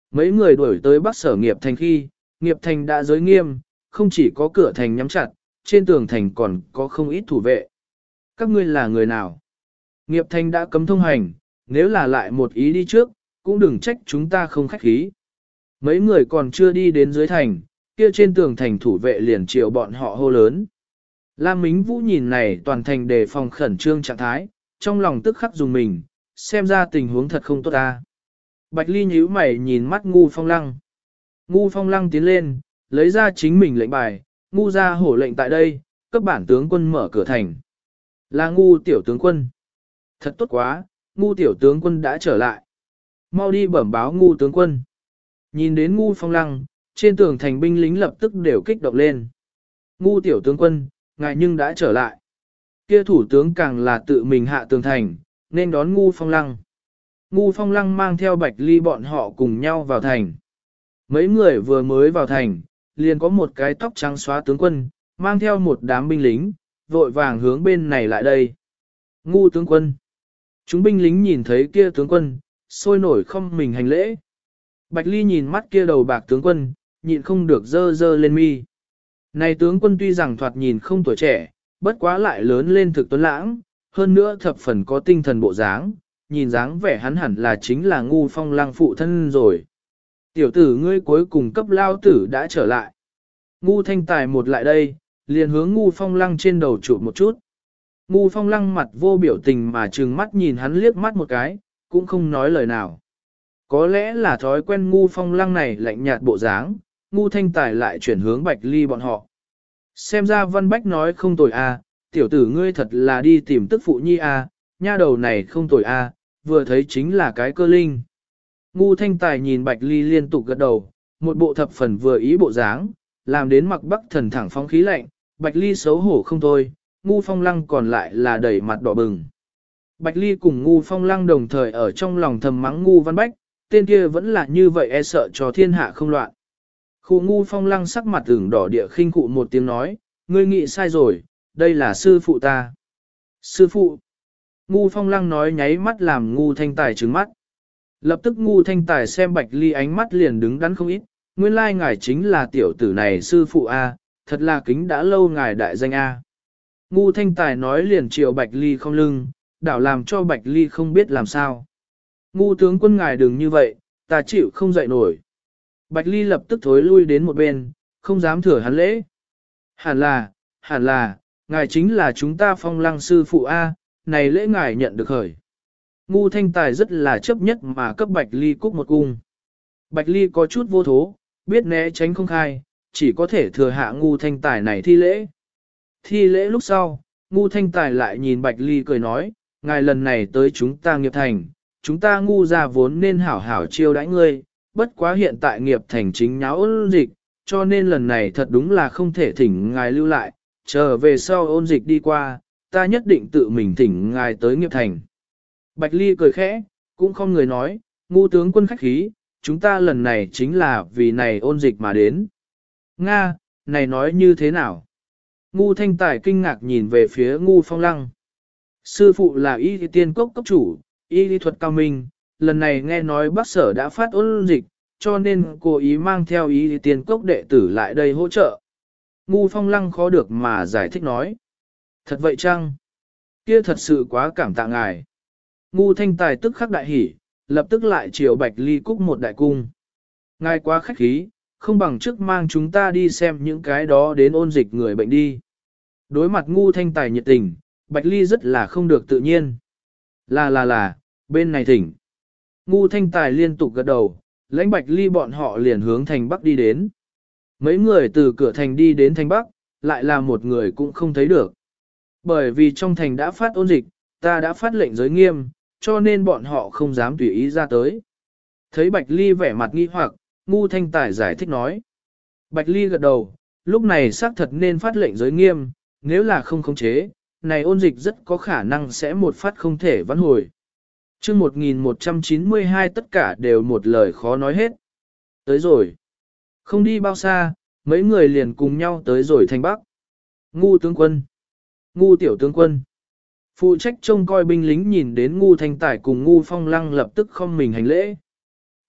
Mấy người đuổi tới Bắc Sở Nghiệp Thành khi, Nghiệp Thành đã giới nghiêm, không chỉ có cửa thành nhắm chặt, trên tường thành còn có không ít thủ vệ. Các ngươi là người nào? Nghiệp Thành đã cấm thông hành, nếu là lại một ý đi trước, cũng đừng trách chúng ta không khách khí. Mấy người còn chưa đi đến dưới thành, kia trên tường thành thủ vệ liền chiều bọn họ hô lớn. Lam Mính Vũ nhìn này toàn thành đề phòng khẩn trương trạng thái, trong lòng tức khắc dùng mình, xem ra tình huống thật không tốt ta. Bạch Ly nhíu mày nhìn mắt Ngu Phong Lăng. Ngu Phong Lăng tiến lên, lấy ra chính mình lệnh bài, Ngu ra hổ lệnh tại đây, cấp bản tướng quân mở cửa thành. Là Ngu tiểu tướng quân. Thật tốt quá, Ngu tiểu tướng quân đã trở lại. Mau đi bẩm báo Ngu tướng quân. Nhìn đến Ngu Phong Lăng, trên tường thành binh lính lập tức đều kích động lên. Ngu tiểu tướng quân, ngài nhưng đã trở lại. Kia thủ tướng càng là tự mình hạ tường thành, nên đón Ngu Phong Lăng. Ngu Phong Lăng mang theo Bạch Ly bọn họ cùng nhau vào thành. Mấy người vừa mới vào thành, liền có một cái tóc trắng xóa tướng quân, mang theo một đám binh lính, vội vàng hướng bên này lại đây. Ngu tướng quân. Chúng binh lính nhìn thấy kia tướng quân, sôi nổi không mình hành lễ. Bạch Ly nhìn mắt kia đầu bạc tướng quân, nhịn không được dơ dơ lên mi. Này tướng quân tuy rằng thoạt nhìn không tuổi trẻ, bất quá lại lớn lên thực tuấn lãng, hơn nữa thập phần có tinh thần bộ dáng, nhìn dáng vẻ hắn hẳn là chính là Ngu Phong Lăng phụ thân rồi. Tiểu tử ngươi cuối cùng cấp lao tử đã trở lại. Ngu Thanh Tài một lại đây, liền hướng Ngu Phong Lăng trên đầu chụp một chút. Ngu Phong Lăng mặt vô biểu tình mà trừng mắt nhìn hắn liếc mắt một cái, cũng không nói lời nào. Có lẽ là thói quen Ngu Phong Lăng này lạnh nhạt bộ dáng, Ngu Thanh Tài lại chuyển hướng Bạch Ly bọn họ. Xem ra Văn Bách nói không tồi a, tiểu tử ngươi thật là đi tìm tức phụ nhi a, nha đầu này không tồi a, vừa thấy chính là cái cơ linh. Ngu Thanh Tài nhìn Bạch Ly liên tục gật đầu, một bộ thập phần vừa ý bộ dáng, làm đến mặc Bắc thần thẳng phóng khí lạnh, Bạch Ly xấu hổ không thôi, Ngu Phong Lăng còn lại là đẩy mặt đỏ bừng. Bạch Ly cùng Ngu Phong Lăng đồng thời ở trong lòng thầm mắng Ngu Văn Bách, tên kia vẫn là như vậy e sợ cho thiên hạ không loạn. Khu Ngu Phong Lăng sắc mặt ửng đỏ địa khinh cụ một tiếng nói, ngươi nghĩ sai rồi, đây là sư phụ ta. Sư phụ. Ngu Phong Lăng nói nháy mắt làm Ngu Thanh Tài trừng mắt. Lập tức Ngu Thanh Tài xem Bạch Ly ánh mắt liền đứng đắn không ít, nguyên lai ngài chính là tiểu tử này sư phụ A, thật là kính đã lâu ngài đại danh A. Ngu Thanh Tài nói liền chiều Bạch Ly không lưng, đảo làm cho Bạch Ly không biết làm sao. Ngu tướng quân ngài đừng như vậy, ta chịu không dậy nổi. Bạch Ly lập tức thối lui đến một bên, không dám thừa hắn lễ. Hẳn là, ngài chính là chúng ta Phong Lăng sư phụ A, này lễ ngài nhận được khởi. Ngu Thanh Tài rất là chấp nhất mà cấp Bạch Ly cúc một cung. Bạch Ly có chút vô thố, biết né tránh không khai, chỉ có thể thừa hạ Ngu Thanh Tài này thi lễ. Thi lễ lúc sau, Ngu Thanh Tài lại nhìn Bạch Ly cười nói, ngài lần này tới chúng ta Nghiệp Thành, chúng ta Ngu ra vốn nên hảo hảo chiêu đãi ngươi, bất quá hiện tại Nghiệp Thành chính nháo ôn dịch, cho nên lần này thật đúng là không thể thỉnh ngài lưu lại, chờ về sau ôn dịch đi qua, ta nhất định tự mình thỉnh ngài tới Nghiệp Thành. Bạch Ly cười khẽ, cũng không người nói, Ngu tướng quân khách khí, chúng ta lần này chính là vì này ôn dịch mà đến. Nga, này nói như thế nào? Ngu Thanh Tài kinh ngạc nhìn về phía Ngu Phong Lăng. Sư phụ là y tiên cốc cốc chủ, y lý thuật cao minh, lần này nghe nói Bắc Sở đã phát ôn dịch, cho nên cố ý mang theo y lý tiên cốc đệ tử lại đây hỗ trợ. Ngu Phong Lăng khó được mà giải thích nói. Thật vậy chăng? Kia thật sự quá cảm tạ ngài. Ngu Thanh Tài tức khắc đại hỉ, lập tức lại chiều Bạch Ly cúc một đại cung. Ngài quá khách khí, không bằng trước mang chúng ta đi xem những cái đó đến ôn dịch người bệnh đi. Đối mặt Ngu Thanh Tài nhiệt tình, Bạch Ly rất là không được tự nhiên. Là, bên này thỉnh. Ngu Thanh Tài liên tục gật đầu, lãnh Bạch Ly bọn họ liền hướng thành Bắc đi đến. Mấy người từ cửa thành đi đến thành Bắc, lại là một người cũng không thấy được. Bởi vì trong thành đã phát ôn dịch, ta đã phát lệnh giới nghiêm, cho nên bọn họ không dám tùy ý ra tới. Thấy Bạch Ly vẻ mặt nghi hoặc, Ngu Thanh Tài giải thích nói. Bạch Ly gật đầu, lúc này xác thật nên phát lệnh giới nghiêm, nếu là không khống chế, này ôn dịch rất có khả năng sẽ một phát không thể vãn hồi. Chương 1192 tất cả đều một lời khó nói hết. Tới rồi. Không đi bao xa, mấy người liền cùng nhau tới rồi thành Bắc. Ngu tướng quân. Ngu tiểu tướng quân. Phụ trách trông coi binh lính nhìn đến Ngu Thanh Tài cùng Ngu Phong Lăng lập tức không mình hành lễ.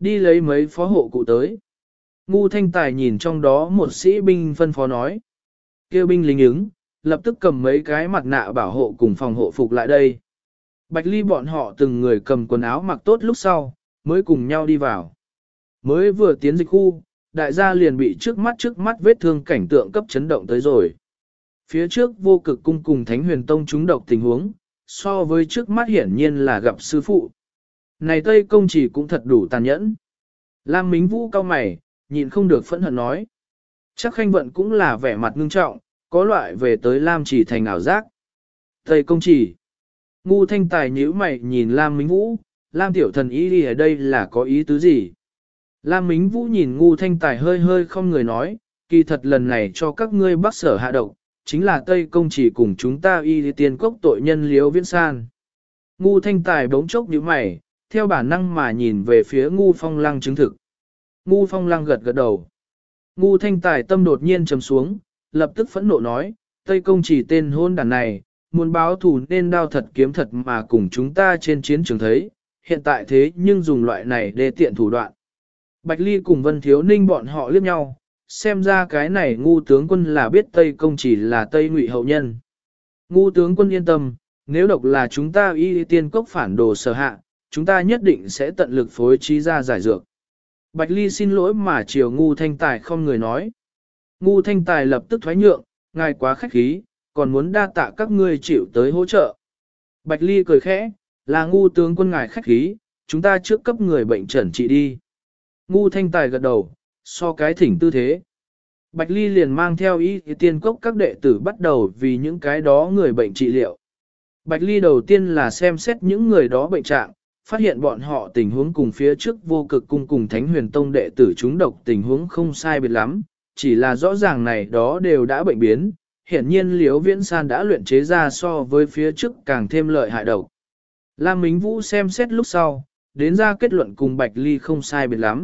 Đi lấy mấy phó hộ cụ tới. Ngu Thanh Tài nhìn trong đó một sĩ binh phân phó nói. Kêu binh lính ứng, lập tức cầm mấy cái mặt nạ bảo hộ cùng phòng hộ phục lại đây. Bạch Ly bọn họ từng người cầm quần áo mặc tốt lúc sau, mới cùng nhau đi vào. Mới vừa tiến dịch khu, đại gia liền bị trước mắt vết thương cảnh tượng cấp chấn động tới rồi. Phía trước vô cực cung cùng Thánh Huyền Tông trúng độc tình huống, so với trước mắt hiển nhiên là gặp sư phụ. Này Tây Công Chỉ cũng thật đủ tàn nhẫn. Lam Mính Vũ cao mày, nhịn không được phẫn hận nói. Chắc Khanh Vận cũng là vẻ mặt ngưng trọng, có loại về tới Lam Chỉ thành ảo giác. Tây Công Chỉ. Ngu Thanh Tài nhíu mày nhìn Lam Mính Vũ, Lam tiểu thần ý đi ở đây là có ý tứ gì? Lam Mính Vũ nhìn Ngu Thanh Tài hơi hơi không người nói, kỳ thật lần này cho các ngươi Bắc Sở hạ độc, chính là Tây Công Chỉ cùng chúng ta y tiên cốc tội nhân Liễu Viễn San. Ngu Thanh Tài bỗng chốc nhíu mày, theo bản năng mà nhìn về phía Ngu Phong Lăng chứng thực. Ngu Phong Lăng gật gật đầu. Ngu Thanh Tài tâm đột nhiên trầm xuống, lập tức phẫn nộ nói, Tây Công Chỉ tên hôn đàn này, muốn báo thù nên đao thật kiếm thật mà cùng chúng ta trên chiến trường thấy, hiện tại thế nhưng dùng loại này để tiện thủ đoạn. Bạch Ly cùng Vân Thiếu Ninh bọn họ liếc nhau, xem ra cái này Ngu tướng quân là biết Tây Công Chỉ là Tây Ngụy hậu nhân. Ngu tướng quân yên tâm, nếu độc là chúng ta y tiên cốc phản đồ sở hạ, chúng ta nhất định sẽ tận lực phối trí ra giải dược. Bạch Ly xin lỗi mà chiều Ngu Thanh Tài không người nói. Ngu Thanh Tài lập tức thoái nhượng, ngài quá khách khí, còn muốn đa tạ các ngươi chịu tới hỗ trợ. Bạch Ly cười khẽ, là Ngu tướng quân ngài khách khí, chúng ta trước cấp người bệnh trần trị đi. Ngu Thanh Tài gật đầu, so cái thỉnh tư thế. Bạch Ly liền mang theo y tiên cốc các đệ tử bắt đầu vì những cái đó người bệnh trị liệu. Bạch Ly đầu tiên là xem xét những người đó bệnh trạng, phát hiện bọn họ tình huống cùng phía trước vô cực cung cùng Thánh Huyền Tông đệ tử chúng độc tình huống không sai biệt lắm, chỉ là rõ ràng này đó đều đã bệnh biến, hiển nhiên Liễu Viễn San đã luyện chế ra so với phía trước càng thêm lợi hại độc. Lam Mính Vũ xem xét lúc sau, đến ra kết luận cùng Bạch Ly không sai biệt lắm.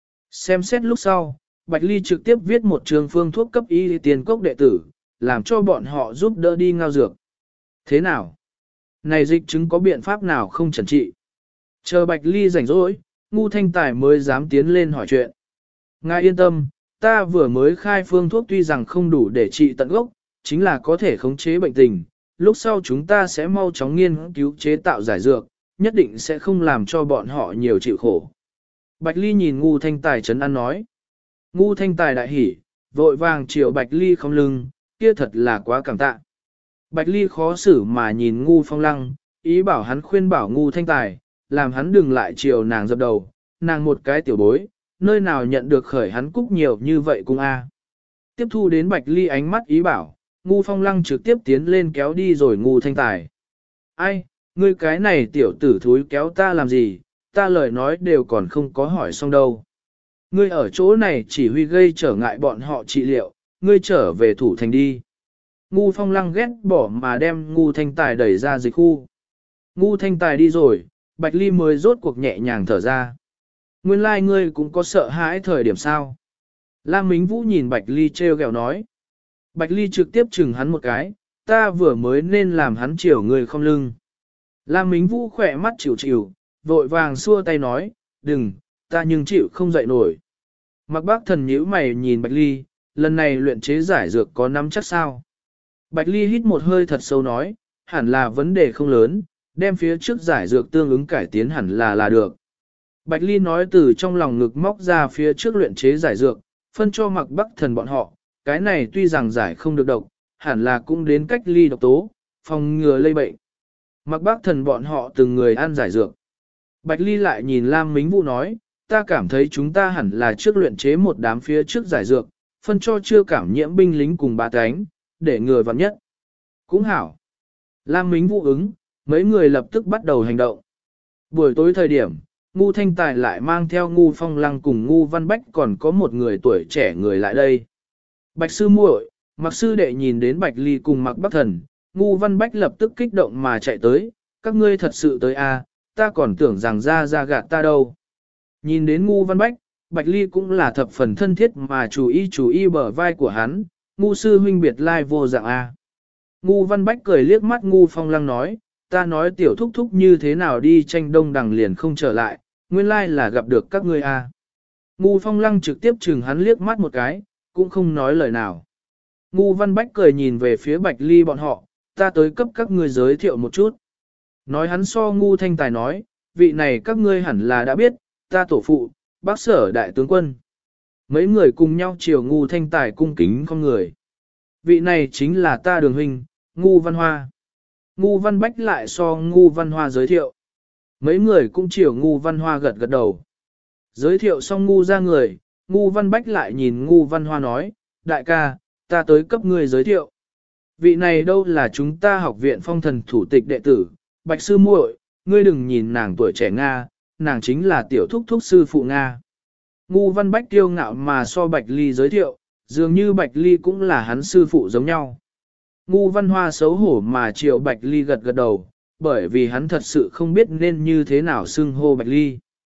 Xem xét lúc sau, Bạch Ly trực tiếp viết một trường phương thuốc cấp y tiền cốc đệ tử, làm cho bọn họ giúp đỡ đi ngao dược. Thế nào? Này dịch chứng có biện pháp nào không chẩn trị? Chờ Bạch Ly rảnh rỗi, Ngu Thanh Tài mới dám tiến lên hỏi chuyện. Ngài yên tâm, ta vừa mới khai phương thuốc tuy rằng không đủ để trị tận gốc, chính là có thể khống chế bệnh tình. Lúc sau chúng ta sẽ mau chóng nghiên cứu chế tạo giải dược, nhất định sẽ không làm cho bọn họ nhiều chịu khổ. Bạch Ly nhìn Ngu Thanh Tài trấn an nói. Ngu Thanh Tài đại hỉ, vội vàng chiều Bạch Ly không lưng, kia thật là quá cảm tạ. Bạch Ly khó xử mà nhìn Ngu Phong Lăng, ý bảo hắn khuyên bảo Ngu Thanh Tài, làm hắn đừng lại chiều nàng dập đầu, nàng một cái tiểu bối, nơi nào nhận được khởi hắn cúc nhiều như vậy cũng a. Tiếp thu đến Bạch Ly ánh mắt ý bảo, Ngu Phong Lăng trực tiếp tiến lên kéo đi rồi Ngu Thanh Tài. Ai, ngươi cái này tiểu tử thúi kéo ta làm gì, ta lời nói đều còn không có hỏi xong đâu. Ngươi ở chỗ này chỉ huy gây trở ngại bọn họ trị liệu, ngươi trở về thủ thành đi. Ngu Phong Lăng ghét bỏ mà đem Ngu Thanh Tài đẩy ra dịch khu. Ngu Thanh Tài đi rồi, Bạch Ly mới rốt cuộc nhẹ nhàng thở ra. Nguyên lai ngươi cũng có sợ hãi thời điểm sao. Lam Mính Vũ nhìn Bạch Ly treo gẹo nói. Bạch Ly trực tiếp chừng hắn một cái, ta vừa mới nên làm hắn chiều người không lưng. Lam Mính Vũ khỏe mắt chịu chịu, vội vàng xua tay nói, đừng, ta nhưng chịu không dậy nổi. Mặc Bác Thần nhíu mày nhìn Bạch Ly, lần này luyện chế giải dược có nắm chắc sao. Bạch Ly hít một hơi thật sâu nói, hẳn là vấn đề không lớn, đem phía trước giải dược tương ứng cải tiến hẳn là được. Bạch Ly nói từ trong lòng ngực móc ra phía trước luyện chế giải dược, phân cho Mặc Bắc Thần bọn họ, cái này tuy rằng giải không được độc, hẳn là cũng đến cách ly độc tố, phòng ngừa lây bệnh. Mặc Bắc Thần bọn họ từng người ăn giải dược. Bạch Ly lại nhìn Lam Mính Vũ nói, ta cảm thấy chúng ta hẳn là trước luyện chế một đám phía trước giải dược, phân cho chưa cảm nhiễm binh lính cùng ba cánh, để người vặn nhất. Cũng hảo. Lam Mính Vũ ứng, mấy người lập tức bắt đầu hành động. Buổi tối thời điểm, Ngu Thanh Tài lại mang theo Ngu Phong Lăng cùng Ngu Văn Bách còn có một người tuổi trẻ người lại đây. Bạch sư muội, Mặc sư đệ nhìn đến Bạch Ly cùng Mặc Bắc Thần, Ngu Văn Bách lập tức kích động mà chạy tới, các ngươi thật sự tới à, ta còn tưởng rằng ra gạt ta đâu. Nhìn đến Ngu Văn Bách, Bạch Ly cũng là thập phần thân thiết mà chú ý bờ vai của hắn, Ngu sư huynh biệt lai vô dạng a. Ngu Văn Bách cười liếc mắt Ngu Phong Lăng nói, ta nói tiểu thúc thúc như thế nào đi tranh đông đằng liền không trở lại, nguyên lai là gặp được các ngươi à. Ngu Phong Lăng trực tiếp chừng hắn liếc mắt một cái, cũng không nói lời nào. Ngu Văn Bách cười nhìn về phía Bạch Ly bọn họ, ta tới cấp các ngươi giới thiệu một chút. Nói hắn so Ngu Thanh Tài nói, vị này các ngươi hẳn là đã biết, ta tổ phụ, bác Sở đại tướng quân. Mấy người cùng nhau chiều Ngu Thanh Tài cung kính con người. Vị này chính là ta Đường huynh, Ngu Văn Hoa. Ngu Văn Bách lại so Ngu Văn Hoa giới thiệu. Mấy người cũng chiều Ngu Văn Hoa gật gật đầu. Giới thiệu xong Ngu ra người, Ngu Văn Bách lại nhìn Ngu Văn Hoa nói, đại ca, ta tới cấp ngươi giới thiệu. Vị này đâu là chúng ta học viện phong thần thủ tịch đệ tử, Bạch Sư muội, ngươi đừng nhìn nàng tuổi trẻ Nga, nàng chính là tiểu thúc thúc sư phụ Nga. Ngu Văn Bách kiêu ngạo mà so Bạch Ly giới thiệu, dường như Bạch Ly cũng là hắn sư phụ giống nhau. Ngu Văn Hoa xấu hổ mà chiều Bạch Ly gật gật đầu, bởi vì hắn thật sự không biết nên như thế nào xưng hô Bạch Ly.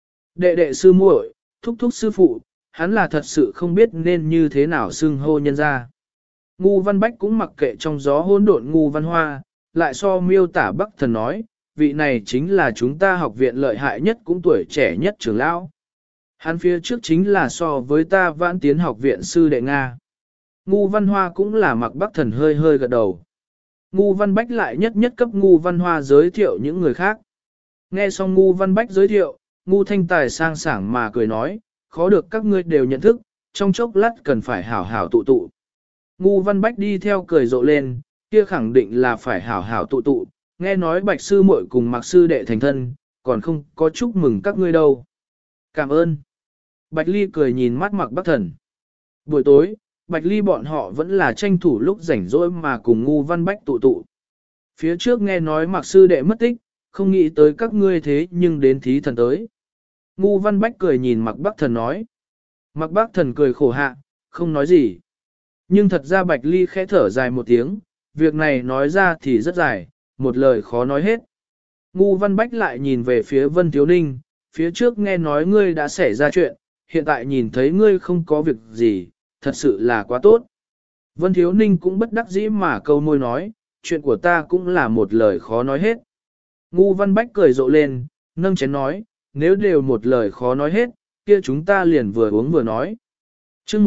Đệ đệ sư muội, thúc thúc sư phụ, hắn là thật sự không biết nên như thế nào xưng hô nhân ra. Ngu Văn Bách cũng mặc kệ trong gió hỗn độn Ngu Văn Hoa, lại so miêu tả Bắc Thần nói, vị này chính là chúng ta học viện lợi hại nhất cũng tuổi trẻ nhất trưởng lão. Hắn phía trước chính là so với ta vãn tiến học viện sư đệ Nga. Ngu Văn Hoa cũng là mặc Bắc Thần hơi hơi gật đầu. Ngu Văn Bách lại nhất nhất cấp Ngu Văn Hoa giới thiệu những người khác. Nghe xong Ngu Văn Bách giới thiệu, Ngu Thanh Tài sang sảng mà cười nói, khó được các ngươi đều nhận thức, trong chốc lát cần phải hảo hảo tụ tụ. Ngu Văn Bách đi theo cười rộ lên, kia khẳng định là phải hảo hảo tụ tụ, nghe nói Bạch sư muội cùng Mạc sư đệ thành thân, còn không có chúc mừng các ngươi đâu. Cảm ơn. Bạch Ly cười nhìn mắt Mạc Bắc Thần. Buổi tối, Bạch Ly bọn họ vẫn là tranh thủ lúc rảnh rỗi mà cùng Ngu Văn Bách tụ tụ. Phía trước nghe nói Mạc sư đệ mất tích, không nghĩ tới các ngươi thế nhưng đến thí thần tới. Ngu Văn Bách cười nhìn Mạc Bắc Thần nói. Mạc Bắc Thần cười khổ hạ, không nói gì. Nhưng thật ra Bạch Ly khẽ thở dài một tiếng, việc này nói ra thì rất dài, một lời khó nói hết. Ngu Văn Bách lại nhìn về phía Vân Thiếu Ninh, phía trước nghe nói ngươi đã xảy ra chuyện, hiện tại nhìn thấy ngươi không có việc gì, thật sự là quá tốt. Vân Thiếu Ninh cũng bất đắc dĩ mà câu môi nói, chuyện của ta cũng là một lời khó nói hết. Ngu Văn Bách cười rộ lên, nâng chén nói, nếu đều một lời khó nói hết, kia chúng ta liền vừa uống vừa nói. Chương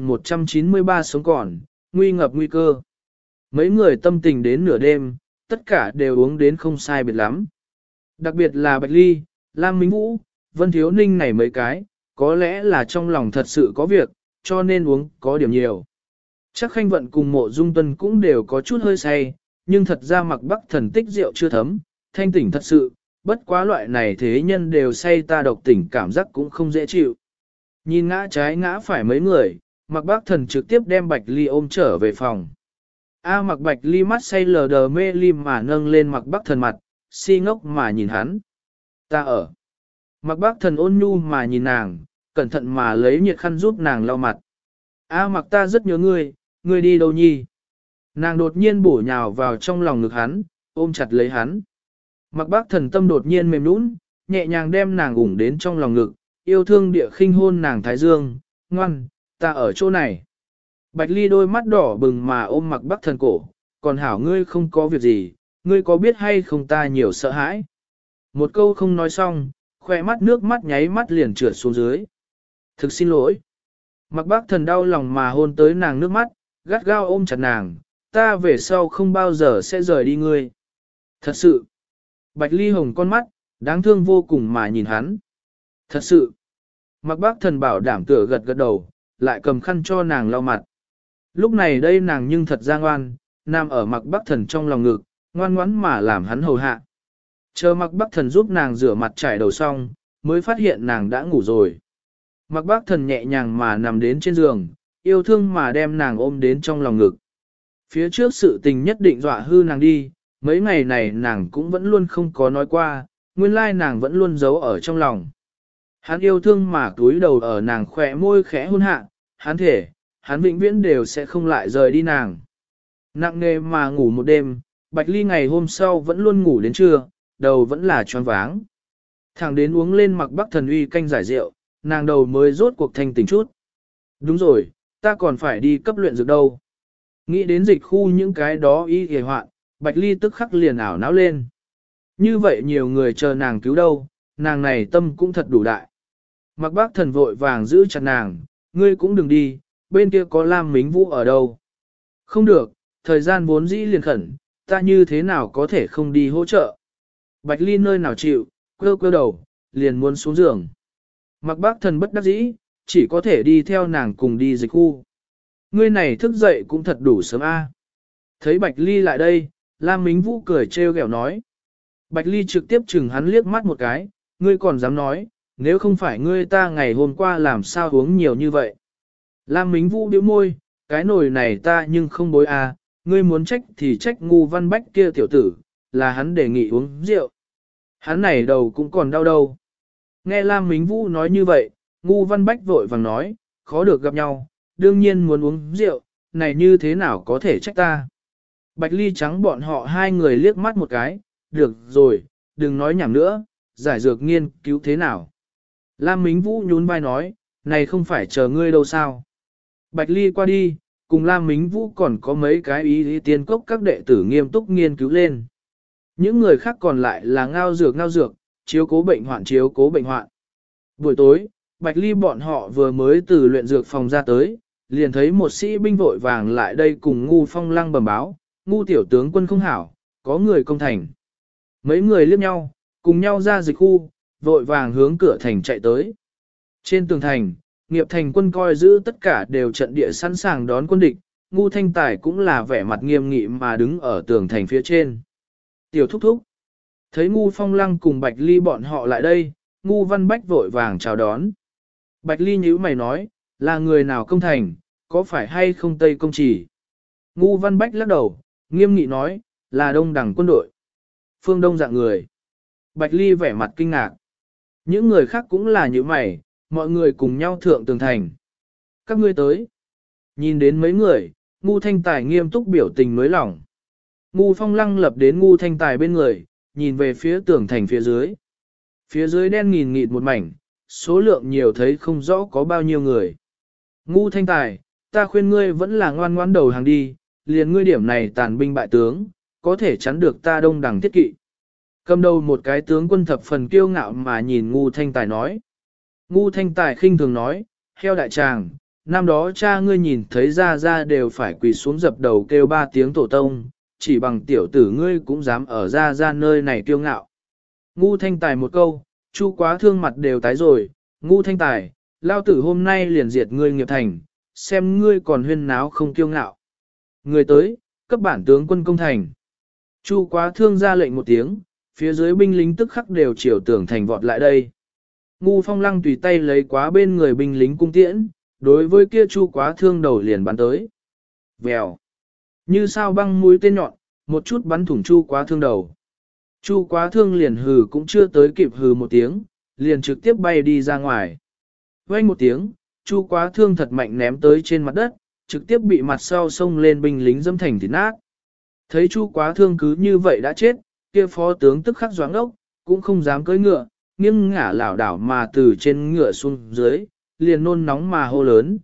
1193 sống còn, nguy ngập nguy cơ. Mấy người tâm tình đến nửa đêm, tất cả đều uống đến không sai biệt lắm. Đặc biệt là Bạch Ly, Lam Minh Vũ, Vân Thiếu Ninh này mấy cái, có lẽ là trong lòng thật sự có việc, cho nên uống có điểm nhiều. Chắc Khanh Vận cùng Mộ Dung Tuân cũng đều có chút hơi say, nhưng thật ra Mạc Bắc Thần tích rượu chưa thấm, thanh tỉnh thật sự, bất quá loại này thế nhân đều say ta độc tỉnh cảm giác cũng không dễ chịu. Nhìn ngã trái ngã phải mấy người, Mạc Bắc Thần trực tiếp đem Bạch Ly ôm trở về phòng. Mạc Bạch Ly mắt say lờ đờ mê lim mà nâng lên Mạc Bắc Thần mặt, si ngốc mà nhìn hắn. Ta ở. Mạc Bắc Thần ôn nhu mà nhìn nàng, cẩn thận mà lấy nhiệt khăn giúp nàng lau mặt. Mạc ta rất nhớ ngươi đi đâu nhi? Nàng đột nhiên bổ nhào vào trong lòng ngực hắn, ôm chặt lấy hắn. Mạc Bắc Thần tâm đột nhiên mềm nũng, nhẹ nhàng đem nàng ủng đến trong lòng ngực, yêu thương địa khinh hôn nàng thái dương, ngoan, ta ở chỗ này. Bạch Ly đôi mắt đỏ bừng mà ôm Mạc Bắc Thần cổ, còn hảo ngươi không có việc gì, ngươi có biết hay không ta nhiều sợ hãi. Một câu không nói xong, khoe mắt nước mắt nháy mắt liền trượt xuống dưới. Thực xin lỗi. Mạc Bắc Thần đau lòng mà hôn tới nàng nước mắt, gắt gao ôm chặt nàng, ta về sau không bao giờ sẽ rời đi ngươi. Thật sự. Bạch Ly hồng con mắt, đáng thương vô cùng mà nhìn hắn. Thật sự. Mạc Bắc Thần bảo đảm tựa gật gật đầu, lại cầm khăn cho nàng lau mặt. Lúc này đây nàng nhưng thật ra ngoan, nằm ở Mạc Bắc Thần trong lòng ngực, ngoan ngoãn mà làm hắn hầu hạ. Chờ Mạc Bắc Thần giúp nàng rửa mặt trải đầu xong, mới phát hiện nàng đã ngủ rồi. Mạc Bắc Thần nhẹ nhàng mà nằm đến trên giường, yêu thương mà đem nàng ôm đến trong lòng ngực. Phía trước sự tình nhất định dọa hư nàng đi, mấy ngày này nàng cũng vẫn luôn không có nói qua, nguyên lai nàng vẫn luôn giấu ở trong lòng. Hắn yêu thương mà túi đầu ở nàng khỏe môi khẽ hôn hạ, hắn thể, hắn vĩnh viễn đều sẽ không lại rời đi nàng. Nặng nề mà ngủ một đêm, Bạch Ly ngày hôm sau vẫn luôn ngủ đến trưa, đầu vẫn là choáng váng. Thẳng đến uống lên Mạc Bắc Thần uy canh giải rượu, nàng đầu mới rốt cuộc thanh tỉnh chút. Đúng rồi, ta còn phải đi cấp luyện dược đâu. Nghĩ đến dịch khu những cái đó y hề hoạn, Bạch Ly tức khắc liền ảo não lên. Như vậy nhiều người chờ nàng cứu đâu, nàng này tâm cũng thật đủ đại. Mặc bác thần vội vàng giữ chặt nàng, ngươi cũng đừng đi, bên kia có Lam Mính Vũ ở đâu. Không được, thời gian vốn dĩ liền khẩn, ta như thế nào có thể không đi hỗ trợ. Bạch Ly nơi nào chịu, quơ quơ đầu, liền muốn xuống giường. Mặc bác thần bất đắc dĩ, chỉ có thể đi theo nàng cùng đi dịch khu. Ngươi này thức dậy cũng thật đủ sớm a. Thấy Bạch Ly lại đây, Lam Mính Vũ cười trêu ghẹo nói. Bạch Ly trực tiếp chừng hắn liếc mắt một cái, ngươi còn dám nói, nếu không phải ngươi ta ngày hôm qua làm sao uống nhiều như vậy. Lam Mính Vũ bĩu môi, cái nồi này ta nhưng không bối a, ngươi muốn trách thì trách Ngu Văn Bách kia tiểu tử, là hắn đề nghị uống rượu. Hắn này đầu cũng còn đau đâu. Nghe Lam Mính Vũ nói như vậy, Ngu Văn Bách vội vàng nói, khó được gặp nhau, đương nhiên muốn uống rượu, này như thế nào có thể trách ta. Bạch Ly trắng bọn họ hai người liếc mắt một cái, được rồi, đừng nói nhảm nữa, giải dược nghiên cứu thế nào. Lam Mính Vũ nhún vai nói, này không phải chờ ngươi đâu sao. Bạch Ly qua đi, cùng Lam Mính Vũ còn có mấy cái ý tiên cốc các đệ tử nghiêm túc nghiên cứu lên. Những người khác còn lại là ngao dược, chiếu cố bệnh hoạn chiếu cố bệnh hoạn. Buổi tối, Bạch Ly bọn họ vừa mới từ luyện dược phòng ra tới, liền thấy một sĩ binh vội vàng lại đây cùng Ngu Phong Lăng bẩm báo, Ngu tiểu tướng quân không hảo, có người công thành. Mấy người liếc nhau, cùng nhau ra dịch khu, vội vàng hướng cửa thành chạy tới. Trên tường thành, Nghiệp Thành quân coi giữ tất cả đều trận địa sẵn sàng đón quân địch, Ngu Thanh Tài cũng là vẻ mặt nghiêm nghị mà đứng ở tường thành phía trên. Tiểu thúc thúc. Thấy Ngu Phong Lăng cùng Bạch Ly bọn họ lại đây, Ngu Văn Bách vội vàng chào đón. Bạch Ly nhíu mày nói, là người nào công thành, có phải hay không Tây Công Chỉ? Ngu Văn Bách lắc đầu, nghiêm nghị nói, là Đông Đẳng quân đội. Phương Đông dạng người. Bạch Ly vẻ mặt kinh ngạc. Những người khác cũng là như mày, mọi người cùng nhau thượng tường thành. Các ngươi tới. Nhìn đến mấy người, Ngu Thanh Tài nghiêm túc biểu tình mới lỏng. Ngu Phong Lăng lập đến Ngu Thanh Tài bên người, nhìn về phía tường thành phía dưới. Phía dưới đen nghìn nghịt một mảnh, số lượng nhiều thấy không rõ có bao nhiêu người. Ngu Thanh Tài, ta khuyên ngươi vẫn là ngoan ngoãn đầu hàng đi, liền ngươi điểm này tàn binh bại tướng, có thể chắn được ta Đông Đẳng thiết kỵ. Cầm đầu một cái tướng quân thập phần kiêu ngạo mà nhìn Ngu Thanh Tài nói. Ngu Thanh Tài khinh thường nói, heo đại tràng, năm đó cha ngươi nhìn thấy ra đều phải quỳ xuống dập đầu kêu ba tiếng tổ tông, chỉ bằng tiểu tử ngươi cũng dám ở ra nơi này kiêu ngạo. Ngu Thanh Tài một câu, Chu Quá Thương mặt đều tái rồi, Ngu Thanh Tài, lao tử hôm nay liền diệt ngươi Nghiệp Thành, xem ngươi còn huyên náo không kiêu ngạo. Người tới, cấp bản tướng quân công thành. Chu Quá Thương ra lệnh một tiếng, phía dưới binh lính tức khắc đều chiều tường thành vọt lại đây. Ngu Phong Lăng tùy tay lấy quá bên người binh lính cung tiễn, đối với kia Chu Quá Thương đầu liền bắn tới. Vèo. Như sao băng mũi tên nhọn, một chút bắn thủng Chu Quá Thương đầu. Chu Quá Thương liền hừ cũng chưa tới kịp hừ một tiếng, liền trực tiếp bay đi ra ngoài. Vang một tiếng, Chu Quá Thương thật mạnh ném tới trên mặt đất, trực tiếp bị mặt sau xông lên binh lính dẫm thành thịt nát. Thấy Chu Quá Thương cứ như vậy đã chết, kia phó tướng tức khắc doáng ốc, cũng không dám cưỡi ngựa, nghiêng ngả lảo đảo mà từ trên ngựa xuống dưới, liền nôn nóng mà hô lớn,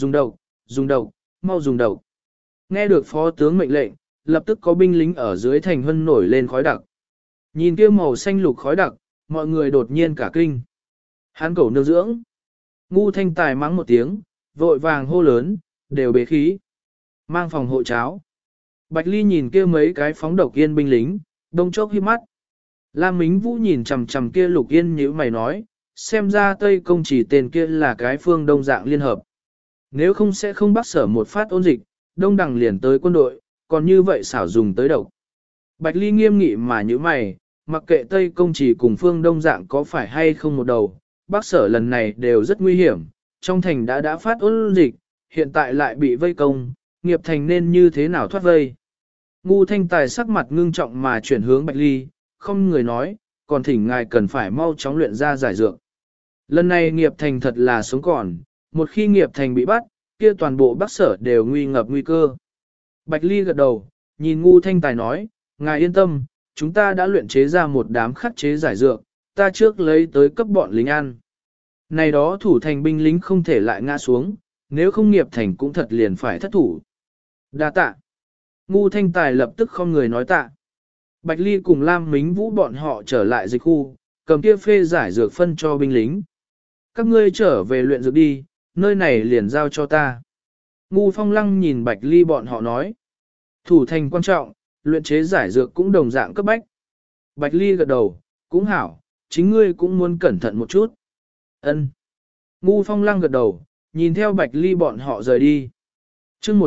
dùng độc, mau dùng độc. Nghe được phó tướng mệnh lệnh, lập tức có binh lính ở dưới thành hân nổi lên khói đặc. Nhìn kia màu xanh lục khói đặc, mọi người đột nhiên cả kinh. Hán cẩu nương dưỡng. Ngu Thanh Tài mắng một tiếng, vội vàng hô lớn, đều bế khí. Mang phòng hộ cháo. Bạch Ly nhìn kia mấy cái phóng độc yên binh lính, đông chốc hiếp mắt. Lam Mính Vũ nhìn chằm chằm kia Lục Yên nhíu mày nói, xem ra Tây Công Chỉ tên kia là cái Phương Đông dạng liên hợp. Nếu không sẽ không bắt sở một phát ôn dịch, Đông Đẳng liền tới quân đội, còn như vậy xảo dùng tới độc. Bạch Ly nghiêm nghị mà nhíu mày, mặc kệ Tây Công Chỉ cùng Phương Đông dạng có phải hay không một đầu, Bắc sở lần này đều rất nguy hiểm, trong thành đã phát ôn dịch, hiện tại lại bị vây công, Nghiệp Thành nên như thế nào thoát vây. Ngu Thanh Tài sắc mặt ngưng trọng mà chuyển hướng Bạch Ly, không người nói, còn thỉnh ngài cần phải mau chóng luyện ra giải dược. Lần này Nghiệp Thành thật là sống còn, một khi Nghiệp Thành bị bắt, kia toàn bộ Bắc sở đều nguy ngập nguy cơ. Bạch Ly gật đầu, nhìn Ngu Thanh Tài nói, ngài yên tâm, chúng ta đã luyện chế ra một đám khắc chế giải dược, ta trước lấy tới cấp bọn lính ăn. Này đó thủ thành binh lính không thể lại ngã xuống, nếu không Nghiệp Thành cũng thật liền phải thất thủ. Đa tạ. Ngu Thanh Tài lập tức không người nói tạ. Bạch Ly cùng Lam Mính Vũ bọn họ trở lại dịch khu, cầm kia phê giải dược phân cho binh lính. Các ngươi trở về luyện dược đi, nơi này liền giao cho ta. Ngu Phong Lăng nhìn Bạch Ly bọn họ nói. Thủ thành quan trọng, luyện chế giải dược cũng đồng dạng cấp bách. Bạch Ly gật đầu, cũng hảo, chính ngươi cũng muốn cẩn thận một chút. Ân. Ngu Phong Lăng gật đầu, nhìn theo Bạch Ly bọn họ rời đi. chương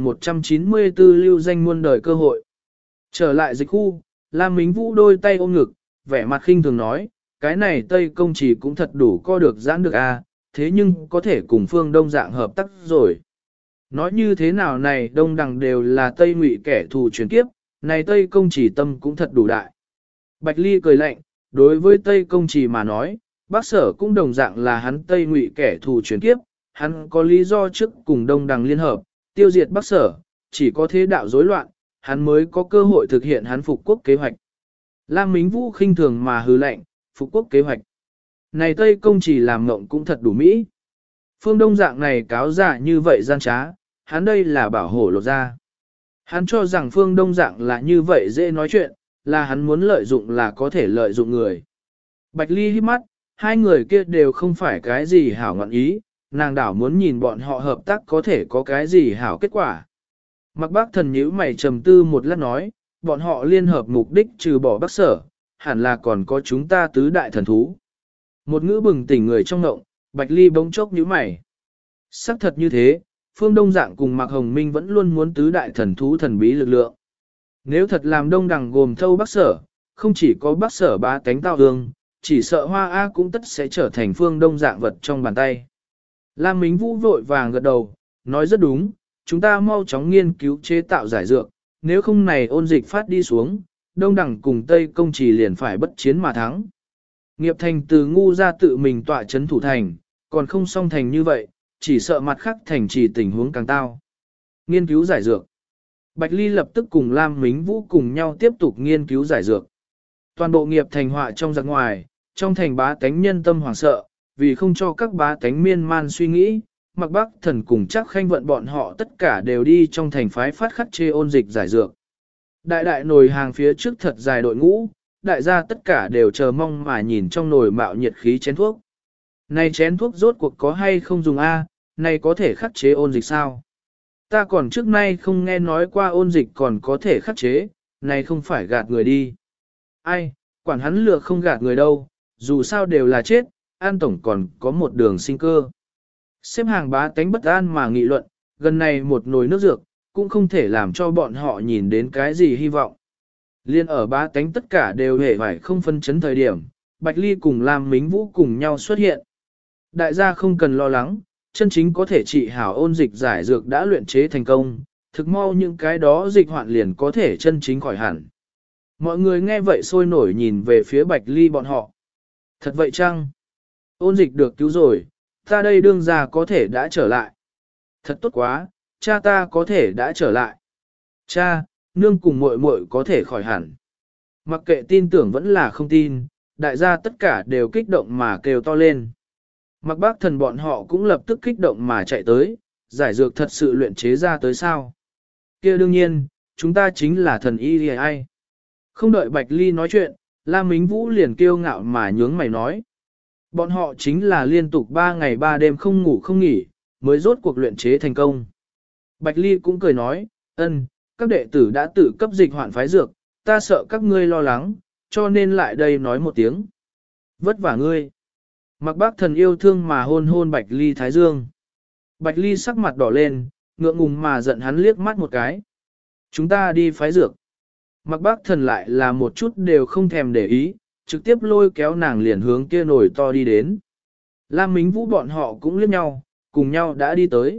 1194 lưu danh muôn đời cơ hội. Trở lại dịch khu, Lam Mính Vũ đôi tay ôm ngực, vẻ mặt khinh thường nói, cái này Tây Công Chỉ cũng thật đủ co được giãn được a, thế nhưng có thể cùng Phương Đông dạng hợp tác rồi. Nói như thế nào này Đông Đằng đều là Tây Ngụy kẻ thù truyền kiếp, này Tây Công Chỉ tâm cũng thật đủ đại. Bạch Ly cười lạnh, đối với Tây Công Chỉ mà nói, Bắc Sở cũng đồng dạng là hắn Tây Ngụy kẻ thù truyền kiếp, hắn có lý do trước cùng Đông Đằng liên hợp, tiêu diệt Bắc Sở, chỉ có thế đạo rối loạn, hắn mới có cơ hội thực hiện hắn phục quốc kế hoạch. Lam Mính Vũ khinh thường mà hừ lạnh, phục quốc kế hoạch. Này Tây Công Chỉ làm ngộng cũng thật đủ mỹ. Phương Đông dạng này cáo giả như vậy gian trá, hắn đây là bảo hộ lột ra. Hắn cho rằng Phương Đông dạng là như vậy dễ nói chuyện, là hắn muốn lợi dụng là có thể lợi dụng người. Bạch Ly hít mắt, hai người kia đều không phải cái gì hảo ngọn ý, nàng đảo muốn nhìn bọn họ hợp tác có thể có cái gì hảo kết quả. Mặc Bác Thần nhíu mày trầm tư một lát nói, bọn họ liên hợp mục đích trừ bỏ Bắc Sở, hẳn là còn có chúng ta tứ đại thần thú. Một ngữ bừng tỉnh người trong ngộng, Bạch Ly bỗng chốc nhíu mày. Sắc thật như thế, Phương Đông Dạng cùng Mạc Hồng Minh vẫn luôn muốn tứ đại thần thú thần bí lực lượng. Nếu thật làm Đông Đằng gồm thâu Bắc Sở, không chỉ có Bắc Sở bá tánh tao hương, chỉ sợ Hoa A cũng tất sẽ trở thành Phương Đông Dạng vật trong bàn tay. Lam Mính Vũ vội vàng gật đầu, nói rất đúng, chúng ta mau chóng nghiên cứu chế tạo giải dược, nếu không này ôn dịch phát đi xuống, Đông Đằng cùng Tây Công Chỉ liền phải bất chiến mà thắng. Nghiệp thành từ ngu ra tự mình tọa chấn thủ thành, còn không song thành như vậy, chỉ sợ mặt khác thành trì tình huống càng tao. Nghiên cứu giải dược. Bạch Ly lập tức cùng Lam Mính Vũ cùng nhau tiếp tục nghiên cứu giải dược. Toàn bộ nghiệp thành họa trong giặc ngoài, trong thành bá tánh nhân tâm hoảng sợ, vì không cho các bá tánh miên man suy nghĩ, Mặc Bắc Thần cùng chắc khanh vận bọn họ tất cả đều đi trong thành phái phát khắc chê ôn dịch giải dược. Đại đại nồi hàng phía trước thật dài đội ngũ, đại gia tất cả đều chờ mong mà nhìn trong nồi mạo nhiệt khí chén thuốc. Này chén thuốc rốt cuộc có hay không dùng A, này có thể khắc chế ôn dịch sao? Ta còn trước nay không nghe nói qua ôn dịch còn có thể khắc chế, này không phải gạt người đi. Ai, quản hắn lừa không gạt người đâu, dù sao đều là chết, An Tổng còn có một đường sinh cơ. Xếp hàng bá tánh bất an mà nghị luận, gần này một nồi nước dược, cũng không thể làm cho bọn họ nhìn đến cái gì hy vọng. Liên ở bá tánh tất cả đều hề phải không phân chấn thời điểm, Bạch Ly cùng Lam Mính Vũ cùng nhau xuất hiện. Đại gia không cần lo lắng, chân chính có thể trị hảo ôn dịch giải dược đã luyện chế thành công, thực mau những cái đó dịch hoạn liền có thể chân chính khỏi hẳn. Mọi người nghe vậy sôi nổi nhìn về phía Bạch Ly bọn họ. Thật vậy chăng? Ôn dịch được cứu rồi, ta đây đương ra có thể đã trở lại. Thật tốt quá, cha ta có thể đã trở lại. Cha, nương cùng muội muội có thể khỏi hẳn. Mặc kệ tin tưởng vẫn là không tin, đại gia tất cả đều kích động mà kêu to lên. Mặc Bác Thần bọn họ cũng lập tức kích động mà chạy tới, giải dược thật sự luyện chế ra tới sao. Kia đương nhiên, chúng ta chính là thần y ai. Không đợi Bạch Ly nói chuyện, Lam Mính Vũ liền kiêu ngạo mà nhướng mày nói. Bọn họ chính là liên tục 3 ngày 3 đêm không ngủ không nghỉ, mới rốt cuộc luyện chế thành công. Bạch Ly cũng cười nói, các đệ tử đã tự cấp dịch hoạn phái dược, ta sợ các ngươi lo lắng, cho nên lại đây nói một tiếng. Vất vả ngươi. Mặc Bác Thần yêu thương mà hôn hôn Bạch Ly thái dương. Bạch Ly sắc mặt đỏ lên, ngượng ngùng mà giận hắn liếc mắt một cái. Chúng ta đi phái dược. Mặc Bác Thần lại là một chút đều không thèm để ý, trực tiếp lôi kéo nàng liền hướng kia nồi to đi đến. Lam Mính Vũ bọn họ cũng liếc nhau, cùng nhau đã đi tới.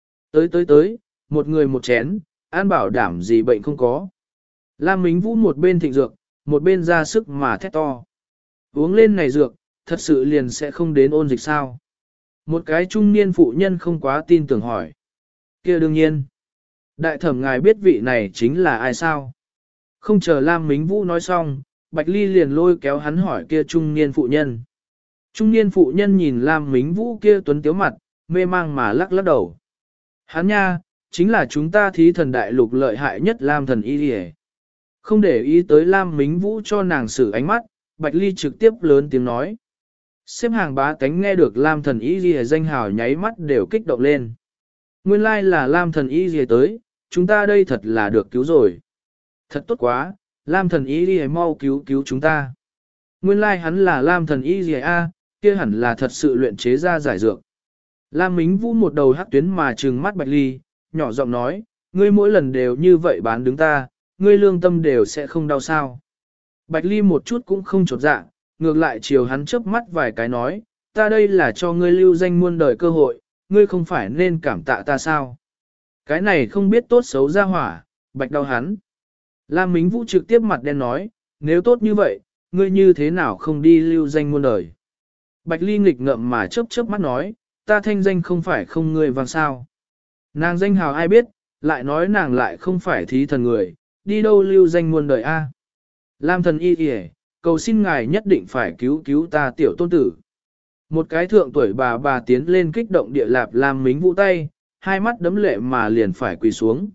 Tới, một người một chén, an bảo đảm gì bệnh không có. Lam Mính Vũ một bên thịnh dược, một bên ra sức mà thét to. Uống lên này dược, thật sự liền sẽ không đến ôn dịch sao. Một cái trung niên phụ nhân không quá tin tưởng hỏi. Kia đương nhiên. Đại thẩm ngài biết vị này chính là ai sao? Không chờ Lam Mính Vũ nói xong, Bạch Ly liền lôi kéo hắn hỏi kia trung niên phụ nhân. Trung niên phụ nhân nhìn Lam Mính Vũ kia tuấn tiếu mặt, mê mang mà lắc lắc đầu. Hắn nha, chính là chúng ta thí thần đại lục lợi hại nhất Lam thần y đi. Không để ý tới Lam Mính Vũ cho nàng xử ánh mắt, Bạch Ly trực tiếp lớn tiếng nói. Xếp hàng bá tánh nghe được Lam thần y gì danh hào nháy mắt đều kích động lên. Nguyên lai là Lam thần y gì tới, chúng ta đây thật là được cứu rồi. Thật tốt quá, Lam thần y gì mau cứu cứu chúng ta. Nguyên lai hắn là Lam thần y gì a, kia hẳn là thật sự luyện chế ra giải dược. Lam Mính Vũ một đầu hắc tuyến mà trừng mắt Bạch Ly, nhỏ giọng nói, ngươi mỗi lần đều như vậy bán đứng ta, ngươi lương tâm đều sẽ không đau sao. Bạch Ly một chút cũng không chột dạ, ngược lại chiều hắn chớp mắt vài cái nói, ta đây là cho ngươi lưu danh muôn đời cơ hội, ngươi không phải nên cảm tạ ta sao. Cái này không biết tốt xấu ra hỏa, Bạch đau hắn. Lam Mính Vũ trực tiếp mặt đen nói, nếu tốt như vậy, ngươi như thế nào không đi lưu danh muôn đời. Bạch Ly nghịch ngợm mà chớp chớp mắt nói, ta thanh danh không phải không ngươi vang sao. Nàng danh hào ai biết, lại nói nàng lại không phải thí thần người, đi đâu lưu danh muôn đời a. Lam thần y kìa, cầu xin ngài nhất định phải cứu cứu ta tiểu tôn tử. Một cái thượng tuổi bà tiến lên kích động địa lạp Lam Mính Vũ tay, hai mắt đấm lệ mà liền phải quỳ xuống.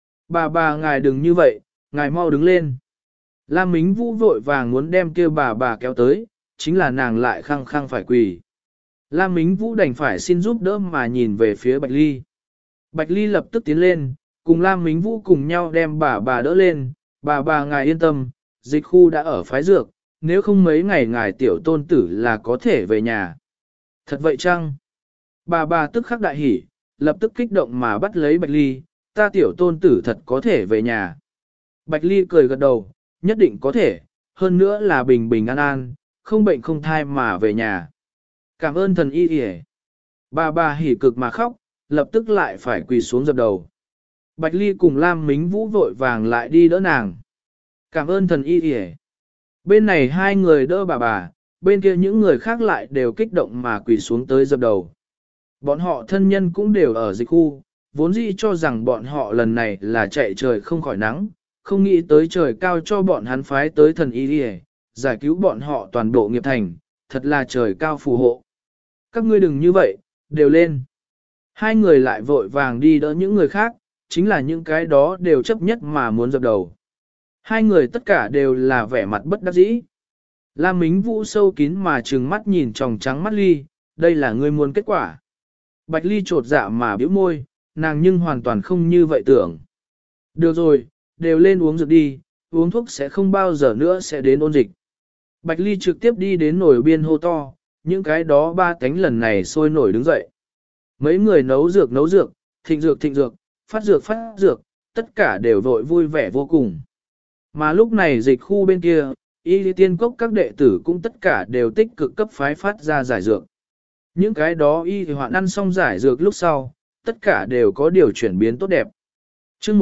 Bà ngài đừng như vậy, ngài mau đứng lên. Lam Mính Vũ vội vàng muốn đem kêu bà kéo tới, chính là nàng lại khăng khăng phải quỳ. Lam Mính Vũ đành phải xin giúp đỡ mà nhìn về phía Bạch Ly. Bạch Ly lập tức tiến lên, cùng Lam Mính Vũ cùng nhau đem bà đỡ lên, bà ngài yên tâm, dịch khu đã ở phái dược, nếu không mấy ngày ngài tiểu tôn tử là có thể về nhà. Thật vậy chăng? Bà tức khắc đại hỉ, lập tức kích động mà bắt lấy Bạch Ly, ta tiểu tôn tử thật có thể về nhà. Bạch Ly cười gật đầu, nhất định có thể, hơn nữa là bình bình an an, không bệnh không thai mà về nhà. Cảm ơn thần y kìa. Bà hỉ cực mà khóc, lập tức lại phải quỳ xuống dập đầu. Bạch Ly cùng Lam Mính Vũ vội vàng lại đi đỡ nàng. Cảm ơn thần y kìa. Bên này hai người đỡ bà, bên kia những người khác lại đều kích động mà quỳ xuống tới dập đầu. Bọn họ thân nhân cũng đều ở dịch khu, vốn dĩ cho rằng bọn họ lần này là chạy trời không khỏi nắng, không nghĩ tới trời cao cho bọn hắn phái tới thần y kìa, giải cứu bọn họ toàn bộ nghiệp thành, thật là trời cao phù hộ. Các ngươi đừng như vậy, đều lên. Hai người lại vội vàng đi đỡ những người khác, chính là những cái đó đều chấp nhất mà muốn dập đầu. Hai người tất cả đều là vẻ mặt bất đắc dĩ. Lam Mính Vũ sâu kín mà trừng mắt nhìn tròng trắng mắt Ly, đây là ngươi muốn kết quả. Bạch Ly trột dạ mà bĩu môi, nàng nhưng hoàn toàn không như vậy tưởng. Được rồi, đều lên uống dược đi, uống thuốc sẽ không bao giờ nữa sẽ đến ôn dịch. Bạch Ly trực tiếp đi đến nồi biên hô to, những cái đó ba cánh lần này sôi nổi đứng dậy. Mấy người nấu dược, thịnh dược, phát dược, tất cả đều vội vui vẻ vô cùng. Mà lúc này dịch khu bên kia, y tiên cốc các đệ tử cũng tất cả đều tích cực cấp phái phát ra giải dược. Những cái đó y thì hoạn ăn xong giải dược lúc sau, tất cả đều có điều chuyển biến tốt đẹp. Chương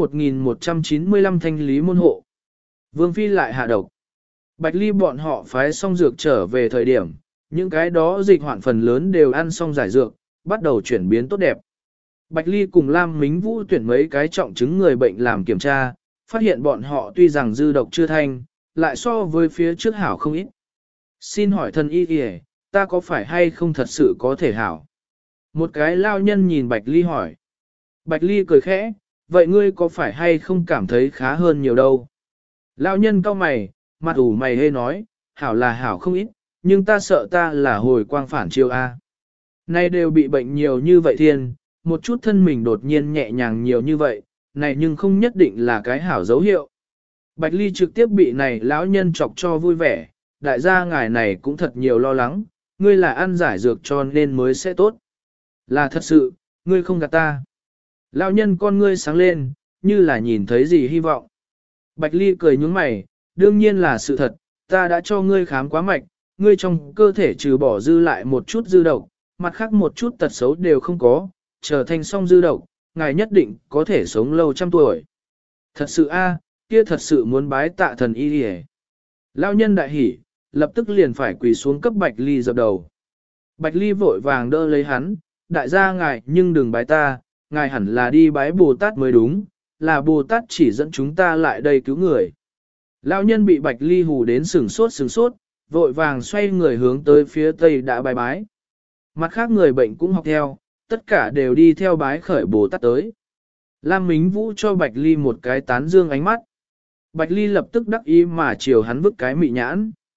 1195 thanh lý môn hộ. Vương Phi lại hạ độc. Bạch Ly bọn họ phái xong dược trở về thời điểm, những cái đó dịch hoạn phần lớn đều ăn xong giải dược, bắt đầu chuyển biến tốt đẹp. Bạch Ly cùng Lam Mính Vũ tuyển mấy cái trọng chứng người bệnh làm kiểm tra, phát hiện bọn họ tuy rằng dư độc chưa thanh, lại so với phía trước hảo không ít. Xin hỏi thần y kìa, ta có phải hay không thật sự có thể hảo? Một cái lao nhân nhìn Bạch Ly hỏi. Bạch Ly cười khẽ, vậy ngươi có phải hay không cảm thấy khá hơn nhiều đâu? Lao nhân cau mày, mặt ủ mày hê nói, hảo là hảo không ít, nhưng ta sợ ta là hồi quang phản chiêu A. Nay đều bị bệnh nhiều như vậy thiên, một chút thân mình đột nhiên nhẹ nhàng nhiều như vậy, này nhưng không nhất định là cái hảo dấu hiệu. Bạch Ly trực tiếp bị này lão nhân chọc cho vui vẻ, đại gia ngài này cũng thật nhiều lo lắng, ngươi là ăn giải dược cho nên mới sẽ tốt. Là thật sự, ngươi không gạt ta. Lão nhân con ngươi sáng lên, như là nhìn thấy gì hy vọng. Bạch Ly cười nhướng mày, đương nhiên là sự thật, ta đã cho ngươi khám quá mạch, ngươi trong cơ thể trừ bỏ dư lại một chút dư độc, mặt khác một chút tật xấu đều không có, trở thành song dư độc, ngài nhất định có thể sống lâu trăm tuổi. Thật sự a, kia thật sự muốn bái tạ thần y đi. Lão nhân đại hỉ, lập tức liền phải quỳ xuống cấp Bạch Ly dập đầu. Bạch Ly vội vàng đỡ lấy hắn, đại gia ngài nhưng đừng bái ta, ngài hẳn là đi bái Bồ Tát mới đúng, là Bồ Tát chỉ dẫn chúng ta lại đây cứu người. Lão nhân bị Bạch Ly hù đến sừng sốt, vội vàng xoay người hướng tới phía tây đã bái bái. Mặt khác người bệnh cũng học theo, tất cả đều đi theo bái khởi Bồ Tát tới. Lam Mính Vũ cho Bạch Ly một cái tán dương ánh mắt. Bạch Ly lập tức đắc ý mà chiều hắn vứt cái mị nhãn.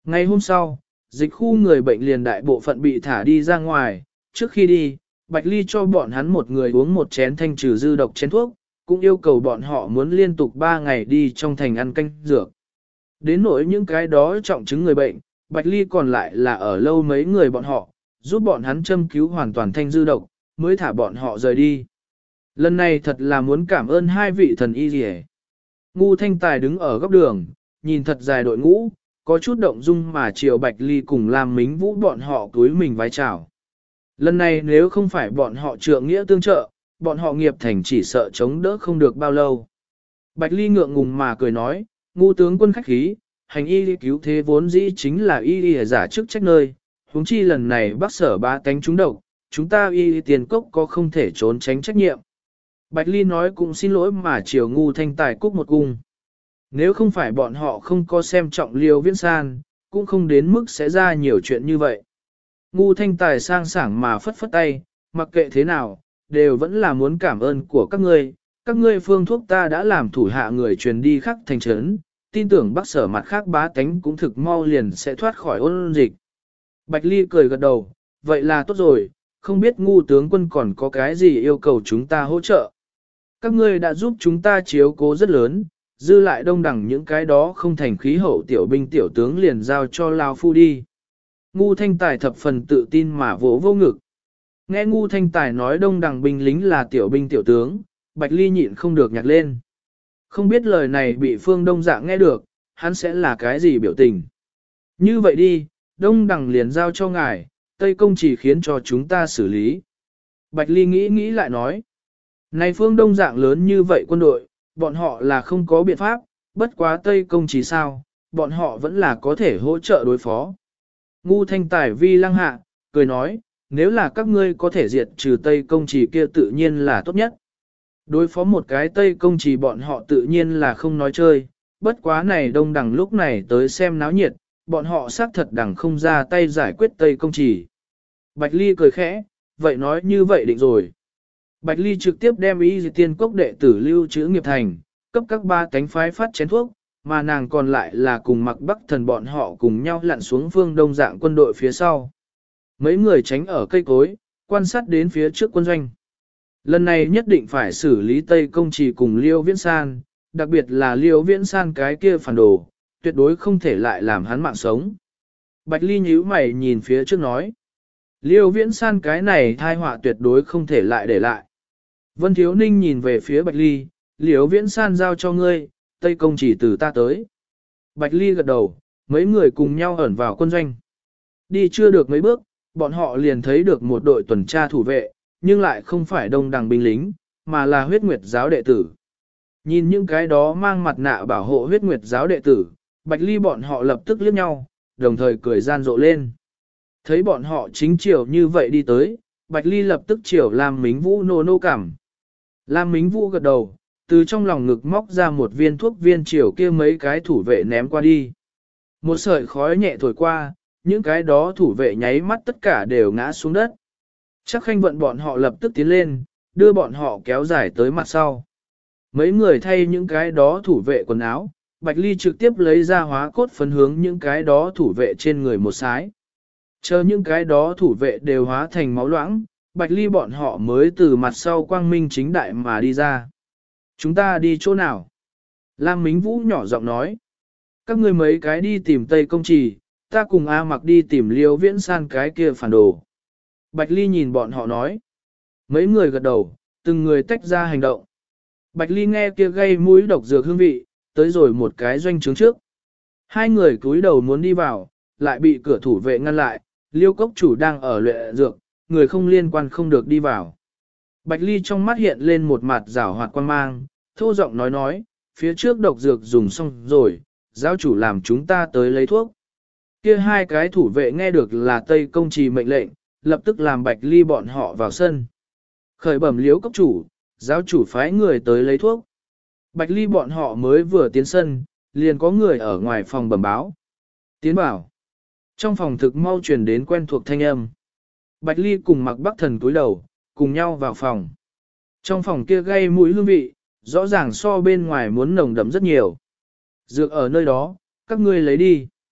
Ngày hôm sau, dịch khu người bệnh liền đại bộ phận bị thả đi ra ngoài, trước khi đi, Bạch Ly cho bọn hắn một người uống một chén thanh trừ dư độc chén thuốc, cũng yêu cầu bọn họ muốn liên tục 3 ngày đi trong thành ăn canh dược. Đến nỗi những cái đó trọng chứng người bệnh, Bạch Ly còn lại là ở lâu mấy người bọn họ, giúp bọn hắn châm cứu hoàn toàn thanh dư độc, mới thả bọn họ rời đi. Lần này thật là muốn cảm ơn hai vị thần y rìa. Ngu Thanh Tài đứng ở góc đường, nhìn thật dài đội ngũ, có chút động dung mà chiều Bạch Ly cùng Lam Mính Vũ bọn họ túi mình vái chào. Lần này nếu không phải bọn họ trượng nghĩa tương trợ, bọn họ nghiệp thành chỉ sợ chống đỡ không được bao lâu. Bạch Ly ngượng ngùng mà cười nói, ngu tướng quân khách khí, hành y cứu thế vốn dĩ chính là y giả chức trách nơi, huống chi lần này bác sở ba tánh trúng độc, chúng ta y tiền cốc có không thể trốn tránh trách nhiệm. Bạch Ly nói cũng xin lỗi mà chiều Ngu Thanh Tài cúc một cung. Nếu không phải bọn họ không có xem trọng Liêu Viễn San, cũng không đến mức sẽ ra nhiều chuyện như vậy. Ngu Thanh Tài sang sảng mà phất phất tay, mặc kệ thế nào, đều vẫn là muốn cảm ơn của các ngươi phương thuốc ta đã làm thủ hạ người truyền đi khắp thành trấn, tin tưởng Bắc Sở mặt khác bá tánh cũng thực mau liền sẽ thoát khỏi ôn dịch. Bạch Ly cười gật đầu, vậy là tốt rồi, không biết Ngu tướng quân còn có cái gì yêu cầu chúng ta hỗ trợ. Các ngươi đã giúp chúng ta chiếu cố rất lớn, dư lại đông đẳng những cái đó không thành khí hậu tiểu binh tiểu tướng liền giao cho Lao Phu đi. Ngu Thanh Tài thập phần tự tin mà vỗ vô ngực. Nghe Ngu Thanh Tài nói đông đẳng binh lính là tiểu binh tiểu tướng, Bạch Ly nhịn không được nhạc lên. Không biết lời này bị Phương Đông Dạ nghe được, hắn sẽ là cái gì biểu tình. Như vậy đi, đông đẳng liền giao cho ngài, Tây Công chỉ khiến cho chúng ta xử lý. Bạch Ly nghĩ lại nói. Này Phương Đông Dạng lớn như vậy quân đội, bọn họ là không có biện pháp, bất quá Tây Công chỉ sao, bọn họ vẫn là có thể hỗ trợ đối phó. Ngu Thanh Tài vi lăng hạ, cười nói, nếu là các ngươi có thể diệt trừ Tây Công chỉ kia tự nhiên là tốt nhất. Đối phó một cái Tây Công chỉ bọn họ tự nhiên là không nói chơi, bất quá này đông đẳng lúc này tới xem náo nhiệt, bọn họ xác thật đẳng không ra tay giải quyết Tây Công chỉ. Bạch Ly cười khẽ, vậy nói như vậy định rồi. Bạch Ly trực tiếp đem y tiên cốc đệ tử lưu trữ nghiệp thành, cấp các ba cánh phái phát chén thuốc, mà nàng còn lại là cùng mặc bắc thần bọn họ cùng nhau lặn xuống Phương Đông Dạng quân đội phía sau. Mấy người tránh ở cây cối, quan sát đến phía trước quân doanh. Lần này nhất định phải xử lý Tây Công Trì cùng Liêu Viễn San, đặc biệt là Liêu Viễn San cái kia phản đồ, tuyệt đối không thể lại làm hắn mạng sống. Bạch Ly nhíu mày nhìn phía trước nói. Liêu Viễn San cái này thai họa tuyệt đối không thể lại để lại. Vân Thiếu Ninh nhìn về phía Bạch Ly, Liêu Viễn San giao cho ngươi, Tây Công chỉ từ ta tới. Bạch Ly gật đầu, mấy người cùng nhau ẩn vào quân doanh. Đi chưa được mấy bước, bọn họ liền thấy được một đội tuần tra thủ vệ, nhưng lại không phải đông đằng binh lính, mà là huyết nguyệt giáo đệ tử. Nhìn những cái đó mang mặt nạ bảo hộ huyết nguyệt giáo đệ tử, Bạch Ly bọn họ lập tức liếc nhau, đồng thời cười gian rộ lên. Thấy bọn họ chính chiều như vậy đi tới, Bạch Ly lập tức chiều Lam Mính Vũ nô nô cảm. Lam Mính Vũ gật đầu, từ trong lòng ngực móc ra một viên thuốc viên chiều kia mấy cái thủ vệ ném qua đi. Một sợi khói nhẹ thổi qua, những cái đó thủ vệ nháy mắt tất cả đều ngã xuống đất. Chắc Khanh vận bọn họ lập tức tiến lên, đưa bọn họ kéo dài tới mặt sau. Mấy người thay những cái đó thủ vệ quần áo, Bạch Ly trực tiếp lấy ra hóa cốt phấn hướng những cái đó thủ vệ trên người một sái. Chờ những cái đó thủ vệ đều hóa thành máu loãng, Bạch Ly bọn họ mới từ mặt sau quang minh chính đại mà đi ra. Chúng ta đi chỗ nào? Lam Mính Vũ nhỏ giọng nói. Các ngươi mấy cái đi tìm Tây Công Trì, ta cùng A Mặc đi tìm Liêu Viễn San cái kia phản đồ. Bạch Ly nhìn bọn họ nói. Mấy người gật đầu, từng người tách ra hành động. Bạch Ly nghe kia gây mũi độc dược hương vị, tới rồi một cái doanh trướng trước. Hai người cúi đầu muốn đi vào, lại bị cửa thủ vệ ngăn lại, Liêu Cốc chủ đang ở luyện dược, người không liên quan không được đi vào. Bạch Ly trong mắt hiện lên một mặt rảo hoạt quan mang, thô giọng nói, phía trước độc dược dùng xong rồi, giáo chủ làm chúng ta tới lấy thuốc. Kia hai cái thủ vệ nghe được là Tây Công Trì mệnh lệnh, lập tức làm Bạch Ly bọn họ vào sân. Khởi bẩm Liêu Cốc chủ, giáo chủ phái người tới lấy thuốc. Bạch Ly bọn họ mới vừa tiến sân, liền có người ở ngoài phòng bẩm báo. Tiến bảo. Trong phòng thực mau truyền đến quen thuộc thanh âm. Bạch Ly cùng Mặc Bắc Thần cúi đầu, cùng nhau vào phòng. Trong phòng kia gây mũi hương vị, rõ ràng so bên ngoài muốn nồng đậm rất nhiều. Dược ở nơi đó, các ngươi lấy đi.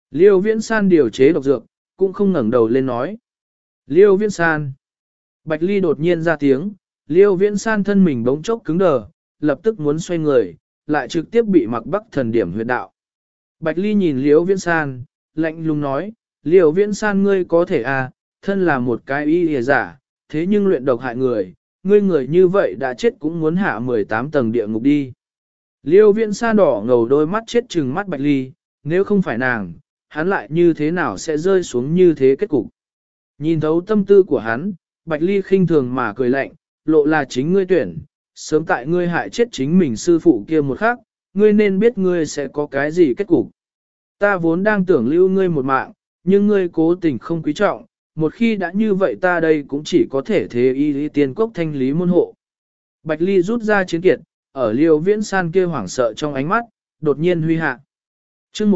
Liêu Viễn San điều chế độc dược, cũng không ngẩng đầu lên nói. Liêu Viễn San. Bạch Ly đột nhiên ra tiếng, Liêu Viễn San thân mình bỗng chốc cứng đờ, lập tức muốn xoay người, lại trực tiếp bị Mặc Bắc Thần điểm huyệt đạo. Bạch Ly nhìn Liêu Viễn San, lạnh lùng nói, Liêu Viễn San ngươi có thể à, thân là một cái y lìa giả, thế nhưng luyện độc hại người, ngươi người như vậy đã chết cũng muốn hạ 18 tầng địa ngục đi. Liêu Viễn San đỏ ngầu đôi mắt chết trừng mắt Bạch Ly, nếu không phải nàng, hắn lại như thế nào sẽ rơi xuống như thế kết cục. Nhìn thấu tâm tư của hắn, Bạch Ly khinh thường mà cười lạnh, lộ là chính ngươi tuyển, sớm tại ngươi hại chết chính mình sư phụ kia một khắc, ngươi nên biết ngươi sẽ có cái gì kết cục. Ta vốn đang tưởng lưu ngươi một mạng, nhưng ngươi cố tình không quý trọng, một khi đã như vậy ta đây cũng chỉ có thể thế y tiên quốc thanh lý môn hộ. Bạch Ly rút ra chiến kiệt, ở Liêu Viễn San kia hoảng sợ trong ánh mắt, đột nhiên huy hạ. chương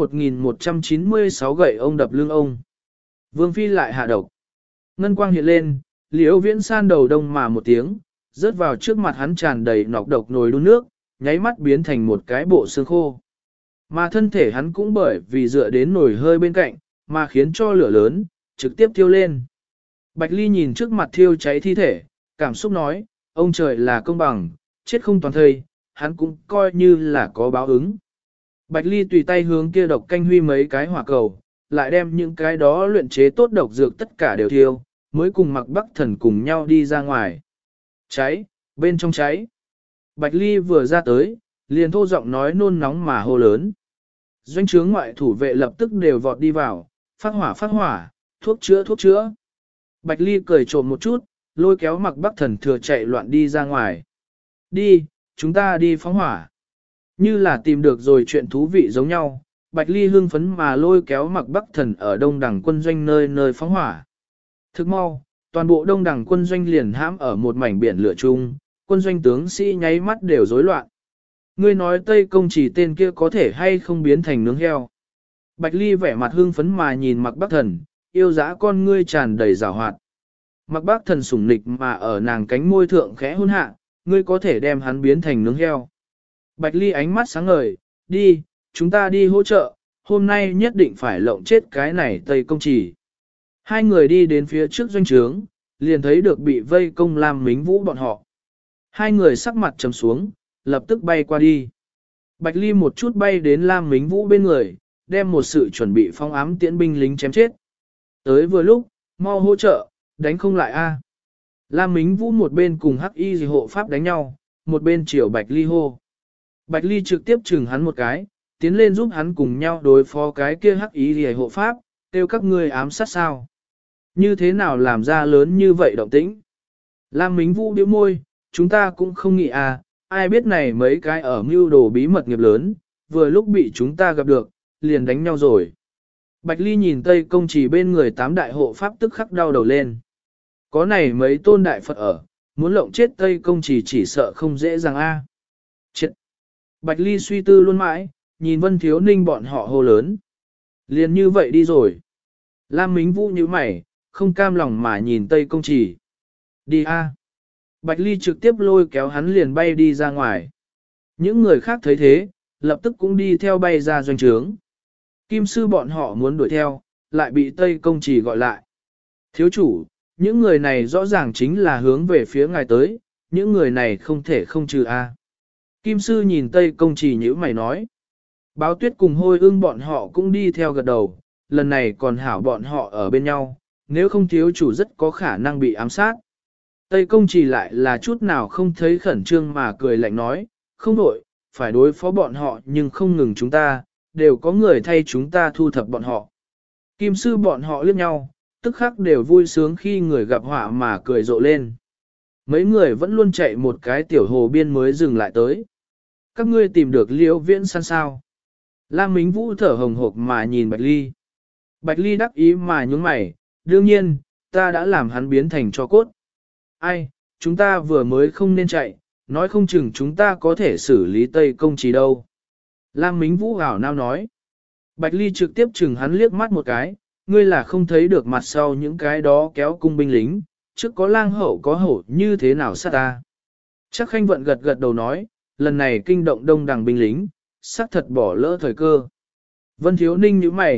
1196 gậy ông đập lưng ông. Vương Phi lại hạ độc. Ngân quang hiện lên, Liêu Viễn San đầu đông mà một tiếng, rớt vào trước mặt hắn tràn đầy nọc độc nồi đun nước, nháy mắt biến thành một cái bộ xương khô. Mà thân thể hắn cũng bởi vì dựa đến nồi hơi bên cạnh, mà khiến cho lửa lớn, trực tiếp thiêu lên. Bạch Ly nhìn trước mặt thiêu cháy thi thể, cảm xúc nói, ông trời là công bằng, chết không toàn thây, hắn cũng coi như là có báo ứng. Bạch Ly tùy tay hướng kia độc canh huy mấy cái hỏa cầu, lại đem những cái đó luyện chế tốt độc dược tất cả đều thiêu, mới cùng Mặc Bắc Thần cùng nhau đi ra ngoài. Cháy, bên trong cháy. Bạch Ly vừa ra tới, liền thô giọng nói nôn nóng mà hô lớn. Doanh trướng ngoại thủ vệ lập tức đều vọt đi vào, phát hỏa, thuốc chữa. Bạch Ly cười trộm một chút, lôi kéo Mặc Bắc Thần thừa chạy loạn đi ra ngoài. Đi, chúng ta đi phóng hỏa. Như là tìm được rồi chuyện thú vị giống nhau, Bạch Ly hưng phấn mà lôi kéo Mặc Bắc Thần ở đông đẳng quân doanh nơi phóng hỏa. Thức mau, toàn bộ đông đẳng quân doanh liền hãm ở một mảnh biển lửa chung, quân doanh tướng sĩ nháy mắt đều rối loạn. Ngươi nói Tây Công Chỉ tên kia có thể hay không biến thành nướng heo. Bạch Ly vẻ mặt hưng phấn mà nhìn Mặc Bắc Thần, yêu dã con ngươi tràn đầy giảo hoạt. Mặc Bắc Thần sủng nịch mà ở nàng cánh môi thượng khẽ hôn hạ, ngươi có thể đem hắn biến thành nướng heo. Bạch Ly ánh mắt sáng ngời, đi, chúng ta đi hỗ trợ, hôm nay nhất định phải lộng chết cái này Tây Công Chỉ. Hai người đi đến phía trước doanh trướng, liền thấy được bị vây công Lam Mính Vũ bọn họ. Hai người sắc mặt trầm xuống, lập tức bay qua đi. Bạch Ly một chút bay đến Lam Mính Vũ bên người, đem một sự chuẩn bị phong ám tiễn binh lính chém chết. Tới vừa lúc, mau hỗ trợ, đánh không lại a. Lam Mính Vũ một bên cùng Hắc Y hộ pháp đánh nhau, một bên chiều Bạch Ly hô. Bạch Ly trực tiếp chừng hắn một cái, tiến lên giúp hắn cùng nhau đối phó cái kia Hắc Y hộ pháp, kêu các ngươi ám sát sao. Như thế nào làm ra lớn như vậy động tĩnh? Lam Mính Vũ bĩu môi, chúng ta cũng không nghĩ à, ai biết này mấy cái ở mưu đồ bí mật nghiệp lớn, vừa lúc bị chúng ta gặp được, liền đánh nhau rồi. Bạch Ly nhìn Tây Công Chỉ bên người 8 đại hộ pháp tức khắc đau đầu lên. Có này mấy tôn đại Phật ở, muốn lộng chết Tây Công chỉ sợ không dễ dàng a. Chết! Bạch Ly suy tư luôn mãi, nhìn Vân Thiếu Ninh bọn họ hô lớn. Liền như vậy đi rồi. Lam Mính Vũ như mày, không cam lòng mà nhìn Tây Công Chỉ. Đi a. Bạch Ly trực tiếp lôi kéo hắn liền bay đi ra ngoài. Những người khác thấy thế, lập tức cũng đi theo bay ra doanh trướng. Kim sư bọn họ muốn đuổi theo, lại bị Tây Công Chỉ gọi lại. Thiếu chủ, những người này rõ ràng chính là hướng về phía ngài tới, những người này không thể không trừ a. Kim sư nhìn Tây Công Chỉ nhíu mày nói. Báo Tuyết cùng Hôi Ưng bọn họ cũng đi theo gật đầu, lần này còn hảo bọn họ ở bên nhau, nếu không thiếu chủ rất có khả năng bị ám sát. Tây Công Chỉ lại là chút nào không thấy khẩn trương mà cười lạnh nói, không đổi, phải đối phó bọn họ nhưng không ngừng chúng ta, đều có người thay chúng ta thu thập bọn họ. Kim sư bọn họ liếc nhau, tức khắc đều vui sướng khi người gặp họa mà cười rộ lên. Mấy người vẫn luôn chạy một cái tiểu hồ biên mới dừng lại tới. Các ngươi tìm được Liễu Viễn San sao? Lam Mính Vũ thở hồng hộc mà nhìn Bạch Ly. Bạch Ly đắc ý mà nhướng mày, đương nhiên, ta đã làm hắn biến thành tro cốt. Ai, chúng ta vừa mới không nên chạy, nói không chừng chúng ta có thể xử lý Tây Công Chỉ đâu. Lam Mính Vũ gào nao nói. Bạch Ly trực tiếp chừng hắn liếc mắt một cái, ngươi là không thấy được mặt sau những cái đó kéo cung binh lính, trước có lang hậu có hổ như thế nào sát ta. Chắc Khanh Vận gật gật đầu nói, lần này kinh động đông đằng binh lính, xác thật bỏ lỡ thời cơ. Vân Thiếu Ninh nhíu mày,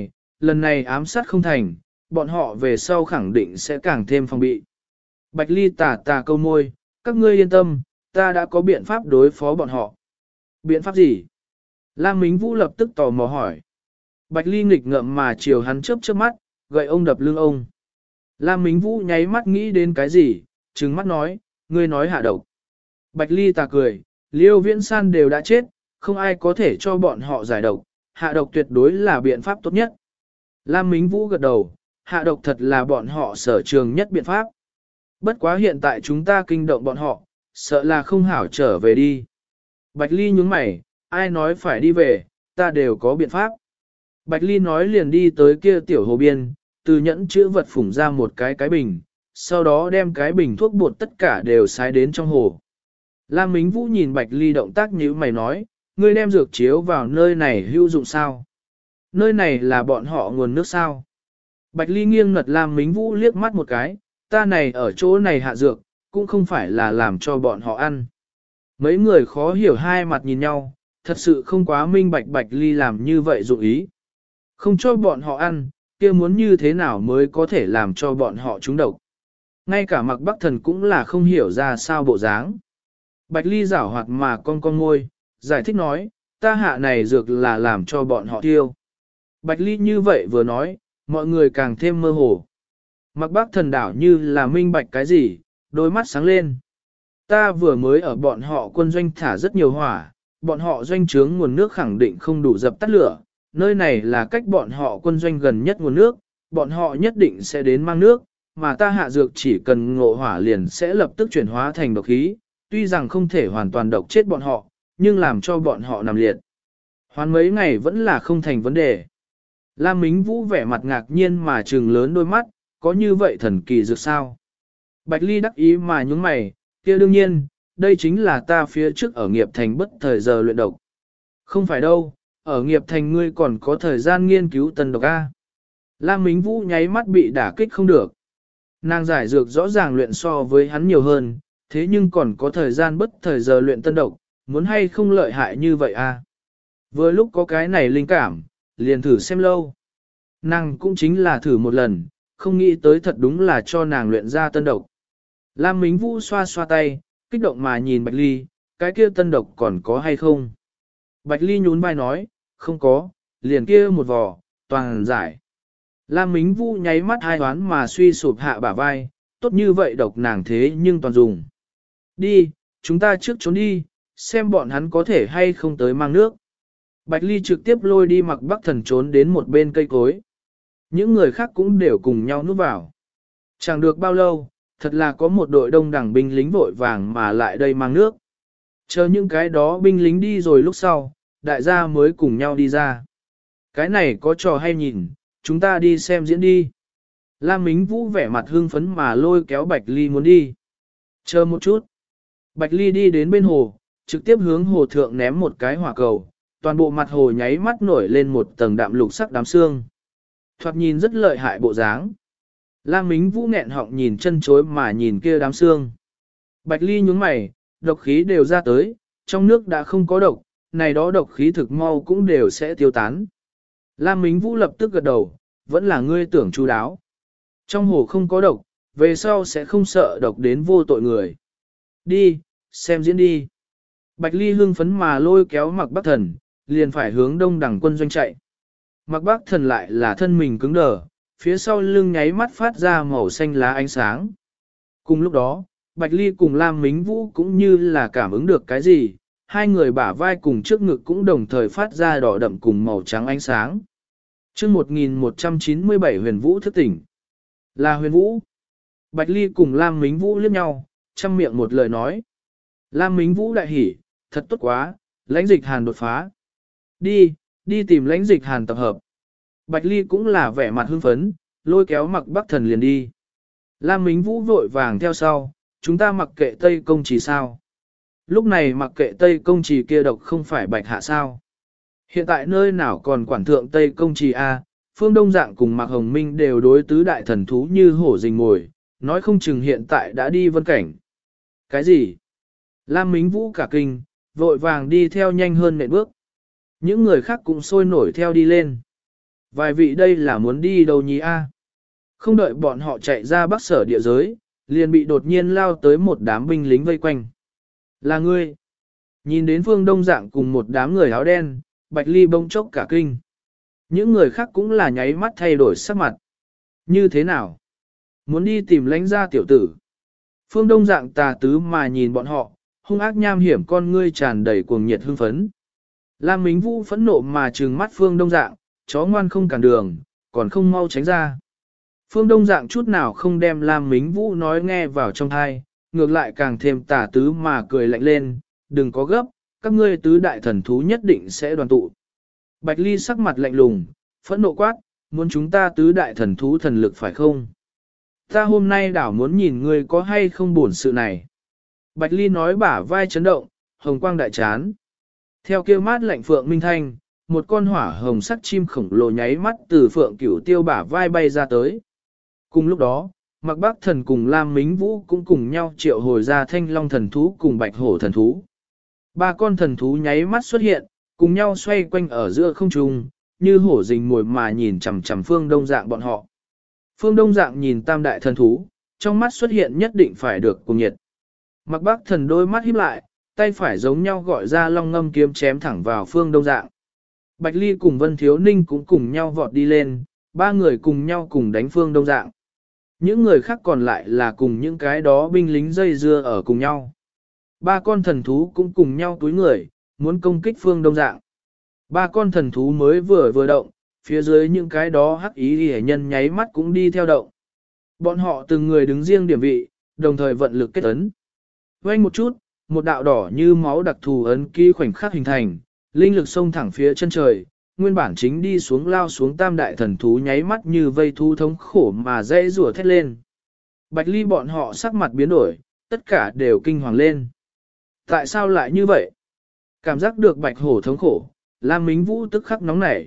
lần này ám sát không thành, bọn họ về sau khẳng định sẽ càng thêm phòng bị. Bạch Ly tà tà câu môi, các ngươi yên tâm, ta đã có biện pháp đối phó bọn họ. Biện pháp gì? Lam Mính Vũ lập tức tò mò hỏi. Bạch Ly nghịch ngợm mà chiều hắn chớp chớp mắt, gậy ông đập lưng ông. Lam Mính Vũ nháy mắt nghĩ đến cái gì, trừng mắt nói, ngươi nói hạ độc. Bạch Ly tà cười, Liêu Viễn San đều đã chết, không ai có thể cho bọn họ giải độc, hạ độc tuyệt đối là biện pháp tốt nhất. Lam Mính Vũ gật đầu, hạ độc thật là bọn họ sở trường nhất biện pháp. Bất quá hiện tại chúng ta kinh động bọn họ, sợ là không hảo trở về đi. Bạch Ly nhướng mày, ai nói phải đi về, ta đều có biện pháp. Bạch Ly nói liền đi tới kia tiểu hồ biên, từ nhẫn chữ vật phủng ra một cái bình, sau đó đem cái bình thuốc bột tất cả đều xái đến trong hồ. Lam Mính Vũ nhìn Bạch Ly động tác như mày nói, ngươi đem dược chiếu vào nơi này hữu dụng sao? Nơi này là bọn họ nguồn nước sao? Bạch Ly nghiêng ngật Lam Mính Vũ liếc mắt một cái, ta này ở chỗ này hạ dược, cũng không phải là làm cho bọn họ ăn. Mấy người khó hiểu hai mặt nhìn nhau, thật sự không quá minh bạch Bạch Ly làm như vậy dụng ý. Không cho bọn họ ăn, kia muốn như thế nào mới có thể làm cho bọn họ trúng độc. Ngay cả Mạc Bắc Thần cũng là không hiểu ra sao bộ dáng. Bạch Ly giảo hoạt mà con môi, giải thích nói, ta hạ này dược là làm cho bọn họ tiêu. Bạch Ly như vậy vừa nói, mọi người càng thêm mơ hồ. Mạc Bắc Thần đảo như là minh bạch cái gì, đôi mắt sáng lên. Ta vừa mới ở bọn họ quân doanh thả rất nhiều hỏa, bọn họ doanh trướng nguồn nước khẳng định không đủ dập tắt lửa, nơi này là cách bọn họ quân doanh gần nhất nguồn nước, bọn họ nhất định sẽ đến mang nước, mà ta hạ dược chỉ cần ngộ hỏa liền sẽ lập tức chuyển hóa thành độc khí, tuy rằng không thể hoàn toàn độc chết bọn họ, nhưng làm cho bọn họ nằm liệt. Hoán mấy ngày vẫn là không thành vấn đề. Lam Mính Vũ vẻ mặt ngạc nhiên mà trừng lớn đôi mắt, có như vậy thần kỳ dược sao? Bạch Ly đắc ý mà nhúng mày, kia đương nhiên, đây chính là ta phía trước ở nghiệp thành bất thời giờ luyện độc. Không phải đâu, ở nghiệp thành ngươi còn có thời gian nghiên cứu tân độc A. Lam Mính Vũ nháy mắt bị đả kích không được. Nàng giải dược rõ ràng luyện so với hắn nhiều hơn, thế nhưng còn có thời gian bất thời giờ luyện tân độc, muốn hay không lợi hại như vậy A. Vừa lúc có cái này linh cảm, liền thử xem lâu. Nàng cũng chính là thử một lần, không nghĩ tới thật đúng là cho nàng luyện ra tân độc. Lam Mính Vũ xoa xoa tay, kích động mà nhìn Bạch Ly, cái kia tân độc còn có hay không? Bạch Ly nhún vai nói, không có, liền kia một vò, toàn giải. Lam Mính Vũ nháy mắt hai đoán mà suy sụp hạ bả vai, tốt như vậy độc nàng thế nhưng toàn dùng. Đi, chúng ta trước trốn đi, xem bọn hắn có thể hay không tới mang nước. Bạch Ly trực tiếp lôi đi Mạc Bắc Thần trốn đến một bên cây cối. Những người khác cũng đều cùng nhau núp vào. Chẳng được bao lâu, thật là có một đội đông đảo binh lính vội vàng mà lại đây mang nước. Chờ những cái đó binh lính đi rồi lúc sau, đại gia mới cùng nhau đi ra. Cái này có trò hay nhìn, chúng ta đi xem diễn đi. Lam Mính Vũ vẻ mặt hưng phấn mà lôi kéo Bạch Ly muốn đi. Chờ một chút. Bạch Ly đi đến bên hồ, trực tiếp hướng hồ thượng ném một cái hỏa cầu, toàn bộ mặt hồ nháy mắt nổi lên một tầng đạm lục sắc đám sương. Thoạt nhìn rất lợi hại bộ dáng. Lam Mính Vũ nghẹn họng nhìn chân chối mà nhìn kia đám sương. Bạch Ly nhướng mày, độc khí đều ra tới, trong nước đã không có độc, này đó độc khí thực mau cũng đều sẽ tiêu tán. Lam Mính Vũ lập tức gật đầu, vẫn là ngươi tưởng chu đáo. Trong hồ không có độc, về sau sẽ không sợ độc đến vô tội người. Đi, xem diễn đi. Bạch Ly hưng phấn mà lôi kéo Mạc Bắc Thần, liền phải hướng đông đẳng quân doanh chạy. Mạc Bắc Thần lại là thân mình cứng đờ, phía sau lưng nháy mắt phát ra màu xanh lá ánh sáng. Cùng lúc đó, Bạch Ly cùng Lam Mính Vũ cũng như là cảm ứng được cái gì, hai người bả vai cùng trước ngực cũng đồng thời phát ra đỏ đậm cùng màu trắng ánh sáng. Chương 1197 Huyền Vũ thức tỉnh. Là Huyền Vũ. Bạch Ly cùng Lam Mính Vũ liếc nhau, chăm miệng một lời nói. Lam Mính Vũ đại hỉ, thật tốt quá, lãnh dịch hàn đột phá. Đi tìm lãnh dịch hàn tập hợp. Bạch Ly cũng là vẻ mặt hưng phấn, lôi kéo Mạc Bắc Thần liền đi. Lam Mính Vũ vội vàng theo sau, chúng ta mặc kệ Tây Công Trì sao. Lúc này mặc kệ Tây Công Trì kia độc không phải Bạch Hạ sao. Hiện tại nơi nào còn quản thượng Tây Công Trì A, Phương Đông Dạng cùng Mạc Hồng Minh đều đối tứ đại thần thú như hổ rình mồi, nói không chừng hiện tại đã đi vân cảnh. Cái gì? Lam Mính Vũ cả kinh, vội vàng đi theo nhanh hơn nệm bước. Những người khác cũng sôi nổi theo đi lên. Vài vị đây là muốn đi đâu nhỉ a? Không đợi bọn họ chạy ra bắc sở địa giới, liền bị đột nhiên lao tới một đám binh lính vây quanh. Là ngươi. Nhìn đến Phương Đông Dạng cùng một đám người áo đen, Bạch Ly bỗng chốc cả kinh. Những người khác cũng là nháy mắt thay đổi sắc mặt. Như thế nào? Muốn đi tìm lãnh gia tiểu tử. Phương Đông Dạng tà tứ mà nhìn bọn họ, hung ác nham hiểm con ngươi tràn đầy cuồng nhiệt hưng phấn. Lam Mính Vũ phẫn nộ mà trừng mắt Phương Đông Dạng, chó ngoan không cản đường, còn không mau tránh ra. Phương Đông Dạng chút nào không đem Lam Mính Vũ nói nghe vào trong tai, ngược lại càng thêm tà tứ mà cười lạnh lên, đừng có gấp, các ngươi tứ đại thần thú nhất định sẽ đoàn tụ. Bạch Ly sắc mặt lạnh lùng, phẫn nộ quát, muốn chúng ta tứ đại thần thú thần lực phải không? Ta hôm nay đảo muốn nhìn ngươi có hay không buồn sự này. Bạch Ly nói bả vai chấn động, hồng quang đại chán. Theo kêu mát lạnh phượng minh thanh, một con hỏa hồng sắc chim khổng lồ nháy mắt từ phượng cửu tiêu bả vai bay ra tới. Cùng lúc đó, Mạc Bắc Thần cùng Lam Mính Vũ cũng cùng nhau triệu hồi ra thanh long thần thú cùng bạch hổ thần thú. Ba con thần thú nháy mắt xuất hiện, cùng nhau xoay quanh ở giữa không trung, như hổ rình mồi mà nhìn chằm chằm Phương Đông Dạng bọn họ. Phương Đông Dạng nhìn tam đại thần thú, trong mắt xuất hiện nhất định phải được cùng nhiệt. Mạc Bắc Thần đôi mắt híp lại, tay phải giống nhau gọi ra long ngâm kiếm chém thẳng vào Phương Đông Dạng. Bạch Ly cùng Vân Thiếu Ninh cũng cùng nhau vọt đi lên, ba người cùng nhau cùng đánh Phương Đông Dạng. Những người khác còn lại là cùng những cái đó binh lính dây dưa ở cùng nhau. Ba con thần thú cũng cùng nhau túi người, muốn công kích Phương Đông Dạng. Ba con thần thú mới vừa động, phía dưới những cái đó hắc ý hệ nhân nháy mắt cũng đi theo động. Bọn họ từng người đứng riêng điểm vị, đồng thời vận lực kết ấn. Quanh một chút, một đạo đỏ như máu đặc thù ấn ký khoảnh khắc hình thành, linh lực xông thẳng phía chân trời, nguyên bản chính đi xuống lao xuống tam đại thần thú nháy mắt như vây thú thống khổ mà dãy rủa thét lên. Bạch Ly bọn họ sắc mặt biến đổi, tất cả đều kinh hoàng lên. Tại sao lại như vậy? Cảm giác được bạch hổ thống khổ, Lam Mính Vũ tức khắc nóng nảy.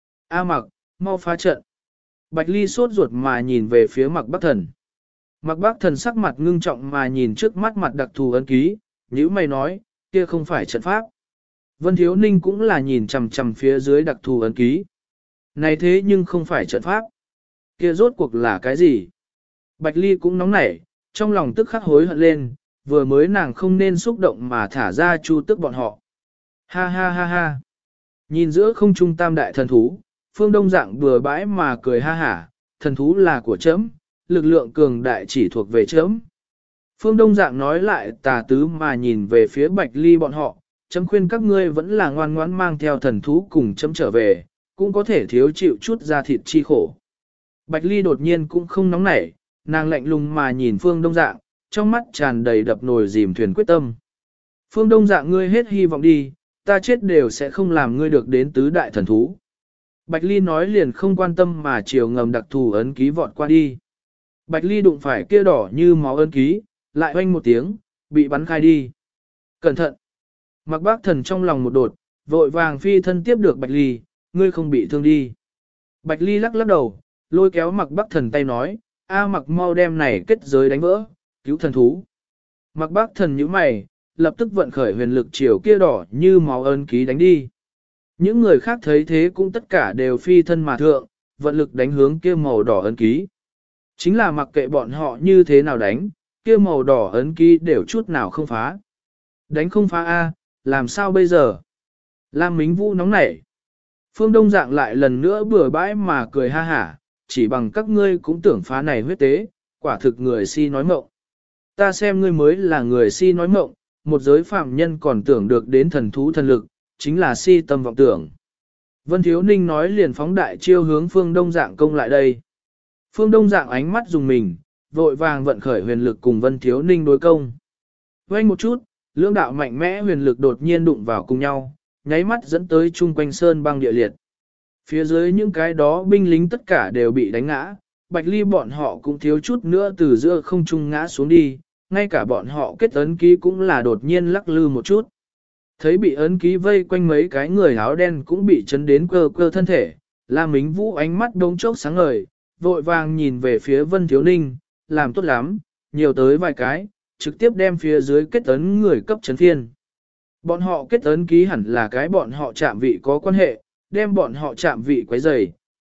A Mặc, mau phá trận. Bạch Ly sốt ruột mà nhìn về phía Mạc Bắc Thần. Mạc Bắc Thần sắc mặt ngưng trọng mà nhìn trước mắt mặt đặc thù ấn ký, nhữ mày nói, kia không phải trận pháp. Vân Thiếu Ninh cũng là nhìn chằm chằm phía dưới đặc thù ấn ký. Này thế nhưng không phải trận pháp. Kia rốt cuộc là cái gì? Bạch Ly cũng nóng nảy, trong lòng tức khắc hối hận lên, vừa mới nàng không nên xúc động mà thả ra chu tức bọn họ. Ha ha ha ha. Nhìn giữa không trung tam đại thần thú, Phương Đông Dạng bừa bãi mà cười ha hả, thần thú là của chấm, lực lượng cường đại chỉ thuộc về chấm. Phương Đông Dạng nói lại tà tứ mà nhìn về phía Bạch Ly bọn họ, chấm khuyên các ngươi vẫn là ngoan ngoãn mang theo thần thú cùng chấm trở về, cũng có thể thiếu chịu chút da thịt chi khổ. Bạch Ly đột nhiên cũng không nóng nảy, nàng lạnh lùng mà nhìn Phương Đông Dạng, trong mắt tràn đầy đập nồi dìm thuyền quyết tâm. Phương Đông Dạng ngươi hết hy vọng đi, ta chết đều sẽ không làm ngươi được đến tứ đại thần thú. Bạch Ly nói liền không quan tâm mà chiều ngầm đặc thù ấn ký vọt qua đi. Bạch Ly đụng phải kia đỏ như máu ấn ký, lại oanh một tiếng, bị bắn khai đi. Cẩn thận! Mạc Bắc Thần trong lòng một đột, vội vàng phi thân tiếp được Bạch Ly, ngươi không bị thương đi. Bạch Ly lắc lắc đầu, lôi kéo Mạc Bắc Thần tay nói, A Mạc mau đem này kết giới đánh vỡ, cứu thần thú. Mạc Bắc Thần nhíu mày, lập tức vận khởi huyền lực chiều kia đỏ như máu ấn ký đánh đi. Những người khác thấy thế cũng tất cả đều phi thân mà thượng, vận lực đánh hướng kia màu đỏ ấn ký. Chính là mặc kệ bọn họ như thế nào đánh, kia màu đỏ ấn ký đều chút nào không phá. Đánh không phá A, làm sao bây giờ? Lam Mính Vũ nóng nảy. Phương Đông Dạng lại lần nữa bừa bãi mà cười ha hả, chỉ bằng các ngươi cũng tưởng phá này huyết tế, quả thực người si nói mộng. Ta xem ngươi mới là người si nói mộng, một giới phạm nhân còn tưởng được đến thần thú thần lực, chính là si tâm vọng tưởng. Vân Thiếu Ninh nói liền phóng đại chiêu hướng Phương Đông Dạng công lại đây. Phương Đông Dạng ánh mắt dùng mình, vội vàng vận khởi huyền lực cùng Vân Thiếu Ninh đối công. Quanh một chút, lưỡng đạo mạnh mẽ huyền lực đột nhiên đụng vào cùng nhau, nháy mắt dẫn tới chung quanh sơn băng địa liệt. Phía dưới những cái đó binh lính tất cả đều bị đánh ngã, Bạch Ly bọn họ cũng thiếu chút nữa từ giữa không trung ngã xuống đi, ngay cả bọn họ kết ấn ký cũng là đột nhiên lắc lư một chút. Thấy bị ấn ký vây quanh mấy cái người áo đen cũng bị chấn đến cơ cơ thân thể, Lam Mính Vũ ánh mắt đống chốc sáng ngời, vội vàng nhìn về phía Vân Thiếu Ninh, làm tốt lắm, nhiều tới vài cái, trực tiếp đem phía dưới kết ấn người cấp chấn phiên. Bọn họ kết ấn ký hẳn là cái bọn họ chạm vị có quan hệ, đem bọn họ chạm vị quấy rầy,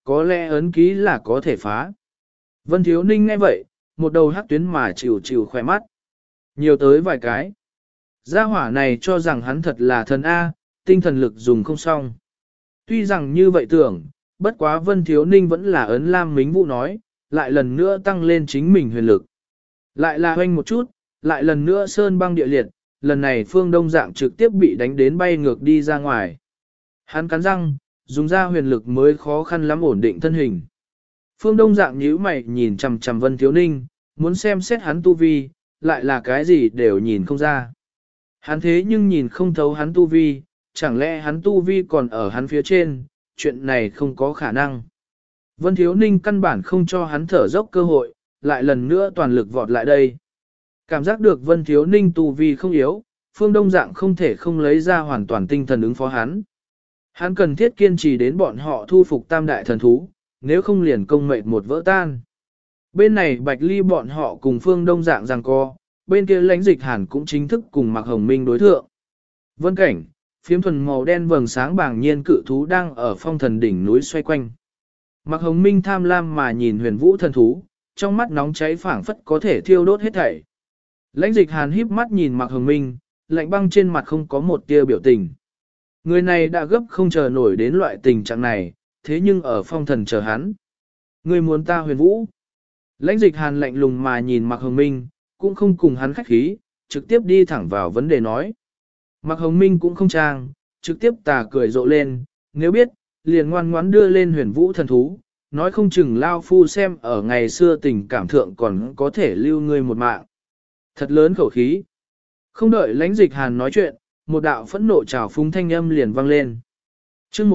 có lẽ ấn ký là có thể phá. Vân Thiếu Ninh nghe vậy, một đầu hắc tuyến mà chịu chịu khỏe mắt. Nhiều tới vài cái. Gia hỏa này cho rằng hắn thật là thần A, tinh thần lực dùng không xong. Tuy rằng như vậy tưởng, bất quá Vân Thiếu Ninh vẫn là ấn Lam Mính Vũ nói, lại lần nữa tăng lên chính mình huyền lực. Lại là hoanh một chút, lại lần nữa sơn băng địa liệt, lần này Phương Đông Dạng trực tiếp bị đánh đến bay ngược đi ra ngoài. Hắn cắn răng, dùng ra huyền lực mới khó khăn lắm ổn định thân hình. Phương Đông Dạng nhíu mày nhìn chằm chằm Vân Thiếu Ninh, muốn xem xét hắn tu vi, lại là cái gì đều nhìn không ra. Hắn thế nhưng nhìn không thấu hắn tu vi, chẳng lẽ hắn tu vi còn ở hắn phía trên, chuyện này không có khả năng. Vân Thiếu Ninh căn bản không cho hắn thở dốc cơ hội, lại lần nữa toàn lực vọt lại đây. Cảm giác được Vân Thiếu Ninh tu vi không yếu, Phương Đông Dạng không thể không lấy ra hoàn toàn tinh thần ứng phó hắn. Hắn cần thiết kiên trì đến bọn họ thu phục tam đại thần thú, nếu không liền công mệnh một vỡ tan. Bên này Bạch Ly bọn họ cùng Phương Đông Dạng giằng co, bên kia Lãnh Dịch Hàn cũng chính thức cùng Mạc Hồng Minh đối thượng. Vân cảnh, phiếm thuần màu đen vầng sáng bàng nhiên cự thú đang ở phong thần đỉnh núi xoay quanh. Mạc Hồng Minh tham lam mà nhìn huyền vũ thần thú, trong mắt nóng cháy phảng phất có thể thiêu đốt hết thảy. Lãnh Dịch Hàn híp mắt nhìn Mạc Hồng Minh, lạnh băng trên mặt không có một tia biểu tình. Người này đã gấp không chờ nổi đến loại tình trạng này, thế nhưng ở phong thần chờ hắn. Người muốn ta huyền vũ. Lãnh Dịch Hàn lạnh lùng mà nhìn Mạc Hồng Minh, cũng không cùng hắn khách khí, trực tiếp đi thẳng vào vấn đề nói. Mạc Hồng Minh cũng không trang, trực tiếp tà cười rộ lên, nếu biết, liền ngoan ngoãn đưa lên huyền vũ thần thú, nói không chừng lao phu xem ở ngày xưa tình cảm thượng còn có thể lưu ngươi một mạng. Thật lớn khẩu khí. Không đợi Lãnh Dịch Hàn nói chuyện, một đạo phẫn nộ trào phúng thanh âm liền vang lên. Chương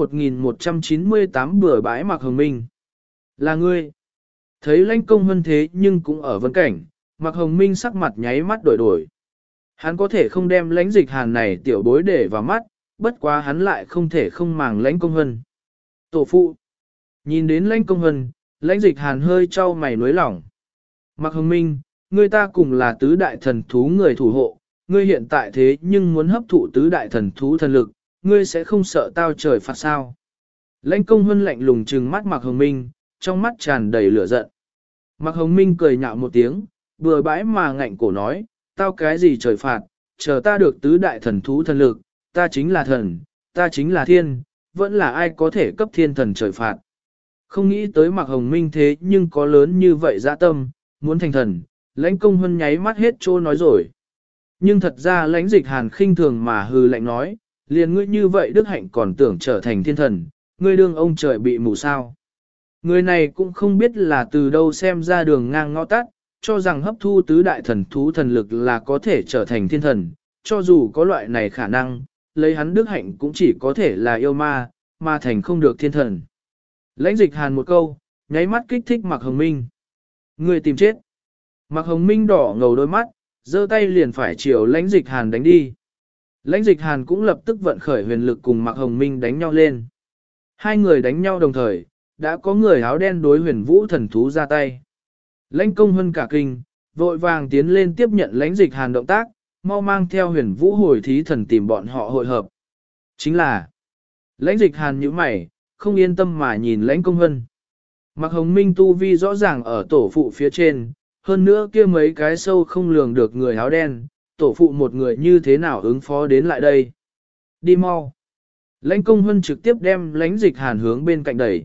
1198 bừa bãi Mạc Hồng Minh. Là ngươi. Thấy Lãnh Công Hân thế nhưng cũng ở vấn cảnh, Mạc Hồng Minh sắc mặt nháy mắt đổi đổi. Hắn có thể không đem Lãnh Dịch Hàn này tiểu bối để vào mắt, bất quá hắn lại không thể không màng Lãnh Công Hân. Tổ phụ. Nhìn đến Lãnh Công Hân, Lãnh Dịch Hàn hơi trao mày nối lỏng. Mạc Hồng Minh, ngươi ta cùng là tứ đại thần thú người thủ hộ, ngươi hiện tại thế nhưng muốn hấp thụ tứ đại thần thú thần lực, ngươi sẽ không sợ tao trời phạt sao. Lãnh Công Hân lạnh lùng trừng mắt Mạc Hồng Minh, trong mắt tràn đầy lửa giận. Mạc Hồng Minh cười nhạo một tiếng, bừa bãi mà ngạnh cổ nói, tao cái gì trời phạt, chờ ta được tứ đại thần thú thần lực, ta chính là thần, ta chính là thiên, vẫn là ai có thể cấp thiên thần trời phạt. Không nghĩ tới Mạc Hồng Minh thế nhưng có lớn như vậy dạ tâm, muốn thành thần, Lãnh Công Hân nháy mắt hết trô nói rồi. Nhưng thật ra Lãnh Dịch Hàn khinh thường mà hừ lạnh nói, liền ngươi như vậy đức hạnh còn tưởng trở thành thiên thần, ngươi đương ông trời bị mù sao. Người này cũng không biết là từ đâu xem ra đường ngang ngõ tắt, cho rằng hấp thu tứ đại thần thú thần lực là có thể trở thành thiên thần, cho dù có loại này khả năng, lấy hắn đức hạnh cũng chỉ có thể là yêu ma, mà thành không được thiên thần. Lãnh Dịch Hàn một câu, nháy mắt kích thích Mạc Hồng Minh. Người tìm chết. Mạc Hồng Minh đỏ ngầu đôi mắt, giơ tay liền phải chiều Lãnh Dịch Hàn đánh đi. Lãnh Dịch Hàn cũng lập tức vận khởi huyền lực cùng Mạc Hồng Minh đánh nhau lên. Hai người đánh nhau đồng thời, đã có người áo đen đối huyền vũ thần thú ra tay. Lãnh Công Hân cả kinh, vội vàng tiến lên tiếp nhận Lãnh Dịch Hàn động tác, mau mang theo huyền vũ hồi thí thần tìm bọn họ hội hợp. Chính là Lãnh Dịch Hàn nhíu mày, không yên tâm mà nhìn Lãnh Công Hân. Mạc Hồng Minh tu vi rõ ràng ở tổ phụ phía trên, hơn nữa kia mấy cái sâu không lường được người áo đen, tổ phụ một người như thế nào ứng phó đến lại đây. Đi mau. Lãnh Công Hân trực tiếp đem Lãnh Dịch Hàn hướng bên cạnh đẩy.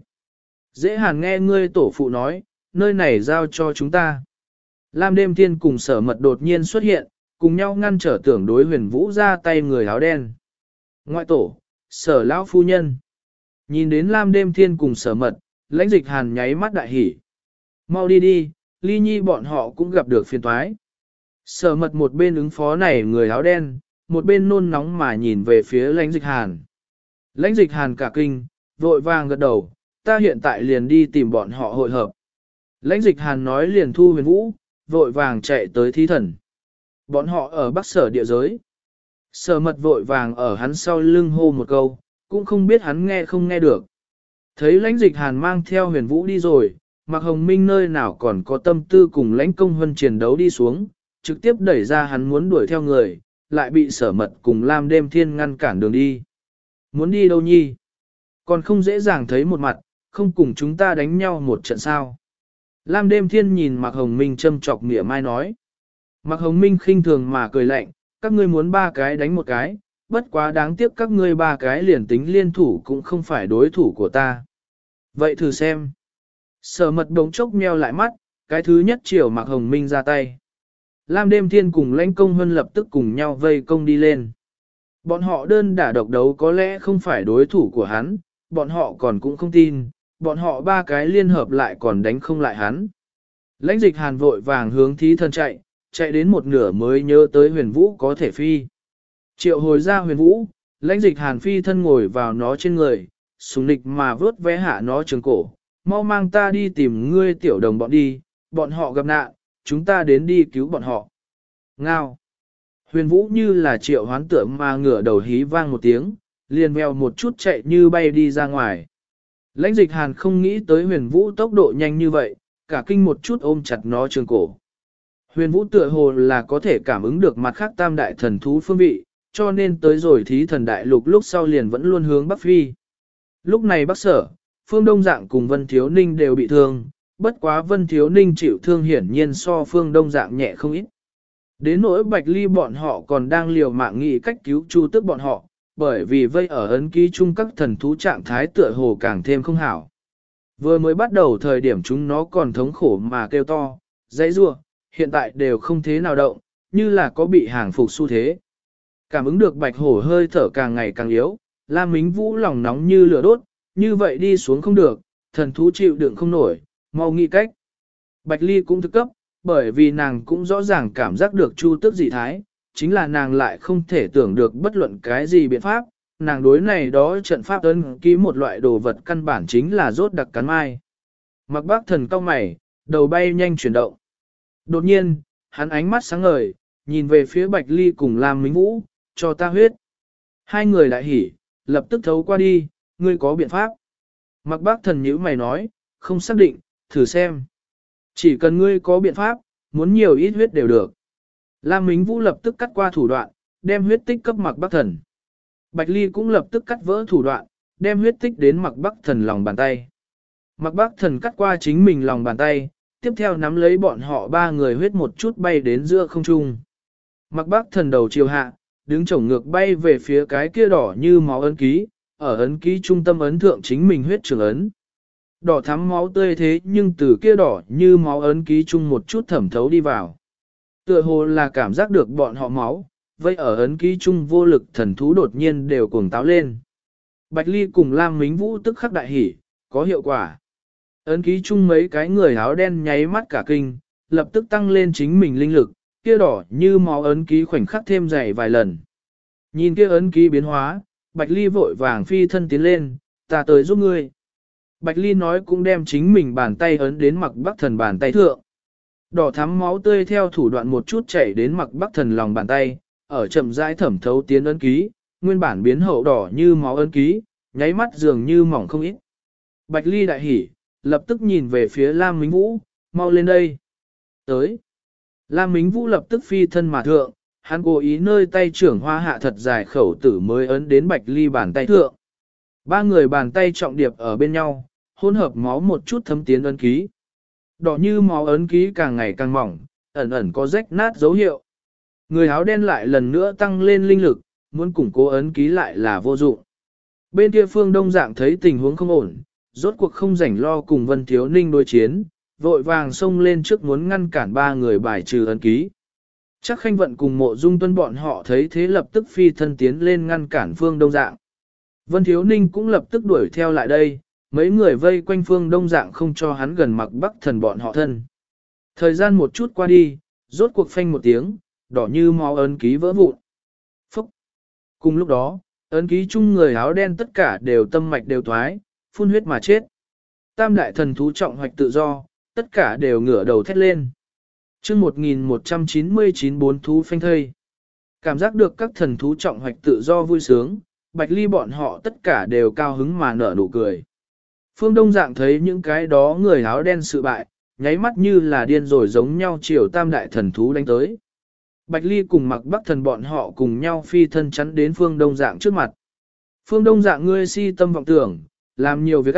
Dễ Hàn nghe ngươi tổ phụ nói, nơi này giao cho chúng ta. Lam Đêm Thiên cùng Sở Mật đột nhiên xuất hiện, cùng nhau ngăn trở tưởng đối huyền vũ ra tay người áo đen. Ngoại tổ, Sở lão phu nhân. Nhìn đến Lam Đêm Thiên cùng Sở Mật, Lãnh Dịch Hàn nháy mắt đại hỉ. Mau đi đi, Ly Nhi bọn họ cũng gặp được phiền toái. Sở Mật một bên ứng phó này người áo đen, một bên nôn nóng mà nhìn về phía Lãnh Dịch Hàn. Lãnh Dịch Hàn cả kinh, vội vàng gật đầu, ta hiện tại liền đi tìm bọn họ hội hợp. Lãnh Dịch Hàn nói liền thu huyền vũ, vội vàng chạy tới thí thần. Bọn họ ở Bắc Sở địa giới. Sở Mật vội vàng ở hắn sau lưng hô một câu, cũng không biết hắn nghe không nghe được. Thấy Lãnh Dịch Hàn mang theo huyền vũ đi rồi, Mạc Hồng Minh nơi nào còn có tâm tư cùng Lãnh Công Hân chiến đấu đi xuống, trực tiếp đẩy ra hắn muốn đuổi theo người, lại bị Sở Mật cùng Lam Đêm Thiên ngăn cản đường đi. Muốn đi đâu nhi? Còn không dễ dàng thấy một mặt, không cùng chúng ta đánh nhau một trận sao. Lam Đêm Thiên nhìn Mạc Hồng Minh châm chọc mỉa mai nói. Mạc Hồng Minh khinh thường mà cười lạnh, các ngươi muốn 3 cái đánh một cái, bất quá đáng tiếc các ngươi 3 cái liền tính liên thủ cũng không phải đối thủ của ta. Vậy thử xem. Sở Mật đống chốc meo lại mắt, cái thứ nhất chiều Mạc Hồng Minh ra tay. Lam Đêm Thiên cùng Lãnh Công Hân lập tức cùng nhau vây công đi lên. Bọn họ đơn đả độc đấu có lẽ không phải đối thủ của hắn, bọn họ còn cũng không tin, bọn họ 3 cái liên hợp lại còn đánh không lại hắn. Lãnh Dịch Hàn vội vàng hướng thí thân chạy đến một nửa mới nhớ tới Huyền Vũ có thể phi. Triệu hồi ra Huyền Vũ, Lãnh Dịch Hàn phi thân ngồi vào nó trên người, sùng nịch mà vớt vé hạ nó trường cổ, mau mang ta đi tìm ngươi tiểu đồng bọn đi, bọn họ gặp nạn, chúng ta đến đi cứu bọn họ. Ngao. Huyền Vũ như là triệu hoán tượng mà ngửa đầu hí vang một tiếng, liền mèo một chút chạy như bay đi ra ngoài. Lãnh Dịch Hàn không nghĩ tới Huyền Vũ tốc độ nhanh như vậy, cả kinh một chút ôm chặt nó trường cổ. Huyền Vũ tựa hồ là có thể cảm ứng được mặt khác tam đại thần thú phương vị, cho nên tới rồi thí thần đại lục lúc sau liền vẫn luôn hướng Bắc phi. Lúc này Bắc Sở, Phương Đông Dạng cùng Vân Thiếu Ninh đều bị thương, bất quá Vân Thiếu Ninh chịu thương hiển nhiên so Phương Đông Dạng nhẹ không ít. Đến nỗi Bạch Ly bọn họ còn đang liều mạng nghĩ cách cứu Chu Tước bọn họ, bởi vì vây ở ấn ký chung các thần thú trạng thái tựa hồ càng thêm không hảo. Vừa mới bắt đầu thời điểm chúng nó còn thống khổ mà kêu to, dãy rua, hiện tại đều không thế nào động, như là có bị hàng phục xu thế. Cảm ứng được Bạch Hổ hơi thở càng ngày càng yếu, Lam Mính Vũ lòng nóng như lửa đốt, như vậy đi xuống không được, thần thú chịu đựng không nổi, mau nghĩ cách. Bạch Ly cũng thức cấp, bởi vì nàng cũng rõ ràng cảm giác được Chu Tước dị thái, chính là nàng lại không thể tưởng được bất luận cái gì biện pháp, nàng đối này đó trận pháp ấn ký một loại đồ vật căn bản chính là rốt đặc cắn mai. Mặc Bác Thần cau mày, đầu bay nhanh chuyển động. Đột nhiên, hắn ánh mắt sáng ngời, nhìn về phía Bạch Ly cùng Lam Mính Vũ, cho ta huyết. Hai người lại hỉ, lập tức thấu qua đi, ngươi có biện pháp. Mặc Bác Thần nhíu mày nói, không xác định, thử xem. Chỉ cần ngươi có biện pháp, muốn nhiều ít huyết đều được. Lam Mính Vũ lập tức cắt qua thủ đoạn, đem huyết tích cấp Mặc Bác Thần. Bạch Ly cũng lập tức cắt vỡ thủ đoạn, đem huyết tích đến Mặc Bác Thần lòng bàn tay. Mặc Bác Thần cắt qua chính mình lòng bàn tay, tiếp theo nắm lấy bọn họ 3 người huyết một chút bay đến giữa không trung. Mặc Bác Thần đầu chiều hạ, đứng chổng ngược bay về phía cái kia đỏ như máu ấn ký, ở ấn ký trung tâm ấn thượng chính mình huyết trường ấn. Đỏ thắm máu tươi thế nhưng từ kia đỏ như máu ấn ký chung một chút thẩm thấu đi vào. Tựa hồ là cảm giác được bọn họ máu, vậy ở ấn ký chung vô lực thần thú đột nhiên đều cuồng táo lên. Bạch Ly cùng Lam Mính Vũ tức khắc đại hỉ, có hiệu quả. Ấn ký chung mấy cái người áo đen nháy mắt cả kinh, lập tức tăng lên chính mình linh lực, kia đỏ như máu ấn ký khoảnh khắc thêm dày vài lần. Nhìn kia ấn ký biến hóa, Bạch Ly vội vàng phi thân tiến lên, ta tới giúp ngươi. Bạch Ly nói cũng đem chính mình bàn tay ấn đến Mặc Bác Thần bàn tay thượng. Đỏ thắm máu tươi theo thủ đoạn một chút chảy đến Mặc Bác Thần lòng bàn tay, ở chậm rãi thẩm thấu tiến ấn ký, nguyên bản biến hậu đỏ như máu ấn ký, nháy mắt dường như mỏng không ít. Bạch Ly đại hỉ, lập tức nhìn về phía Lam Mính Vũ, mau lên đây. Tới. Lam Mính Vũ lập tức phi thân mà thượng, hắn cố ý nơi tay trưởng hoa hạ thật dài khẩu tử mới ấn đến Bạch Ly bàn tay thượng. 3 người bàn tay trọng điệp ở bên nhau, hỗn hợp máu một chút thấm tiến ấn ký. Đỏ như máu ấn ký càng ngày càng mỏng, ẩn ẩn có rách nát dấu hiệu. Người áo đen lại lần nữa tăng lên linh lực, muốn củng cố ấn ký lại là vô dụng. Bên kia Phương Đông Dạng thấy tình huống không ổn, rốt cuộc không rảnh lo cùng Vân Thiếu Ninh đối chiến, vội vàng xông lên trước muốn ngăn cản 3 người bài trừ ấn ký. Chắc Khanh Vận cùng Mộ Dung Tuân bọn họ thấy thế lập tức phi thân tiến lên ngăn cản Phương Đông Dạng. Vân Thiếu Ninh cũng lập tức đuổi theo lại đây, mấy người vây quanh Phương Đông Dạng không cho hắn gần Mặc Bác Thần bọn họ thân. Thời gian một chút qua đi, rốt cuộc phanh một tiếng, đỏ như máu ấn ký vỡ vụn. Phúc! Cùng lúc đó, ấn ký chung người áo đen tất cả đều tâm mạch đều thoái, phun huyết mà chết. Tam đại thần thú trọng hoạch tự do, tất cả đều ngửa đầu thét lên. Chương 1199 bốn thú phanh thây. Cảm giác được các thần thú trọng hoạch tự do vui sướng, Bạch Ly bọn họ tất cả đều cao hứng mà nở nụ cười. Phương Đông Dạng thấy những cái đó người áo đen sự bại, nháy mắt như là điên rồi giống nhau chiều tam đại thần thú đánh tới. Bạch Ly cùng Mặc Bác Thần bọn họ cùng nhau phi thân chắn đến Phương Đông Dạng trước mặt. Phương Đông Dạng ngươi si tâm vọng tưởng, làm nhiều việc ác,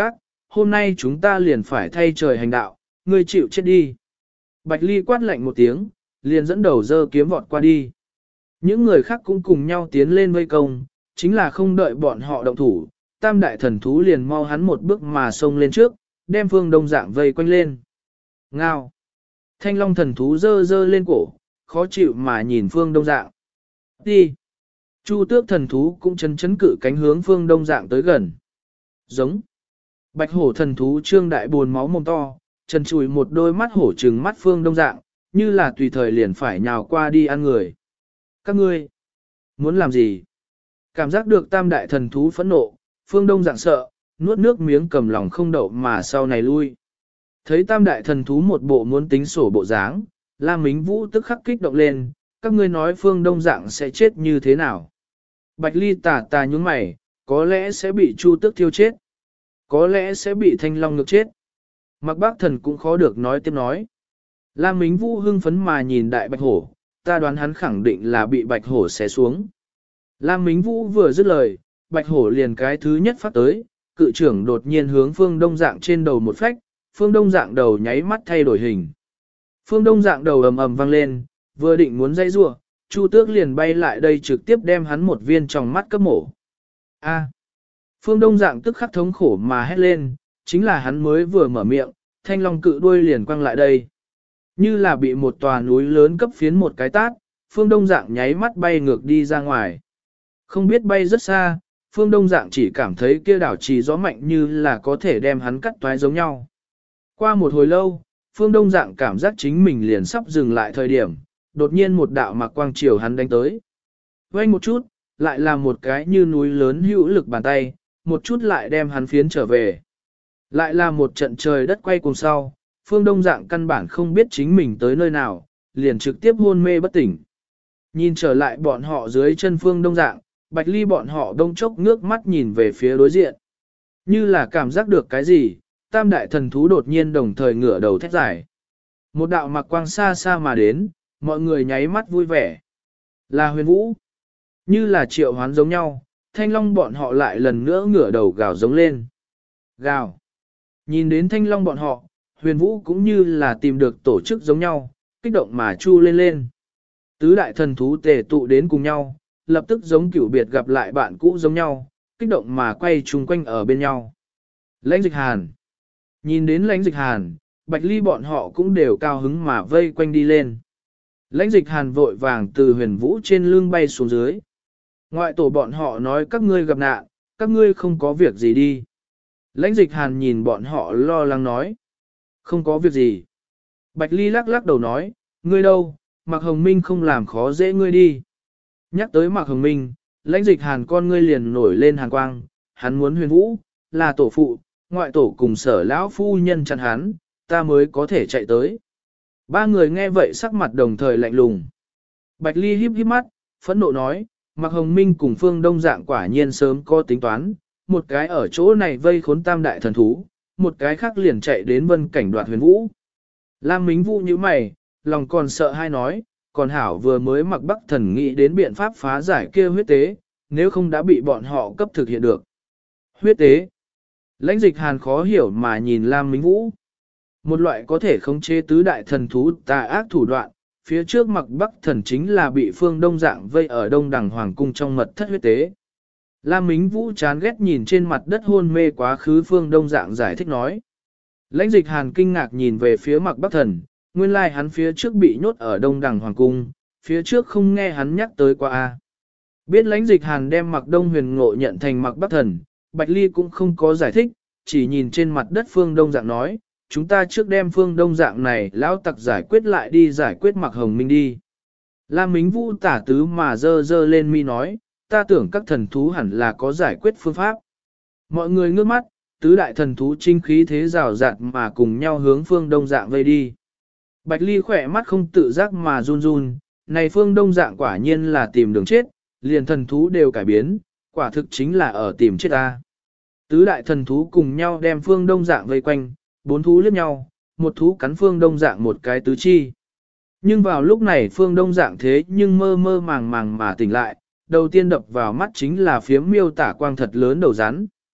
hôm nay chúng ta liền phải thay trời hành đạo, ngươi chịu chết đi. Bạch Ly quát lạnh một tiếng, liền dẫn đầu dơ kiếm vọt qua đi. Những người khác cũng cùng nhau tiến lên vây công, chính là không đợi bọn họ động thủ, tam đại thần thú liền mau hắn một bước mà xông lên trước, đem Phương Đông Dạng vây quanh lên. Ngao! Thanh Long thần thú dơ dơ lên cổ, khó chịu mà nhìn Phương Đông Dạng. Đi! Chu Tước thần thú cũng chấn cự cánh hướng Phương Đông Dạng tới gần. Giống! Bạch hổ thần thú trương đại buồn máu mồm to, trần chùi một đôi mắt hổ trừng mắt Phương Đông Dạng, như là tùy thời liền phải nhào qua đi ăn người. Các ngươi! Muốn làm gì? Cảm giác được tam đại thần thú phẫn nộ, Phương Đông Dạng sợ, nuốt nước miếng cầm lòng không đậu mà sau này lui. Thấy tam đại thần thú một bộ muốn tính sổ bộ dáng, Lam Mính Vũ tức khắc kích động lên, các ngươi nói Phương Đông Dạng sẽ chết như thế nào? Bạch Ly tà nhúng mày, có lẽ sẽ bị Chu Tước thiêu chết, có lẽ sẽ bị Thanh Long ngược chết. Mặc Bác Thần cũng khó được nói tiếp nói. Lam Mính Vũ hưng phấn mà nhìn đại bạch hổ, ta đoán hắn khẳng định là bị bạch hổ xé xuống. Lam Mính Vũ vừa dứt lời, bạch hổ liền cái thứ nhất phát tới, cự trưởng đột nhiên hướng Phương Đông Dạng trên đầu một phách, Phương Đông Dạng đầu nháy mắt thay đổi hình. Phương Đông Dạng đầu ầm ầm vang lên, vừa định muốn dây rủa, Chu Tước liền bay lại đây trực tiếp đem hắn một viên trong mắt cấp mổ. A! Phương Đông Dạng tức khắc thống khổ mà hét lên, chính là hắn mới vừa mở miệng, Thanh Long cự đuôi liền quăng lại đây. Như là bị một tòa núi lớn cấp phiến một cái tát, Phương Đông Dạng nháy mắt bay ngược đi ra ngoài. Không biết bay rất xa, Phương Đông Dạng chỉ cảm thấy kia đảo trì gió mạnh như là có thể đem hắn cắt toái giống nhau. Qua một hồi lâu, Phương Đông Dạng cảm giác chính mình liền sắp dừng lại thời điểm, đột nhiên một đạo mạc quang chiều hắn đánh tới. Vây một chút, lại là một cái như núi lớn hữu lực bàn tay, một chút lại đem hắn phiến trở về. Lại là một trận trời đất quay cùng sau, Phương Đông Dạng căn bản không biết chính mình tới nơi nào, liền trực tiếp hôn mê bất tỉnh. Nhìn trở lại bọn họ dưới chân Phương Đông Dạng, Bạch Ly bọn họ đông chốc ngước mắt nhìn về phía đối diện. Như là cảm giác được cái gì, tam đại thần thú đột nhiên đồng thời ngửa đầu thét giải. Một đạo mặc quang xa xa mà đến, mọi người nháy mắt vui vẻ. Là Huyền Vũ. Như là triệu hoán giống nhau, Thanh Long bọn họ lại lần nữa ngửa đầu gào giống lên. Gào. Nhìn đến Thanh Long bọn họ, Huyền Vũ cũng như là tìm được tổ chức giống nhau, kích động mà chu lên lên. Tứ đại thần thú tề tụ đến cùng nhau, lập tức giống cửu biệt gặp lại bạn cũ giống nhau, kích động mà quay chung quanh ở bên nhau. Lãnh Dịch Hàn. Nhìn đến Lãnh Dịch Hàn, Bạch Ly bọn họ cũng đều cao hứng mà vây quanh đi lên. Lãnh Dịch Hàn vội vàng từ Huyền Vũ trên lưng bay xuống dưới. Ngoại tổ bọn họ nói các ngươi gặp nạn, các ngươi không có việc gì đi. Lãnh Dịch Hàn nhìn bọn họ lo lắng nói. Không có việc gì. Bạch Ly lắc lắc đầu nói, ngươi đâu, Mạc Hồng Minh không làm khó dễ ngươi đi. Nhắc tới Mạc Hồng Minh, Lãnh Dịch Hàn con ngươi liền nổi lên hàn quang, hắn muốn Huyền Vũ, là tổ phụ, ngoại tổ cùng Sở lão phu nhân chặn hắn, ta mới có thể chạy tới. Ba người nghe vậy sắc mặt đồng thời lạnh lùng. Bạch Ly híp híp mắt, phẫn nộ nói, Mạc Hồng Minh cùng Phương Đông Dạng quả nhiên sớm có tính toán, một cái ở chỗ này vây khốn tam đại thần thú, một cái khác liền chạy đến vân cảnh đoạt Huyền Vũ. Lam Mính Vũ như mày, lòng còn sợ hai nói, còn Hảo vừa mới Mặc Bắc Thần nghĩ đến biện pháp phá giải kia huyết tế, nếu không đã bị bọn họ cấp thực hiện được. Huyết tế. Lãnh Dịch Hàn khó hiểu mà nhìn Lam Mính Vũ. Một loại có thể khống chế tứ đại thần thú tà ác thủ đoạn, phía trước Mặc Bắc Thần chính là bị Phương Đông Dạng vây ở Đông Đằng Hoàng cung trong mật thất huyết tế. Lam Mính Vũ chán ghét nhìn trên mặt đất hôn mê quá khứ Phương Đông Dạng giải thích nói. Lãnh Dịch Hàn kinh ngạc nhìn về phía Mặc Bắc Thần, nguyên lai hắn phía trước bị nhốt ở Đông Đằng Hoàng cung, phía trước không nghe hắn nhắc tới qua a. Biết Lãnh Dịch Hàn đem Mặc Đông Huyền Ngộ nhận thành Mặc Bắc Thần, Bạch Ly cũng không có giải thích, chỉ nhìn trên mặt đất Phương Đông Dạng nói, chúng ta trước đem Phương Đông Dạng này lão tặc giải quyết lại đi giải quyết Mạc Hồng Minh đi. Lam Mính Vũ tả tứ mà dơ dơ lên mi nói, ta tưởng các thần thú hẳn là có giải quyết phương pháp. Mọi người ngước mắt, tứ đại thần thú trinh khí thế rào rạt mà cùng nhau hướng Phương Đông Dạng vây đi. Bạch Ly khỏe mắt không tự giác mà run run, này Phương Đông Dạng quả nhiên là tìm đường chết, liền thần thú đều cải biến, quả thực chính là ở tìm chết ta. Tứ đại thần thú cùng nhau đem Phương Đông Dạng vây quanh, bốn thú liếc nhau, một thú cắn Phương Đông Dạng một cái tứ chi. Nhưng vào lúc này Phương Đông Dạng thế nhưng mơ mơ màng màng mà tỉnh lại, đầu tiên đập vào mắt chính là phiếm miêu tả quang thật lớn đầu rắn.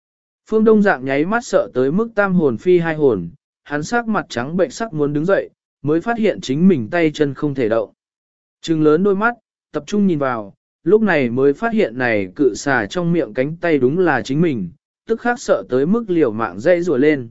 Phương Đông Dạng nháy mắt sợ tới mức tam hồn phi hai hồn, hắn sắc mặt trắng bệnh sắc muốn đứng dậy, mới phát hiện chính mình tay chân không thể động. Trừng lớn đôi mắt, tập trung nhìn vào, lúc này mới phát hiện này cự xà trong miệng cánh tay đúng là chính mình, tức khắc sợ tới mức liều mạng dãy rùa lên.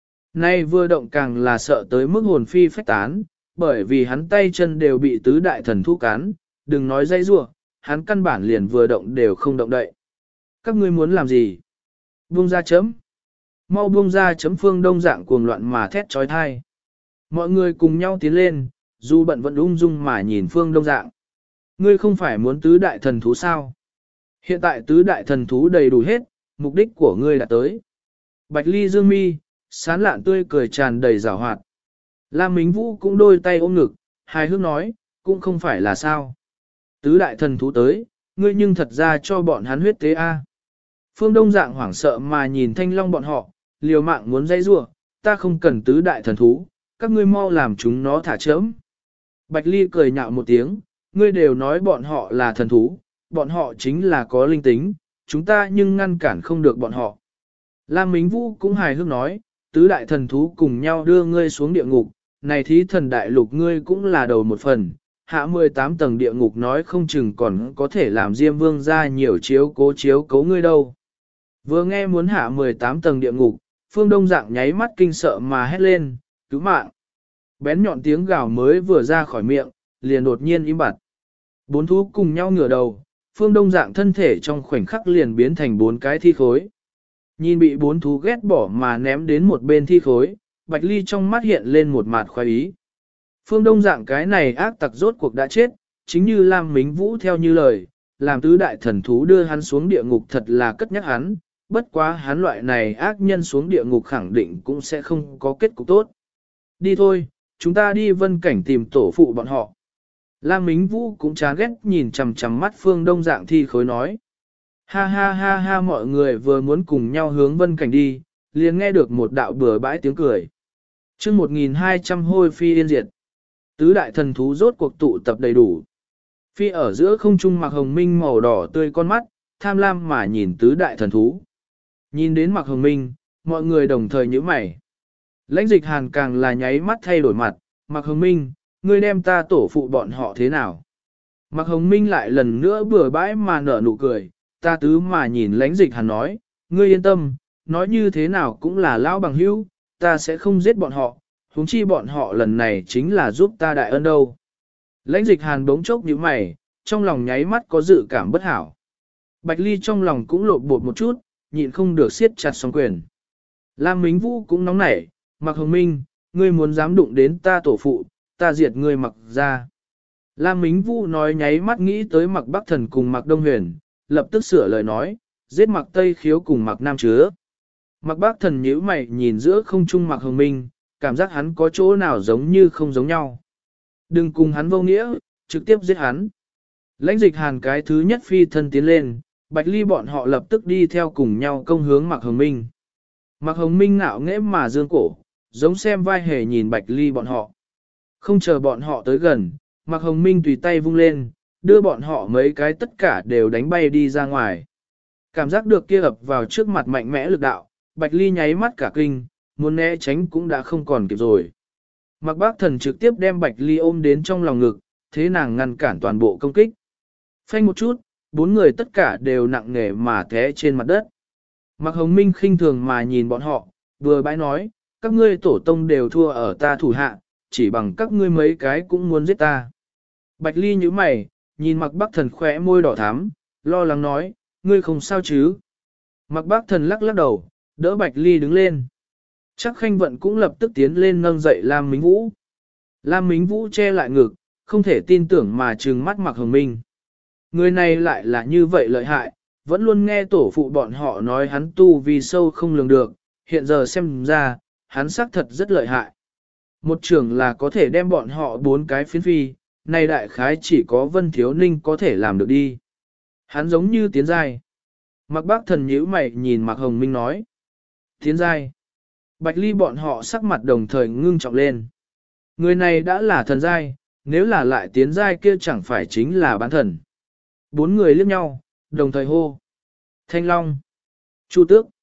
Nay vừa động càng là sợ tới mức hồn phi phách tán, bởi vì hắn tay chân đều bị tứ đại thần thú cắn, đừng nói dãy rùa, hắn căn bản liền vừa động đều không động đậy. Các ngươi muốn làm gì? Buông ra chấm. Mau buông ra chấm. Phương Đông Dạng cuồng loạn mà thét trói thai. Mọi người cùng nhau tiến lên, dù bận vẫn ung dung mà nhìn Phương Đông Dạng. Ngươi không phải muốn tứ đại thần thú sao? Hiện tại tứ đại thần thú đầy đủ hết, mục đích của ngươi đã tới. Bạch Ly dương mi, sán lạn tươi cười tràn đầy giảo hoạt. Lam Mính Vũ cũng đôi tay ôm ngực, hài hước nói, cũng không phải là sao. Tứ đại thần thú tới, ngươi nhưng thật ra cho bọn hắn huyết tế a. Phương Đông Dạng hoảng sợ mà nhìn Thanh Long bọn họ, liều mạng muốn dây rua, ta không cần tứ đại thần thú, các ngươi mau làm chúng nó thả chớm. Bạch Ly cười nhạo một tiếng, ngươi đều nói bọn họ là thần thú, bọn họ chính là có linh tính, chúng ta nhưng ngăn cản không được bọn họ. Lam Mính Vũ cũng hài hước nói, tứ đại thần thú cùng nhau đưa ngươi xuống địa ngục, này thí thần đại lục ngươi cũng là đầu một phần, hạ 18 tầng địa ngục nói không chừng còn có thể làm Diêm Vương ra nhiều chiếu cố ngươi đâu. Vừa nghe muốn hạ 18 tầng địa ngục, Phương Đông Dạng nháy mắt kinh sợ mà hét lên, cứu mạng. Bén nhọn tiếng gào mới vừa ra khỏi miệng, liền đột nhiên im bặt. Bốn thú cùng nhau ngửa đầu, Phương Đông Dạng thân thể trong khoảnh khắc liền biến thành bốn cái thi khối. Nhìn bị bốn thú ghét bỏ mà ném đến một bên thi khối, Bạch Ly trong mắt hiện lên một mặt khoái ý. Phương Đông Dạng cái này ác tặc rốt cuộc đã chết, chính như Lam Mính Vũ theo như lời, làm tứ đại thần thú đưa hắn xuống địa ngục thật là cất nhắc hắn, bất quá hắn loại này ác nhân xuống địa ngục khẳng định cũng sẽ không có kết cục tốt. Đi thôi, chúng ta đi vân cảnh tìm tổ phụ bọn họ. Lam Mính Vũ cũng chán ghét nhìn chằm chằm mắt Phương Đông Dạng thi khối nói. Ha ha ha ha, mọi người vừa muốn cùng nhau hướng vân cảnh đi, liền nghe được một đạo bừa bãi tiếng cười. chương 1200 hôi phi yên diệt. Tứ đại thần thú rốt cuộc tụ tập đầy đủ. Phi ở giữa không trung mặc hồng minh màu đỏ tươi con mắt, tham lam mà nhìn tứ đại thần thú. Nhìn đến mặc hồng minh, mọi người đồng thời nhíu mày. Lãnh Dịch Hàn càng là nháy mắt thay đổi mặt, mặc hồng minh, ngươi đem ta tổ phụ bọn họ thế nào? Mặc hồng minh lại lần nữa bừa bãi mà nở nụ cười, ta tứ mà nhìn Lãnh Dịch Hàn nói, ngươi yên tâm, nói như thế nào cũng là lão bằng hữu, ta sẽ không giết bọn họ, huống chi bọn họ lần này chính là giúp ta đại ân đâu. Lãnh Dịch Hàn bỗng chốc nhíu mày, trong lòng nháy mắt có dự cảm bất hảo. Bạch Ly trong lòng cũng lộn bột một chút, nhịn không được siết chặt song quyền. Lam Mính Vũ cũng nóng nảy, Mặc Hồng Minh, ngươi muốn dám đụng đến ta tổ phụ, ta diệt ngươi Mặc ra. Lam Mính Vũ nói nháy mắt nghĩ tới Mặc Bắc Thần cùng Mặc Đông Huyền, lập tức sửa lời nói, giết Mặc Tây Khiếu cùng Mặc Nam Chứa. Mặc Bắc Thần nhíu mày nhìn giữa không trung Mặc Hồng Minh, cảm giác hắn có chỗ nào giống như không giống nhau. Đừng cùng hắn vô nghĩa, trực tiếp giết hắn. Lãnh Dịch Hàn cái thứ nhất phi thân tiến lên, Bạch Ly bọn họ lập tức đi theo cùng nhau công hướng Mạc Hồng Minh. Mạc Hồng Minh ngạo nghễ mà dương cổ, giống xem vai hề nhìn Bạch Ly bọn họ. Không chờ bọn họ tới gần, Mạc Hồng Minh tùy tay vung lên, đưa bọn họ mấy cái tất cả đều đánh bay đi ra ngoài. Cảm giác được kia ập vào trước mặt mạnh mẽ lực đạo, Bạch Ly nháy mắt cả kinh, muốn né tránh cũng đã không còn kịp rồi. Mạc Bác Thần trực tiếp đem Bạch Ly ôm đến trong lòng ngực, thế nàng ngăn cản toàn bộ công kích. Phanh một chút, bốn người tất cả đều nặng nề mà té trên mặt đất. Mạc Hồng Minh khinh thường mà nhìn bọn họ, vừa bãi nói, các ngươi tổ tông đều thua ở ta thủ hạ, chỉ bằng các ngươi mấy cái cũng muốn giết ta. Bạch Ly nhíu mày, nhìn Mạc Bác Thần khỏe môi đỏ thắm, lo lắng nói, ngươi không sao chứ. Mạc Bác Thần lắc lắc đầu, đỡ Bạch Ly đứng lên. Chắc Khanh Vận cũng lập tức tiến lên nâng dậy Lam Mính Vũ. Lam Mính Vũ che lại ngực, không thể tin tưởng mà trừng mắt Mạc Hồng Minh. Người này lại là như vậy lợi hại, vẫn luôn nghe tổ phụ bọn họ nói hắn tu vì sâu không lường được, hiện giờ xem ra, hắn xác thật rất lợi hại. Một trưởng là có thể đem bọn họ bốn cái phiến phi, này đại khái chỉ có Vân Thiếu Ninh có thể làm được đi. Hắn giống như tiến giai. Mạc Bác Thần nhíu mày nhìn Mạc Hồng Minh nói. Tiến giai. Bạch Ly bọn họ sắc mặt đồng thời ngưng trọng lên. Người này đã là thần giai, nếu là lại tiến giai kia chẳng phải chính là bán thần. Bốn người liếc nhau, đồng thời hô. Thanh Long, Chu Tước,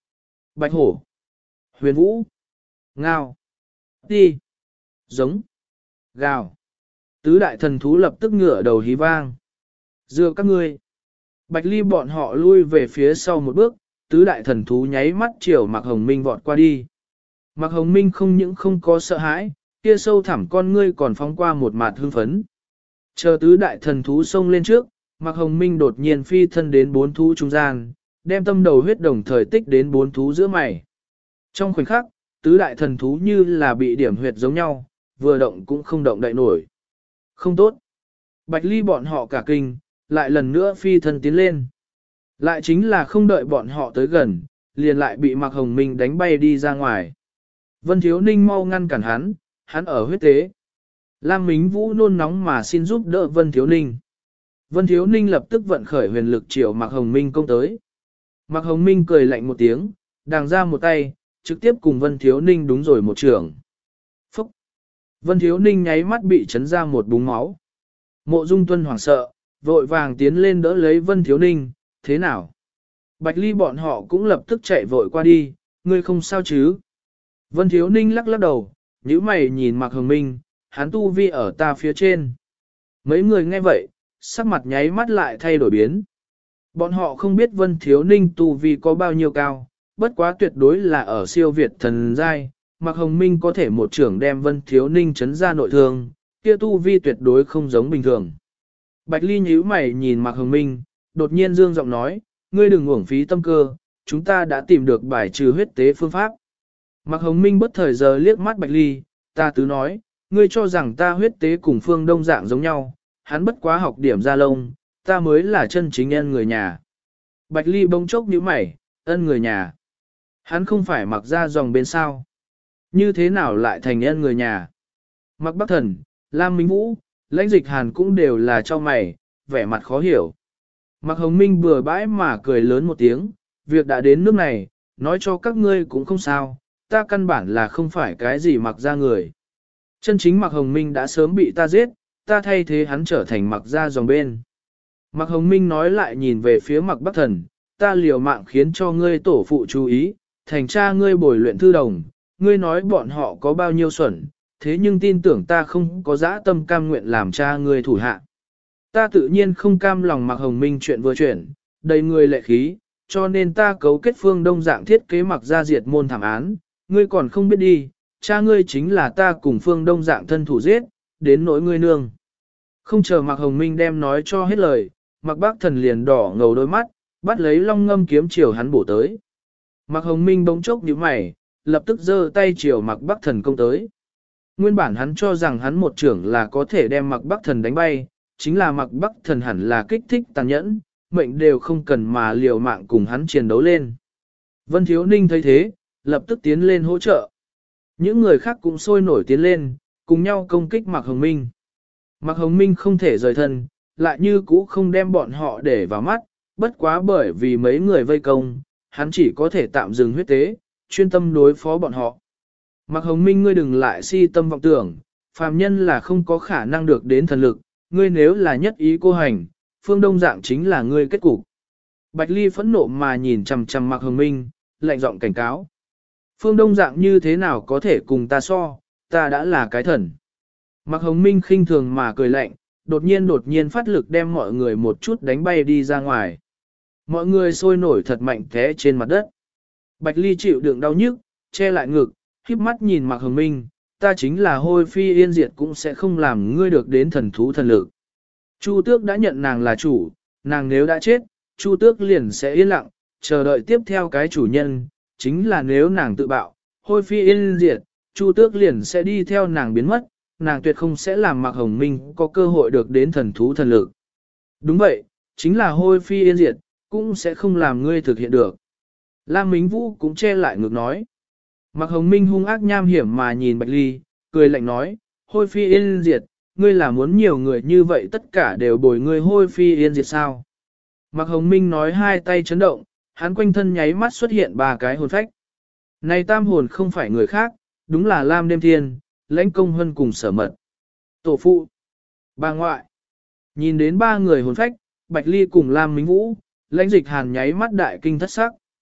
Bạch hổ, huyền vũ, ngao, ti, giống, gào. Tứ đại thần thú lập tức ngửa đầu hí vang. Dựa các ngươi. Bạch Ly bọn họ lui về phía sau một bước, tứ đại thần thú nháy mắt chiều Mạc Hồng Minh vọt qua đi. Mạc Hồng Minh không những không có sợ hãi, kia sâu thẳm con ngươi còn phóng qua một mạt hưng phấn. Chờ tứ đại thần thú xông lên trước, Mạc Hồng Minh đột nhiên phi thân đến bốn thú trung gian, đem tâm đầu huyết đồng thời tích đến bốn thú giữa mày. Trong khoảnh khắc, tứ đại thần thú như là bị điểm huyệt giống nhau, vừa động cũng không động đậy nổi. Không tốt. Bạch Ly bọn họ cả kinh, lại lần nữa phi thân tiến lên. Lại chính là không đợi bọn họ tới gần, liền lại bị Mạc Hồng Minh đánh bay đi ra ngoài. Vân Thiếu Ninh mau ngăn cản hắn ở huyết tế. Lam Mính Vũ nôn nóng mà xin giúp đỡ Vân Thiếu Ninh. Vân Thiếu Ninh lập tức vận khởi huyền lực chiều Mạc Hồng Minh công tới. Mạc Hồng Minh cười lạnh một tiếng, đàng ra một tay, trực tiếp cùng Vân Thiếu Ninh đúng rồi một trường. Phúc! Vân Thiếu Ninh nháy mắt bị chấn ra một búng máu. Mộ Dung Tuân hoảng sợ, vội vàng tiến lên đỡ lấy Vân Thiếu Ninh, thế nào? Bạch Ly bọn họ cũng lập tức chạy vội qua đi, ngươi không sao chứ? Vân Thiếu Ninh lắc lắc đầu, nhíu mày nhìn Mạc Hồng Minh, hắn tu vi ở ta phía trên. Mấy người nghe vậy, sắc mặt nháy mắt lại thay đổi biến. Bọn họ không biết Vân Thiếu Ninh tu vi có bao nhiêu cao, bất quá tuyệt đối là ở siêu việt thần giai, Mạc Hồng Minh có thể một trưởng đem Vân Thiếu Ninh chấn ra nội thương, kia tu vi tuyệt đối không giống bình thường. Bạch Ly nhíu mày nhìn Mạc Hồng Minh, đột nhiên dương giọng nói, ngươi đừng uổng phí tâm cơ, chúng ta đã tìm được bài trừ huyết tế phương pháp. Mạc Hồng Minh bất thời giờ liếc mắt Bạch Ly, ta tứ nói, ngươi cho rằng ta huyết tế cùng Phương Đông dạng giống nhau, hắn bất quá học điểm ra lông, ta mới là chân chính ân người nhà. Bạch Ly bỗng chốc nhíu mày, ân người nhà. Hắn không phải mặc ra dòng bên sao. Như thế nào lại thành ân người nhà? Mặc Bắc Thần, Lam Minh Vũ, Lãnh Dịch Hàn cũng đều là cho mày, vẻ mặt khó hiểu. Mạc Hồng Minh bừa bãi mà cười lớn một tiếng, việc đã đến nước này, nói cho các ngươi cũng không sao, ta căn bản là không phải cái gì mặc ra người. Chân chính Mạc Hồng Minh đã sớm bị ta giết, ta thay thế hắn trở thành mặc ra dòng bên. Mạc Hồng Minh nói lại nhìn về phía Mạc Bắc Thần, ta liều mạng khiến cho ngươi tổ phụ chú ý, thành cha ngươi bồi luyện thư đồng, ngươi nói bọn họ có bao nhiêu xuẩn, thế nhưng tin tưởng ta không có dã tâm cam nguyện làm cha ngươi thủ hạ. Ta tự nhiên không cam lòng Mạc Hồng Minh chuyện vừa chuyển, đầy người lệ khí, cho nên ta cấu kết Phương Đông dạng thiết kế Mạc ra diệt môn thảm án, ngươi còn không biết đi, cha ngươi chính là ta cùng Phương Đông dạng thân thủ giết, đến nỗi ngươi nương. Không chờ Mạc Hồng Minh đem nói cho hết lời, Mạc Bắc Thần liền đỏ ngầu đôi mắt, bắt lấy long ngâm kiếm chiều hắn bổ tới. Mạc Hồng Minh bỗng chốc nhíu mày, lập tức giơ tay chiều Mạc Bắc Thần công tới. Nguyên bản hắn cho rằng hắn một trưởng là có thể đem Mạc Bắc Thần đánh bay, chính là Mạc Bắc Thần hẳn là kích thích tàn nhẫn, mệnh đều không cần mà liều mạng cùng hắn chiến đấu lên. Vân Thiếu Ninh thấy thế, lập tức tiến lên hỗ trợ. Những người khác cũng sôi nổi tiến lên, cùng nhau công kích Mạc Hồng Minh. Mạc Hồng Minh không thể rời thân, lại như cũ không đem bọn họ để vào mắt, bất quá bởi vì mấy người vây công, hắn chỉ có thể tạm dừng huyết tế, chuyên tâm đối phó bọn họ. Mạc Hồng Minh ngươi đừng lại si tâm vọng tưởng, phàm nhân là không có khả năng được đến thần lực, ngươi nếu là nhất ý cô hành, Phương Đông dạng chính là ngươi kết cục. Bạch Ly phẫn nộ mà nhìn chằm chằm Mạc Hồng Minh, lạnh giọng cảnh cáo. Phương Đông dạng như thế nào có thể cùng ta so, ta đã là cái thần. Mạc Hồng Minh khinh thường mà cười lạnh, đột nhiên phát lực đem mọi người một chút đánh bay đi ra ngoài. Mọi người sôi nổi thật mạnh té trên mặt đất. Bạch Ly chịu đựng đau nhức, che lại ngực, híp mắt nhìn Mạc Hồng Minh, ta chính là hôi phi yên diệt cũng sẽ không làm ngươi được đến thần thú thần lực. Chu Tước đã nhận nàng là chủ, nàng nếu đã chết, Chu Tước liền sẽ yên lặng, chờ đợi tiếp theo cái chủ nhân, chính là nếu nàng tự bạo, hôi phi yên diệt, Chu Tước liền sẽ đi theo nàng biến mất, nàng tuyệt không sẽ làm Mạc Hồng Minh có cơ hội được đến thần thú thần lực. Đúng vậy, chính là hôi phi yên diệt, cũng sẽ không làm ngươi thực hiện được. Lam Mính Vũ cũng che lại ngược nói. Mạc Hồng Minh hung ác nham hiểm mà nhìn Bạch Ly, cười lạnh nói, hôi phi yên diệt, ngươi là muốn nhiều người như vậy tất cả đều bồi ngươi hôi phi yên diệt sao. Mạc Hồng Minh nói hai tay chấn động, hắn quanh thân nháy mắt xuất hiện ba cái hồn phách. Này tam hồn không phải người khác, đúng là Lam Đêm Thiên, Lãnh Công Hân cùng Sở Mật. Tổ phụ, bà ngoại. Nhìn đến ba người hồn phách, Bạch Ly cùng Lam Mính Vũ, Lãnh Dịch Hàn nháy mắt đại kinh thất sắc.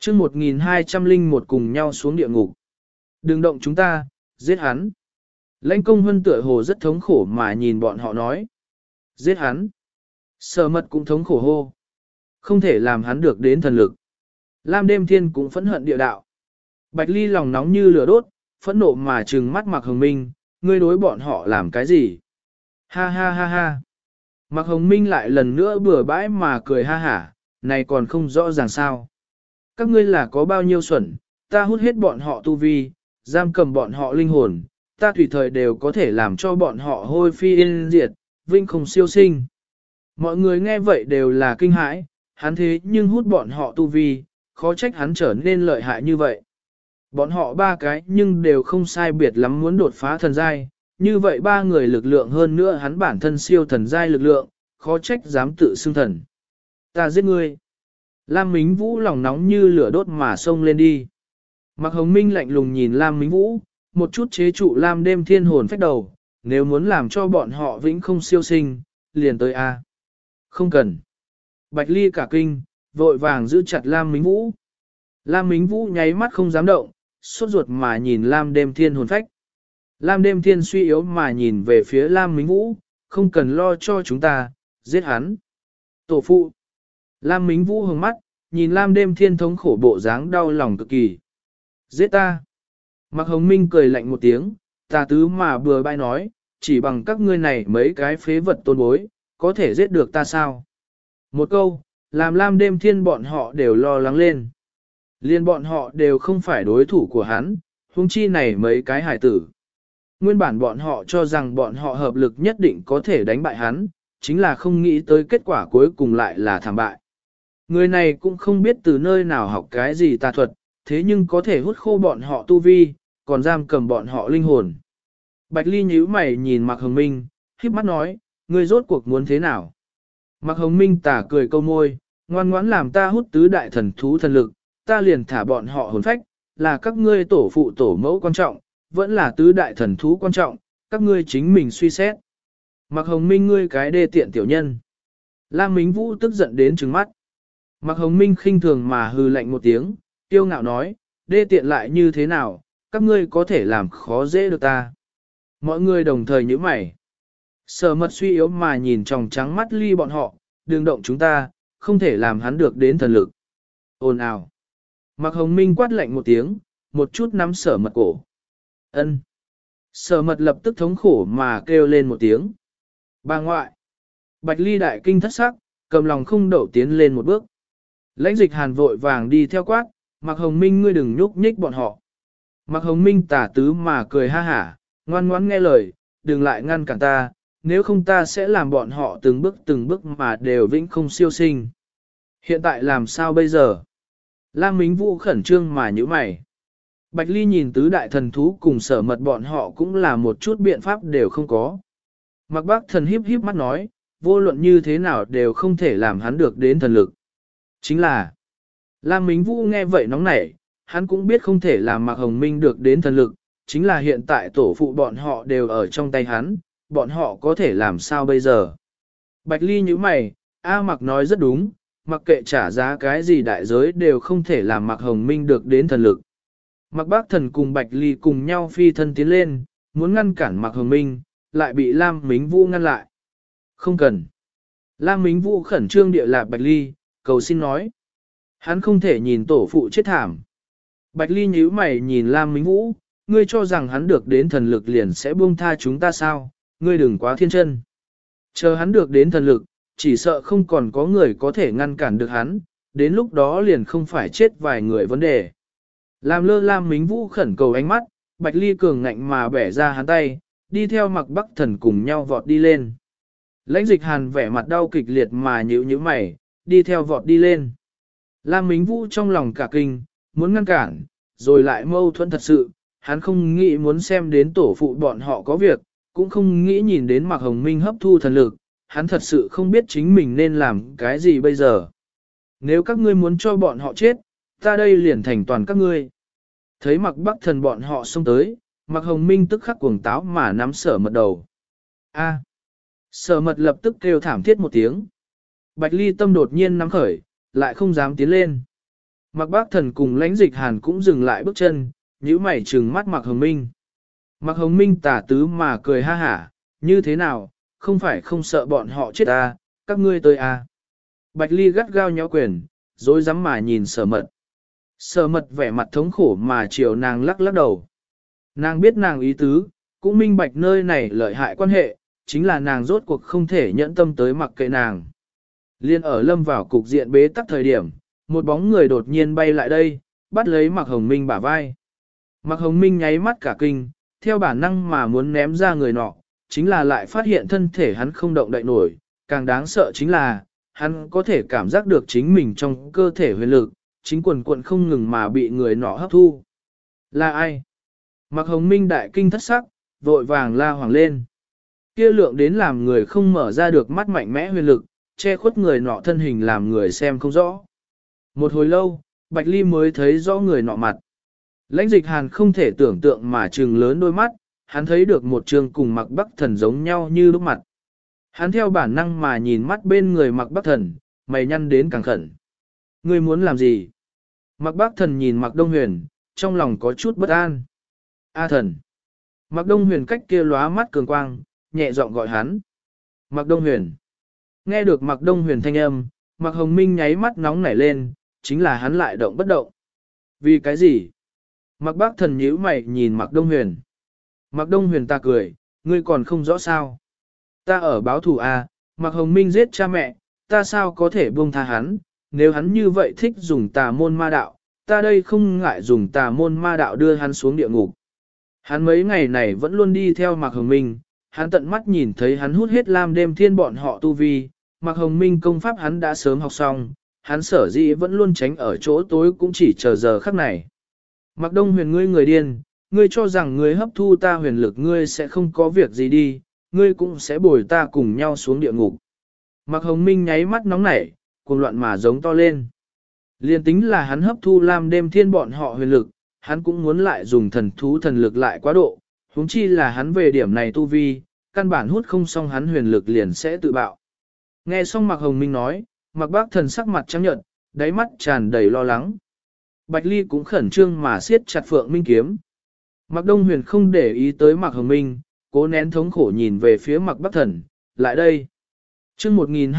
chương 1201 cùng nhau xuống địa ngục. Đừng động chúng ta, giết hắn. Lãnh công hân tựa hồ rất thống khổ mà nhìn bọn họ nói. Giết hắn. Sở mật cũng thống khổ hô. Không thể làm hắn được đến thần lực. Lam đêm thiên cũng phẫn hận địa đạo. Bạch Ly lòng nóng như lửa đốt, phẫn nộ mà trừng mắt Mạc Hồng Minh, ngươi đối bọn họ làm cái gì? Ha ha ha ha. Mạc Hồng Minh lại lần nữa bừa bãi mà cười ha hả, này còn không rõ ràng sao. Các ngươi là có bao nhiêu xuẩn, ta hút hết bọn họ tu vi, giam cầm bọn họ linh hồn, ta tùy thời đều có thể làm cho bọn họ hôi phi yên diệt, vinh không siêu sinh. Mọi người nghe vậy đều là kinh hãi, hắn thế nhưng hút bọn họ tu vi, khó trách hắn trở nên lợi hại như vậy. Bọn họ ba cái nhưng đều không sai biệt lắm muốn đột phá thần giai, như vậy ba người lực lượng hơn nữa hắn bản thân siêu thần giai lực lượng, khó trách dám tự xưng thần. Ta giết ngươi. Lam Mính Vũ lòng nóng như lửa đốt mà xông lên đi. Mạc Hồng Minh lạnh lùng nhìn Lam Mính Vũ, một chút chế trụ Lam đêm thiên hồn phách đầu, nếu muốn làm cho bọn họ vĩnh không siêu sinh, liền tới A. Không cần. Bạch Ly cả kinh, vội vàng giữ chặt Lam Mính Vũ. Lam Mính Vũ nháy mắt không dám động, sốt ruột mà nhìn Lam đêm thiên hồn phách. Lam đêm thiên suy yếu mà nhìn về phía Lam Mính Vũ, không cần lo cho chúng ta, giết hắn. Tổ phụ. Lam Mính Vũ hướng mắt, nhìn Lam đêm thiên thống khổ bộ dáng đau lòng cực kỳ. Giết ta. Mạc Hồng Minh cười lạnh một tiếng, tà tứ mà bừa bãi nói, chỉ bằng các ngươi này mấy cái phế vật tôn bối, có thể giết được ta sao? Một câu, làm Lam đêm thiên bọn họ đều lo lắng lên. Liên bọn họ đều không phải đối thủ của hắn, huống chi này mấy cái hải tử. Nguyên bản bọn họ cho rằng bọn họ hợp lực nhất định có thể đánh bại hắn, chính là không nghĩ tới kết quả cuối cùng lại là thảm bại. Người này cũng không biết từ nơi nào học cái gì tà thuật, thế nhưng có thể hút khô bọn họ tu vi, còn giam cầm bọn họ linh hồn. Bạch Ly nhíu mày nhìn Mạc Hồng Minh, khiếp mắt nói, ngươi rốt cuộc muốn thế nào? Mạc Hồng Minh tà cười câu môi, ngoan ngoãn làm ta hút tứ đại thần thú thần lực, ta liền thả bọn họ hồn phách, là các ngươi tổ phụ tổ mẫu quan trọng, vẫn là tứ đại thần thú quan trọng, các ngươi chính mình suy xét. Mạc Hồng Minh ngươi cái đê tiện tiểu nhân. Lam Mính Vũ tức giận đến trừng mắt. Mạc Hồng Minh khinh thường mà hừ lạnh một tiếng, tiêu ngạo nói, đê tiện lại như thế nào, các ngươi có thể làm khó dễ được ta. Mọi người đồng thời nhíu mày. Sở mật suy yếu mà nhìn tròng trắng mắt Ly bọn họ, đừng động chúng ta, không thể làm hắn được đến thần lực. Ồn ào. Mạc Hồng Minh quát lạnh một tiếng, một chút nắm sở mật cổ. Ân. Sở mật lập tức thống khổ mà kêu lên một tiếng. Bà ngoại. Bạch Ly đại kinh thất sắc, cầm lòng không đậu tiến lên một bước. Lãnh dịch hàn vội vàng đi theo quát, Mạc Hồng Minh ngươi đừng nhúc nhích bọn họ. Mạc Hồng Minh tả tứ mà cười ha hả, ngoan ngoãn nghe lời, đừng lại ngăn cản ta, nếu không ta sẽ làm bọn họ từng bước mà đều vĩnh không siêu sinh. Hiện tại làm sao bây giờ? Lam Mính Vũ khẩn trương mà nhíu mày. Bạch Ly nhìn tứ đại thần thú cùng sở mật bọn họ cũng là một chút biện pháp đều không có. Mạc Bác thần híp híp mắt nói, vô luận như thế nào đều không thể làm hắn được đến thần lực. Chính là, Lam Mính Vũ nghe vậy nóng nảy, hắn cũng biết không thể làm Mạc Hồng Minh được đến thần lực, chính là hiện tại tổ phụ bọn họ đều ở trong tay hắn, bọn họ có thể làm sao bây giờ. Bạch Ly như mày, A Mạc nói rất đúng, mặc kệ trả giá cái gì đại giới đều không thể làm Mạc Hồng Minh được đến thần lực. Mạc Bác thần cùng Bạch Ly cùng nhau phi thân tiến lên, muốn ngăn cản Mạc Hồng Minh, lại bị Lam Mính Vũ ngăn lại. Không cần. Lam Mính Vũ khẩn trương địa lạc Bạch Ly, cầu xin nói. Hắn không thể nhìn tổ phụ chết thảm. Bạch Ly nhíu mày nhìn Lam Mính Vũ, ngươi cho rằng hắn được đến thần lực liền sẽ buông tha chúng ta sao, ngươi đừng quá thiên chân. Chờ hắn được đến thần lực, chỉ sợ không còn có người có thể ngăn cản được hắn, đến lúc đó liền không phải chết vài người vấn đề. Làm lơ Lam Mính Vũ khẩn cầu ánh mắt, Bạch Ly cường ngạnh mà bẻ ra hắn tay, đi theo Mạc Bắc thần cùng nhau vọt đi lên. Lãnh dịch hàn vẻ mặt đau kịch liệt mà nhíu mày, đi theo vọt đi lên. Lam Mính Vũ trong lòng cả kinh, muốn ngăn cản, rồi lại mâu thuẫn thật sự, hắn không nghĩ muốn xem đến tổ phụ bọn họ có việc, cũng không nghĩ nhìn đến Mạc Hồng Minh hấp thu thần lực, hắn thật sự không biết chính mình nên làm cái gì bây giờ. Nếu các ngươi muốn cho bọn họ chết, ta đây liền thành toàn các ngươi. Thấy Mạc Bắc thần bọn họ xông tới, Mạc Hồng Minh tức khắc cuồng táo mà nắm sở mật đầu. A. Sở mật lập tức kêu thảm thiết một tiếng. Bạch Ly tâm đột nhiên nắm khởi, lại không dám tiến lên. Mạc Bác Thần cùng Lãnh Dịch Hàn cũng dừng lại bước chân, nhíu mày trừng mắt Mạc Hồng Minh. Mạc Hồng Minh tà tứ mà cười ha hả, như thế nào, không phải không sợ bọn họ chết à, các ngươi tới à. Bạch Ly gắt gao nhó quyền, dối rắm mà nhìn Sở Mật. Sở Mật vẻ mặt thống khổ mà chiều nàng lắc lắc đầu. Nàng biết nàng ý tứ, cũng minh bạch nơi này lợi hại quan hệ, chính là nàng rốt cuộc không thể nhẫn tâm tới mặc kệ nàng. Liên ở lâm vào cục diện bế tắc thời điểm, một bóng người đột nhiên bay lại đây, bắt lấy Mạc Hồng Minh bả vai. Mạc Hồng Minh nháy mắt cả kinh, theo bản năng mà muốn ném ra người nọ, chính là lại phát hiện thân thể hắn không động đậy nổi, càng đáng sợ chính là, hắn có thể cảm giác được chính mình trong cơ thể huyền lực, chính quần quận không ngừng mà bị người nọ hấp thu. Là ai? Mạc Hồng Minh đại kinh thất sắc, vội vàng la hoàng lên. Kia lượng đến làm người không mở ra được mắt mạnh mẽ huyền lực, che khuất người nọ thân hình làm người xem không rõ. Một hồi lâu, Bạch Ly mới thấy rõ người nọ mặt. Lãnh Dịch Hàn không thể tưởng tượng mà trừng lớn đôi mắt, hắn thấy được một trường cùng Mạc Bắc Thần giống nhau như lúc mặt. Hắn theo bản năng mà nhìn mắt bên người Mạc Bắc Thần, mày nhăn đến càng khẩn. Ngươi muốn làm gì? Mạc Bắc Thần nhìn Mạc Đông Huyền, trong lòng có chút bất an. A thần. Mạc Đông Huyền cách kia lóa mắt cường quang, nhẹ giọng gọi hắn. Mạc Đông Huyền. Nghe được Mạc Đông Huyền thanh âm, Mạc Hồng Minh nháy mắt nóng nảy lên, chính là hắn lại động bất động. Vì cái gì? Mạc Bác Thần nhíu mày nhìn Mạc Đông Huyền. Mạc Đông Huyền ta cười, ngươi còn không rõ sao. Ta ở báo thù à, Mạc Hồng Minh giết cha mẹ, ta sao có thể buông tha hắn, nếu hắn như vậy thích dùng tà môn ma đạo, ta đây không ngại dùng tà môn ma đạo đưa hắn xuống địa ngục. Hắn mấy ngày này vẫn luôn đi theo Mạc Hồng Minh, hắn tận mắt nhìn thấy hắn hút hết lam đêm thiên bọn họ tu vi, Mạc Hồng Minh công pháp hắn đã sớm học xong, hắn sở dĩ vẫn luôn tránh ở chỗ tối cũng chỉ chờ giờ khắc này. Mạc Đông Huyền ngươi người điên, ngươi cho rằng ngươi hấp thu ta huyền lực ngươi sẽ không có việc gì đi, ngươi cũng sẽ bồi ta cùng nhau xuống địa ngục. Mạc Hồng Minh nháy mắt nóng nảy, cuồng loạn mà giống to lên. Liên tính là hắn hấp thu lam đêm thiên bọn họ huyền lực, hắn cũng muốn lại dùng thần thú thần lực lại quá độ, huống chi là hắn về điểm này tu vi, căn bản hút không xong hắn huyền lực liền sẽ tự bạo. Nghe xong Mạc Hồng Minh nói, Mạc Bác Thần sắc mặt trắng nhợt, đáy mắt tràn đầy lo lắng. Bạch Ly cũng khẩn trương mà siết chặt Phượng Minh kiếm. Mạc Đông Huyền không để ý tới Mạc Hồng Minh, cố nén thống khổ nhìn về phía Mạc Bác Thần, lại đây. Chương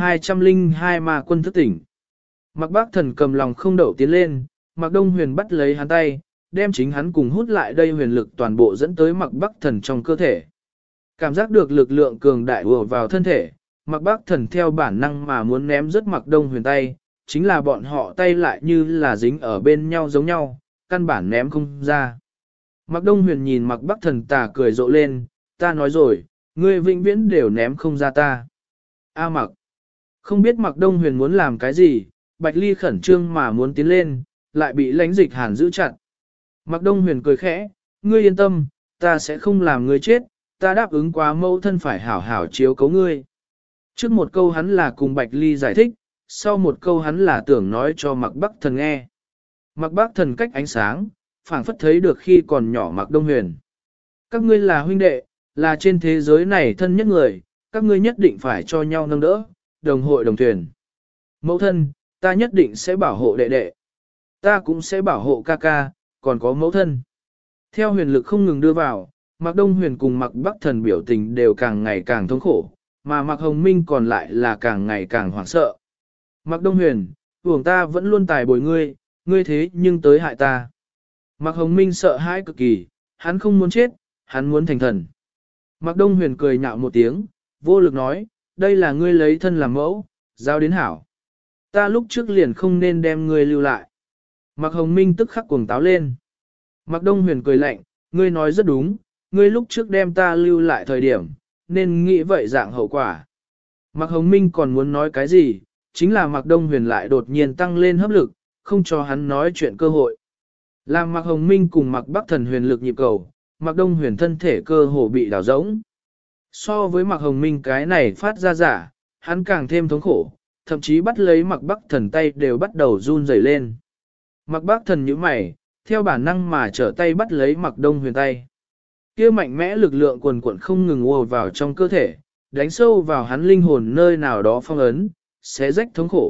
1202 mà quân thức tỉnh. Mạc Bác Thần cầm lòng không đậu tiến lên, Mạc Đông Huyền bắt lấy hắn tay, đem chính hắn cùng hút lại đây huyền lực toàn bộ dẫn tới Mạc Bác Thần trong cơ thể. Cảm giác được lực lượng cường đại ùa vào thân thể, Mạc Bác Thần theo bản năng mà muốn ném rớt Mạc Đông Huyền tay, chính là bọn họ tay lại như là dính ở bên nhau giống nhau, căn bản ném không ra. Mạc Đông Huyền nhìn Mạc Bác Thần tà cười rộ lên, ta nói rồi, ngươi vĩnh viễn đều ném không ra ta. A Mạc, không biết Mạc Đông Huyền muốn làm cái gì, Bạch Ly khẩn trương mà muốn tiến lên, lại bị Lãnh Dịch Hàn giữ chặt. Mạc Đông Huyền cười khẽ, ngươi yên tâm, ta sẽ không làm ngươi chết, ta đáp ứng quá mẫu thân phải hảo hảo chiếu cố ngươi. Trước một câu hắn là cùng Bạch Ly giải thích, sau một câu hắn là tưởng nói cho Mạc Bắc Thần nghe. Mạc Bắc Thần cách ánh sáng, phảng phất thấy được khi còn nhỏ Mạc Đông Huyền. Các ngươi là huynh đệ, là trên thế giới này thân nhất người, các ngươi nhất định phải cho nhau nâng đỡ, đồng hội đồng thuyền. Mẫu thân, ta nhất định sẽ bảo hộ đệ đệ. Ta cũng sẽ bảo hộ ca ca, còn có mẫu thân. Theo huyền lực không ngừng đưa vào, Mạc Đông Huyền cùng Mạc Bắc Thần biểu tình đều càng ngày càng thống khổ, mà Mạc Hồng Minh còn lại là càng ngày càng hoảng sợ. Mạc Đông Huyền, uổng ta vẫn luôn tài bồi ngươi, ngươi thế nhưng tới hại ta. Mạc Hồng Minh sợ hãi cực kỳ, hắn không muốn chết, hắn muốn thành thần. Mạc Đông Huyền cười nhạo một tiếng, vô lực nói, đây là ngươi lấy thân làm mẫu, giao đến hảo. Ta lúc trước liền không nên đem ngươi lưu lại. Mạc Hồng Minh tức khắc cuồng táo lên. Mạc Đông Huyền cười lạnh, ngươi nói rất đúng, ngươi lúc trước đem ta lưu lại thời điểm, nên nghĩ vậy dạng hậu quả. Mạc Hồng Minh còn muốn nói cái gì, chính là Mạc Đông Huyền lại đột nhiên tăng lên hấp lực, không cho hắn nói chuyện cơ hội. Làm Mạc Hồng Minh cùng Mạc Bắc Thần huyền lực nhịp cầu, Mạc Đông Huyền thân thể cơ hồ bị đảo rỗng. So với Mạc Hồng Minh cái này phát ra giả, hắn càng thêm thống khổ, thậm chí bắt lấy Mạc Bắc Thần tay đều bắt đầu run rẩy lên. Mạc Bắc Thần nhíu mày, theo bản năng mà trở tay bắt lấy Mạc Đông Huyền tay. Kia mạnh mẽ lực lượng quần quần không ngừng ùa vào trong cơ thể, đánh sâu vào hắn linh hồn nơi nào đó phong ấn, xé rách thống khổ,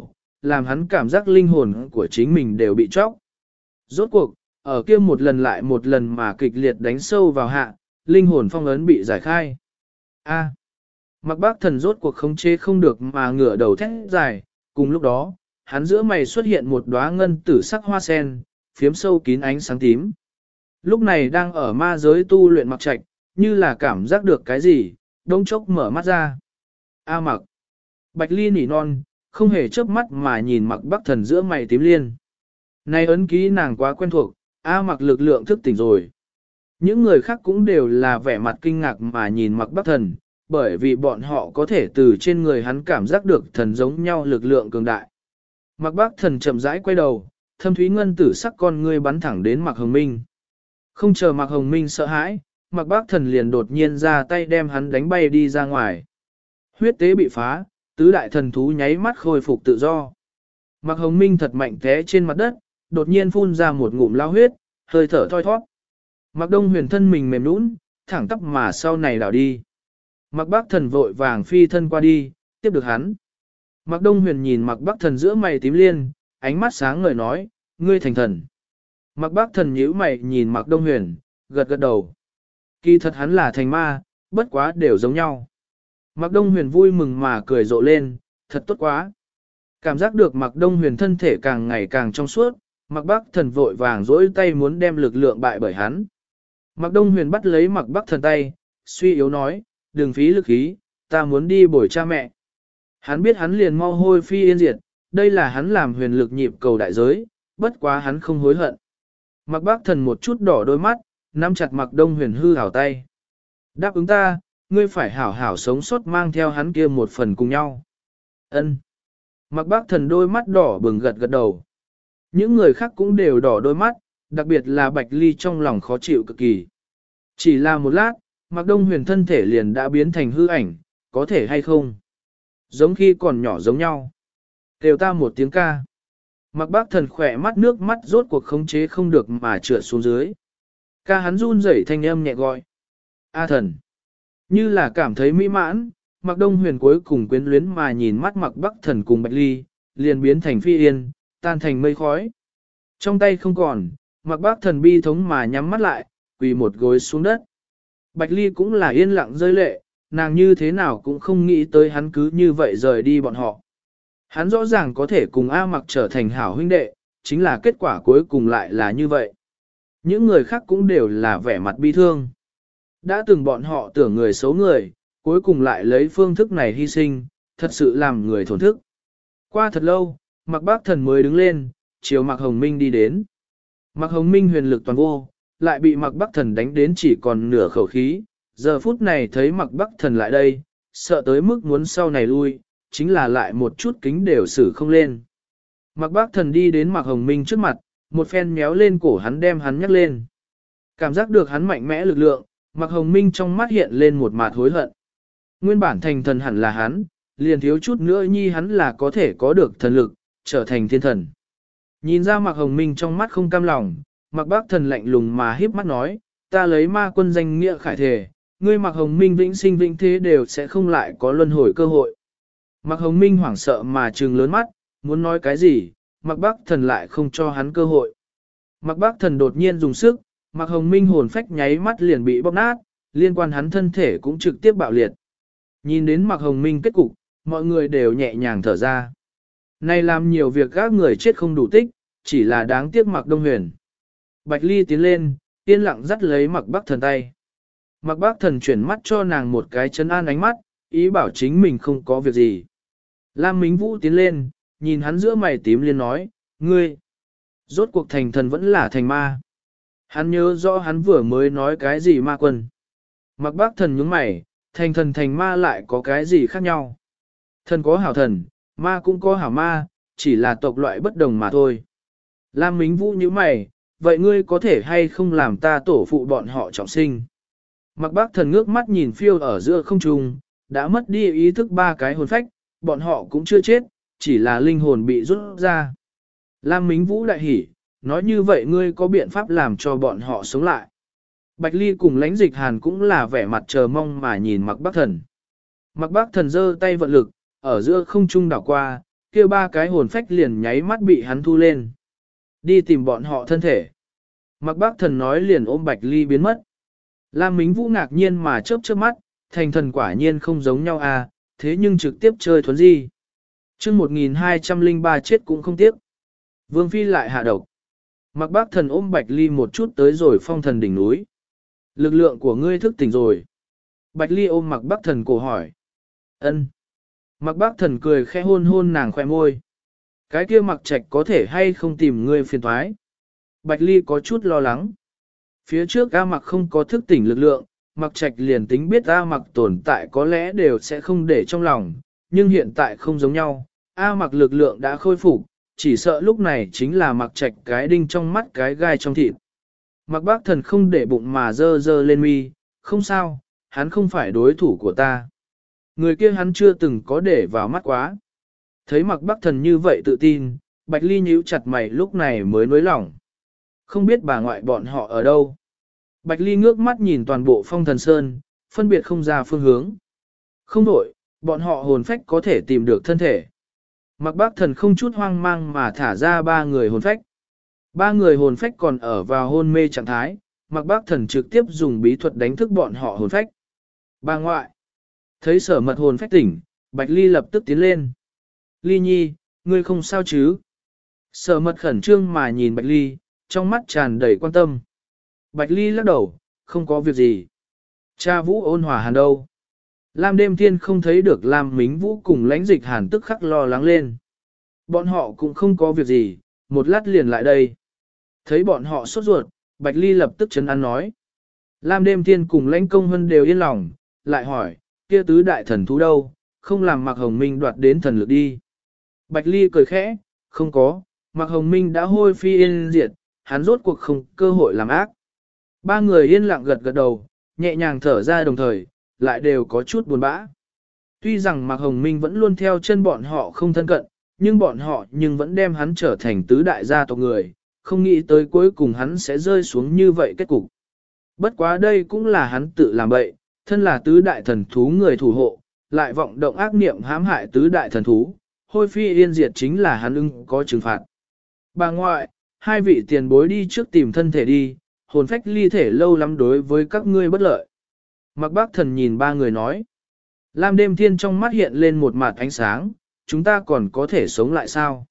làm hắn cảm giác linh hồn của chính mình đều bị chóc. Rốt cuộc, ở kia một lần lại một lần mà kịch liệt đánh sâu vào hạ, linh hồn phong ấn bị giải khai. A. Mặc bác thần rốt cuộc khống chế không được mà ngửa đầu thét dài, cùng lúc đó, hắn giữa mày xuất hiện một đóa ngân tử sắc hoa sen, phiếm sâu kín ánh sáng tím. Lúc này đang ở ma giới tu luyện Mặc Trạch, như là cảm giác được cái gì, đông chốc mở mắt ra. A Mặc. Bạch Ly nỉ non, không hề chớp mắt mà nhìn Mặc Bắc Thần giữa mày tím liên. Này ấn ký nàng quá quen thuộc, A Mặc lực lượng thức tỉnh rồi. Những người khác cũng đều là vẻ mặt kinh ngạc mà nhìn Mặc Bắc Thần, bởi vì bọn họ có thể từ trên người hắn cảm giác được thần giống nhau lực lượng cường đại. Mặc Bắc Thần chậm rãi quay đầu, thâm thúy ngân tử sắc con ngươi bắn thẳng đến Mặc Hồng Minh. Không chờ Mặc Hồng Minh sợ hãi, Mặc Bắc Thần liền đột nhiên ra tay đem hắn đánh bay đi ra ngoài. Huyết tế bị phá, tứ đại thần thú nháy mắt khôi phục tự do. Mặc Hồng Minh thật mạnh té trên mặt đất, đột nhiên phun ra một ngụm lao huyết, hơi thở thoi thoát. Mặc Đông Huyền thân mình mềm nũng, thẳng tắp mà sau này đảo đi. Mặc Bắc Thần vội vàng phi thân qua đi, tiếp được hắn. Mặc Đông Huyền nhìn Mặc Bắc Thần giữa mày tím liên, ánh mắt sáng ngời nói, ngươi thành thần. Mặc Bắc Thần nhíu mày nhìn Mặc Đông Huyền, gật gật đầu. Kỳ thật hắn là thành ma, bất quá đều giống nhau. Mặc Đông Huyền vui mừng mà cười rộ lên, thật tốt quá. Cảm giác được Mặc Đông Huyền thân thể càng ngày càng trong suốt, Mặc Bắc Thần vội vàng dỗi tay muốn đem lực lượng bại bởi hắn. Mặc Đông Huyền bắt lấy Mặc Bắc Thần tay, suy yếu nói, đừng phí lực khí, ta muốn đi bồi cha mẹ. Hắn biết hắn liền mau hôi phi yên diệt, đây là hắn làm huyền lực nhịp cầu đại giới, bất quá hắn không hối hận. Mặc Bắc Thần một chút đỏ đôi mắt, nắm chặt Mặc Đông Huyền hư hảo tay. Đáp ứng ta, ngươi phải hảo hảo sống sót mang theo hắn kia một phần cùng nhau. Ân. Mặc Bắc Thần đôi mắt đỏ bừng gật gật đầu. Những người khác cũng đều đỏ đôi mắt, đặc biệt là Bạch Ly trong lòng khó chịu cực kỳ. Chỉ là một lát, Mặc Đông Huyền thân thể liền đã biến thành hư ảnh, có thể hay không? Giống khi còn nhỏ giống nhau. Kêu ta một tiếng ca. Mặc Bắc Thần khỏe mắt nước mắt rốt cuộc khống chế không được mà trượt xuống dưới. Ca hắn run rẩy thanh âm nhẹ gọi. A Thần. Như là cảm thấy mỹ mãn, Mặc Đông Huyền cuối cùng quyến luyến mà nhìn mắt Mặc Bắc Thần cùng Bạch Ly, liền biến thành phi yên, tan thành mây khói. Trong tay không còn, Mặc Bắc Thần bi thống mà nhắm mắt lại, quỳ một gối xuống đất. Bạch Ly cũng là yên lặng rơi lệ, nàng như thế nào cũng không nghĩ tới hắn cứ như vậy rời đi bọn họ. Hắn rõ ràng có thể cùng A Mặc trở thành hảo huynh đệ, chính là kết quả cuối cùng lại là như vậy. Những người khác cũng đều là vẻ mặt bi thương. Đã từng bọn họ tưởng người xấu người, cuối cùng lại lấy phương thức này hy sinh, thật sự làm người thổn thức. Qua thật lâu, Mặc Bác Thần mới đứng lên, chiều Mặc Hồng Minh đi đến. Mặc Hồng Minh huyền lực toàn vô, lại bị Mặc Bác Thần đánh đến chỉ còn nửa khẩu khí. Giờ phút này thấy Mặc Bác Thần lại đây, sợ tới mức muốn sau này lui, chính là lại một chút kính đều xử không lên. Mặc Bác Thần đi đến Mặc Hồng Minh trước mặt, một phen méo lên cổ hắn đem hắn nhắc lên. Cảm giác được hắn mạnh mẽ lực lượng, Mặc Hồng Minh trong mắt hiện lên một mạt hối hận. Nguyên bản thành thần hẳn là hắn, liền thiếu chút nữa nhi hắn là có thể có được thần lực, trở thành thiên thần. Nhìn ra Mặc Hồng Minh trong mắt không cam lòng, Mặc Bác Thần lạnh lùng mà híp mắt nói, ta lấy ma quân danh nghĩa khải thể, ngươi Mặc Hồng Minh vĩnh sinh vĩnh thế đều sẽ không lại có luân hồi cơ hội. Mặc Hồng Minh hoảng sợ mà trừng lớn mắt, muốn nói cái gì, Mặc Bác Thần lại không cho hắn cơ hội. Mặc Bác Thần đột nhiên dùng sức, Mặc Hồng Minh hồn phách nháy mắt liền bị bóp nát, liên quan hắn thân thể cũng trực tiếp bạo liệt. Nhìn đến Mặc Hồng Minh kết cục, mọi người đều nhẹ nhàng thở ra. Này làm nhiều việc các người chết không đủ tích, chỉ là đáng tiếc Mặc Đông Huyền. Bạch Ly tiến lên, yên lặng dắt lấy Mặc Bác Thần tay. Mặc Bác Thần chuyển mắt cho nàng một cái chân an ánh mắt, ý bảo chính mình không có việc gì. Lam Mính Vũ tiến lên, nhìn hắn giữa mày tím liên nói, ngươi, rốt cuộc thành thần vẫn là thành ma. Hắn nhớ rõ hắn vừa mới nói cái gì ma quân. Mặc Bác Thần nhướng mày, thành thần thành ma lại có cái gì khác nhau. Thần có hảo thần, ma cũng có hảo ma, chỉ là tộc loại bất đồng mà thôi. Lam Mính Vũ nhướng mày, vậy ngươi có thể hay không làm ta tổ phụ bọn họ trọng sinh. Mặc Bác Thần ngước mắt nhìn phiêu ở giữa không trung, đã mất đi ý thức ba cái hồn phách, bọn họ cũng chưa chết, chỉ là linh hồn bị rút ra. Lam Mính Vũ đại hỉ, nói như vậy ngươi có biện pháp làm cho bọn họ sống lại. Bạch Ly cùng Lãnh Dịch Hàn cũng là vẻ mặt chờ mong mà nhìn Mặc Bác Thần. Mặc Bác Thần giơ tay vận lực, ở giữa không trung đảo qua, kia ba cái hồn phách liền nháy mắt bị hắn thu lên. Đi tìm bọn họ thân thể. Mạc Bác Thần nói liền ôm Bạch Ly biến mất. Lam Mính Vũ ngạc nhiên mà chớp chớp mắt, thành thần quả nhiên không giống nhau à, thế nhưng trực tiếp chơi thuấn di. chương 1203 chết cũng không tiếc. Vương Phi lại hạ độc. Mạc Bác Thần ôm Bạch Ly một chút tới rồi phong thần đỉnh núi. Lực lượng của ngươi thức tỉnh rồi. Bạch Ly ôm Mạc Bác Thần cổ hỏi. Ân. Mạc Bác Thần cười khẽ hôn hôn nàng khoe môi. Cái kia Mạc Trạch có thể hay không tìm ngươi phiền toái. Bạch Ly có chút lo lắng. Phía trước A Mạc không có thức tỉnh lực lượng, Mạc Trạch liền tính biết A Mạc tồn tại có lẽ đều sẽ không để trong lòng, nhưng hiện tại không giống nhau. A Mạc lực lượng đã khôi phục, chỉ sợ lúc này chính là Mạc Trạch cái đinh trong mắt cái gai trong thịt. Mạc Bác Thần không để bụng mà dơ dơ lên mi, không sao, hắn không phải đối thủ của ta. Người kia hắn chưa từng có để vào mắt quá. Thấy Mạc Bác Thần như vậy tự tin, Bạch Ly nhíu chặt mày lúc này mới nới lỏng. Không biết bà ngoại bọn họ ở đâu. Bạch Ly ngước mắt nhìn toàn bộ phong thần sơn, phân biệt không ra phương hướng. Không đổi, bọn họ hồn phách có thể tìm được thân thể. Mạc Bác Thần không chút hoang mang mà thả ra ba người hồn phách. Ba người hồn phách còn ở vào hôn mê trạng thái, Mạc Bác Thần trực tiếp dùng bí thuật đánh thức bọn họ hồn phách. Bà ngoại. Thấy Sở Mật hồn phách tỉnh, Bạch Ly lập tức tiến lên. Ly nhi, ngươi không sao chứ? Sở Mật khẩn trương mà nhìn Bạch Ly, trong mắt tràn đầy quan tâm. Bạch Ly lắc đầu, không có việc gì. Cha Vũ ôn hòa hàn đâu? Lam Đêm Thiên không thấy được Lam Mính Vũ cùng lãnh dịch hàn tức khắc lo lắng lên. Bọn họ cũng không có việc gì, một lát liền lại đây. Thấy bọn họ sốt ruột, Bạch Ly lập tức chấn an nói. Lam Đêm Thiên cùng lãnh công hân đều yên lòng, lại hỏi, kia tứ đại thần thú đâu, không làm Mạc Hồng Minh đoạt đến thần lực đi. Bạch Ly cười khẽ, không có, Mạc Hồng Minh đã hôi phi yên diệt, hắn rốt cuộc không cơ hội làm ác. Ba người yên lặng gật gật đầu, nhẹ nhàng thở ra đồng thời, lại đều có chút buồn bã. Tuy rằng Mạc Hồng Minh vẫn luôn theo chân bọn họ không thân cận, nhưng bọn họ vẫn đem hắn trở thành tứ đại gia tộc người, không nghĩ tới cuối cùng hắn sẽ rơi xuống như vậy kết cục. Bất quá đây cũng là hắn tự làm bậy, thân là tứ đại thần thú người thủ hộ, lại vọng động ác niệm hãm hại tứ đại thần thú, hôi phi yên diệt chính là hắn ưng có trừng phạt. Bà ngoại, hai vị tiền bối đi trước tìm thân thể đi, hồn phách ly thể lâu lắm đối với các ngươi bất lợi. Mạc Bác Thần nhìn ba người nói. Lam Đêm Thiên trong mắt hiện lên một mạt ánh sáng, chúng ta còn có thể sống lại sao?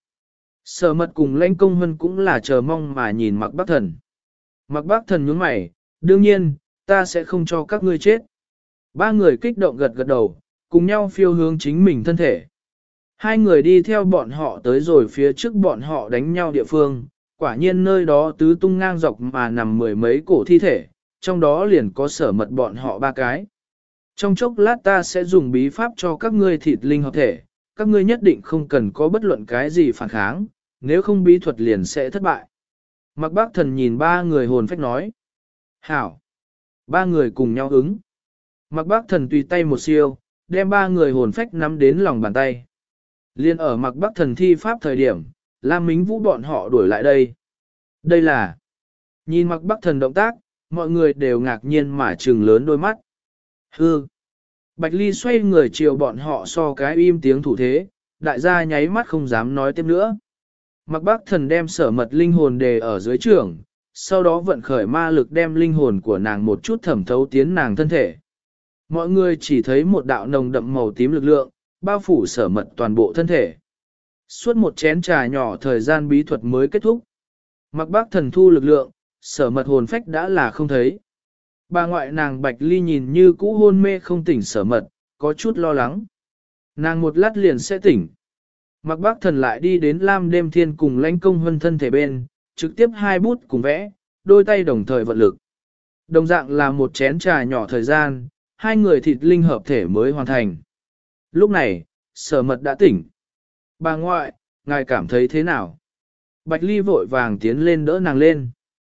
Sở Mật cùng lãnh công hân cũng là chờ mong mà nhìn Mạc Bác Thần. Mạc Bác Thần nhướng mày, đương nhiên, ta sẽ không cho các ngươi chết. Ba người kích động gật gật đầu, cùng nhau phiêu hướng chính mình thân thể. Hai người đi theo bọn họ tới rồi phía trước bọn họ đánh nhau địa phương, quả nhiên nơi đó tứ tung ngang dọc mà nằm mười mấy cổ thi thể, trong đó liền có Sở Mật bọn họ ba cái. Trong chốc lát ta sẽ dùng bí pháp cho các ngươi thịt linh hợp thể, các ngươi nhất định không cần có bất luận cái gì phản kháng, nếu không bí thuật liền sẽ thất bại. Mạc Bác Thần nhìn ba người hồn phách nói. Hảo. Ba người cùng nhau ứng. Mạc Bác Thần tùy tay một siêu, đem ba người hồn phách nắm đến lòng bàn tay. Liên ở Mạc Bác Thần thi pháp thời điểm, Lam Mính Vũ bọn họ đuổi lại đây. Đây là. Nhìn Mạc Bác Thần động tác, mọi người đều ngạc nhiên mà trừng lớn đôi mắt. Hư. Bạch Ly xoay người chiều bọn họ so cái im tiếng thủ thế, đại gia nháy mắt không dám nói tiếp nữa. Mạc Bác Thần đem Sở Mật linh hồn đề ở dưới trưởng, sau đó vận khởi ma lực đem linh hồn của nàng một chút thẩm thấu tiến nàng thân thể. Mọi người chỉ thấy một đạo nồng đậm màu tím lực lượng, bao phủ Sở Mật toàn bộ thân thể. Suốt một chén trà nhỏ thời gian bí thuật mới kết thúc. Mạc Bác Thần thu lực lượng, Sở Mật hồn phách đã là không thấy. Bà ngoại nàng Bạch Ly nhìn như cũ hôn mê không tỉnh Sở Mật, có chút lo lắng. Nàng một lát liền sẽ tỉnh. Mạc Bác Thần lại đi đến Lam Đêm Thiên cùng lãnh công hân thân thể bên, trực tiếp hai bút cùng vẽ, đôi tay đồng thời vận lực. Đồng dạng là một chén trà nhỏ thời gian, hai người thịt linh hợp thể mới hoàn thành. Lúc này, Sở Mật đã tỉnh. Bà ngoại, ngài cảm thấy thế nào? Bạch Ly vội vàng tiến lên đỡ nàng lên.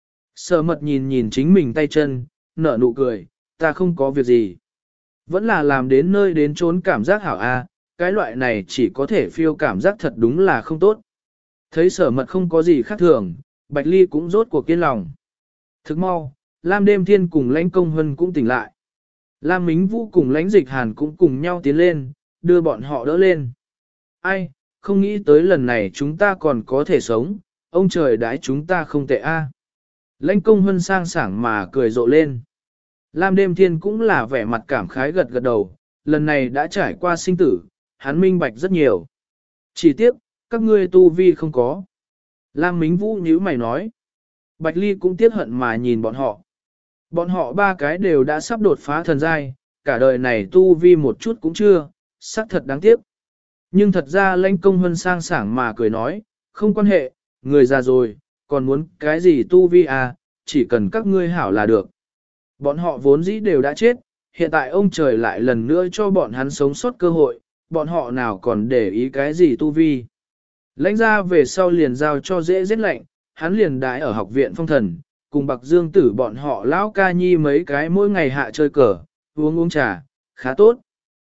Sở Mật nhìn nhìn chính mình tay chân, nở nụ cười, ta không có việc gì. Vẫn là làm đến nơi đến trốn cảm giác hảo a, cái loại này chỉ có thể phiêu cảm giác thật đúng là không tốt. Thấy Sở Mật không có gì khác thường, Bạch Ly cũng rốt cuộc kiên lòng. Thức mau, Lam Đêm Thiên cùng lãnh công hân cũng tỉnh lại. Lam Mính Vũ cùng lãnh dịch hàn cũng cùng nhau tiến lên, đưa bọn họ đỡ lên. Ai, không nghĩ tới lần này chúng ta còn có thể sống, ông trời đãi chúng ta không tệ a. Lãnh công hân sang sảng mà cười rộ lên. Lam đêm thiên cũng là vẻ mặt cảm khái gật gật đầu, lần này đã trải qua sinh tử, hắn minh bạch rất nhiều. Chỉ tiếc, các ngươi tu vi không có. Lam Mính Vũ nhíu mày nói. Bạch Ly cũng tiếc hận mà nhìn bọn họ. Bọn họ ba cái đều đã sắp đột phá thần giai, cả đời này tu vi một chút cũng chưa, xác thật đáng tiếc. Nhưng thật ra lãnh công hân sang sảng mà cười nói, không quan hệ, người già rồi, còn muốn cái gì tu vi à, chỉ cần các ngươi hảo là được. Bọn họ vốn dĩ đều đã chết, hiện tại ông trời lại lần nữa cho bọn hắn sống sót cơ hội, bọn họ nào còn để ý cái gì tu vi. Lãnh ra về sau liền giao cho dễ giết lạnh, hắn liền đái ở học viện phong thần, cùng Bạc Dương Tử bọn họ lão ca nhi mấy cái mỗi ngày hạ chơi cờ, uống trà, khá tốt.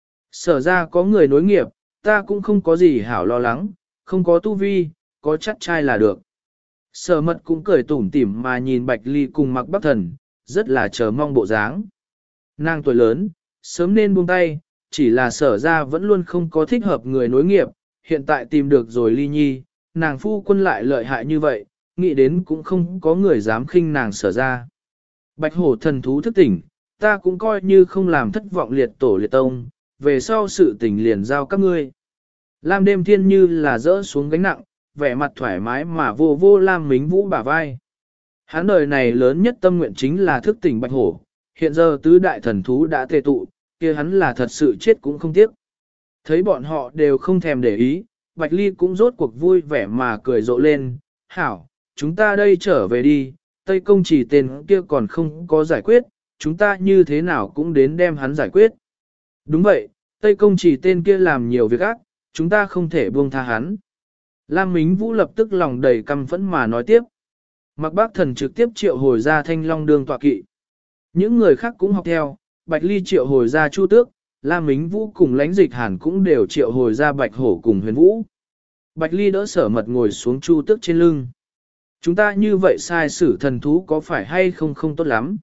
Sở ra có người nối nghiệp, ta cũng không có gì hảo lo lắng, không có tu vi, có chắc trai là được. Sở mật cũng cười tủm tỉm mà nhìn Bạch Ly cùng Mạc Bắc Thần, rất là chờ mong bộ dáng. Nàng tuổi lớn, sớm nên buông tay, chỉ là sở ra vẫn luôn không có thích hợp người nối nghiệp, hiện tại tìm được rồi Ly Nhi, nàng phu quân lại lợi hại như vậy, nghĩ đến cũng không có người dám khinh nàng sở ra. Bạch hổ thần thú thức tỉnh, ta cũng coi như không làm thất vọng liệt tổ liệt tông, về sau sự tình liền giao các ngươi. Lam đêm thiên như là rỡ xuống gánh nặng, vẻ mặt thoải mái mà vô vô Lam Mính Vũ bả vai. Hắn đời này lớn nhất tâm nguyện chính là thức tỉnh bạch hổ, hiện giờ tứ đại thần thú đã tề tụ, kia hắn là thật sự chết cũng không tiếc. Thấy bọn họ đều không thèm để ý, Bạch Ly cũng rốt cuộc vui vẻ mà cười rộ lên, hảo, chúng ta đây trở về đi, Tây Công chỉ tên kia còn không có giải quyết, chúng ta như thế nào cũng đến đem hắn giải quyết. Đúng vậy, Tây Công chỉ tên kia làm nhiều việc ác, chúng ta không thể buông tha hắn. Lam Mính Vũ lập tức lòng đầy căm phẫn mà nói tiếp. Mạc Bác Thần trực tiếp triệu hồi ra Thanh Long Đương tọa kỵ. Những người khác cũng học theo, Bạch Ly triệu hồi ra Chu Tước, Lam Mính Vũ cùng Lãnh Dịch Hàn cũng đều triệu hồi ra Bạch Hổ cùng Huyền Vũ. Bạch Ly đỡ Sở Mật ngồi xuống Chu Tước trên lưng. Chúng ta như vậy sai sử thần thú có phải hay không không tốt lắm?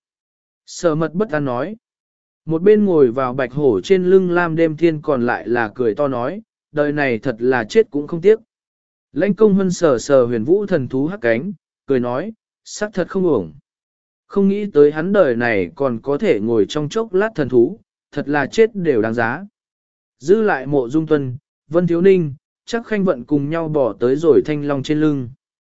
Sở Mật bất an nói. Một bên ngồi vào Bạch Hổ trên lưng Lam Đêm Thiên còn lại là cười to nói, đời này thật là chết cũng không tiếc. Lãnh Công Hân sờ sờ Huyền Vũ thần thú hắc cánh, cười nói, xác thật không ổng. Không nghĩ tới hắn đời này còn có thể ngồi trong chốc lát thần thú, thật là chết đều đáng giá. Dư lại Mộ Dung Tuân, Vân Thiếu Ninh, chắc Khanh Vận cùng nhau bỏ tới rồi Thanh Long trên lưng.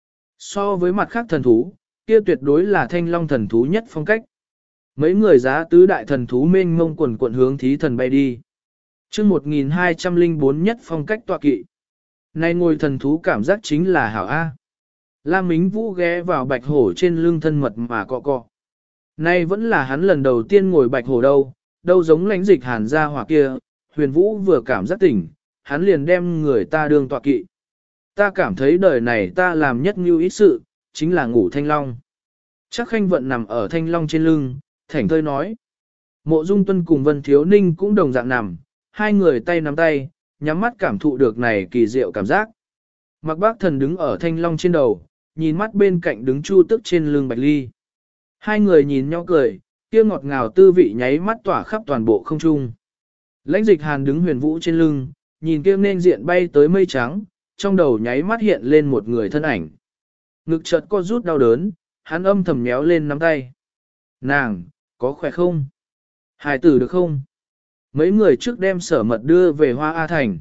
So với mặt khác thần thú, kia tuyệt đối là Thanh Long thần thú nhất phong cách. Mấy người giá tứ đại thần thú mênh mông quần quận hướng thí thần bay đi. chương 1204 nhất phong cách tọa kỵ. Nay ngồi thần thú cảm giác chính là hảo A. Lam Mính Vũ ghé vào bạch hổ trên lưng thân mật mà cọ cọ. Nay vẫn là hắn lần đầu tiên ngồi bạch hổ đâu giống Lãnh Dịch Hàn ra hỏa kia, Huyền Vũ vừa cảm giác tỉnh, hắn liền đem người ta đương tọa kỵ. Ta cảm thấy đời này ta làm nhất như ít sự, chính là ngủ Thanh Long. Chắc Khanh Vận nằm ở Thanh Long trên lưng, thảnh thơi nói. Mộ Dung Tuân cùng Vân Thiếu Ninh cũng đồng dạng nằm, hai người tay nắm tay, nhắm mắt cảm thụ được này kỳ diệu cảm giác. Mạc Bác Thần đứng ở Thanh Long trên đầu, nhìn mắt bên cạnh đứng Chu Tước trên lưng Bạch Ly. Hai người nhìn nhau cười, kia ngọt ngào tư vị nháy mắt tỏa khắp toàn bộ không trung. Lãnh Dịch Hàn đứng Huyền Vũ trên lưng, nhìn kia nên diện bay tới mây trắng, trong đầu nháy mắt hiện lên một người thân ảnh. Ngực chợt co rút đau đớn, hắn âm thầm méo lên nắm tay. Nàng, có khỏe không? Hài tử được không? Mấy người trước đem Sở Mật đưa về Hoa A Thành.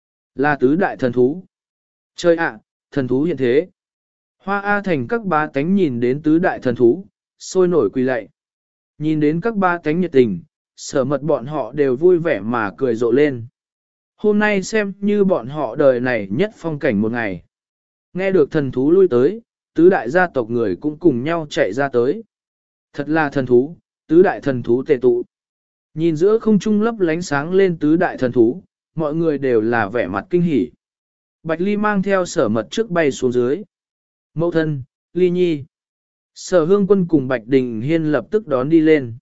Là tứ đại thần thú. Chơi ạ, thần thú hiện thế. Hoa A Thành các ba tánh nhìn đến tứ đại thần thú, sôi nổi quỳ lạy. Nhìn đến các ba tánh nhiệt tình, Sở Mật bọn họ đều vui vẻ mà cười rộ lên. Hôm nay xem như bọn họ đời này nhất phong cảnh một ngày. Nghe được thần thú lui tới, tứ đại gia tộc người cũng cùng nhau chạy ra tới. Thật là thần thú, tứ đại thần thú tề tụ. Nhìn giữa không trung lấp lánh sáng lên tứ đại thần thú, mọi người đều là vẻ mặt kinh hỉ. Bạch Ly mang theo Sở Mật trước bay xuống dưới. Mẫu thân, Ly Nhi. Sở Hương Quân cùng Bạch Đình Hiên lập tức đón đi lên.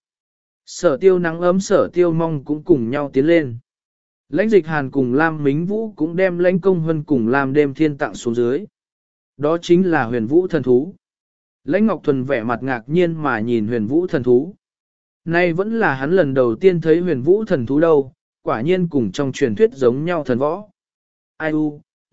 Sở Tiêu Nắng ấm Sở Tiêu Mong cũng cùng nhau tiến lên. Lãnh Dịch Hàn cùng Lam Mính Vũ cũng đem Lãnh Công Hân cùng Lam Đêm Thiên tặng xuống dưới. Đó chính là Huyền Vũ thần thú. Lãnh Ngọc Thuần vẻ mặt ngạc nhiên mà nhìn Huyền Vũ thần thú. Nay vẫn là hắn lần đầu tiên thấy Huyền Vũ thần thú đâu, quả nhiên cùng trong truyền thuyết giống nhau thần võ. Ai u,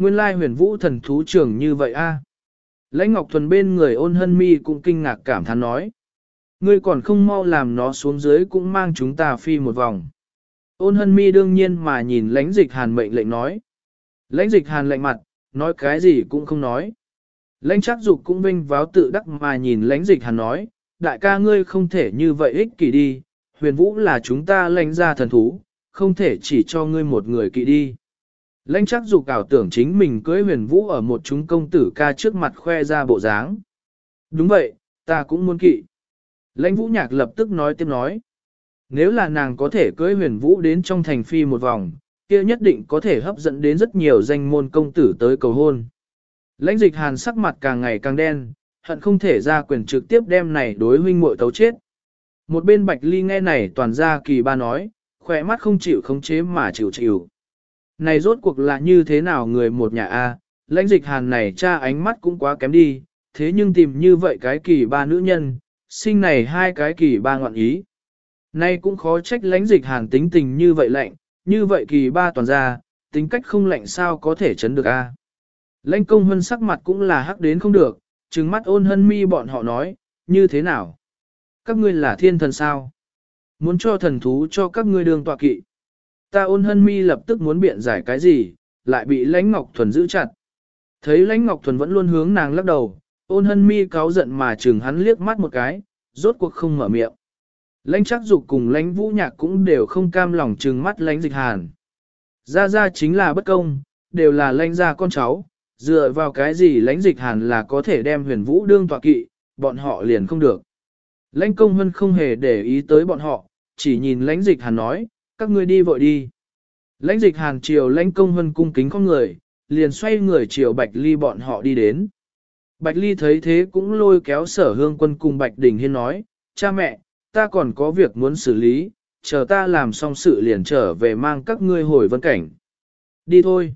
Nguyên lai huyền vũ thần thú trưởng như vậy a. Lãnh Ngọc Thuần bên người Ôn Hân Mi cũng kinh ngạc cảm thán nói. Ngươi còn không mau làm nó xuống dưới cũng mang chúng ta phi một vòng. Ôn Hân Mi đương nhiên mà nhìn Lãnh Dịch Hàn mệnh lệnh nói. Lãnh Dịch Hàn lạnh mặt, nói cái gì cũng không nói. Lãnh Trác Dục cũng vinh váo tự đắc mà nhìn Lãnh Dịch Hàn nói, đại ca ngươi không thể như vậy ích kỷ đi, huyền vũ là chúng ta lãnh gia thần thú, không thể chỉ cho ngươi một người kỵ đi. Lãnh Trác Dục ảo tưởng chính mình cưới huyền vũ ở một chúng công tử ca trước mặt khoe ra bộ dáng. Đúng vậy, ta cũng muốn kỵ. Lãnh Vũ Nhạc lập tức nói tiếp nói. Nếu là nàng có thể cưới huyền vũ đến trong thành phi một vòng, kia nhất định có thể hấp dẫn đến rất nhiều danh môn công tử tới cầu hôn. Lãnh Dịch Hàn sắc mặt càng ngày càng đen, hận không thể ra quyền trực tiếp đem này đối huynh muội tấu chết. Một bên Bạch Ly nghe này toàn ra kỳ ba nói, khỏe mắt không chịu khống chế mà chịu chịu. Này rốt cuộc là như thế nào người một nhà A, Lãnh Dịch Hàn này cha ánh mắt cũng quá kém đi, thế nhưng tìm như vậy cái kỳ ba nữ nhân, sinh này hai cái kỳ ba ngoạn ý. Nay cũng khó trách Lãnh Dịch Hàn tính tình như vậy lạnh, như vậy kỳ ba toàn ra, tính cách không lạnh sao có thể chấn được A. Lãnh Công Hân sắc mặt cũng là hắc đến không được, trừng mắt Ôn Hân Mi bọn họ nói, như thế nào? Các ngươi là thiên thần sao? Muốn cho thần thú cho các ngươi đường tọa kỵ. Ta Ôn Hân Mi lập tức muốn biện giải cái gì, lại bị Lãnh Ngọc Thuần giữ chặt. Thấy Lãnh Ngọc Thuần vẫn luôn hướng nàng lắc đầu, Ôn Hân Mi cáu giận mà chừng hắn liếc mắt một cái, rốt cuộc không mở miệng. Lãnh Trác Dục cùng Lãnh Vũ Nhạc cũng đều không cam lòng trừng mắt Lãnh Dịch Hàn. Ra chính là bất công, đều là Lãnh gia con cháu, dựa vào cái gì Lãnh Dịch Hàn là có thể đem huyền vũ đương tọa kỵ, bọn họ liền không được. Lãnh Công Hân không hề để ý tới bọn họ, chỉ nhìn Lãnh Dịch Hàn nói, các ngươi đi vội đi. Lãnh Dịch Hàn chiều Lãnh Công Hân cung kính con người, liền xoay người chiều Bạch Ly bọn họ đi đến. Bạch Ly thấy thế cũng lôi kéo Sở Hương Quân cùng Bạch Đình Hiên nói, cha mẹ, ta còn có việc muốn xử lý, chờ ta làm xong sự liền trở về mang các ngươi hồi Vân Cảnh. Đi thôi.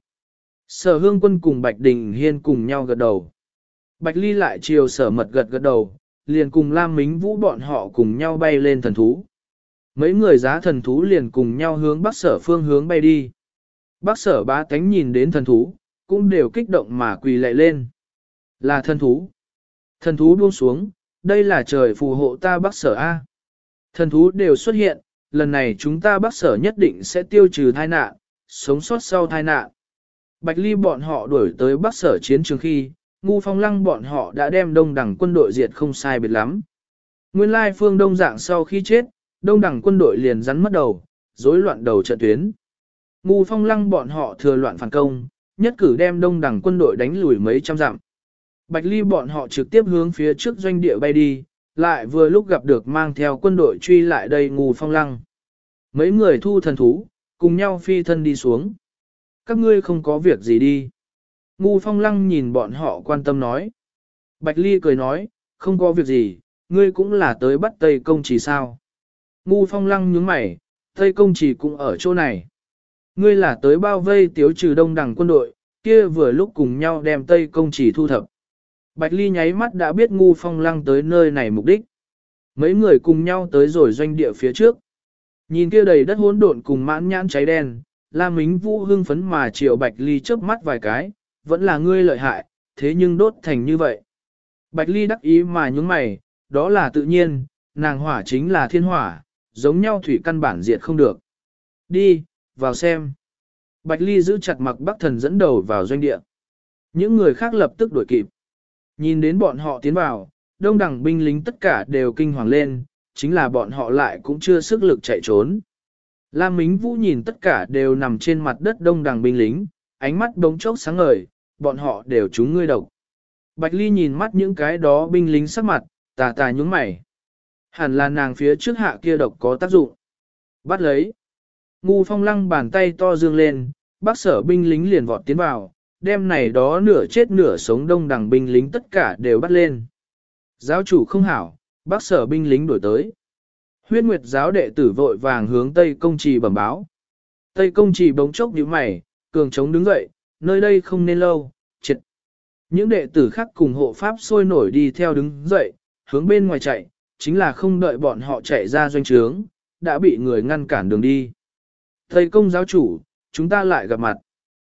Sở Hương Quân cùng Bạch Đình Hiên cùng nhau gật đầu. Bạch Ly lại chiều Sở Mật gật đầu, liền cùng Lam Mính Vũ bọn họ cùng nhau bay lên thần thú. Mấy người giá thần thú liền cùng nhau hướng Bắc Sở phương hướng bay đi. Bắc Sở bá tánh nhìn đến thần thú, cũng đều kích động mà quỳ lạy lên. Là thần thú. Thần thú buông xuống, đây là trời phù hộ ta Bắc Sở A. Thần thú đều xuất hiện, lần này chúng ta Bắc Sở nhất định sẽ tiêu trừ tai nạn, sống sót sau tai nạn. Bạch Ly bọn họ đuổi tới Bắc Sở chiến trường khi, Ngu Phong Lăng bọn họ đã đem đông đẳng quân đội diệt không sai biệt lắm. Nguyên lai phương đông dạng sau khi chết, đông đẳng quân đội liền rắn mất đầu, rối loạn đầu trận tuyến. Ngu Phong Lăng bọn họ thừa loạn phản công, nhất cử đem đông đẳng quân đội đánh lùi mấy trăm dặm. Bạch Ly bọn họ trực tiếp hướng phía trước doanh địa bay đi, lại vừa lúc gặp được mang theo quân đội truy lại đây Ngu Phong Lăng. Mấy người thu thần thú, cùng nhau phi thân đi xuống. Các ngươi không có việc gì đi. Ngu Phong Lăng nhìn bọn họ quan tâm nói. Bạch Ly cười nói, không có việc gì, ngươi cũng là tới bắt Tây Công Trì sao. Ngu Phong Lăng nhướng mày, Tây Công Trì cũng ở chỗ này. Ngươi là tới bao vây tiếu trừ đông đẳng quân đội, kia vừa lúc cùng nhau đem Tây Công Trì thu thập. Bạch Ly nháy mắt đã biết Ngu Phong Lăng tới nơi này mục đích. Mấy người cùng nhau tới rồi doanh địa phía trước. Nhìn kia đầy đất hỗn độn cùng mãn nhãn cháy đen, Lam Mính Vũ hưng phấn mà chiều Bạch Ly chớp mắt vài cái, vẫn là ngươi lợi hại, thế nhưng đốt thành như vậy. Bạch Ly đắc ý mà nhướng mày, đó là tự nhiên, nàng hỏa chính là thiên hỏa, giống nhau thủy căn bản diệt không được. Đi, vào xem. Bạch Ly giữ chặt Mặc Bắc Thần dẫn đầu vào doanh địa. Những người khác lập tức đuổi kịp. Nhìn đến bọn họ tiến vào, đông đẳng binh lính tất cả đều kinh hoàng lên, chính là bọn họ lại cũng chưa sức lực chạy trốn. Lam Mính Vũ nhìn tất cả đều nằm trên mặt đất đông đẳng binh lính, ánh mắt đống chốc sáng ngời, bọn họ đều trúng ngươi độc. Bạch Ly nhìn mắt những cái đó binh lính sắc mặt, tà tà nhúng mày. Hẳn là nàng phía trước hạ kia độc có tác dụng. Bắt lấy. Ngu Phong Lăng bàn tay to dương lên, Bắc Sở binh lính liền vọt tiến vào, đem này đó nửa chết nửa sống đông đẳng binh lính tất cả đều bắt lên. Giáo chủ không hảo, Bắc Sở binh lính đuổi tới. Huyết Nguyệt giáo đệ tử vội vàng hướng Tây Công Trì bẩm báo. Tây Công Trì bỗng chốc nhíu mày, cường trống đứng dậy, nơi đây không nên lâu, triệt. Những đệ tử khác cùng hộ pháp sôi nổi đi theo đứng dậy, hướng bên ngoài chạy, chính là không đợi bọn họ chạy ra doanh trướng, đã bị người ngăn cản đường đi. Tây Công giáo chủ, chúng ta lại gặp mặt.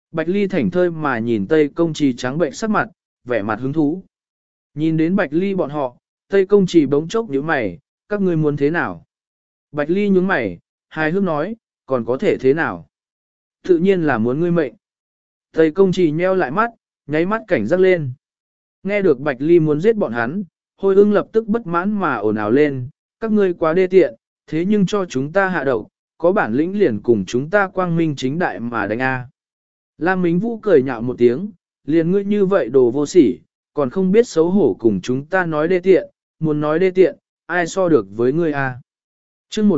Bạch Ly thảnh thơi mà nhìn Tây Công Trì trắng bệnh sắc mặt, vẻ mặt hứng thú. Nhìn đến Bạch Ly bọn họ, Tây Công Trì bỗng chốc nhíu mày, các ngươi muốn thế nào? Bạch Ly nhướng mày, hài hước nói, còn có thể thế nào? Tự nhiên là muốn ngươi mệnh. Tây Công Trì nheo lại mắt, nháy mắt cảnh giác lên. Nghe được Bạch Ly muốn giết bọn hắn, Hôi Ưng lập tức bất mãn mà ồn ào lên, các ngươi quá đê tiện, thế nhưng cho chúng ta hạ độc, có bản lĩnh liền cùng chúng ta quang minh chính đại mà đánh a. Lam Mính Vũ cười nhạo một tiếng, liền ngươi như vậy đồ vô sỉ, còn không biết xấu hổ cùng chúng ta nói đê tiện, muốn nói đê tiện, ai so được với ngươi a? Chương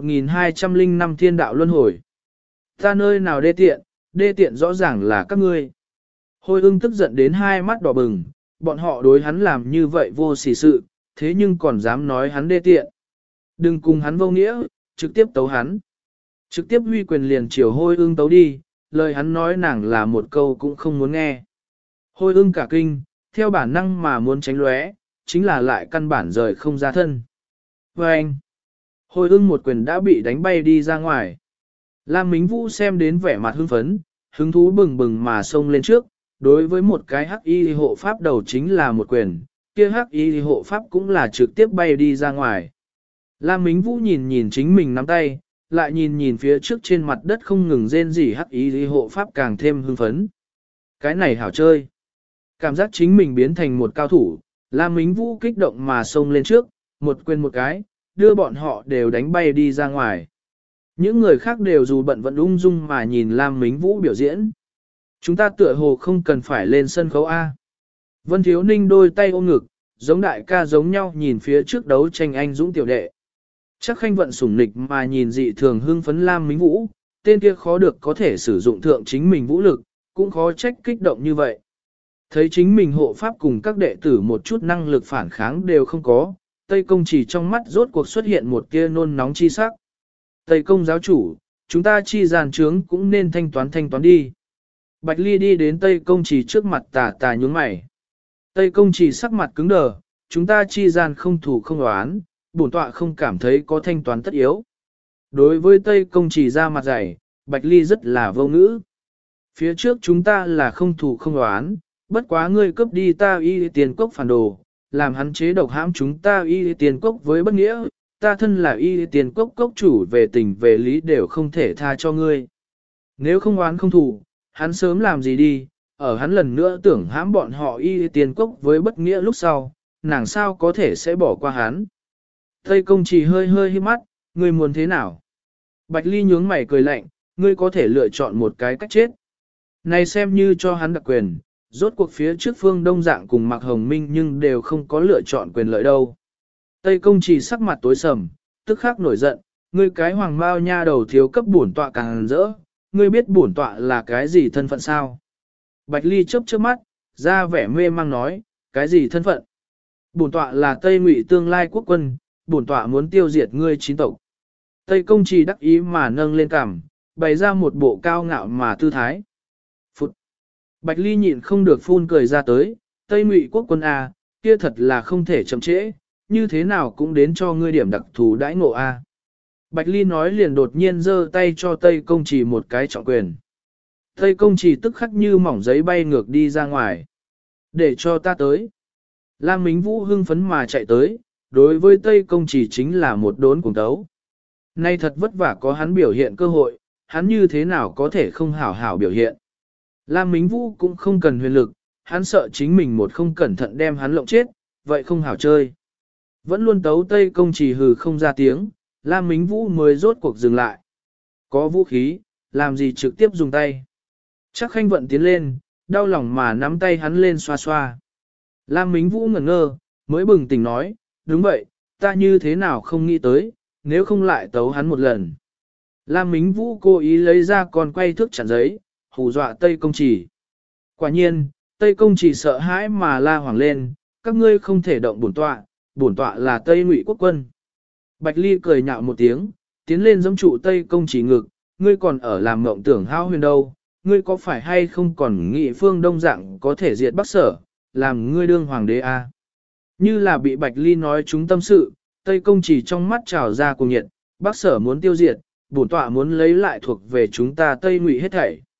1205 Thiên đạo luân hồi. Ta nơi nào đê tiện rõ ràng là các ngươi. Hôi Ưng tức giận đến hai mắt đỏ bừng, bọn họ đối hắn làm như vậy vô sỉ sự, thế nhưng còn dám nói hắn đê tiện. Đừng cùng hắn vô nghĩa, trực tiếp tấu hắn. Trực tiếp huy quyền liền chiều Hôi Ưng tấu đi, lời hắn nói nàng là một câu cũng không muốn nghe. Hôi Ưng cả kinh, theo bản năng mà muốn tránh lóe, chính là lại căn bản rời không ra thân. Và anh, Hôi Ưng một quyền đã bị đánh bay đi ra ngoài. Lam Mính Vũ xem đến vẻ mặt hưng phấn, hứng thú bừng bừng mà xông lên trước, đối với một cái hắc y hộ pháp đầu chính là một quyền, kia hắc y hộ pháp cũng là trực tiếp bay đi ra ngoài. Lam Mính Vũ nhìn nhìn chính mình nắm tay, lại nhìn nhìn phía trước trên mặt đất không ngừng rên rỉ hắc y hộ pháp càng thêm hưng phấn. Cái này hảo chơi. Cảm giác chính mình biến thành một cao thủ, Lam Mính Vũ kích động mà xông lên trước, một quyền một cái, đưa bọn họ đều đánh bay đi ra ngoài. Những người khác đều dù bận vẫn ung dung mà nhìn Lam Mính Vũ biểu diễn. Chúng ta tựa hồ không cần phải lên sân khấu A. Vân Thiếu Ninh đôi tay ôm ngực, giống đại ca giống nhau nhìn phía trước đấu tranh anh dũng tiểu đệ. Chắc Khanh vận sủng nịch mà nhìn dị thường hưng phấn Lam Mính Vũ, tên kia khó được có thể sử dụng thượng chính mình vũ lực, cũng khó trách kích động như vậy. Thấy chính mình hộ pháp cùng các đệ tử một chút năng lực phản kháng đều không có, Tây Công chỉ trong mắt rốt cuộc xuất hiện một tia nôn nóng chi sắc. Tây Công giáo chủ, chúng ta chi giàn trướng cũng nên thanh toán đi. Bạch Ly đi đến Tây Công chỉ trước mặt tà tà nhướng mày. Tây Công chỉ sắc mặt cứng đờ, chúng ta chi gian không thủ không oán, bổn tọa không cảm thấy có thanh toán tất yếu. Đối với Tây Công chỉ ra mặt dày, Bạch Ly rất là vô ngữ. Phía trước chúng ta là không thủ không oán, bất quá ngươi cướp đi ta y tiền cốc phản đồ, làm hắn chế độc hãm chúng ta y tiền cốc với bất nghĩa, ta thân là y tiền cốc cốc chủ về tình về lý đều không thể tha cho ngươi. Nếu không oán không thủ, hắn sớm làm gì đi, ở hắn lần nữa tưởng hãm bọn họ y tiền cốc với bất nghĩa lúc sau, nàng sao có thể sẽ bỏ qua hắn. Tây Công chỉ hơi hơi hít mắt, ngươi muốn thế nào? Bạch Ly nhướng mày cười lạnh, ngươi có thể lựa chọn một cái cách chết. Này xem như cho hắn đặc quyền, rốt cuộc phía trước Phương Đông Dạng cùng Mạc Hồng Minh nhưng đều không có lựa chọn quyền lợi đâu. Tây Công chỉ sắc mặt tối sầm, tức khắc nổi giận, ngươi cái hoàng mao nha đầu thiếu cấp bổn tọa càng rỡ, ngươi biết bổn tọa là cái gì thân phận sao? Bạch Ly chớp chớp mắt, ra vẻ mê mang nói, cái gì thân phận? Bổn tọa là Tây Ngụy tương lai quốc quân, bổn tọa muốn tiêu diệt ngươi chín tộc. Tây Công chỉ đắc ý mà nâng lên cằm, bày ra một bộ cao ngạo mà tư thái. Phụt! Bạch Ly nhịn không được phun cười ra tới, Tây Ngụy quốc quân A, kia thật là không thể chậm trễ, như thế nào cũng đến cho ngươi điểm đặc thù đãi ngộ A. Bạch Ly nói liền đột nhiên giơ tay cho Tây Công chỉ một cái trọng quyền. Tây Công chỉ tức khắc như mỏng giấy bay ngược đi ra ngoài. Để cho ta tới. Lam Mính Vũ hưng phấn mà chạy tới, đối với Tây Công chỉ chính là một đốn cùng tấu. Nay thật vất vả có hắn biểu hiện cơ hội, hắn như thế nào có thể không hảo hảo biểu hiện. Lam Mính Vũ cũng không cần huyền lực, hắn sợ chính mình một không cẩn thận đem hắn lộng chết, vậy không hảo chơi. Vẫn luôn tấu Tây Công chỉ hừ không ra tiếng, Lam Mính Vũ mới rốt cuộc dừng lại. Có vũ khí, làm gì trực tiếp dùng tay. Chắc Khanh vận tiến lên, đau lòng mà nắm tay hắn lên xoa xoa. Lam Mính Vũ ngẩn ngơ, mới bừng tỉnh nói, đúng vậy, ta như thế nào không nghĩ tới, nếu không lại tấu hắn một lần. Lam Mính Vũ cố ý lấy ra con quay thước chặn giấy, hù dọa Tây Công chỉ. Quả nhiên, Tây Công chỉ sợ hãi mà la hoảng lên, các ngươi không thể động bổn tọa là Tây Ngụy quốc quân. Bạch Ly cười nhạo một tiếng, tiến lên giẫm trụ Tây Công chỉ ngực, ngươi còn ở làm mộng tưởng hao huyền đâu, ngươi có phải hay không còn nghĩ Phương Đông Dạng có thể diệt Bắc Sở, làm ngươi đương hoàng đế a? Như là bị Bạch Ly nói chúng tâm sự, Tây Công chỉ trong mắt trào ra cuồng nhiệt, Bắc Sở muốn tiêu diệt, bổn tọa muốn lấy lại thuộc về chúng ta Tây Ngụy hết thảy.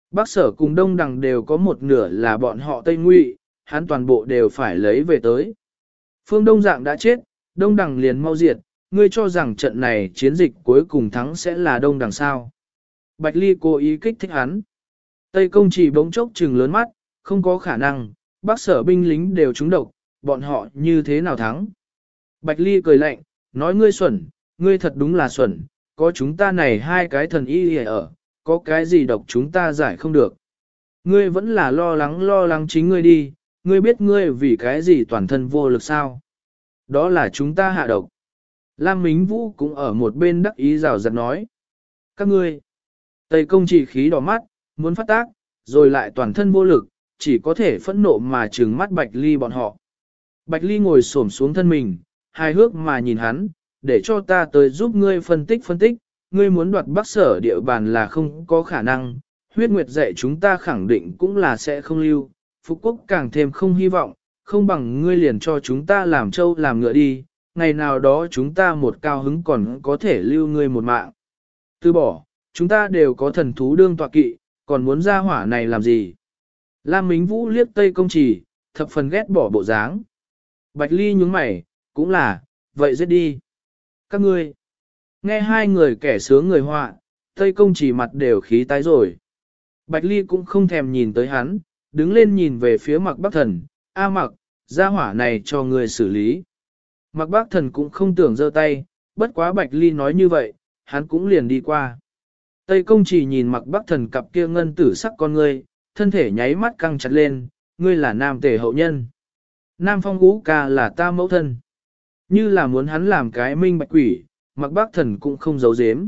Bắc Sở cùng Đông Đằng đều có một nửa là bọn họ Tây Ngụy, hắn toàn bộ đều phải lấy về tới. Phương Đông Dạng đã chết, Đông Đằng liền mau diệt, ngươi cho rằng trận này chiến dịch cuối cùng thắng sẽ là Đông Đằng sao. Bạch Ly cố ý kích thích hắn. Tây Công Chỉ bỗng chốc trừng lớn mắt, không có khả năng, Bắc Sở binh lính đều trúng độc, bọn họ như thế nào thắng. Bạch Ly cười lạnh, nói ngươi xuẩn, ngươi thật đúng là xuẩn, có chúng ta này hai cái thần y ở, có cái gì độc chúng ta giải không được. Ngươi vẫn là lo lắng chính ngươi đi, ngươi biết ngươi vì cái gì toàn thân vô lực sao. Đó là chúng ta hạ độc. Lam Mính Vũ cũng ở một bên đắc ý rào rạt nói. Các ngươi, Tây Công Chỉ khí đỏ mắt, muốn phát tác, rồi lại toàn thân vô lực, chỉ có thể phẫn nộ mà trừng mắt Bạch Ly bọn họ. Bạch Ly ngồi xổm xuống thân mình, hài hước mà nhìn hắn, để cho ta tới giúp ngươi phân tích, ngươi muốn đoạt Bắc Sở địa bàn là không có khả năng, huyết nguyệt dạy chúng ta khẳng định cũng là sẽ không lưu, Phú Quốc càng thêm không hy vọng, không bằng ngươi liền cho chúng ta làm trâu làm ngựa đi, ngày nào đó chúng ta một cao hứng còn có thể lưu ngươi một mạng. Từ bỏ, chúng ta đều có thần thú đương tọa kỵ, còn muốn ra hỏa này làm gì? Lam Mính Vũ liếc Tây Công Chỉ, thập phần ghét bỏ bộ dáng. Bạch Ly nhướng mày, cũng là, vậy giết đi. Các ngươi, nghe hai người kẻ sướng người họa, Tây Công Chỉ mặt đều khí tái rồi. Bạch Ly cũng không thèm nhìn tới hắn, đứng lên nhìn về phía Mạc Bắc Thần, A Mạc, ra hỏa này cho người xử lý. Mạc Bắc Thần cũng không tưởng giơ tay, bất quá Bạch Ly nói như vậy, hắn cũng liền đi qua. Tây Công Chỉ nhìn Mạc Bắc Thần cặp kia ngân tử sắc con ngươi, thân thể nháy mắt căng chặt lên, ngươi là nam tể hậu nhân. Nam Phong Ú Ca là ta mẫu thân. Như là muốn hắn làm cái minh bạch quỷ, Mạc Bắc Thần cũng không giấu giếm.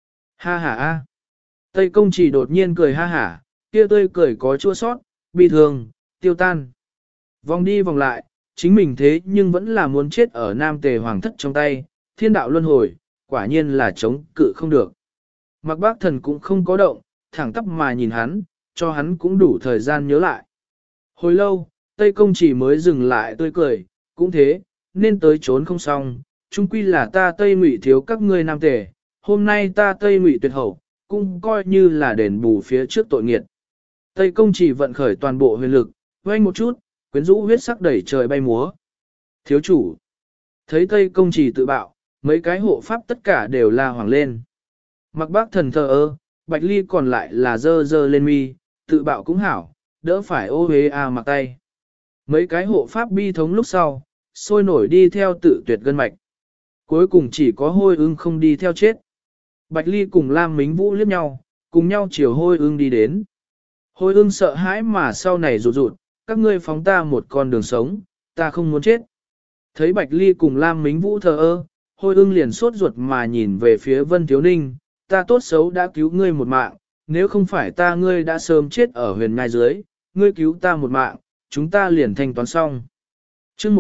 Ha ha a. Tây Công Chỉ đột nhiên cười ha hả, kia tươi cười có chua sót, bi thương, tiêu tan. Vòng đi vòng lại, chính mình thế nhưng vẫn là muốn chết ở Nam Tề Hoàng thất trong tay, thiên đạo luân hồi, quả nhiên là chống cự không được. Mạc Bắc Thần cũng không có động, thẳng tắp mà nhìn hắn, cho hắn cũng đủ thời gian nhớ lại. Hồi lâu, Tây Công Chỉ mới dừng lại tươi cười, cũng thế, nên tới trốn không xong, chung quy là ta Tây Ngụy thiếu các ngươi Nam Tề, hôm nay ta Tây Ngụy tuyệt hậu, cũng coi như là đền bù phía trước tội nghiệt. Tây Công Chỉ vận khởi toàn bộ huyền lực, quay một chút, quyến rũ huyết sắc đẩy trời bay múa. Thiếu chủ, thấy Tây Công Chỉ tự bạo, mấy cái hộ pháp tất cả đều la hoàng lên. Mạc Bắc Thần thờ ơ, Bạch Ly còn lại là dơ dơ lên mi, tự bạo cũng hảo, đỡ phải ô hế mặc tay. Mấy cái hộ pháp bi thống lúc sau, sôi nổi đi theo tự tuyệt gân mạch. Cuối cùng chỉ có Hôi Ưng không đi theo chết. Bạch Ly cùng Lam Mính Vũ liếc nhau, cùng nhau chiều Hôi Ưng đi đến. Hôi Ưng sợ hãi mà sau này rụt rụt, các ngươi phóng ta một con đường sống, ta không muốn chết. Thấy Bạch Ly cùng Lam Mính Vũ thờ ơ, Hôi Ưng liền sốt ruột mà nhìn về phía Vân Thiếu Ninh, ta tốt xấu đã cứu ngươi một mạng, nếu không phải ta ngươi đã sớm chết ở huyền ngai dưới, ngươi cứu ta một mạng, chúng ta liền thanh toán xong. chương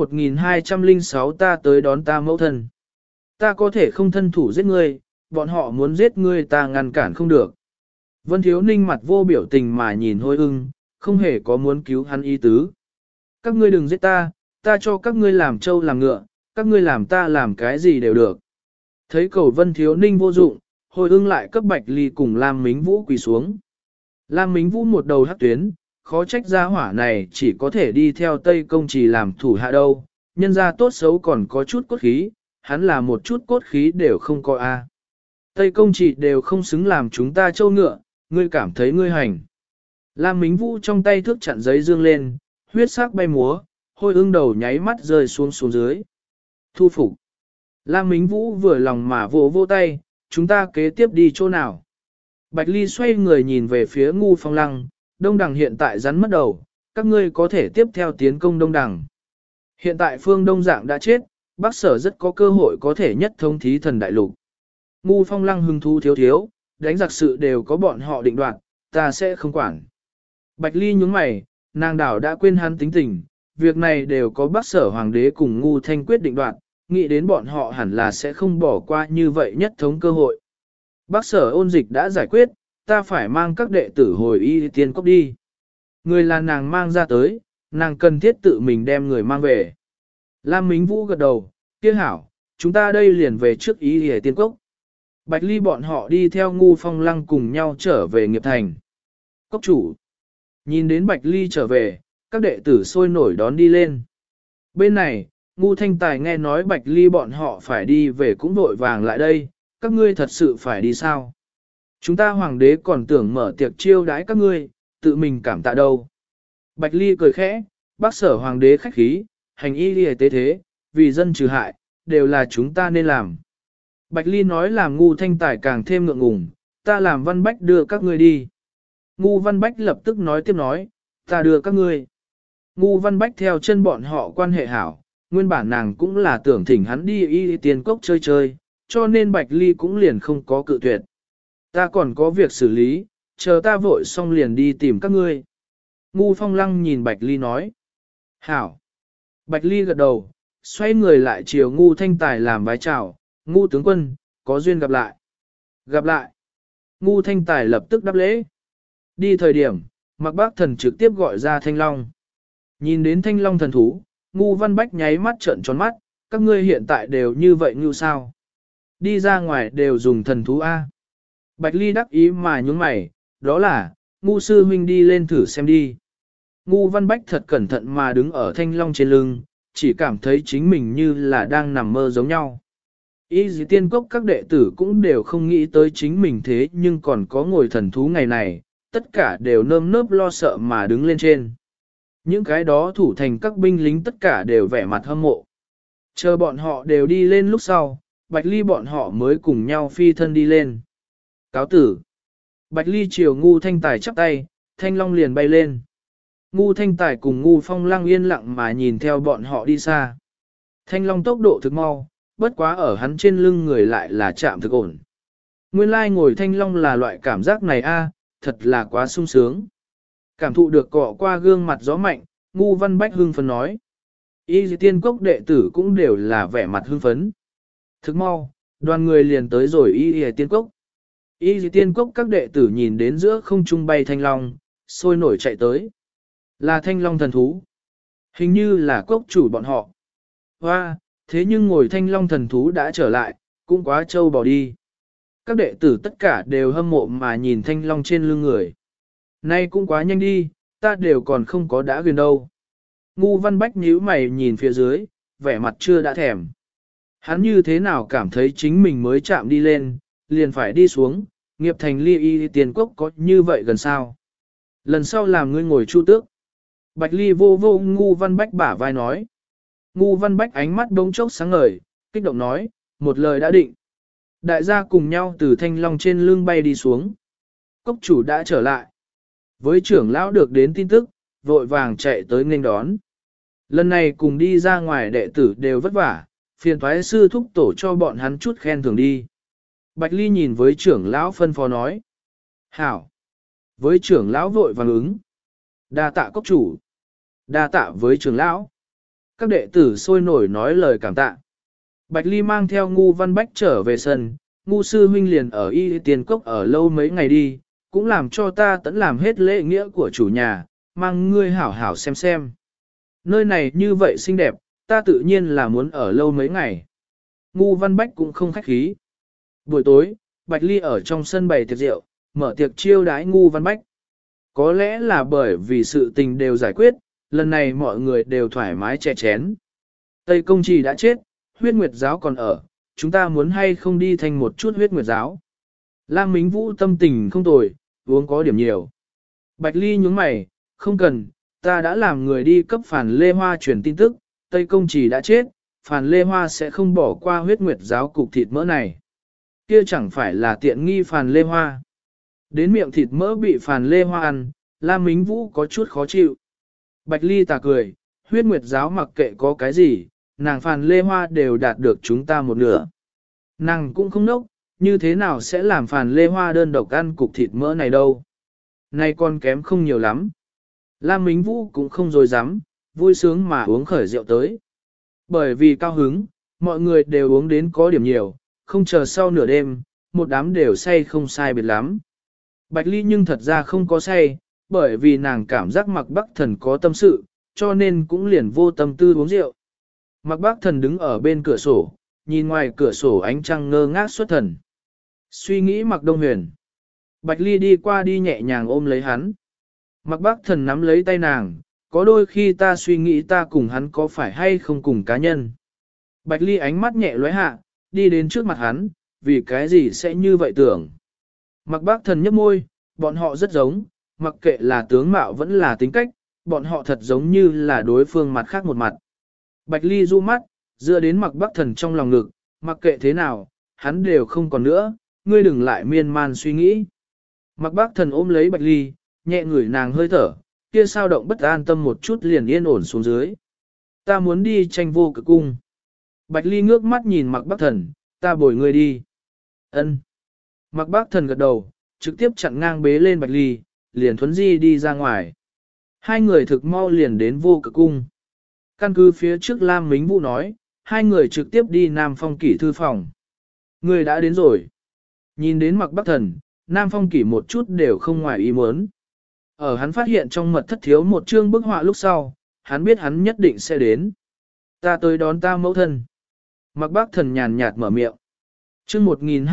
1206 ta tới đón ta mẫu thân. Ta có thể không thân thủ giết ngươi, bọn họ muốn giết ngươi ta ngăn cản không được. Vân Thiếu Ninh mặt vô biểu tình mà nhìn Hôi Ưng, không hề có muốn cứu hắn ý tứ. Các ngươi đừng giết ta, ta cho các ngươi làm trâu làm ngựa, các ngươi làm ta làm cái gì đều được. Thấy cầu Vân Thiếu Ninh vô dụng, Hôi Ưng lại cấp Bạch Ly cùng Lam Mính Vũ quỳ xuống. Lam Mính Vũ một đầu hắc tuyến, khó trách gia hỏa này chỉ có thể đi theo Tây Công Chỉ làm thủ hạ đâu, nhân ra tốt xấu còn có chút cốt khí, hắn là một chút cốt khí đều không có a. Tây Công Chỉ đều không xứng làm chúng ta trâu ngựa, ngươi cảm thấy ngươi hành. Lam Mính Vũ trong tay thước chặn giấy dương lên, huyết sắc bay múa, Hôi Ưng đầu nháy mắt rơi xuống dưới. Thu phục. Lam Mính Vũ vừa lòng mà vỗ tay, chúng ta kế tiếp đi chỗ nào. Bạch Ly xoay người nhìn về phía Ngu Phong Lăng, Đông Đằng hiện tại rắn mất đầu, các ngươi có thể tiếp theo tiến công Đông Đằng. Hiện tại phương Đông Dạng đã chết, Bắc Sở rất có cơ hội có thể nhất thống thí thần đại lục. Ngu Phong Lăng hưng thú thiếu, đánh giặc sự đều có bọn họ định đoạt, ta sẽ không quản. Bạch Ly nhướng mày, nàng đảo đã quên hắn tính tình, việc này đều có Bắc Sở Hoàng đế cùng Ngu Thanh quyết định đoạt, nghĩ đến bọn họ hẳn là sẽ không bỏ qua như vậy nhất thống cơ hội. Bắc Sở Ôn Dịch đã giải quyết, ta phải mang các đệ tử hồi Y Tiên Cốc đi. Người là nàng mang ra tới, nàng cần thiết tự mình đem người mang về. Lam Mính Vũ gật đầu, kia hảo, chúng ta đây liền về trước Y Tiên Cốc. Bạch Ly bọn họ đi theo Ngu Phong Lăng cùng nhau trở về nghiệp thành. Cốc chủ. Nhìn đến Bạch Ly trở về, các đệ tử sôi nổi đón đi lên. Bên này, Ngu Thanh Tài nghe nói Bạch Ly bọn họ phải đi về cũng vội vàng lại đây, các ngươi thật sự phải đi sao? Chúng ta hoàng đế còn tưởng mở tiệc chiêu đãi các ngươi, tự mình cảm tạ đâu. Bạch Ly cười khẽ, bác sở hoàng đế khách khí, hành y đi tế thế, vì dân trừ hại, đều là chúng ta nên làm. Bạch Ly nói làm Ngu Thanh Tài càng thêm ngượng ngùng, ta làm Văn Bách đưa các ngươi đi. Ngu Văn Bách lập tức nói tiếp nói, ta đưa các ngươi. Ngu Văn Bách theo chân bọn họ quan hệ hảo, nguyên bản nàng cũng là tưởng thỉnh hắn đi y tiền cốc chơi chơi, cho nên Bạch Ly cũng liền không có cự tuyệt. Ta còn có việc xử lý, chờ ta vội xong liền đi tìm các ngươi. Ngu Phong Lăng nhìn Bạch Ly nói. Hảo. Bạch Ly gật đầu, xoay người lại chiều Ngu Thanh Tài làm vái chào, Ngu tướng quân, có duyên gặp lại. Gặp lại. Ngu Thanh Tài lập tức đáp lễ. Đi thời điểm, Mạc Bác Thần trực tiếp gọi ra Thanh Long. Nhìn đến Thanh Long thần thú, Ngu Văn Bách nháy mắt trợn tròn mắt, các ngươi hiện tại đều như vậy như sao? Đi ra ngoài đều dùng thần thú A. Bạch Ly đắc ý mà nhún mày, đó là, Ngu sư huynh đi lên thử xem đi. Ngu Văn Bách thật cẩn thận mà đứng ở Thanh Long trên lưng, chỉ cảm thấy chính mình như là đang nằm mơ giống nhau. Y dì tiên cốc các đệ tử cũng đều không nghĩ tới chính mình thế nhưng còn có ngồi thần thú ngày này, tất cả đều nơm nớp lo sợ mà đứng lên trên. Những cái đó thủ thành các binh lính tất cả đều vẻ mặt hâm mộ. Chờ bọn họ đều đi lên lúc sau, Bạch Ly bọn họ mới cùng nhau phi thân đi lên. Cáo tử. Bạch Ly chiều Ngu Thanh Tài chắp tay, Thanh Long liền bay lên. Ngu Thanh Tài cùng Ngu Phong Lăng yên lặng mà nhìn theo bọn họ đi xa. Thanh Long tốc độ thực mau, bất quá ở hắn trên lưng người lại là chạm thực ổn. Nguyên lai ngồi Thanh Long là loại cảm giác này a, thật là quá sung sướng. Cảm thụ được cọ qua gương mặt gió mạnh, Ngu Văn Bách hưng phấn nói. Y tiên cốc đệ tử cũng đều là vẻ mặt hưng phấn. Thức mau, đoàn người liền tới rồi y tiên cốc. Y tiên cốc các đệ tử nhìn đến giữa không trung bay Thanh Long, sôi nổi chạy tới. Là Thanh Long thần thú. Hình như là cốc chủ bọn họ. Hoa, thế nhưng ngồi Thanh Long thần thú đã trở lại, cũng quá trâu bỏ đi. Các đệ tử tất cả đều hâm mộ mà nhìn Thanh Long trên lưng người. Nay cũng quá nhanh đi, ta đều còn không có đã quyền đâu. Ngu Văn Bách nhíu mày nhìn phía dưới, vẻ mặt chưa đã thèm. Hắn như thế nào cảm thấy chính mình mới chạm đi lên, liền phải đi xuống, nghiệp thành ly y tiền cốc có như vậy gần sao. Lần sau làm ngươi ngồi chu tước. Bạch Ly vô vô Ngu Văn Bách bả vai nói. Ngu Văn Bách ánh mắt bỗng chốc sáng ngời, kích động nói, một lời đã định. Đại gia cùng nhau từ Thanh Long trên lưng bay đi xuống. Cốc chủ đã trở lại. Với trưởng lão được đến tin tức, vội vàng chạy tới nghênh đón. Lần này cùng đi ra ngoài đệ tử đều vất vả, phiền thoái sư thúc tổ cho bọn hắn chút khen thưởng đi. Bạch Ly nhìn với trưởng lão phân phó nói. Hảo. Với trưởng lão vội vàng ứng. Đa tạ cốc chủ. Đa tạ với trưởng lão. Các đệ tử sôi nổi nói lời cảm tạ. Bạch Ly mang theo Ngu Văn Bách trở về sân, Ngu sư huynh liền ở y tiền cốc ở lâu mấy ngày đi, cũng làm cho ta tẫn làm hết lễ nghĩa của chủ nhà, mang ngươi hảo hảo xem. Nơi này như vậy xinh đẹp, ta tự nhiên là muốn ở lâu mấy ngày. Ngu Văn Bách cũng không khách khí. Buổi tối, Bạch Ly ở trong sân bày tiệc rượu, mở tiệc chiêu đãi Ngu Văn Bách. Có lẽ là bởi vì sự tình đều giải quyết, lần này mọi người đều thoải mái chè chén. Tây Công Trì đã chết, huyết nguyệt giáo còn ở, chúng ta muốn hay không đi thành một chút huyết nguyệt giáo. Lam Mính Vũ tâm tình không tồi, uống có điểm nhiều. Bạch Ly nhướng mày, không cần, ta đã làm người đi cấp Phàn Lê Hoa truyền tin tức, Tây Công Trì đã chết, Phàn Lê Hoa sẽ không bỏ qua huyết nguyệt giáo cục thịt mỡ này. Kia chẳng phải là tiện nghi Phàn Lê Hoa. Đến miệng thịt mỡ bị Phàn Lê Hoa ăn, Lam Mính Vũ có chút khó chịu. Bạch Ly tà cười, huyết nguyệt giáo mặc kệ có cái gì, nàng Phàn Lê Hoa đều đạt được chúng ta một nửa. Nàng cũng không nốc, như thế nào sẽ làm Phàn Lê Hoa đơn độc ăn cục thịt mỡ này đâu. Nay còn kém không nhiều lắm. Lam Mính Vũ cũng không dối dám, vui sướng mà uống khởi rượu tới. Bởi vì cao hứng, mọi người đều uống đến có điểm nhiều, không chờ sau nửa đêm, một đám đều say không sai biệt lắm. Bạch Ly nhưng thật ra không có say, bởi vì nàng cảm giác Mạc Bắc Thần có tâm sự, cho nên cũng liền vô tâm tư uống rượu. Mạc Bắc Thần đứng ở bên cửa sổ, nhìn ngoài cửa sổ ánh trăng ngơ ngác xuất thần. Suy nghĩ Mạc Đông Huyền. Bạch Ly đi qua đi nhẹ nhàng ôm lấy hắn. Mạc Bác Thần nắm lấy tay nàng, có đôi khi ta suy nghĩ ta cùng hắn có phải hay không cùng cá nhân. Bạch Ly ánh mắt nhẹ lóe hạ, đi đến trước mặt hắn, vì cái gì sẽ như vậy tưởng. Mạc Bác Thần nhếch môi, bọn họ rất giống, mặc kệ là tướng mạo vẫn là tính cách, bọn họ thật giống như là đối phương mặt khác một mặt. Bạch Ly du mắt, dựa đến Mạc Bác Thần trong lòng ngực, mặc kệ thế nào, hắn đều không còn nữa, ngươi đừng lại miên man suy nghĩ. Mạc Bác Thần ôm lấy Bạch Ly, nhẹ ngửi nàng hơi thở, kia sao động bất an tâm một chút liền yên ổn xuống dưới. Ta muốn đi tranh vô cực cung. Bạch Ly ngước mắt nhìn Mạc Bác Thần, ta bồi ngươi đi. Ân. Mạc Bác Thần gật đầu, trực tiếp chặn ngang bế lên Bạch Ly, liền thuấn di đi ra ngoài. Hai người thực mau liền đến vô cực cung. Căn cứ phía trước Lam Mính Vũ nói, hai người trực tiếp đi Nam Phong Kỷ thư phòng. Người đã đến rồi. Nhìn đến Mạc Bác Thần, Nam Phong Kỷ một chút đều không ngoài ý muốn. Ở hắn phát hiện trong mật thất thiếu một chương bức họa lúc sau, hắn biết hắn nhất định sẽ đến. Ta tới đón ta mẫu thân. Mạc Bác Thần nhàn nhạt mở miệng. Chương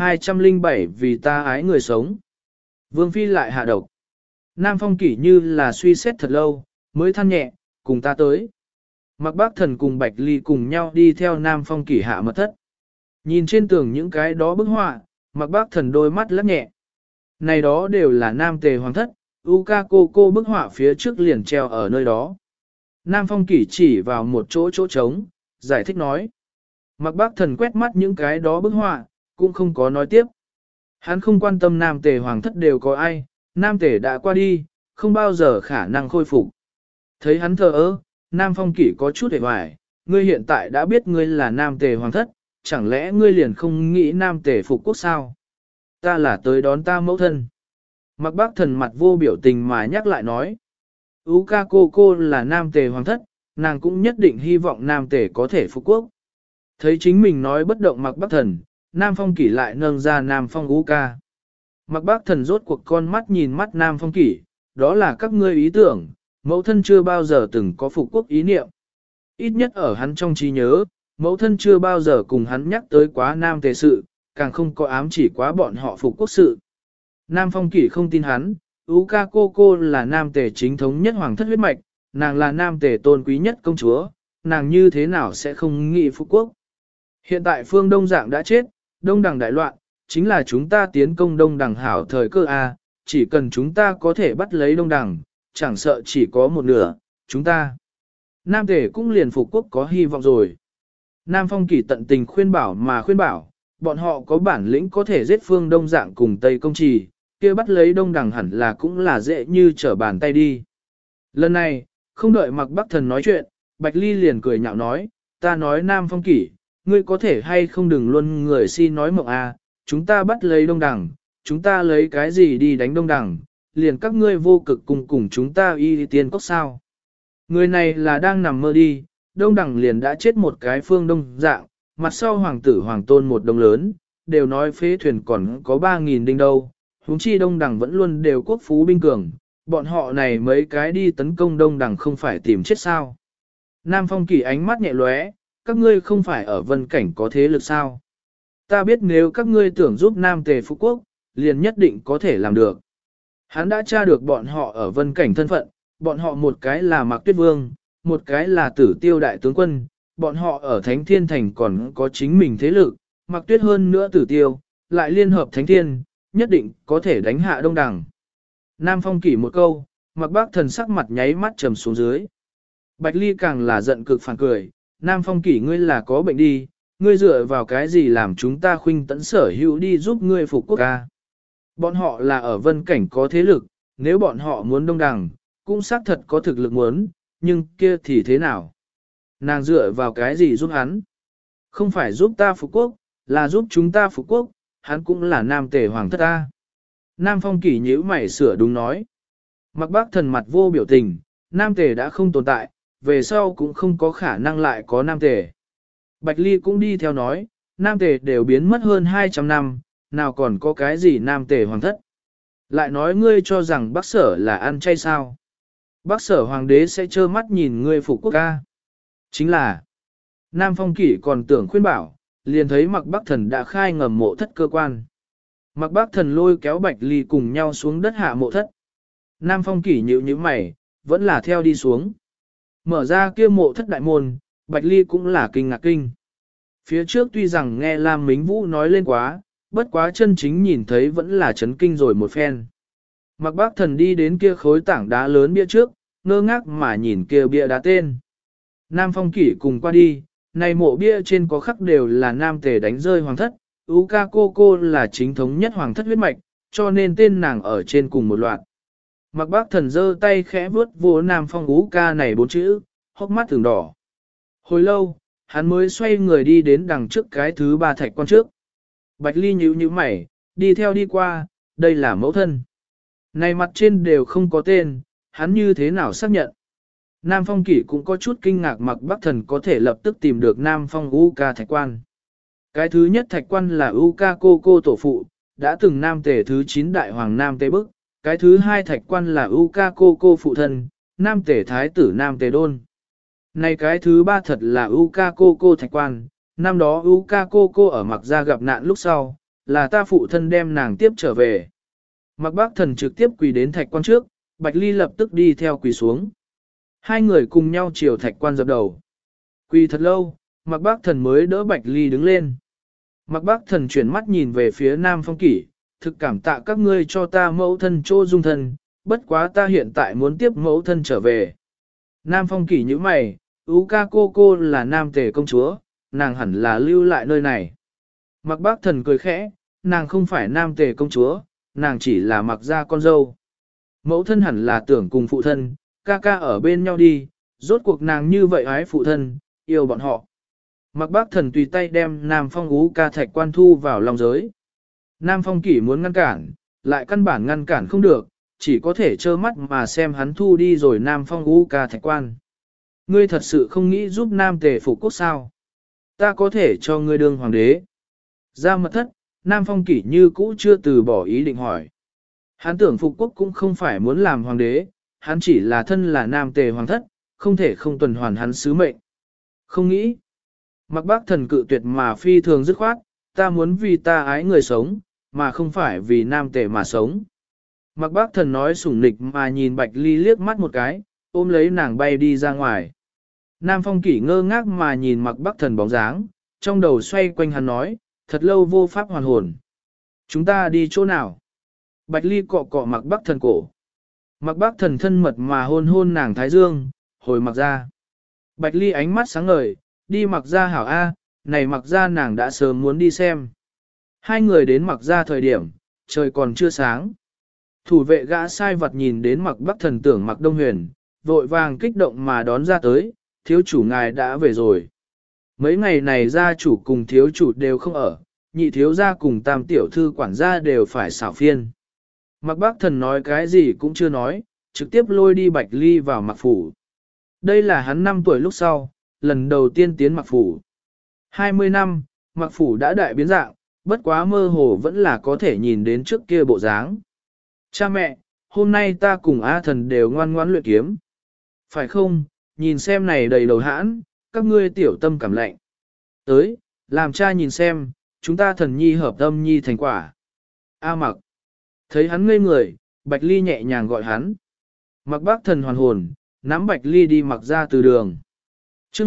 1207 vì ta ái người sống. Vương Phi lại hạ độc. Nam Phong Kỷ như là suy xét thật lâu, mới than nhẹ, cùng ta tới. Mạc Bác Thần cùng Bạch Ly cùng nhau đi theo Nam Phong Kỷ hạ mật thất. Nhìn trên tường những cái đó bức họa, Mạc Bác Thần đôi mắt lắc nhẹ. Này đó đều là Nam Tề Hoàng thất, Uka cô bức họa phía trước liền treo ở nơi đó. Nam Phong Kỷ chỉ vào một chỗ trống, giải thích nói. Mạc Bác Thần quét mắt những cái đó bức họa, cũng không có nói tiếp. Hắn không quan tâm Nam Tề Hoàng thất đều có ai, Nam Tề đã qua đi, không bao giờ khả năng khôi phục. Thấy hắn thờ ơ, Nam Phong Kỷ có chút hề hoài, ngươi hiện tại đã biết ngươi là Nam Tề Hoàng thất, chẳng lẽ ngươi liền không nghĩ Nam Tề phục quốc sao? Ta là tới đón ta mẫu thân. Mạc Bác Thần mặt vô biểu tình mà nhắc lại nói. Uka cô là Nam Tề Hoàng thất, nàng cũng nhất định hy vọng Nam Tề có thể phục quốc. Thấy chính mình nói bất động Mạc Bác Thần, Nam Phong Kỷ lại nâng ra Nam Phong Uka. Mạc Bác Thần rốt cuộc con mắt nhìn mắt Nam Phong Kỷ, đó là các ngươi ý tưởng, mẫu thân chưa bao giờ từng có phục quốc ý niệm. Ít nhất ở hắn trong trí nhớ, mẫu thân chưa bao giờ cùng hắn nhắc tới quá Nam Tề sự, càng không có ám chỉ quá bọn họ phục quốc sự. Nam Phong Kỷ không tin hắn, Uka cô là Nam Tề chính thống nhất hoàng thất huyết mạch, nàng là Nam Tề tôn quý nhất công chúa, nàng như thế nào sẽ không nghĩ phục quốc. Hiện tại phương Đông Dạng đã chết, Đông Đằng đại loạn, chính là chúng ta tiến công Đông Đằng hảo thời cơ A, chỉ cần chúng ta có thể bắt lấy Đông Đằng, chẳng sợ chỉ có một nửa, chúng ta. Nam Tề cũng liền phục quốc có hy vọng rồi. Nam Phong Kỷ tận tình khuyên bảo, bọn họ có bản lĩnh có thể giết phương Đông Dạng cùng Tây Công Trì, kia bắt lấy Đông Đằng hẳn là cũng là dễ như trở bàn tay đi. Lần này, không đợi Mạc Bác Thần nói chuyện, Bạch Ly liền cười nhạo nói, ta nói Nam Phong Kỷ, ngươi có thể hay không đừng luôn người si nói mộng à, chúng ta bắt lấy Đông Đằng, chúng ta lấy cái gì đi đánh Đông Đằng, liền các ngươi vô cực cùng chúng ta y tiên cốc sao. Người này là đang nằm mơ đi, Đông Đằng liền đã chết một cái phương Đông Dạng, mặt sau hoàng tử hoàng tôn một đồng lớn, đều nói phế thuyền còn có 3.000 đinh đâu, huống chi Đông Đằng vẫn luôn đều quốc phú binh cường, bọn họ này mấy cái đi tấn công Đông Đằng không phải tìm chết sao. Nam Phong Kỷ ánh mắt nhẹ lóe, các ngươi không phải ở vân cảnh có thế lực sao. Ta biết nếu các ngươi tưởng giúp Nam Tề Phú Quốc, liền nhất định có thể làm được. Hắn đã tra được bọn họ ở vân cảnh thân phận, bọn họ một cái là Mạc Tuyết Vương, một cái là Tử Tiêu Đại Tướng Quân, bọn họ ở Thánh Thiên Thành còn có chính mình thế lực, Mạc Tuyết hơn nữa Tử Tiêu, lại liên hợp Thánh Thiên, nhất định có thể đánh hạ Đông Đằng. Nam Phong Kỷ một câu, Mạc Bác Thần sắc mặt nháy mắt trầm xuống dưới. Bạch Ly càng là giận cực phản cười, Nam Phong Kỷ ngươi là có bệnh đi, ngươi dựa vào cái gì làm chúng ta khuynh tẫn sở hữu đi giúp ngươi phục quốc ca. Bọn họ là ở vân cảnh có thế lực, nếu bọn họ muốn Đông Đằng, cũng xác thật có thực lực muốn, nhưng kia thì thế nào? Nàng dựa vào cái gì giúp hắn? Không phải giúp ta phục quốc, là giúp chúng ta phục quốc, hắn cũng là Nam Tề Hoàng thất ta. Nam Phong Kỷ nhíu mày sửa đúng nói. Mạc Bác Thần mặt vô biểu tình, Nam Tề đã không tồn tại, về sau cũng không có khả năng lại có Nam Tề. Bạch Ly cũng đi theo nói, Nam Tề đều biến mất hơn 200 năm, nào còn có cái gì Nam Tề Hoàng thất. Lại nói ngươi cho rằng Bắc Sở là ăn chay sao. Bắc Sở Hoàng đế sẽ trơ mắt nhìn ngươi phục quốc ca. Chính là, Nam Phong Kỷ còn tưởng khuyên bảo, liền thấy Mạc Bác Thần đã khai ngầm mộ thất cơ quan. Mạc Bác Thần lôi kéo Bạch Ly cùng nhau xuống đất hạ mộ thất. Nam Phong Kỷ nhíu mày, vẫn là theo đi xuống. Mở ra kia mộ thất đại môn, Bạch Ly cũng là kinh ngạc kinh. Phía trước tuy rằng nghe Lam Mính Vũ nói lên quá, bất quá chân chính nhìn thấy vẫn là chấn kinh rồi một phen. Mặc Bác Thần đi đến kia khối tảng đá lớn bia trước, ngơ ngác mà nhìn kia bia đá tên. Nam Phong Kỷ cùng qua đi, này mộ bia trên có khắc đều là nam tề đánh rơi hoàng thất, Uka cô là chính thống nhất hoàng thất huyết mạch, cho nên tên nàng ở trên cùng một loạt. Mặc Bác Thần giơ tay khẽ vuốt vô Nam Phong Uka này 4 chữ, hốc mắt thường đỏ. Hồi lâu, hắn mới xoay người đi đến đằng trước cái thứ 3 thạch quan trước. Bạch Ly nhíu mày, đi theo đi qua, đây là mẫu thân. Này mặt trên đều không có tên, hắn như thế nào xác nhận? Nam Phong Kỷ cũng có chút kinh ngạc Mặc Bác Thần có thể lập tức tìm được Nam Phong Uka thạch quan. Cái thứ nhất thạch quan là Uka cô tổ phụ, đã từng Nam Tề thứ 9 đại hoàng Nam Tề Bức. Cái thứ hai thạch quan là Uka cô phụ thân, Nam Tề thái tử Nam Tề Đôn. Này cái thứ ba thật là Uka cô thạch quan, năm đó Uka cô ở Mặc Gia gặp nạn lúc sau, là ta phụ thân đem nàng tiếp trở về. Mặc Bác Thần trực tiếp quỳ đến thạch quan trước, Bạch Ly lập tức đi theo quỳ xuống. Hai người cùng nhau chiều thạch quan dập đầu. Quỳ thật lâu, Mặc Bác Thần mới đỡ Bạch Ly đứng lên. Mặc Bác Thần chuyển mắt nhìn về phía Nam Phong Kỷ, thực cảm tạ các ngươi cho ta mẫu thân chỗ dung thân, bất quá ta hiện tại muốn tiếp mẫu thân trở về. Nam Phong Kỷ như mày, Uka cô là Nam Tề công chúa, nàng hẳn là lưu lại nơi này. Mặc Bác Thần cười khẽ, nàng không phải Nam Tề công chúa, nàng chỉ là Mặc Gia con dâu. Mẫu thân hẳn là tưởng cùng phụ thân, ca ở bên nhau đi, rốt cuộc nàng như vậy ái phụ thân, yêu bọn họ. Mặc Bác Thần tùy tay đem Nam Phong Uka thạch quan thu vào lòng giới. Nam Phong Kỷ muốn ngăn cản, lại căn bản ngăn cản không được, chỉ có thể trơ mắt mà xem hắn thu đi rồi Nam Phong Uka thạch quan. Ngươi thật sự không nghĩ giúp Nam Tề phục quốc sao? Ta có thể cho ngươi đương hoàng đế. Ra mật thất, Nam Phong Kỷ như cũ chưa từ bỏ ý định hỏi. Hắn tưởng phục quốc cũng không phải muốn làm hoàng đế, hắn chỉ là thân là Nam Tề hoàng thất, không thể không tuần hoàn hắn sứ mệnh. Không nghĩ. Mặc Bác Thần cự tuyệt mà phi thường dứt khoát, ta muốn vì ta ái người sống, mà không phải vì Nam Tề mà sống. Mặc Bác Thần nói sủng nịch mà nhìn Bạch Ly liếc mắt một cái, ôm lấy nàng bay đi ra ngoài. Nam Phong Kỷ ngơ ngác mà nhìn Mặc Bác Thần bóng dáng, trong đầu xoay quanh hắn nói, thật lâu vô pháp hoàn hồn. Chúng ta đi chỗ nào? Bạch Ly cọ cọ Mặc Bác Thần cổ. Mặc Bác Thần thân mật mà hôn hôn nàng thái dương, hồi Mặc ra. Bạch Ly ánh mắt sáng ngời, đi Mặc ra hảo A, này Mặc ra nàng đã sớm muốn đi xem. Hai người đến Mặc ra thời điểm, trời còn chưa sáng. Thủ vệ gã sai vật nhìn đến Mặc Bác Thần tưởng Mặc Đông Huyền, vội vàng kích động mà đón ra tới, thiếu chủ ngài đã về rồi. Mấy ngày này gia chủ cùng thiếu chủ đều không ở, nhị thiếu gia cùng tam tiểu thư quản gia đều phải xảo phiên. Mặc Bác Thần nói cái gì cũng chưa nói, trực tiếp lôi đi Bạch Ly vào Mặc phủ. Đây là hắn 5 tuổi lúc sau, lần đầu tiên tiến Mặc phủ. 20 năm, Mặc phủ đã đại biến dạng, bất quá mơ hồ vẫn là có thể nhìn đến trước kia bộ dáng. Cha mẹ, hôm nay ta cùng A Thần đều ngoan ngoãn luyện kiếm. Phải không, nhìn xem này đầy đầu hãn, các ngươi tiểu tâm cảm lạnh. Tới, làm cha nhìn xem, chúng ta thần nhi hợp tâm nhi thành quả. A Mặc. Thấy hắn ngây người, Bạch Ly nhẹ nhàng gọi hắn. Mặc Bác Thần hoàn hồn, nắm Bạch Ly đi Mặc ra từ đường. chương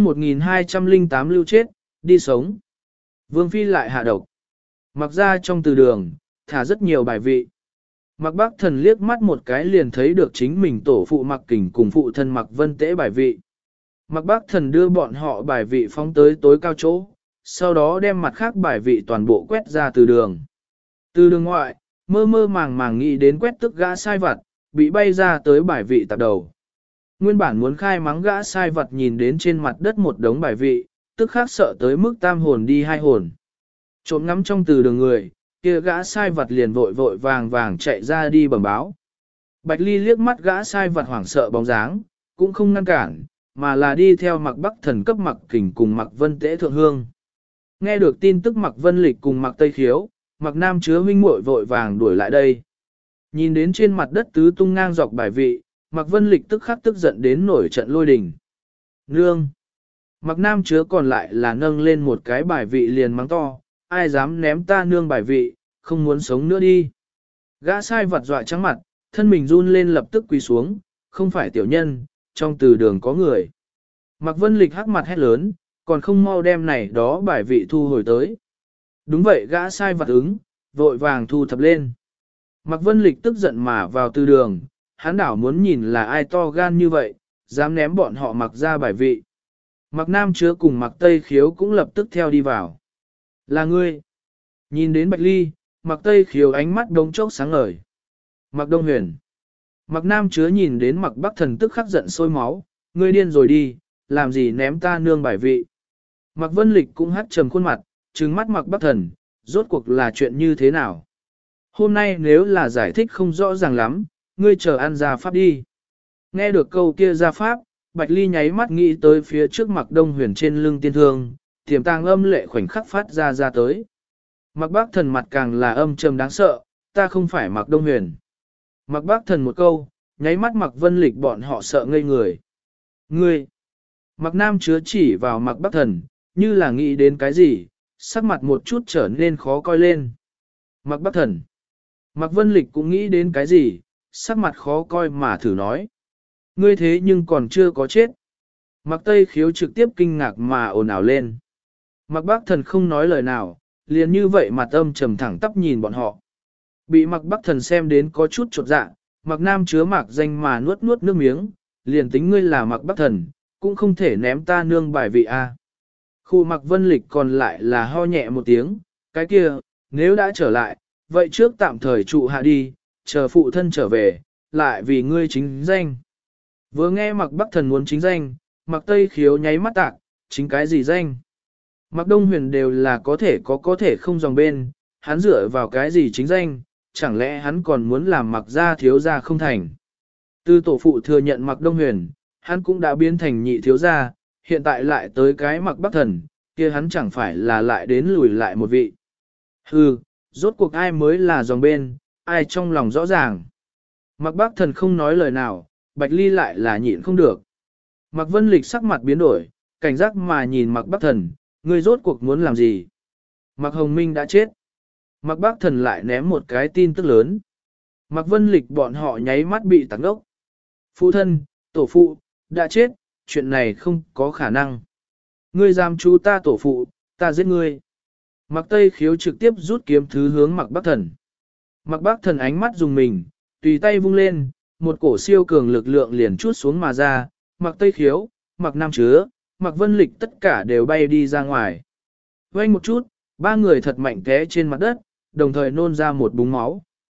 1208 lưu chết, đi sống. Vương Phi lại hạ độc. Mặc ra trong từ đường, thả rất nhiều bài vị. Mặc Bác Thần liếc mắt một cái liền thấy được chính mình tổ phụ Mặc Kình cùng phụ thân Mặc Vân Tế bài vị. Mặc Bác Thần đưa bọn họ bài vị phóng tới tối cao chỗ, sau đó đem mặt khác bài vị toàn bộ quét ra từ đường. Từ đường ngoại, mơ mơ màng màng nghĩ đến quét tức gã sai vặt, bị bay ra tới bài vị tạp đầu. Nguyên bản muốn khai mắng gã sai vặt nhìn đến trên mặt đất một đống bài vị, tức khác sợ tới mức tam hồn đi hai hồn. Trộm ngắm trong từ đường người, kia gã sai vặt liền vội vội vàng vàng chạy ra đi bẩm báo. Bạch Ly liếc mắt gã sai vặt hoảng sợ bóng dáng, cũng không ngăn cản, mà là đi theo Mặc Bắc Thần cấp Mặc Kình cùng Mặc Vân Tế thượng hương. Nghe được tin tức Mặc Vân Lịch cùng Mặc Tây Khiếu, Mặc Nam Chứa huynh muội vội vàng đuổi lại đây. Nhìn đến trên mặt đất tứ tung ngang dọc bài vị, Mặc Vân Lịch tức khắc tức giận đến nổi trận lôi đình. Nương! Mặc Nam Chứa còn lại là nâng lên một cái bài vị liền mắng to, ai dám ném ta nương bài vị, không muốn sống nữa đi. Gã sai vặt dọa trắng mặt, thân mình run lên lập tức quỳ xuống, không phải tiểu nhân, trong từ đường có người. Mạc Vân Lịch hắc mặt hét lớn, còn không mau đem này đó bài vị thu hồi tới. Đúng vậy, gã sai vặt ứng, vội vàng thu thập lên. Mạc Vân Lịch tức giận mà vào từ đường, hắn đảo muốn nhìn là ai to gan như vậy, dám ném bọn họ mặc ra bài vị. Mạc Nam Chứa cùng Mạc Tây Khiếu cũng lập tức theo đi vào. Là ngươi. Nhìn đến Bạch Ly, Mạc Tây Khiếu ánh mắt đống chốc sáng ngời. Mạc Đông Huyền. Mạc Nam Chứa nhìn đến Mạc Bắc Thần tức khắc giận sôi máu, ngươi điên rồi đi, làm gì ném ta nương bài vị. Mạc Vân Lịch cũng hắt trầm khuôn mặt, trừng mắt Mạc Bắc Thần, rốt cuộc là chuyện như thế nào. Hôm nay nếu là giải thích không rõ ràng lắm, ngươi chờ ăn ra pháp đi. Nghe được câu kia ra pháp, Bạch Ly nháy mắt nghĩ tới phía trước Mạc Đông Huyền trên lưng tiên thương, tiềm tàng âm lệ khoảnh khắc phát ra tới. Mạc Bắc Thần mặt càng là âm trầm đáng sợ, ta không phải Mạc Đông Huyền. Mạc Bắc Thần một câu, nháy mắt Mạc Vân Lịch bọn họ sợ ngây người. Ngươi! Mạc Nam Chứa chỉ vào Mạc Bắc Thần, như là nghĩ đến cái gì, sắc mặt một chút trở nên khó coi lên. Mạc Bắc Thần! Mạc Vân Lịch cũng nghĩ đến cái gì, sắc mặt khó coi mà thử nói. Ngươi thế nhưng còn chưa có chết. Mạc Tây Khiếu trực tiếp kinh ngạc mà ồn ào lên. Mạc Bắc Thần không nói lời nào, liền như vậy mặt âm trầm thẳng tắp nhìn bọn họ. Bị Mạc Bắc Thần xem đến có chút chột dạ, Mạc Nam Chứa Mạc Danh mà nuốt nuốt nước miếng, liền tính ngươi là Mạc Bắc Thần, cũng không thể ném ta nương bài vị a. Khu Mạc Vân Lịch còn lại là ho nhẹ một tiếng, cái kia, nếu đã trở lại, vậy trước tạm thời trụ hạ đi, chờ phụ thân trở về, lại vì ngươi chính danh. Vừa nghe Mạc Bắc Thần muốn chính danh, Mạc Tây Khiếu nháy mắt tạc, chính cái gì danh? Mạc Đông Huyền đều là có thể không dòng bên, hắn dựa vào cái gì chính danh, chẳng lẽ hắn còn muốn làm Mạc gia thiếu gia không thành? Từ tổ phụ thừa nhận Mạc Đông Huyền, hắn cũng đã biến thành nhị thiếu gia, hiện tại lại tới cái Mạc Bắc Thần, kia hắn chẳng phải là lại đến lùi lại một vị. Hừ, rốt cuộc ai mới là dòng bên, ai trong lòng rõ ràng. Mạc Bắc Thần không nói lời nào, Bạch Ly lại là nhịn không được. Mạc Vân Lịch sắc mặt biến đổi, cảnh giác mà nhìn Mạc Bắc Thần, ngươi rốt cuộc muốn làm gì? Mạc Hồng Minh đã chết. Mạc Bắc Thần lại ném một cái tin tức lớn. Mạc Vân Lịch bọn họ nháy mắt bị tạc ốc. Phụ thân, tổ phụ, đã chết, chuyện này không có khả năng. Ngươi giam chú ta tổ phụ, ta giết ngươi. Mạc Tây Khiếu trực tiếp rút kiếm thứ hướng Mạc Bắc Thần. Mạc Bắc Thần ánh mắt dùng mình, tùy tay vung lên, một cổ siêu cường lực lượng liền chút xuống mà ra, Mạc Tây Khiếu, Mạc Nam Chứa, Mạc Vân Lịch tất cả đều bay đi ra ngoài. Quay một chút, ba người thật mạnh té trên mặt đất, đồng thời nôn ra một búng máu.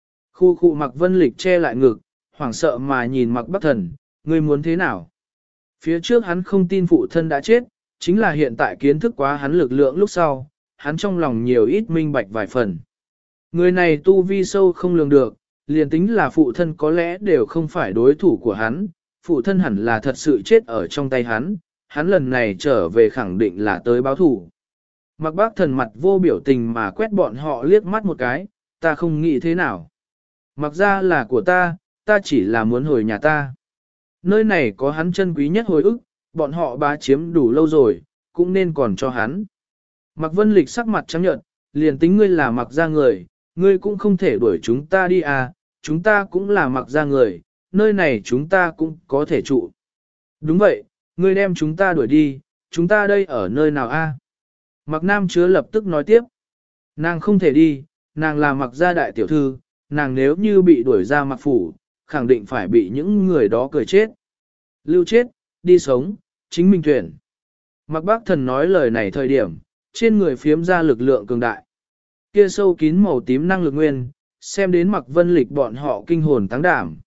Khu Mạc Vân Lịch che lại ngực, hoảng sợ mà nhìn Mạc Bắc Thần, ngươi muốn thế nào? Phía trước hắn không tin phụ thân đã chết, chính là hiện tại kiến thức quá hắn lực lượng lúc sau, hắn trong lòng nhiều ít minh bạch vài phần. Người này tu vi sâu không lường được, liền tính là phụ thân có lẽ đều không phải đối thủ của hắn, phụ thân hẳn là thật sự chết ở trong tay hắn, hắn lần này trở về khẳng định là tới báo thủ. Mạc Bắc Thần mặt vô biểu tình mà quét bọn họ liếc mắt một cái, ta không nghĩ thế nào. Mặc ra là của ta chỉ là muốn hồi nhà ta. Nơi này có hắn chân quý nhất hồi ức, bọn họ bá chiếm đủ lâu rồi, cũng nên còn cho hắn. Mạc Vân Lịch sắc mặt trắng nhợt, liền tính ngươi là Mạc gia người, ngươi cũng không thể đuổi chúng ta đi à, chúng ta cũng là Mạc gia người, nơi này chúng ta cũng có thể trụ. Đúng vậy, ngươi đem chúng ta đuổi đi, chúng ta đây ở nơi nào a? Mạc Nam Chứa lập tức nói tiếp. Nàng không thể đi, nàng là Mạc gia đại tiểu thư, nàng nếu như bị đuổi ra Mạc phủ, khẳng định phải bị những người đó cười chết. Lưu chết, đi sống, chính mình tuyển. Mạc Bắc Thần nói lời này thời điểm, trên người phiếm ra lực lượng cường đại. Kia sâu kín màu tím năng lực nguyên, xem đến Mạc Vân Lịch bọn họ kinh hồn táng đảm.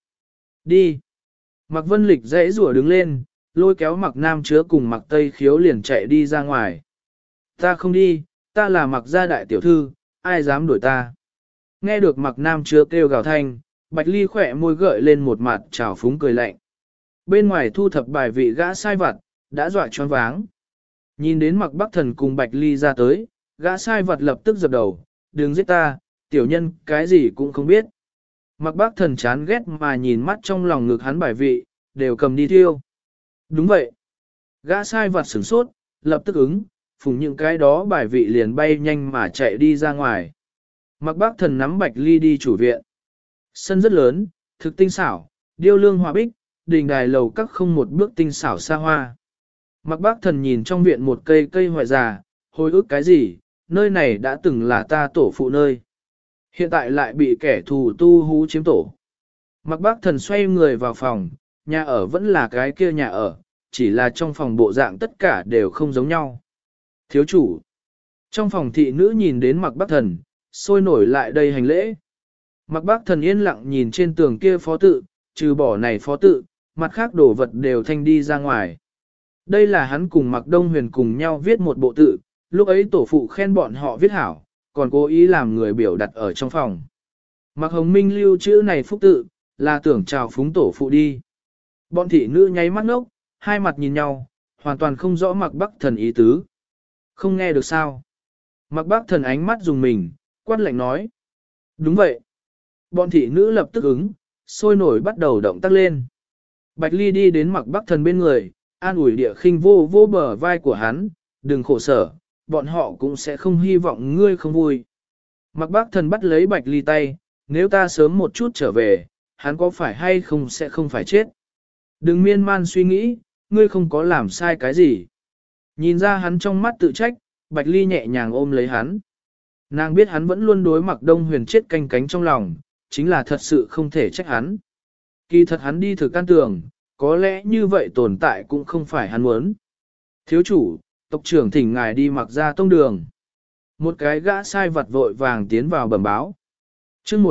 Đi. Mạc Vân Lịch dãy rủa đứng lên, lôi kéo Mạc Nam Chứa cùng Mạc Tây Khiếu liền chạy đi ra ngoài. Ta không đi, ta là Mạc gia đại tiểu thư, ai dám đuổi ta. Nghe được Mạc Nam Chứa kêu gào thanh, Bạch Ly khỏe môi gợi lên một mặt trào phúng cười lạnh. Bên ngoài thu thập bài vị gã sai vặt, đã dọa choáng váng. Nhìn đến Mạc Bắc Thần cùng Bạch Ly ra tới, gã sai vặt lập tức dập đầu, đừng giết ta, tiểu nhân cái gì cũng không biết. Mạc Bắc Thần chán ghét mà nhìn mắt trong lòng ngực hắn bài vị, đều cầm đi thiêu. Đúng vậy. Gã sai vặt sửng sốt, lập tức ứng, phùng những cái đó bài vị liền bay nhanh mà chạy đi ra ngoài. Mạc Bắc Thần nắm Bạch Ly đi chủ viện. Sân rất lớn, thực tinh xảo, điêu lương hòa bích, đình đài lầu các không một bước tinh xảo xa hoa. Mạc Bác Thần nhìn trong viện một cây cây hoại già, hồi ức cái gì, nơi này đã từng là ta tổ phụ nơi. Hiện tại lại bị kẻ thù tu hú chiếm tổ. Mạc Bác Thần xoay người vào phòng, nhà ở vẫn là cái kia nhà ở, chỉ là trong phòng bộ dạng tất cả đều không giống nhau. Thiếu chủ. Trong phòng thị nữ nhìn đến Mạc Bác Thần, sôi nổi lại đây hành lễ. Mạc Bác Thần yên lặng nhìn trên tường kia phó tự, trừ bỏ này phó tự, mặt khác đồ vật đều thanh đi ra ngoài. Đây là hắn cùng Mạc Đông Huyền cùng nhau viết một bộ tự, lúc ấy tổ phụ khen bọn họ viết hảo, còn cố ý làm người biểu đặt ở trong phòng. Mạc Hồng Minh lưu chữ này phúc tự, là tưởng chào phúng tổ phụ đi. Bọn thị nữ nháy mắt ngốc, hai mặt nhìn nhau, hoàn toàn không rõ Mạc Bác Thần ý tứ. Không nghe được sao? Mạc Bác Thần ánh mắt dùng mình, quát lạnh nói. Đúng vậy. Bọn thị nữ lập tức ứng, sôi nổi bắt đầu động tác lên. Bạch Ly đi đến Mạc Bác Thần bên người, an ủi địa khinh vô vô bờ vai của hắn, đừng khổ sở, bọn họ cũng sẽ không hy vọng ngươi không vui. Mạc Bác Thần bắt lấy Bạch Ly tay, nếu ta sớm một chút trở về, hắn có phải hay không sẽ không phải chết. Đừng miên man suy nghĩ, ngươi không có làm sai cái gì. Nhìn ra hắn trong mắt tự trách, Bạch Ly nhẹ nhàng ôm lấy hắn. Nàng biết hắn vẫn luôn đối Mạc Đông Huyền chết canh cánh trong lòng, chính là thật sự không thể trách hắn. Kỳ thật hắn đi thử can tường, có lẽ như vậy tồn tại cũng không phải hắn muốn. Thiếu chủ, tộc trưởng thỉnh ngài đi Mạc Gia Tông đường. Một cái gã sai vặt vội vàng tiến vào bẩm báo. chương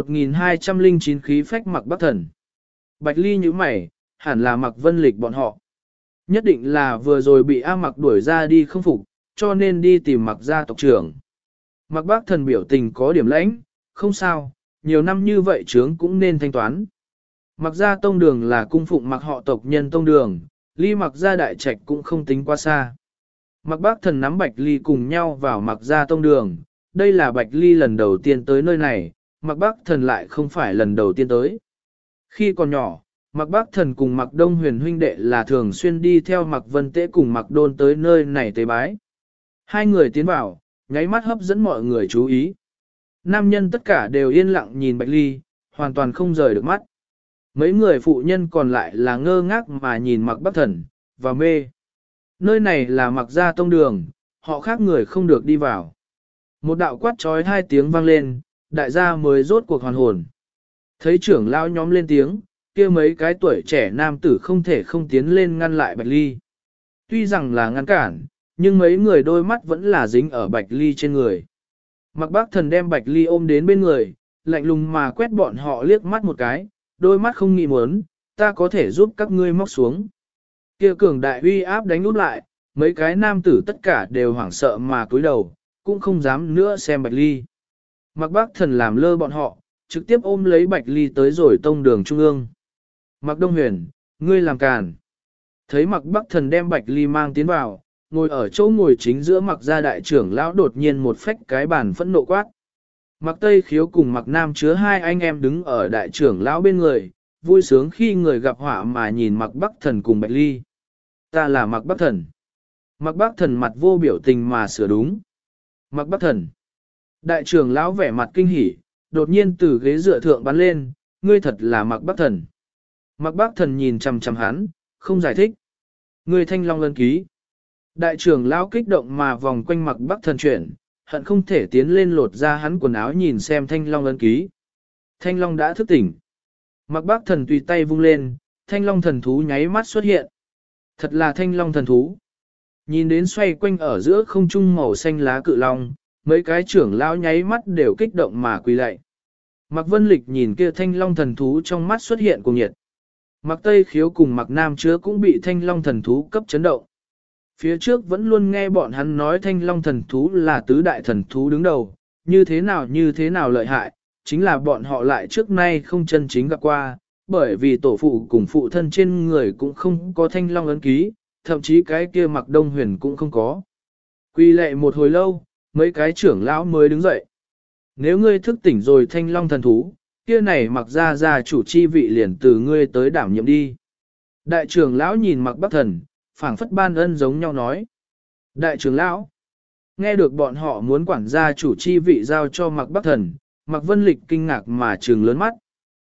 1209 khí phách Mạc Bác Thần. Bạch Ly như mày, hẳn là Mạc Vân Lịch bọn họ. Nhất định là vừa rồi bị A Mạc đuổi ra đi không phục, cho nên đi tìm Mạc Gia tộc trưởng. Mạc Bác Thần biểu tình có điểm lãnh, không sao, nhiều năm như vậy trướng cũng nên thanh toán. Mạc Gia Tông đường là cung phụng Mạc họ tộc nhân Tông đường, ly Mạc Gia đại trạch cũng không tính quá xa. Mạc Bác Thần nắm Bạch Ly cùng nhau vào Mạc Gia Tông đường, đây là Bạch Ly lần đầu tiên tới nơi này, Mạc Bác Thần lại không phải lần đầu tiên tới. Khi còn nhỏ, Mạc Bác Thần cùng Mạc Đông Huyền huynh đệ là thường xuyên đi theo Mạc Vân Tế cùng Mạc Đôn tới nơi này tế bái. Hai người tiến vào, nháy mắt hấp dẫn mọi người chú ý. Nam nhân tất cả đều yên lặng nhìn Bạch Ly, hoàn toàn không rời được mắt. Mấy người phụ nhân còn lại là ngơ ngác mà nhìn Mạc Bác Thần, và mê. Nơi này là Mạc Gia Tông đường, họ khác người không được đi vào. Một đạo quát trói hai tiếng vang lên, đại gia mới rốt cuộc hoàn hồn. Thấy trưởng lão nhóm lên tiếng, kia mấy cái tuổi trẻ nam tử không thể không tiến lên ngăn lại Bạch Ly. Tuy rằng là ngăn cản, nhưng mấy người đôi mắt vẫn là dính ở Bạch Ly trên người. Mạc Bác Thần đem Bạch Ly ôm đến bên người, lạnh lùng mà quét bọn họ liếc mắt một cái, đôi mắt không nghĩ muốn, ta có thể giúp các ngươi móc xuống. Kia cường đại uy áp đánh úp lại, mấy cái nam tử tất cả đều hoảng sợ mà cúi đầu, cũng không dám nữa xem Bạch Ly. Mạc Bác Thần làm lơ bọn họ, trực tiếp ôm lấy Bạch Ly tới rồi tông đường trung ương. Mạc Đông Huyền, ngươi làm càn. Thấy Mạc Bác Thần đem Bạch Ly mang tiến vào, ngồi ở chỗ ngồi chính giữa Mạc Gia đại trưởng lão đột nhiên một phách cái bàn phẫn nộ quát. Mạc Tây Khiếu cùng Mạc Nam Chứa hai anh em đứng ở đại trưởng lão bên người, vui sướng khi người gặp họa mà nhìn Mạc Bác Thần cùng Bạch Ly. Ta là Mạc Bác Thần. Mạc Bác Thần mặt vô biểu tình mà sửa đúng. Mạc Bác Thần. Đại trưởng lão vẻ mặt kinh hỉ, đột nhiên từ ghế dựa thượng bắn lên, ngươi thật là Mạc Bác Thần. Mạc Bác Thần nhìn chằm chằm hắn, không giải thích. Ngươi Thanh Long Ân Ký. Đại trưởng lão kích động mà vòng quanh Mạc Bác Thần chuyển, hận không thể tiến lên lột ra hắn quần áo nhìn xem Thanh Long Ân Ký. Thanh Long đã thức tỉnh. Mạc Bác Thần tùy tay vung lên, Thanh Long thần thú nháy mắt xuất hiện. Thật là Thanh Long thần thú. Nhìn đến xoay quanh ở giữa không trung màu xanh lá cự long, mấy cái trưởng lão nháy mắt đều kích động mà quỳ lạy. Mạc Vân Lịch nhìn kia Thanh Long thần thú trong mắt xuất hiện cùng nhiệt. Mạc Tây Khiếu cùng Mạc Nam Chứa cũng bị Thanh Long thần thú cấp chấn động. Phía trước vẫn luôn nghe bọn hắn nói Thanh Long thần thú là tứ đại thần thú đứng đầu, như thế nào lợi hại, chính là bọn họ lại trước nay không chân chính gặp qua, bởi vì tổ phụ cùng phụ thân trên người cũng không có Thanh Long ấn ký, thậm chí cái kia Mạc Đông Huyền cũng không có. Quy lệ một hồi lâu, mấy cái trưởng lão mới đứng dậy. Nếu ngươi thức tỉnh rồi Thanh Long thần thú, kia này Mạc gia chủ chi vị liền từ ngươi tới đảm nhiệm đi. Đại trưởng lão nhìn Mạc Bác Thần, phảng phất ban ân giống nhau nói. Đại trưởng lão, nghe được bọn họ muốn quản gia chủ chi vị giao cho Mạc Bác Thần, Mạc Vân Lịch kinh ngạc mà trừng lớn mắt.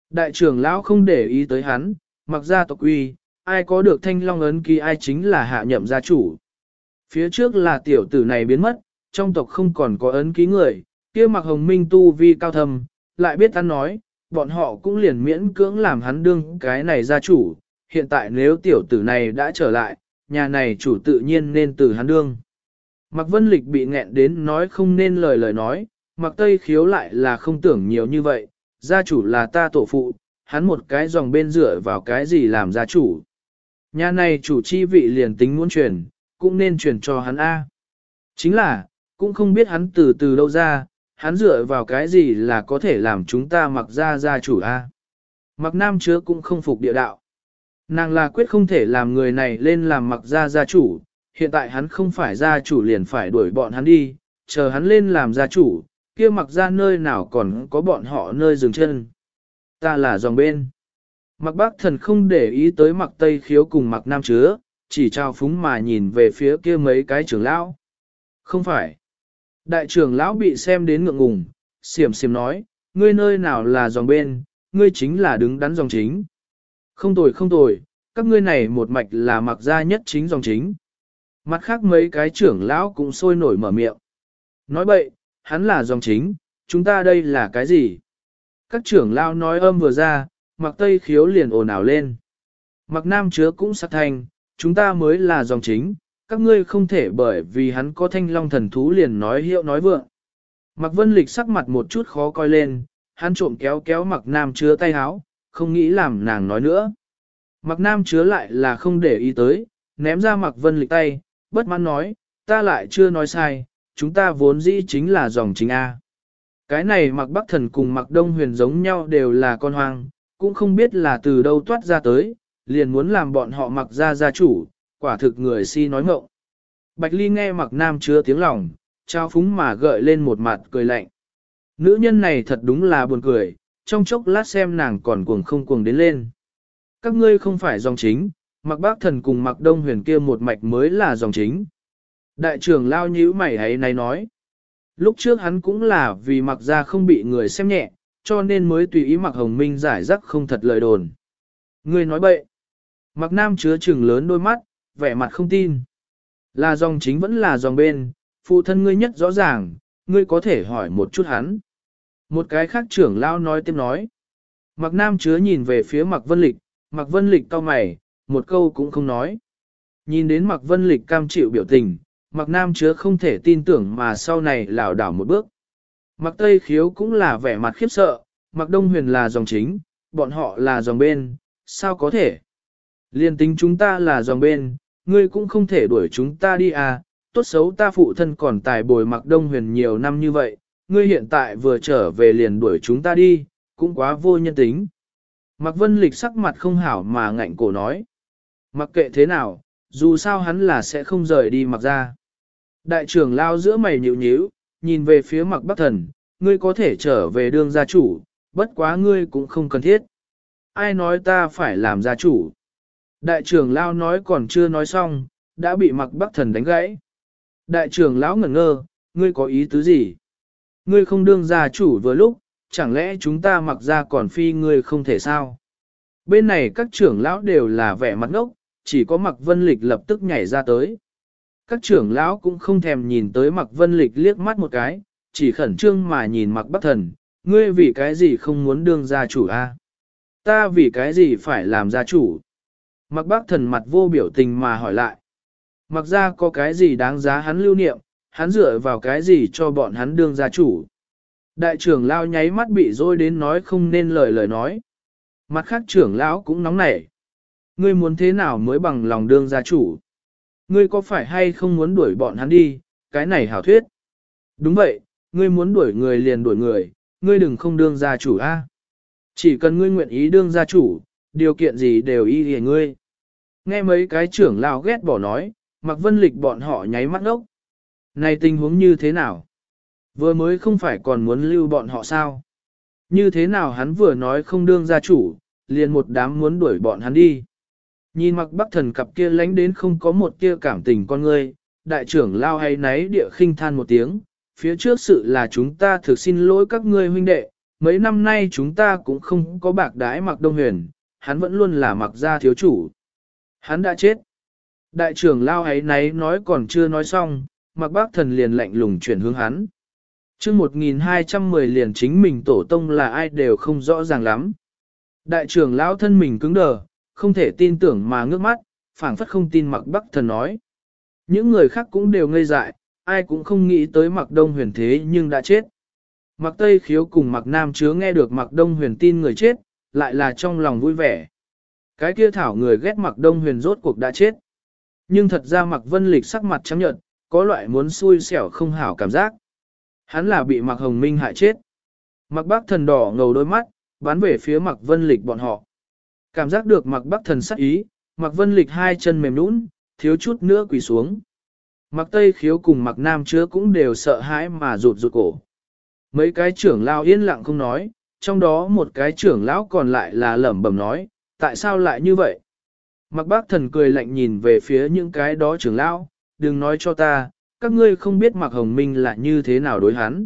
Đại trưởng lão không để ý tới hắn, mặc ra tộc quy, ai có được thanh long ấn ký ai chính là hạ nhậm gia chủ. Phía trước là tiểu tử này biến mất, trong tộc không còn có ấn ký người, kia mặc hồng minh tu vi cao thâm, lại biết ăn nói, bọn họ cũng liền miễn cưỡng làm hắn đương cái này gia chủ. Hiện tại nếu tiểu tử này đã trở lại, nhà này chủ tự nhiên nên từ hắn đương. Mặc Vân Lịch bị nghẹn đến nói không nên lời nói, Mặc Tây Khiếu lại là không tưởng nhiều như vậy, gia chủ là ta tổ phụ, hắn một cái dòng bên dựa vào cái gì làm gia chủ. Nhà này chủ chi vị liền tính muốn truyền, cũng nên truyền cho hắn A. Chính là, cũng không biết hắn từ đâu ra, hắn dựa vào cái gì là có thể làm chúng ta mặc ra gia chủ A. Mặc Nam Chứa cũng không phục địa đạo. Nàng là quyết không thể làm người này lên làm mặc ra gia chủ, hiện tại hắn không phải gia chủ liền phải đuổi bọn hắn đi, chờ hắn lên làm gia chủ, kia mặc ra nơi nào còn có bọn họ nơi dừng chân. Ta là dòng bên. Mặc Bác Thần không để ý tới Mặc Tây Khiếu cùng Mặc Nam Chứa, chỉ trao phúng mà nhìn về phía kia mấy cái trưởng lão. Không phải. Đại trưởng lão bị xem đến ngượng ngùng, xiểm nói, ngươi nơi nào là dòng bên, ngươi chính là đứng đắn dòng chính. Không tồi, các ngươi này một mạch là Mặc gia nhất chính dòng chính. Mặt khác mấy cái trưởng lão cũng sôi nổi mở miệng. Nói bậy, hắn là dòng chính, chúng ta đây là cái gì? Các trưởng lão nói âm vừa ra, Mặc Tây Khiếu liền ồn ào lên. Mặc Nam Chứa cũng sát thành, chúng ta mới là dòng chính, các ngươi không thể bởi vì hắn có thanh long thần thú liền nói hiệu nói vượng. Mặc Vân Lịch sắc mặt một chút khó coi lên, hắn trộm kéo Mặc Nam Chứa tay háo, không nghĩ làm nàng nói nữa. Mặc Nam Chứa lại là không để ý tới, ném ra Mặc Vân Lịch tay, bất mãn nói, ta lại chưa nói sai, chúng ta vốn dĩ chính là dòng chính A. Cái này Mặc Bắc Thần cùng Mặc Đông Huyền giống nhau đều là con hoang, cũng không biết là từ đâu toát ra tới, liền muốn làm bọn họ Mặc ra gia chủ, quả thực người si nói ngọng. Bạch Ly nghe Mặc Nam Chứa tiếng lòng, trao phúng mà gợi lên một mặt cười lạnh. Nữ nhân này thật đúng là buồn cười, trong chốc lát xem nàng còn cuồng không cuồng đến lên. Các ngươi không phải dòng chính, Mặc Bác Thần cùng Mặc Đông Huyền kia một mạch mới là dòng chính. Đại trưởng lao nhíu mày ấy này nói. Lúc trước hắn cũng là vì Mặc ra không bị người xem nhẹ, cho nên mới tùy ý Mặc Hồng Minh giải rắc không thật lời đồn. Ngươi nói bậy. Mặc Nam Chứa trừng lớn đôi mắt, vẻ mặt không tin. Là dòng chính vẫn là dòng bên, phụ thân ngươi nhất rõ ràng, ngươi có thể hỏi một chút hắn. Một cái khác trưởng lao nói tiếp nói. Mặc Nam Chứa nhìn về phía Mặc Vân Lịch cau mày, một câu cũng không nói. Nhìn đến Mặc Vân Lịch cam chịu biểu tình, Mặc Nam Chứa không thể tin tưởng mà sau này lảo đảo một bước. Mặc Tây Khiếu cũng là vẻ mặt khiếp sợ, Mặc Đông Huyền là dòng chính, bọn họ là dòng bên, sao có thể? Liên tính chúng ta là dòng bên, ngươi cũng không thể đuổi chúng ta đi à, tốt xấu ta phụ thân còn tài bồi Mặc Đông Huyền nhiều năm như vậy, ngươi hiện tại vừa trở về liền đuổi chúng ta đi, cũng quá vô nhân tính. Mặc Vân Lịch sắc mặt không hảo mà ngạnh cổ nói. Mặc kệ thế nào, dù sao hắn là sẽ không rời đi Mặc ra. Đại trưởng lao giữa mày nhíu nhíu, nhìn về phía Mặc Bắc Thần, ngươi có thể trở về đương gia chủ, bất quá ngươi cũng không cần thiết. Ai nói ta phải làm gia chủ? Đại trưởng lao nói còn chưa nói xong, đã bị Mặc Bắc Thần đánh gãy. Đại trưởng lão ngẩn ngơ, ngươi có ý tứ gì? Ngươi không đương gia chủ vừa lúc, chẳng lẽ chúng ta Mặc ra còn phi ngươi không thể sao? Bên này các trưởng lão đều là vẻ mặt ngốc, chỉ có Mặc Vân Lịch lập tức nhảy ra tới. Các trưởng lão cũng không thèm nhìn tới Mặc Vân Lịch liếc mắt một cái, chỉ khẩn trương mà nhìn Mặc Bắc Thần, ngươi vì cái gì không muốn đương gia chủ a? Ta vì cái gì phải làm gia chủ? Mặc Bắc Thần mặt vô biểu tình mà hỏi lại. Mặc ra có cái gì đáng giá hắn lưu niệm, hắn dựa vào cái gì cho bọn hắn đương gia chủ? Đại trưởng lão nháy mắt bị dối đến nói không nên lời nói. Mặt khác trưởng lão cũng nóng nảy. Ngươi muốn thế nào mới bằng lòng đương gia chủ? Ngươi có phải hay không muốn đuổi bọn hắn đi, cái này hảo thuyết. Đúng vậy, ngươi muốn đuổi người liền đuổi người, ngươi đừng không đương gia chủ a. Chỉ cần ngươi nguyện ý đương gia chủ, điều kiện gì đều y để ngươi. Nghe mấy cái trưởng lão ghét bỏ nói, Mặc Vân Lịch bọn họ nháy mắt ngốc. Này tình huống như thế nào? Vừa mới không phải còn muốn lưu bọn họ sao? Như thế nào hắn vừa nói không đương gia chủ, liền một đám muốn đuổi bọn hắn đi. Nhìn Mặc Bắc Thần cặp kia lánh đến không có một kia cảm tình con ngươi, đại trưởng lao hay náy địa khinh than một tiếng, phía trước sự là chúng ta thực xin lỗi các ngươi huynh đệ, mấy năm nay chúng ta cũng không có bạc đái Mạc Đông Huyền, hắn vẫn luôn là Mạc gia thiếu chủ. Hắn đã chết. Đại trưởng lao ấy nấy nói còn chưa nói xong, Mạc Bác Thần liền lạnh lùng chuyển hướng hắn. Chương 1210 liền chính mình tổ tông là ai đều không rõ ràng lắm. Đại trưởng lão thân mình cứng đờ, không thể tin tưởng mà ngước mắt, phảng phất không tin Mạc Bác Thần nói. Những người khác cũng đều ngây dại, ai cũng không nghĩ tới Mạc Đông Huyền thế nhưng đã chết. Mạc Tây Khiếu cùng Mạc Nam Chứa nghe được Mạc Đông Huyền tin người chết, lại là trong lòng vui vẻ. Cái kia thảo người ghét Mạc Đông Huyền rốt cuộc đã chết. Nhưng thật ra Mạc Vân Lịch sắc mặt trắng nhợt, có loại muốn xui xẻo không hảo cảm giác. Hắn là bị Mạc Hồng Minh hại chết. Mạc Bác Thần đỏ ngầu đôi mắt, bắn về phía Mạc Vân Lịch bọn họ. Cảm giác được Mạc Bác Thần sắc ý, Mạc Vân Lịch hai chân mềm nhũn, thiếu chút nữa quỳ xuống. Mạc Tây Khiếu cùng Mạc Nam Chứa cũng đều sợ hãi mà rụt rụt cổ. Mấy cái trưởng lão yên lặng không nói, trong đó một cái trưởng lão còn lại là lẩm bẩm nói, tại sao lại như vậy? Mạc Bác Thần cười lạnh nhìn về phía những cái đó trưởng lão, đừng nói cho ta, các ngươi không biết Mạc Hồng Minh là như thế nào đối hắn.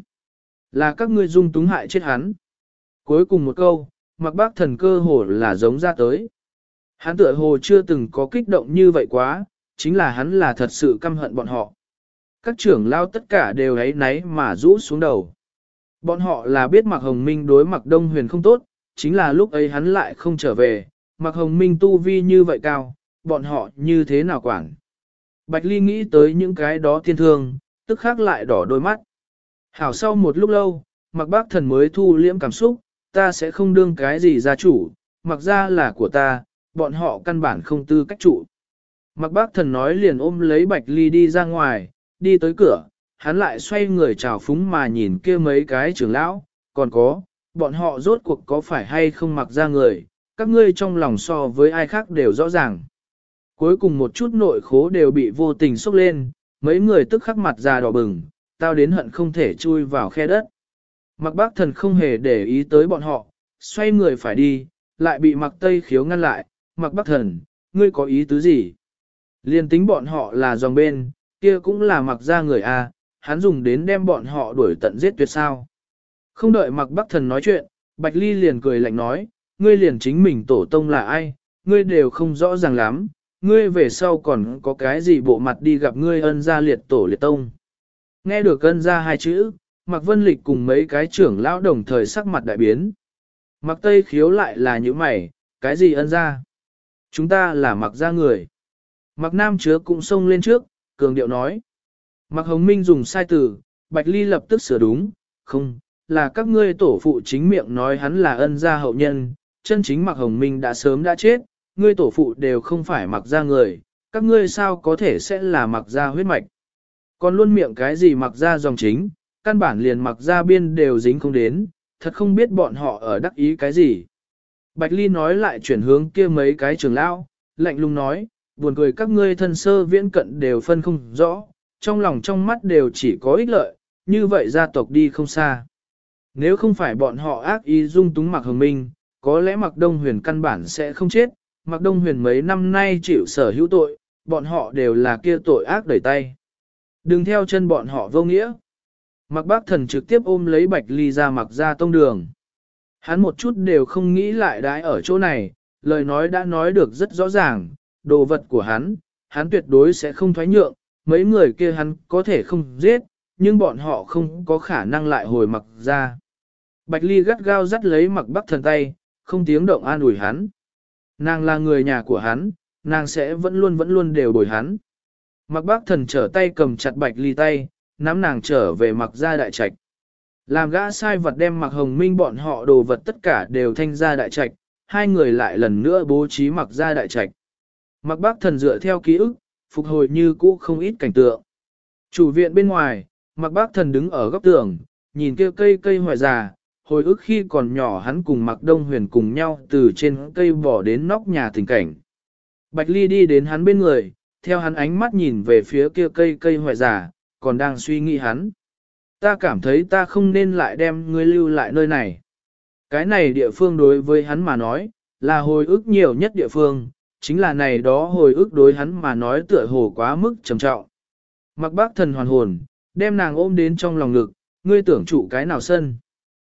Là các ngươi dung túng hại chết hắn. Cuối cùng một câu, Mạc Bác Thần cơ hồ là giống ra tới. Hắn tựa hồ chưa từng có kích động như vậy quá, chính là hắn là thật sự căm hận bọn họ. Các trưởng lão tất cả đều ấy náy mà rũ xuống đầu. Bọn họ là biết Mạc Hồng Minh đối Mạc Đông Huyền không tốt, chính là lúc ấy hắn lại không trở về, Mạc Hồng Minh tu vi như vậy cao, bọn họ như thế nào quản. Bạch Ly nghĩ tới những cái đó thiên thương, tức khắc lại đỏ đôi mắt. Hảo sau một lúc lâu, Mạc Bác Thần mới thu liễm cảm xúc, ta sẽ không đương cái gì gia chủ, Mạc gia là của ta, bọn họ căn bản không tư cách trụ. Mạc Bác Thần nói liền ôm lấy Bạch Ly đi ra ngoài, đi tới cửa, hắn lại xoay người chào phúng mà nhìn kia mấy cái trưởng lão, còn có, bọn họ rốt cuộc có phải hay không Mạc gia người, các ngươi trong lòng so với ai khác đều rõ ràng. Cuối cùng một chút nội khố đều bị vô tình xúc lên, mấy người tức khắc mặt già đỏ bừng, tao đến hận không thể chui vào khe đất. Mạc Bác Thần không hề để ý tới bọn họ, xoay người phải đi, lại bị Mạc Tây Khiếu ngăn lại, Mạc Bác Thần, ngươi có ý tứ gì? Liên tính bọn họ là dòng bên, kia cũng là Mạc gia người a, hắn dùng đến đem bọn họ đuổi tận giết tuyệt sao. Không đợi Mạc Bác Thần nói chuyện, Bạch Ly liền cười lạnh nói, ngươi liền chính mình tổ tông là ai, ngươi đều không rõ ràng lắm, ngươi về sau còn có cái gì bộ mặt đi gặp ngươi ân gia liệt tổ liệt tông. Nghe được ân gia hai chữ, Mạc Vân Lịch cùng mấy cái trưởng lão đồng thời sắc mặt đại biến. Mạc Tây Khiếu lại là những mày, cái gì ân gia? Chúng ta là Mạc gia người. Mạc Nam Chứa cũng xông lên trước, cường điệu nói. Mạc Hồng Minh dùng sai từ, Bạch Ly lập tức sửa đúng, không, là các ngươi tổ phụ chính miệng nói hắn là ân gia hậu nhân, chân chính Mạc Hồng Minh đã sớm đã chết, ngươi tổ phụ đều không phải Mạc gia người, các ngươi sao có thể sẽ là Mạc gia huyết mạch. Còn luôn miệng cái gì Mạc gia dòng chính, căn bản liền Mạc gia biên đều dính không đến, thật không biết bọn họ ở đắc ý cái gì. Bạch Ly nói lại chuyển hướng kia mấy cái trưởng lão, lạnh lùng nói, buồn cười các ngươi thân sơ viễn cận đều phân không rõ, trong lòng trong mắt đều chỉ có ích lợi, như vậy gia tộc đi không xa. Nếu không phải bọn họ ác ý dung túng Mạc Hồng Minh, có lẽ Mạc Đông Huyền căn bản sẽ không chết, Mạc Đông Huyền mấy năm nay chịu sở hữu tội, bọn họ đều là kia tội ác đẩy tay. Đừng theo chân bọn họ vô nghĩa. Mạc Bác Thần trực tiếp ôm lấy Bạch Ly ra Mạc gia tông đường. Hắn một chút đều không nghĩ lại đãi ở chỗ này, lời nói đã nói được rất rõ ràng, đồ vật của hắn tuyệt đối sẽ không thoái nhượng, mấy người kia hắn có thể không giết, nhưng bọn họ không có khả năng lại hồi Mạc gia. Bạch Ly gắt gao dắt lấy Mạc Bác Thần tay, không tiếng động an ủi hắn. Nàng là người nhà của hắn, nàng sẽ vẫn luôn đều bồi hắn. Mạc Bác Thần trở tay cầm chặt Bạch Ly tay, nắm nàng trở về Mạc gia đại trạch. Làm gã sai vật đem Mạc Hồng Minh bọn họ đồ vật tất cả đều thanh ra đại trạch, hai người lại lần nữa bố trí Mạc gia đại trạch. Mạc Bác Thần dựa theo ký ức, phục hồi như cũ không ít cảnh tượng. Chủ viện bên ngoài, Mạc Bác Thần đứng ở góc tường, nhìn kia cây hoại già, hồi ức khi còn nhỏ hắn cùng Mạc Đông Huyền cùng nhau từ trên cây bỏ đến nóc nhà tình cảnh. Bạch Ly đi đến hắn bên người, theo hắn ánh mắt nhìn về phía kia cây hoại già, còn đang suy nghĩ hắn. Ta cảm thấy ta không nên lại đem ngươi lưu lại nơi này. Cái này địa phương đối với hắn mà nói, là hồi ức nhiều nhất địa phương, chính là này đó hồi ức đối hắn mà nói tựa hồ quá mức trầm trọng. Mạc Bác Thần hoàn hồn, đem nàng ôm đến trong lòng ngực, ngươi tưởng trụ cái nào sân.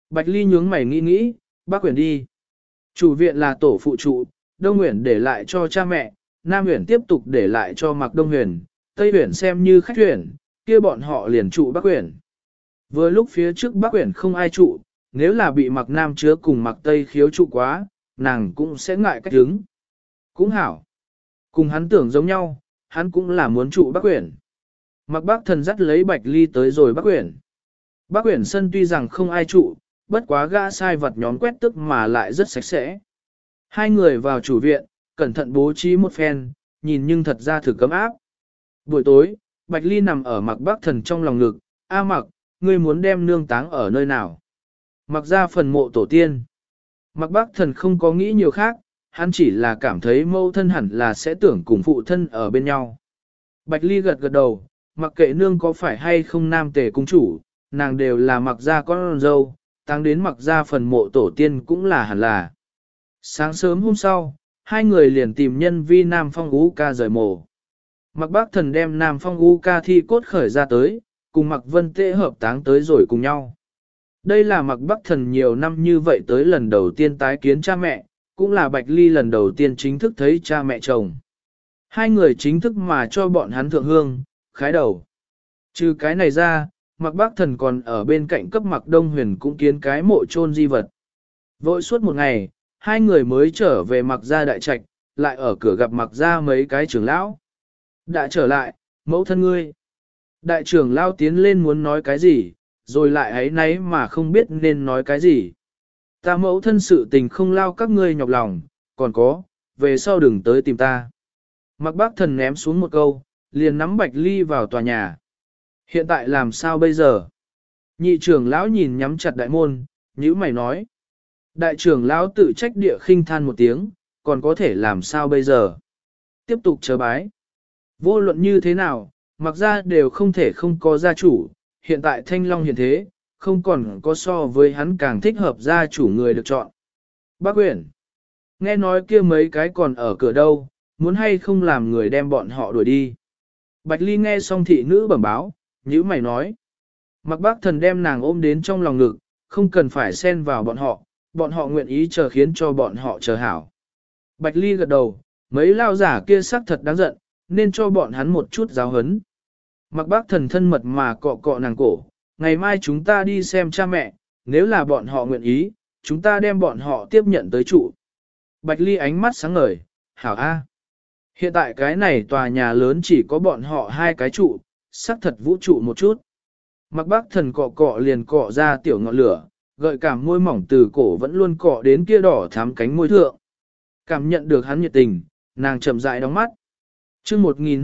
Bạch Ly nhướng mày nghĩ nghĩ, Bắc Uyển đi. Chủ viện là tổ phụ trụ, Đông Uyển để lại cho cha mẹ, Nam Uyển tiếp tục để lại cho Mạc Đông Huyền, Tây Uyển xem như khách tuyển, kia bọn họ liền trụ Bắc Uyển. Vừa lúc phía trước Bắc Uyển không ai trụ, nếu là bị Mạc Nam chứa cùng Mạc Tây khiếu trụ quá, nàng cũng sẽ ngại cách đứng. Cũng hảo. Cùng hắn tưởng giống nhau, hắn cũng là muốn trụ Bắc Uyển. Mạc Bắc Thần dắt lấy Bạch Ly tới rồi Bắc Uyển. Bắc Uyển sân tuy rằng không ai trụ, bất quá gã sai vật nhóm quét tức mà lại rất sạch sẽ. Hai người vào chủ viện, cẩn thận bố trí một phen, nhìn nhưng thật ra thử cấm áp. Buổi tối, Bạch Ly nằm ở Mạc Bắc Thần trong lòng ngực, A Mạc, ngươi muốn đem nương táng ở nơi nào? Mặc ra phần mộ tổ tiên. Mạc Bắc Thần không có nghĩ nhiều khác, hắn chỉ là cảm thấy mâu thân hẳn là sẽ tưởng cùng phụ thân ở bên nhau. Bạch Ly gật gật đầu, mặc kệ nương có phải hay không nam tề cung chủ, nàng đều là Mạc gia con dâu, táng đến Mạc gia phần mộ tổ tiên cũng là hẳn là. Sáng sớm hôm sau, hai người liền tìm nhân vi Nam Phong U Ca rời mộ. Mạc Bắc Thần đem Nam Phong U Ca thi cốt khởi ra tới, cùng Mạc Vân Tễ hợp táng tới rồi cùng nhau. Đây là Mạc Bắc Thần nhiều năm như vậy tới lần đầu tiên tái kiến cha mẹ, cũng là Bạch Ly lần đầu tiên chính thức thấy cha mẹ chồng. Hai người chính thức mà cho bọn hắn thượng hương, khái đầu. Trừ cái này ra, Mạc Bắc Thần còn ở bên cạnh cấp Mạc Đông Huyền cũng kiến cái mộ chôn di vật. Vội suốt một ngày, hai người mới trở về Mạc gia đại trạch, lại ở cửa gặp Mạc gia mấy cái trưởng lão. Đã trở lại, mẫu thân ngươi. Đại trưởng lão tiến lên muốn nói cái gì, rồi lại ấy nấy mà không biết nên nói cái gì. Ta mẫu thân sự tình không lao các ngươi nhọc lòng, còn có, về sau đừng tới tìm ta. Mạc Bắc Thần ném xuống một câu, liền nắm Bạch Ly vào tòa nhà. Hiện tại làm sao bây giờ? Nhị trưởng lão nhìn nhắm chặt đại môn, nhíu mày nói. Đại trưởng lão tự trách địa khinh than một tiếng, còn có thể làm sao bây giờ? Tiếp tục chờ bái. Vô luận như thế nào, mặc ra đều không thể không có gia chủ, hiện tại Thanh Long hiện thế, không còn có so với hắn càng thích hợp gia chủ người được chọn. Bác Uyển, nghe nói kia mấy cái còn ở cửa đâu, muốn hay không làm người đem bọn họ đuổi đi. Bạch Ly nghe xong thị nữ bẩm báo, nhíu mày nói. Mặc Bác Thần đem nàng ôm đến trong lòng ngực, không cần phải xen vào bọn họ nguyện ý chờ khiến cho bọn họ chờ hảo. Bạch Ly gật đầu, mấy lao giả kia sắc thật đáng giận, nên cho bọn hắn một chút giáo hấn. Mặc Bác Thần thân mật mà cọ cọ nàng cổ, ngày mai chúng ta đi xem cha mẹ, nếu là bọn họ nguyện ý, chúng ta đem bọn họ tiếp nhận tới trụ. Bạch Ly ánh mắt sáng ngời, hảo A. Hiện tại cái này tòa nhà lớn chỉ có bọn họ hai cái trụ, sắc thật vũ trụ một chút. Mặc Bác Thần cọ cọ liền cọ ra tiểu ngọn lửa, gợi cảm môi mỏng từ cổ vẫn luôn cọ đến kia đỏ thắm cánh môi thượng. Cảm nhận được hắn nhiệt tình, nàng chậm rãi đóng mắt. Chương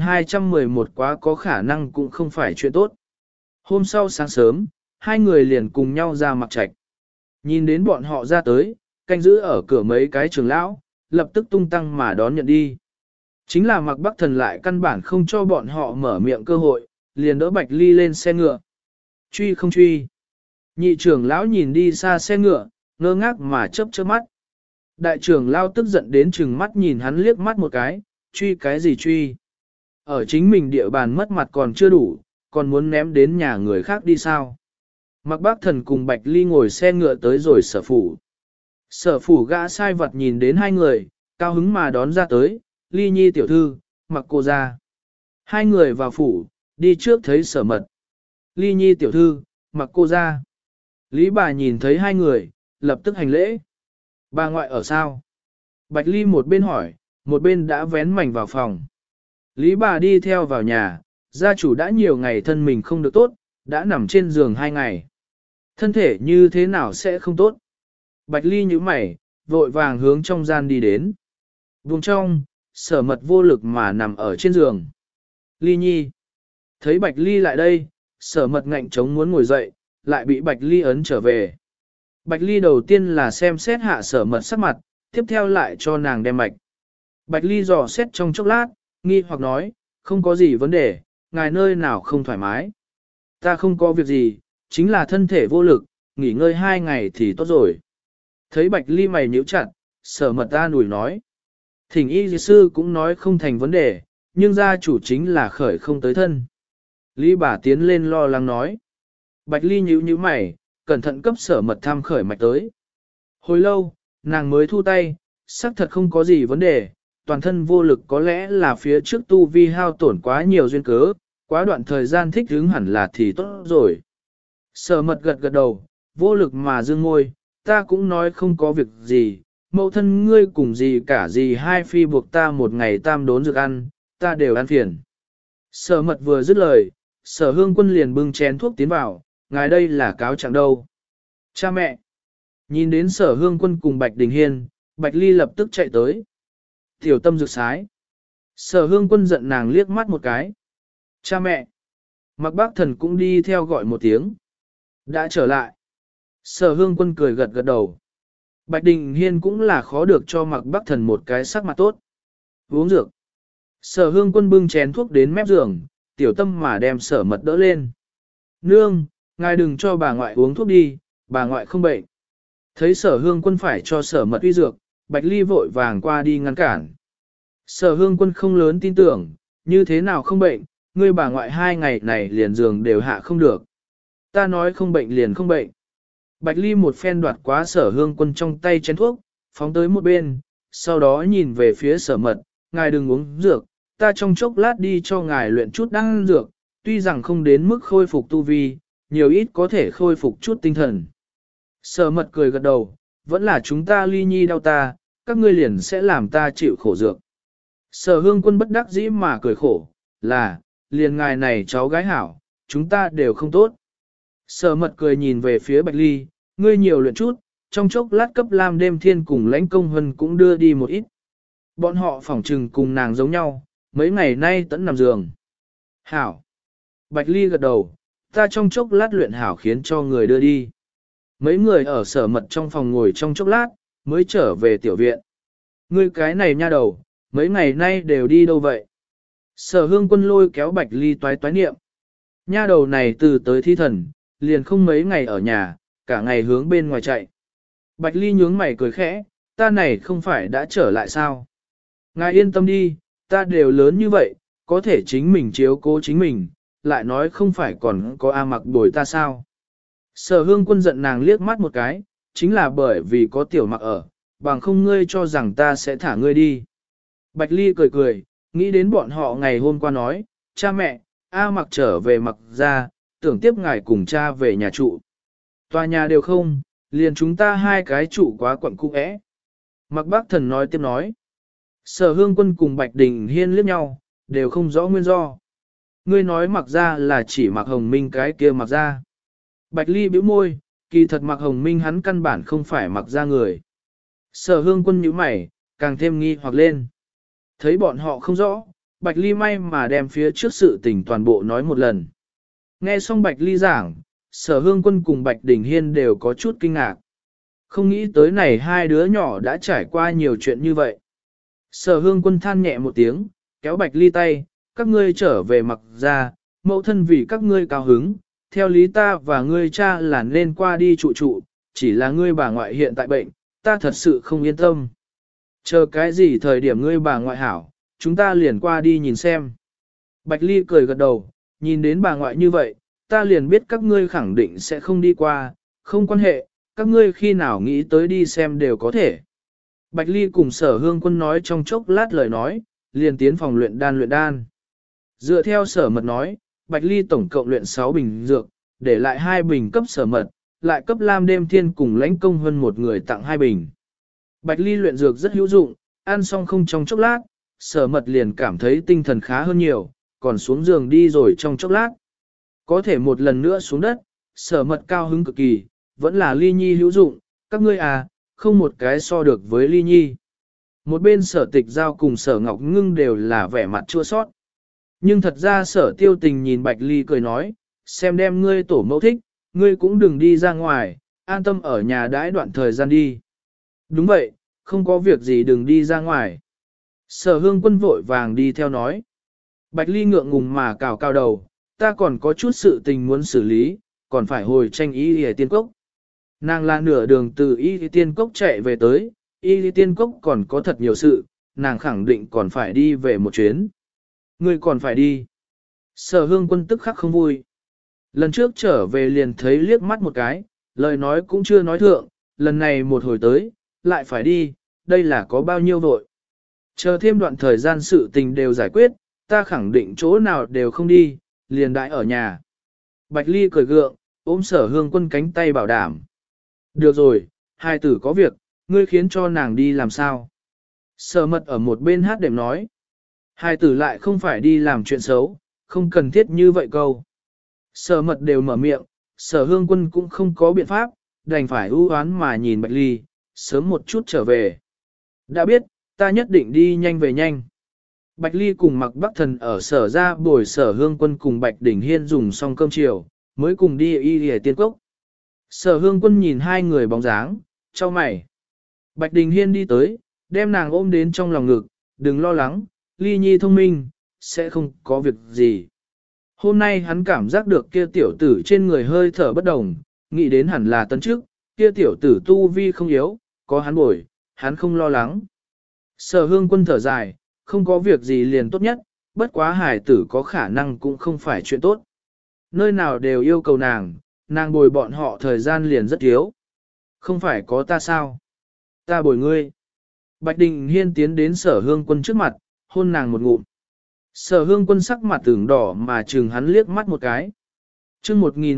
1211 quá có khả năng cũng không phải chuyện tốt. Hôm sau sáng sớm, hai người liền cùng nhau ra mặc trạch. Nhìn đến bọn họ ra tới, canh giữ ở cửa mấy cái trưởng lão, lập tức tung tăng mà đón nhận đi. Chính là Mạc Bắc Thần lại căn bản không cho bọn họ mở miệng cơ hội, liền đỡ Bạch Ly lên xe ngựa. Truy không truy. Nhị trưởng lão nhìn đi xa xe ngựa, ngơ ngác mà chớp chớp mắt. Đại trưởng lão tức giận đến chừng mắt nhìn hắn liếc mắt một cái, truy cái gì truy. Ở chính mình địa bàn mất mặt còn chưa đủ, còn muốn ném đến nhà người khác đi sao. Mạc Bắc Thần cùng Bạch Ly ngồi xe ngựa tới rồi sở phủ. Sở phủ gã sai vật nhìn đến hai người, cao hứng mà đón ra tới, Ly Nhi tiểu thư, Mặc cô ra. Hai người vào phủ, đi trước thấy sở mật. Ly Nhi tiểu thư, Mặc cô ra. Lý bà nhìn thấy hai người, lập tức hành lễ. Bà ngoại ở sao? Bạch Ly một bên hỏi, một bên đã vén mảnh vào phòng. Lý bà đi theo vào nhà, gia chủ đã nhiều ngày thân mình không được tốt, đã nằm trên giường 2 ngày. Thân thể như thế nào sẽ không tốt? Bạch Ly nhíu mày, vội vàng hướng trong gian đi đến. Vùng trong, sở mật vô lực mà nằm ở trên giường. Ly Nhi. Thấy Bạch Ly lại đây, sở mật ngạnh chống muốn ngồi dậy, lại bị Bạch Ly ấn trở về. Bạch Ly đầu tiên là xem xét hạ sở mật sắc mặt, tiếp theo lại cho nàng đem mạch. Bạch Ly dò xét trong chốc lát, nghi hoặc nói, không có gì vấn đề, ngài nơi nào không thoải mái. Ta không có việc gì, chính là thân thể vô lực, nghỉ ngơi 2 ngày thì tốt rồi. Thấy Bạch Ly mày nhíu chặt, sở mật ta nủi nói. Thỉnh y sư cũng nói không thành vấn đề, nhưng gia chủ chính là khởi không tới thân. Lý bà tiến lên lo lắng nói. Bạch Ly nhíu mày, cẩn thận cấp sở mật tham khởi mạch tới. Hồi lâu, nàng mới thu tay, xác thật không có gì vấn đề, toàn thân vô lực có lẽ là phía trước tu vi hao tổn quá nhiều duyên cớ, quá đoạn thời gian thích hứng hẳn là thì tốt rồi. Sở mật gật gật đầu, vô lực mà dương môi, ta cũng nói không có việc gì, mẫu thân ngươi cùng gì cả gì hai phi buộc ta một ngày tam đốn dược ăn, ta đều ăn phiền. Sở mật vừa dứt lời, sở hương quân liền bưng chén thuốc tiến vào, ngài đây là cáo trạng đâu. Cha mẹ, nhìn đến sở hương quân cùng Bạch Đình Hiên, Bạch Ly lập tức chạy tới. Tiểu tâm dược sái. Sở hương quân giận nàng liếc mắt một cái. Cha mẹ. Mặc bác thần cũng đi theo gọi một tiếng. Đã trở lại. Sở hương quân cười gật gật đầu. Bạch Đình Hiên cũng là khó được cho mặc bác thần một cái sắc mặt tốt. Uống dược. Sở hương quân bưng chén thuốc đến mép giường, tiểu tâm mà đem sở mật đỡ lên. Nương, ngài đừng cho bà ngoại uống thuốc đi, bà ngoại không bệnh. Thấy sở hương quân phải cho sở mật uy dược, Bạch Ly vội vàng qua đi ngăn cản. Sở hương quân không lớn tin tưởng, như thế nào không bệnh, ngươi bà ngoại 2 ngày này liền giường đều hạ không được. Ta nói không bệnh liền không bệnh. Bạch Ly một phen đoạt quá sở hương quân trong tay chén thuốc, phóng tới một bên, sau đó nhìn về phía sở mật, ngài đừng uống dược, ta trong chốc lát đi cho ngài luyện chút đan dược, tuy rằng không đến mức khôi phục tu vi, nhiều ít có thể khôi phục chút tinh thần. Sở mật cười gật đầu, vẫn là chúng ta Ly Nhi đau ta, các ngươi liền sẽ làm ta chịu khổ dược. Sở hương quân bất đắc dĩ mà cười khổ, là, liền ngài này cháu gái hảo, chúng ta đều không tốt. Sở mật cười nhìn về phía Bạch Ly, ngươi nhiều luyện chút, trong chốc lát cấp Lam đêm thiên cùng lãnh công hân cũng đưa đi một ít. Bọn họ phỏng trừng cùng nàng giống nhau, mấy ngày nay tẫn nằm giường. Hảo. Bạch Ly gật đầu, ta trong chốc lát luyện hảo khiến cho người đưa đi. Mấy người ở sở mật trong phòng ngồi trong chốc lát, mới trở về tiểu viện. Ngươi cái này nha đầu, mấy ngày nay đều đi đâu vậy? Sở hương quân lôi kéo Bạch Ly toái toái niệm. Nha đầu này từ tới thi thần, liền không mấy ngày ở nhà, cả ngày hướng bên ngoài chạy. Bạch Ly nhướng mày cười khẽ, ta này không phải đã trở lại sao? Ngài yên tâm đi, ta đều lớn như vậy, có thể chính mình chiếu cố chính mình, lại nói không phải còn có A Mặc bồi ta sao? Sở hương quân giận nàng liếc mắt một cái, chính là bởi vì có tiểu Mặc ở, bằng không ngươi cho rằng ta sẽ thả ngươi đi. Bạch Ly cười cười, nghĩ đến bọn họ ngày hôm qua nói, cha mẹ, A Mặc trở về Mặc ra, tưởng tiếp ngài cùng cha về nhà trụ. Tòa nhà đều không, liền chúng ta 2 cái trụ quá quận cung ẽ. Mặc bác thần nói tiếp nói. Sở hương quân cùng Bạch Đình Hiên liếc nhau, đều không rõ nguyên do. Ngươi nói Mặc ra là chỉ Mặc Hồng Minh cái kia Mặc ra. Bạch Ly bĩu môi, kỳ thật Mặc Hồng Minh hắn căn bản không phải Mặc ra người. Sở hương quân nhíu mày, càng thêm nghi hoặc lên. Thấy bọn họ không rõ, Bạch Ly may mà đem phía trước sự tình toàn bộ nói một lần. Nghe xong Bạch Ly giảng, sở hương quân cùng Bạch Đình Hiên đều có chút kinh ngạc. Không nghĩ tới này 2 đứa nhỏ đã trải qua nhiều chuyện như vậy. Sở hương quân than nhẹ một tiếng, kéo Bạch Ly tay, các ngươi trở về Mặc ra, mẫu thân vì các ngươi cao hứng, theo lý ta và ngươi cha là nên qua đi trụ trụ, chỉ là ngươi bà ngoại hiện tại bệnh, ta thật sự không yên tâm. Chờ cái gì thời điểm ngươi bà ngoại hảo, chúng ta liền qua đi nhìn xem. Bạch Ly cười gật đầu, nhìn đến bà ngoại như vậy, ta liền biết các ngươi khẳng định sẽ không đi qua, không quan hệ, các ngươi khi nào nghĩ tới đi xem đều có thể. Bạch Ly cùng sở hương quân nói trong chốc lát lời nói, liền tiến phòng luyện đan. Dựa theo sở mật nói, Bạch Ly tổng cộng luyện 6 bình dược, để lại 2 bình cấp sở mật, lại cấp Lam đêm thiên cùng lãnh công hơn một người tặng 2 bình. Bạch Ly luyện dược rất hữu dụng, ăn xong không trong chốc lát, sở mật liền cảm thấy tinh thần khá hơn nhiều, còn xuống giường đi rồi trong chốc lát. Có thể một lần nữa xuống đất, sở mật cao hứng cực kỳ, vẫn là Ly Nhi hữu dụng, các ngươi à, không một cái so được với Ly Nhi. Một bên sở tịch giao cùng sở ngọc ngưng đều là vẻ mặt chua sót. Nhưng thật ra sở tiêu tình nhìn Bạch Ly cười nói, xem đem ngươi tổ mẫu thích, ngươi cũng đừng đi ra ngoài, an tâm ở nhà đãi đoạn thời gian đi. Đúng vậy, không có việc gì đừng đi ra ngoài. Sở hương quân vội vàng đi theo nói. Bạch Ly ngượng ngùng mà cào cao đầu, ta còn có chút sự tình muốn xử lý, còn phải hồi tranh y y tiên cốc. Nàng là nửa đường từ y tiên cốc chạy về tới, y tiên cốc còn có thật nhiều sự, nàng khẳng định còn phải đi về một chuyến. Ngươi còn phải đi. Sở hương quân tức khắc không vui. Lần trước trở về liền thấy liếc mắt một cái, lời nói cũng chưa nói thượng, lần này một hồi tới, lại phải đi, đây là có bao nhiêu vội. Chờ thêm đoạn thời gian sự tình đều giải quyết, ta khẳng định chỗ nào đều không đi, liền đãi ở nhà. Bạch Ly cười gượng, ôm Sở Hương Quân cánh tay bảo đảm. Được rồi, hai tử có việc, ngươi khiến cho nàng đi làm sao? Sở Mật ở một bên hát đệm nói. Hai tử lại không phải đi làm chuyện xấu, không cần thiết như vậy câu. Sở Mật đều mở miệng, Sở Hương Quân cũng không có biện pháp, đành phải ưu oán mà nhìn Bạch Ly, sớm một chút trở về. Đã biết, ta nhất định đi nhanh về nhanh. Bạch Ly cùng Mạc Bắc Thần ở Sở ra bồi Sở Hương Quân cùng Bạch Đỉnh Hiên dùng xong cơm chiều, mới cùng đi Y Tiên Cốc. Sở Hương Quân nhìn hai người bóng dáng, chau mày. Bạch Đình Hiên đi tới, đem nàng ôm đến trong lòng ngực, đừng lo lắng, Ly Nhi thông minh, sẽ không có việc gì. Hôm nay hắn cảm giác được kia tiểu tử trên người hơi thở bất đồng, nghĩ đến hẳn là tân trước, kia tiểu tử tu vi không yếu, có hắn bồi, hắn không lo lắng. Sở Hương Quân thở dài, không có việc gì liền tốt nhất, bất quá hải tử có khả năng cũng không phải chuyện tốt. Nơi nào đều yêu cầu nàng bồi bọn họ thời gian liền rất thiếu. Không phải có ta sao? Ta bồi ngươi. Bạch Đình Hiên tiến đến Sở Hương Quân trước mặt, hôn nàng một ngụm. Sở Hương Quân sắc mặt tưởng đỏ mà chừng hắn liếc mắt một cái. Chương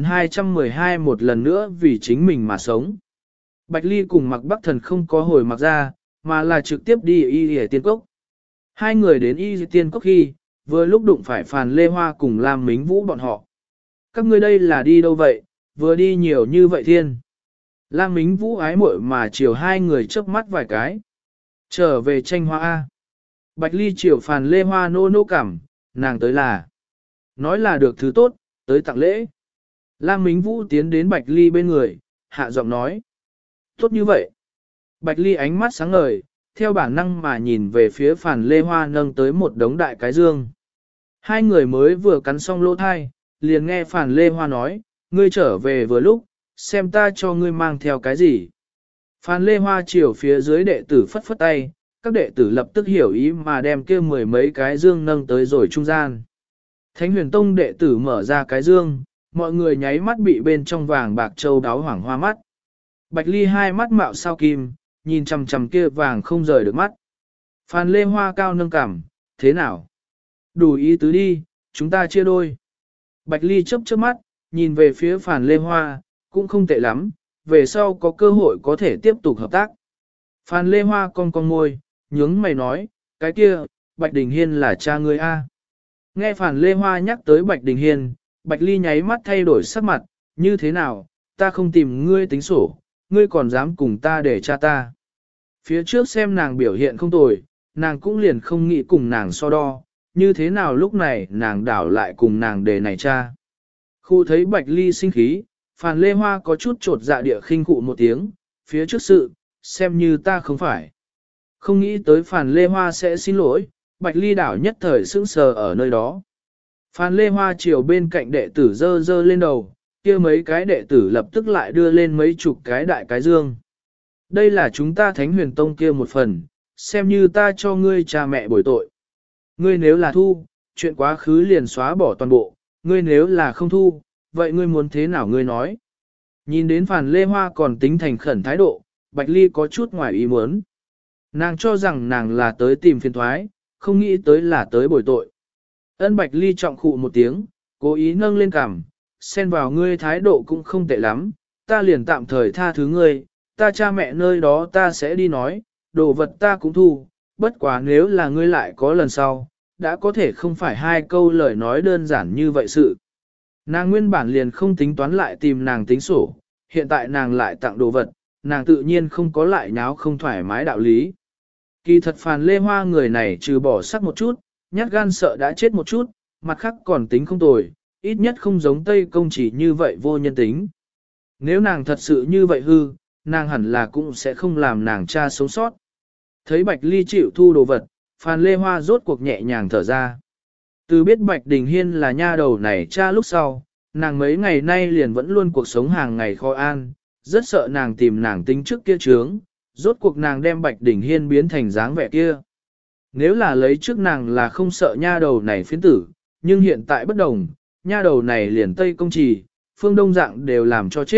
1212 một lần nữa vì chính mình mà sống. Bạch Ly cùng Mạc Bắc Thần không có hồi mặc ra, mà là trực tiếp đi Y Tiên Cốc. Hai người đến Y Tiên Cốc khi, vừa lúc đụng phải Phàn Lê Hoa cùng Lam Mính Vũ bọn họ. Các ngươi đây là đi đâu vậy, vừa đi nhiều như vậy thiên. Lam Mính Vũ ái muội mà chiều hai người chớp mắt vài cái. Trở về tranh hoa A. Bạch Ly chiều Phàn Lê Hoa nô nô cảm, nàng tới là. Nói là được thứ tốt, tới tặng lễ. Lam Mính Vũ tiến đến Bạch Ly bên người, hạ giọng nói. Tốt như vậy. Bạch Ly ánh mắt sáng ngời, theo bản năng mà nhìn về phía Phàn Lê Hoa nâng tới một đống đại cái dương. Hai người mới vừa cắn xong lỗ thai, liền nghe Phàn Lê Hoa nói, ngươi trở về vừa lúc, xem ta cho ngươi mang theo cái gì. Phàn Lê Hoa chiều phía dưới đệ tử phất phất tay, các đệ tử lập tức hiểu ý mà đem kia mười mấy cái dương nâng tới rồi trung gian. Thánh Huyền Tông đệ tử mở ra cái dương, mọi người nháy mắt bị bên trong vàng bạc châu đáo hoảng hoa mắt. Bạch Ly hai mắt mạo sao kim, nhìn chằm chằm kia vàng không rời được mắt. Phàn Lê Hoa cao nâng cằm, thế nào? Đủ ý tứ đi, chúng ta chia đôi. Bạch Ly chớp chớp mắt, nhìn về phía Phàn Lê Hoa, cũng không tệ lắm, về sau có cơ hội có thể tiếp tục hợp tác. Phàn Lê Hoa cong cong môi, nhướng mày nói, cái kia, Bạch Đình Hiên là cha ngươi a. Nghe Phàn Lê Hoa nhắc tới Bạch Đình Hiên, Bạch Ly nháy mắt thay đổi sắc mặt, như thế nào, ta không tìm ngươi tính sổ, ngươi còn dám cùng ta để cha ta. Phía trước xem nàng biểu hiện không tồi, nàng cũng liền không nghĩ cùng nàng so đo, như thế nào lúc này nàng đảo lại cùng nàng để này cha. Khu thấy Bạch Ly sinh khí, Phàn Lê Hoa có chút trột dạ địa khinh khụ một tiếng, phía trước sự, xem như ta không phải. Không nghĩ tới Phàn Lê Hoa sẽ xin lỗi, Bạch Ly đảo nhất thời sững sờ ở nơi đó. Phàn Lê Hoa chiều bên cạnh đệ tử dơ dơ lên đầu, kia mấy cái đệ tử lập tức lại đưa lên mấy chục cái đại cái dương. Đây là chúng ta Thánh Huyền Tông kia một phần, xem như ta cho ngươi cha mẹ bồi tội. Ngươi nếu là thu, chuyện quá khứ liền xóa bỏ toàn bộ, ngươi nếu là không thu, vậy ngươi muốn thế nào ngươi nói? Nhìn đến Phàn Lê Hoa còn tính thành khẩn thái độ, Bạch Ly có chút ngoài ý muốn. Nàng cho rằng nàng là tới tìm phiền thoái, không nghĩ tới là tới bồi tội. Ân Bạch Ly trọng khụ một tiếng, cố ý nâng lên cằm, xen vào ngươi thái độ cũng không tệ lắm, ta liền tạm thời tha thứ ngươi, ta cha mẹ nơi đó ta sẽ đi nói, đồ vật ta cũng thu, bất quá nếu là ngươi lại có lần sau, đã có thể không phải hai câu lời nói đơn giản như vậy sự. Nàng nguyên bản liền không tính toán lại tìm nàng tính sổ, hiện tại nàng lại tặng đồ vật, nàng tự nhiên không có lại nháo không thoải mái đạo lý. Kỳ thật Phàn Lê Hoa người này trừ bỏ sắc một chút, nhát gan sợ đã chết một chút, mặt khác còn tính không tồi, ít nhất không giống Tây Công chỉ như vậy vô nhân tính. Nếu nàng thật sự như vậy hư, nàng hẳn là cũng sẽ không làm nàng cha sống sót. Thấy Bạch Ly chịu thu đồ vật, Phàn Lê Hoa rốt cuộc nhẹ nhàng thở ra. Từ biết Bạch Đình Hiên là nha đầu này cha lúc sau, nàng mấy ngày nay liền vẫn luôn cuộc sống hàng ngày khó an, rất sợ nàng tìm nàng tính trước kia trướng, rốt cuộc nàng đem Bạch Đình Hiên biến thành dáng vẻ kia. Nếu là lấy trước nàng là không sợ nha đầu này phiến tử, nhưng hiện tại bất đồng, nha đầu này liền Tây Công Trì, Phương Đông Dạng đều làm cho chết,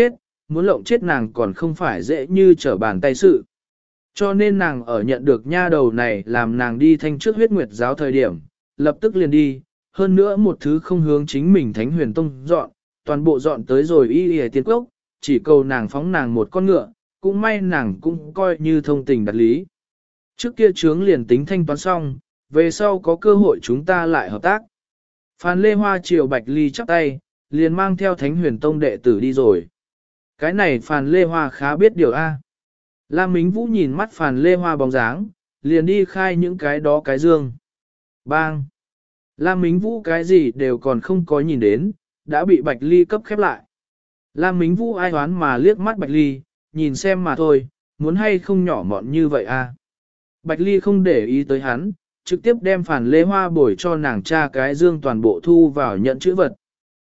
muốn lộng chết nàng còn không phải dễ như trở bàn tay sự. Cho nên nàng ở nhận được nha đầu này làm nàng đi thanh trước huyết nguyệt giáo thời điểm, lập tức liền đi, hơn nữa một thứ không hướng chính mình Thánh Huyền Tông dọn, toàn bộ dọn tới rồi Y Y Tiên Cốc, chỉ cầu nàng phóng nàng một con ngựa, cũng may nàng cũng coi như thông tình đạt lý. Trước kia chướng liền tính thanh toán xong, về sau có cơ hội chúng ta lại hợp tác. Phan Lê Hoa chiều Bạch Ly chắp tay, liền mang theo Thánh Huyền Tông đệ tử đi rồi. Cái này Phan Lê Hoa khá biết điều A. Lam Mính Vũ nhìn mắt Phan Lê Hoa bóng dáng, liền đi khai những cái đó cái dương. Bang! Lam Mính Vũ cái gì đều còn không có nhìn đến, đã bị Bạch Ly cấp khép lại. Lam Mính Vũ ai hoán mà liếc mắt Bạch Ly, nhìn xem mà thôi, muốn hay không nhỏ mọn như vậy a? Bạch Ly không để ý tới hắn, trực tiếp đem Phản Lê Hoa bồi cho nàng cha cái dương toàn bộ thu vào nhận chữ vật.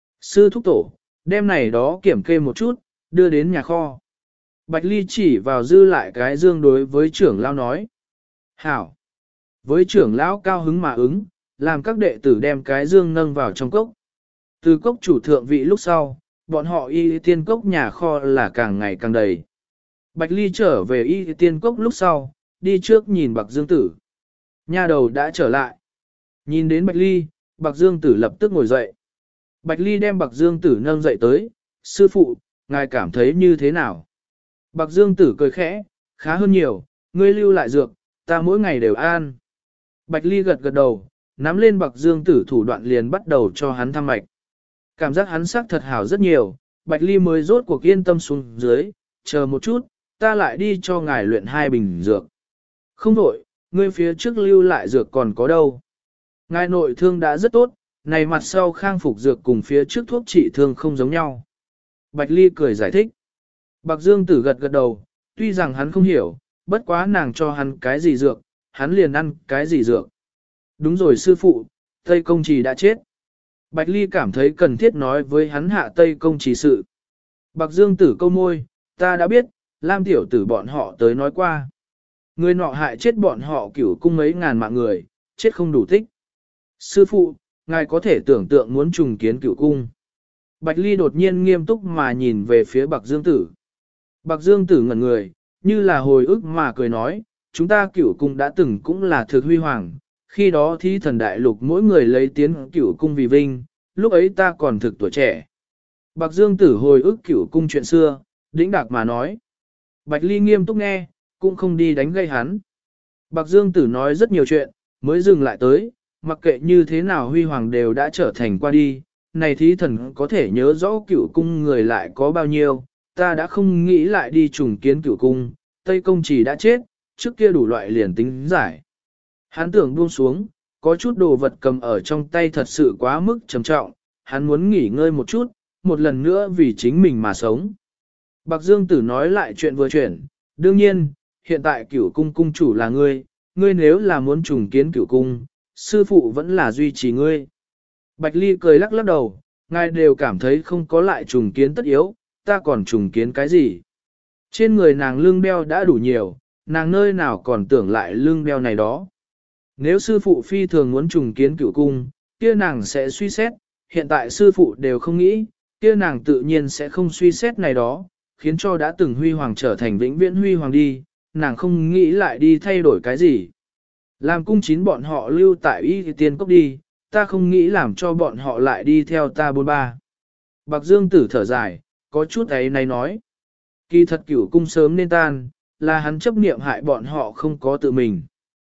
Sư thúc tổ, đem này đó kiểm kê một chút, đưa đến nhà kho. Bạch Ly chỉ vào dư lại cái dương đối với trưởng lão nói. Hảo! Với trưởng lão cao hứng mà ứng, làm các đệ tử đem cái dương nâng vào trong cốc. Từ cốc chủ thượng vị lúc sau, bọn họ Y Tiên Cốc nhà kho là càng ngày càng đầy. Bạch Ly trở về Y Tiên Cốc lúc sau, đi trước nhìn Bạc Dương Tử. Nha đầu đã trở lại. Nhìn đến Bạch Ly, Bạc Dương Tử lập tức ngồi dậy. Bạch Ly đem Bạc Dương Tử nâng dậy tới, sư phụ, ngài cảm thấy như thế nào? Bạc Dương Tử cười khẽ, khá hơn nhiều, ngươi lưu lại dược, ta mỗi ngày đều an. Bạch Ly gật gật đầu, nắm lên Bạc Dương Tử thủ đoạn liền bắt đầu cho hắn thăm mạch. Cảm giác hắn sắc thật hảo rất nhiều, Bạch Ly mới rốt cuộc yên tâm xuống dưới, chờ một chút, ta lại đi cho ngài luyện 2 bình dược. Không đổi, ngươi phía trước lưu lại dược còn có đâu. Ngài nội thương đã rất tốt, này mặt sau khang phục dược cùng phía trước thuốc trị thương không giống nhau. Bạch Ly cười giải thích. Bạc Dương Tử gật gật đầu, tuy rằng hắn không hiểu, bất quá nàng cho hắn cái gì dược, hắn liền ăn cái gì dược. Đúng rồi sư phụ, Tây Công Trì đã chết. Bạch Ly cảm thấy cần thiết nói với hắn hạ Tây Công Trì sự. Bạc Dương Tử câu môi, ta đã biết, Lam tiểu tử bọn họ tới nói qua. Người nọ hại chết bọn họ cửu cung mấy ngàn mạng người, chết không đủ tích. Sư phụ, ngài có thể tưởng tượng muốn trùng kiến cửu cung. Bạch Ly đột nhiên nghiêm túc mà nhìn về phía Bạc Dương Tử. Bạc Dương Tử ngẩn người, như là hồi ức mà cười nói, chúng ta cửu cung đã từng cũng là thực huy hoàng, khi đó thí thần đại lục mỗi người lấy tiến cửu cung vì vinh, lúc ấy ta còn thực tuổi trẻ. Bạc Dương Tử hồi ức cửu cung chuyện xưa, đĩnh đạc mà nói. Bạch Ly nghiêm túc nghe, cũng không đi đánh gây hắn. Bạc Dương Tử nói rất nhiều chuyện, mới dừng lại tới, mặc kệ như thế nào huy hoàng đều đã trở thành qua đi, này thí thần có thể nhớ rõ cửu cung người lại có bao nhiêu, ta đã không nghĩ lại đi trùng kiến cửu cung, Tây Công Trì đã chết, trước kia đủ loại liền tính giải. Hắn tưởng buông xuống, có chút đồ vật cầm ở trong tay thật sự quá mức trầm trọng, hắn muốn nghỉ ngơi một chút, một lần nữa vì chính mình mà sống. Bạc Dương Tử nói lại chuyện vừa chuyển, đương nhiên, hiện tại cửu cung cung chủ là ngươi, ngươi nếu là muốn trùng kiến cửu cung, sư phụ vẫn là duy trì ngươi. Bạch Ly cười lắc lắc đầu, ngài đều cảm thấy không có lại trùng kiến tất yếu, ta còn trùng kiến cái gì? Trên người nàng lưng đeo đã đủ nhiều, nàng nơi nào còn tưởng lại lưng đeo này đó. Nếu sư phụ phi thường muốn trùng kiến cửu cung, kia nàng sẽ suy xét, hiện tại sư phụ đều không nghĩ, kia nàng tự nhiên sẽ không suy xét này đó, khiến cho đã từng huy hoàng trở thành vĩnh viễn huy hoàng đi, nàng không nghĩ lại đi thay đổi cái gì. Làm cung chín bọn họ lưu tại Y Tiên Cốc đi, ta không nghĩ làm cho bọn họ lại đi theo ta 43. Bạc Dương Tử thở dài, có chút ấy này nói. Kỳ thật cửu cung sớm nên tan, là hắn chấp niệm hại bọn họ không có tự mình.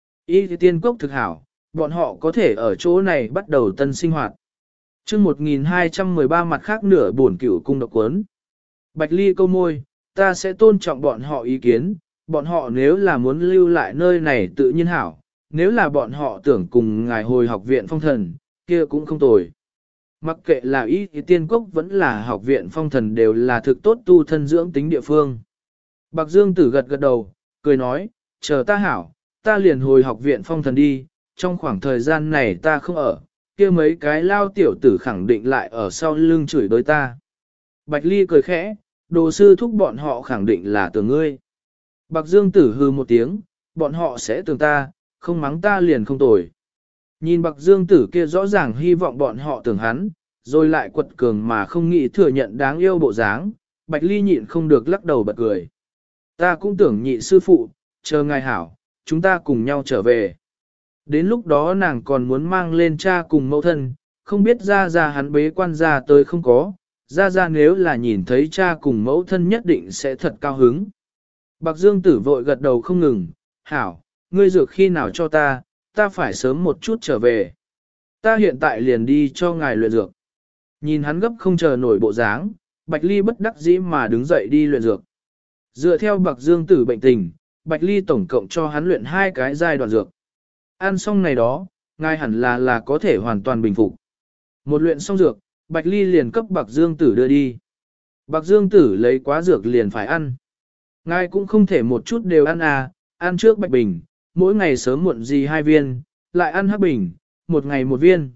Y Tiên Cốc thực hảo, bọn họ có thể ở chỗ này bắt đầu tân sinh hoạt. chương 1213 mặt khác nửa buồn cửu cung độc quấn. Bạch Ly câu môi, ta sẽ tôn trọng bọn họ ý kiến, bọn họ nếu là muốn lưu lại nơi này tự nhiên hảo, nếu là bọn họ tưởng cùng ngài hồi học viện phong thần, kia cũng không tồi. Mặc kệ là Y Tiên Cốc vẫn là học viện phong thần đều là thực tốt tu thân dưỡng tính địa phương. Bạc Dương Tử gật gật đầu, cười nói, chờ ta hảo, ta liền hồi học viện phong thần đi, trong khoảng thời gian này ta không ở, kia mấy cái lao tiểu tử khẳng định lại ở sau lưng chửi đối ta. Bạch Ly cười khẽ, đồ sư thúc bọn họ khẳng định là tưởng ngươi. Bạc Dương Tử hư một tiếng, bọn họ sẽ tưởng ta, không mắng ta liền không tồi. Nhìn Bạc Dương Tử kia rõ ràng hy vọng bọn họ tưởng hắn, rồi lại quật cường mà không nghĩ thừa nhận đáng yêu bộ dáng, Bạch Ly nhịn không được lắc đầu bật cười. Ta cũng tưởng nhị sư phụ, chờ ngài hảo, chúng ta cùng nhau trở về. Đến lúc đó nàng còn muốn mang lên cha cùng mẫu thân, không biết ra hắn bế quan ra tới không có, ra nếu là nhìn thấy cha cùng mẫu thân nhất định sẽ thật cao hứng. Bạc Dương Tử vội gật đầu không ngừng, hảo, ngươi dược khi nào cho ta phải sớm một chút trở về. Ta hiện tại liền đi cho ngài luyện dược. Nhìn hắn gấp không chờ nổi bộ dáng, Bạch Ly bất đắc dĩ mà đứng dậy đi luyện dược. Dựa theo Bạc Dương Tử bệnh tình, Bạch Ly tổng cộng cho hắn luyện 2 cái giai đoạn dược. Ăn xong này đó, ngài hẳn là có thể hoàn toàn bình phục. Một luyện xong dược, Bạch Ly liền cấp Bạc Dương Tử đưa đi. Bạc Dương Tử lấy quá dược liền phải ăn. Ngài cũng không thể một chút đều ăn à, ăn trước Bạch Bình, mỗi ngày sớm muộn gì 2 viên, lại ăn Hắc Bình, một ngày 1 viên.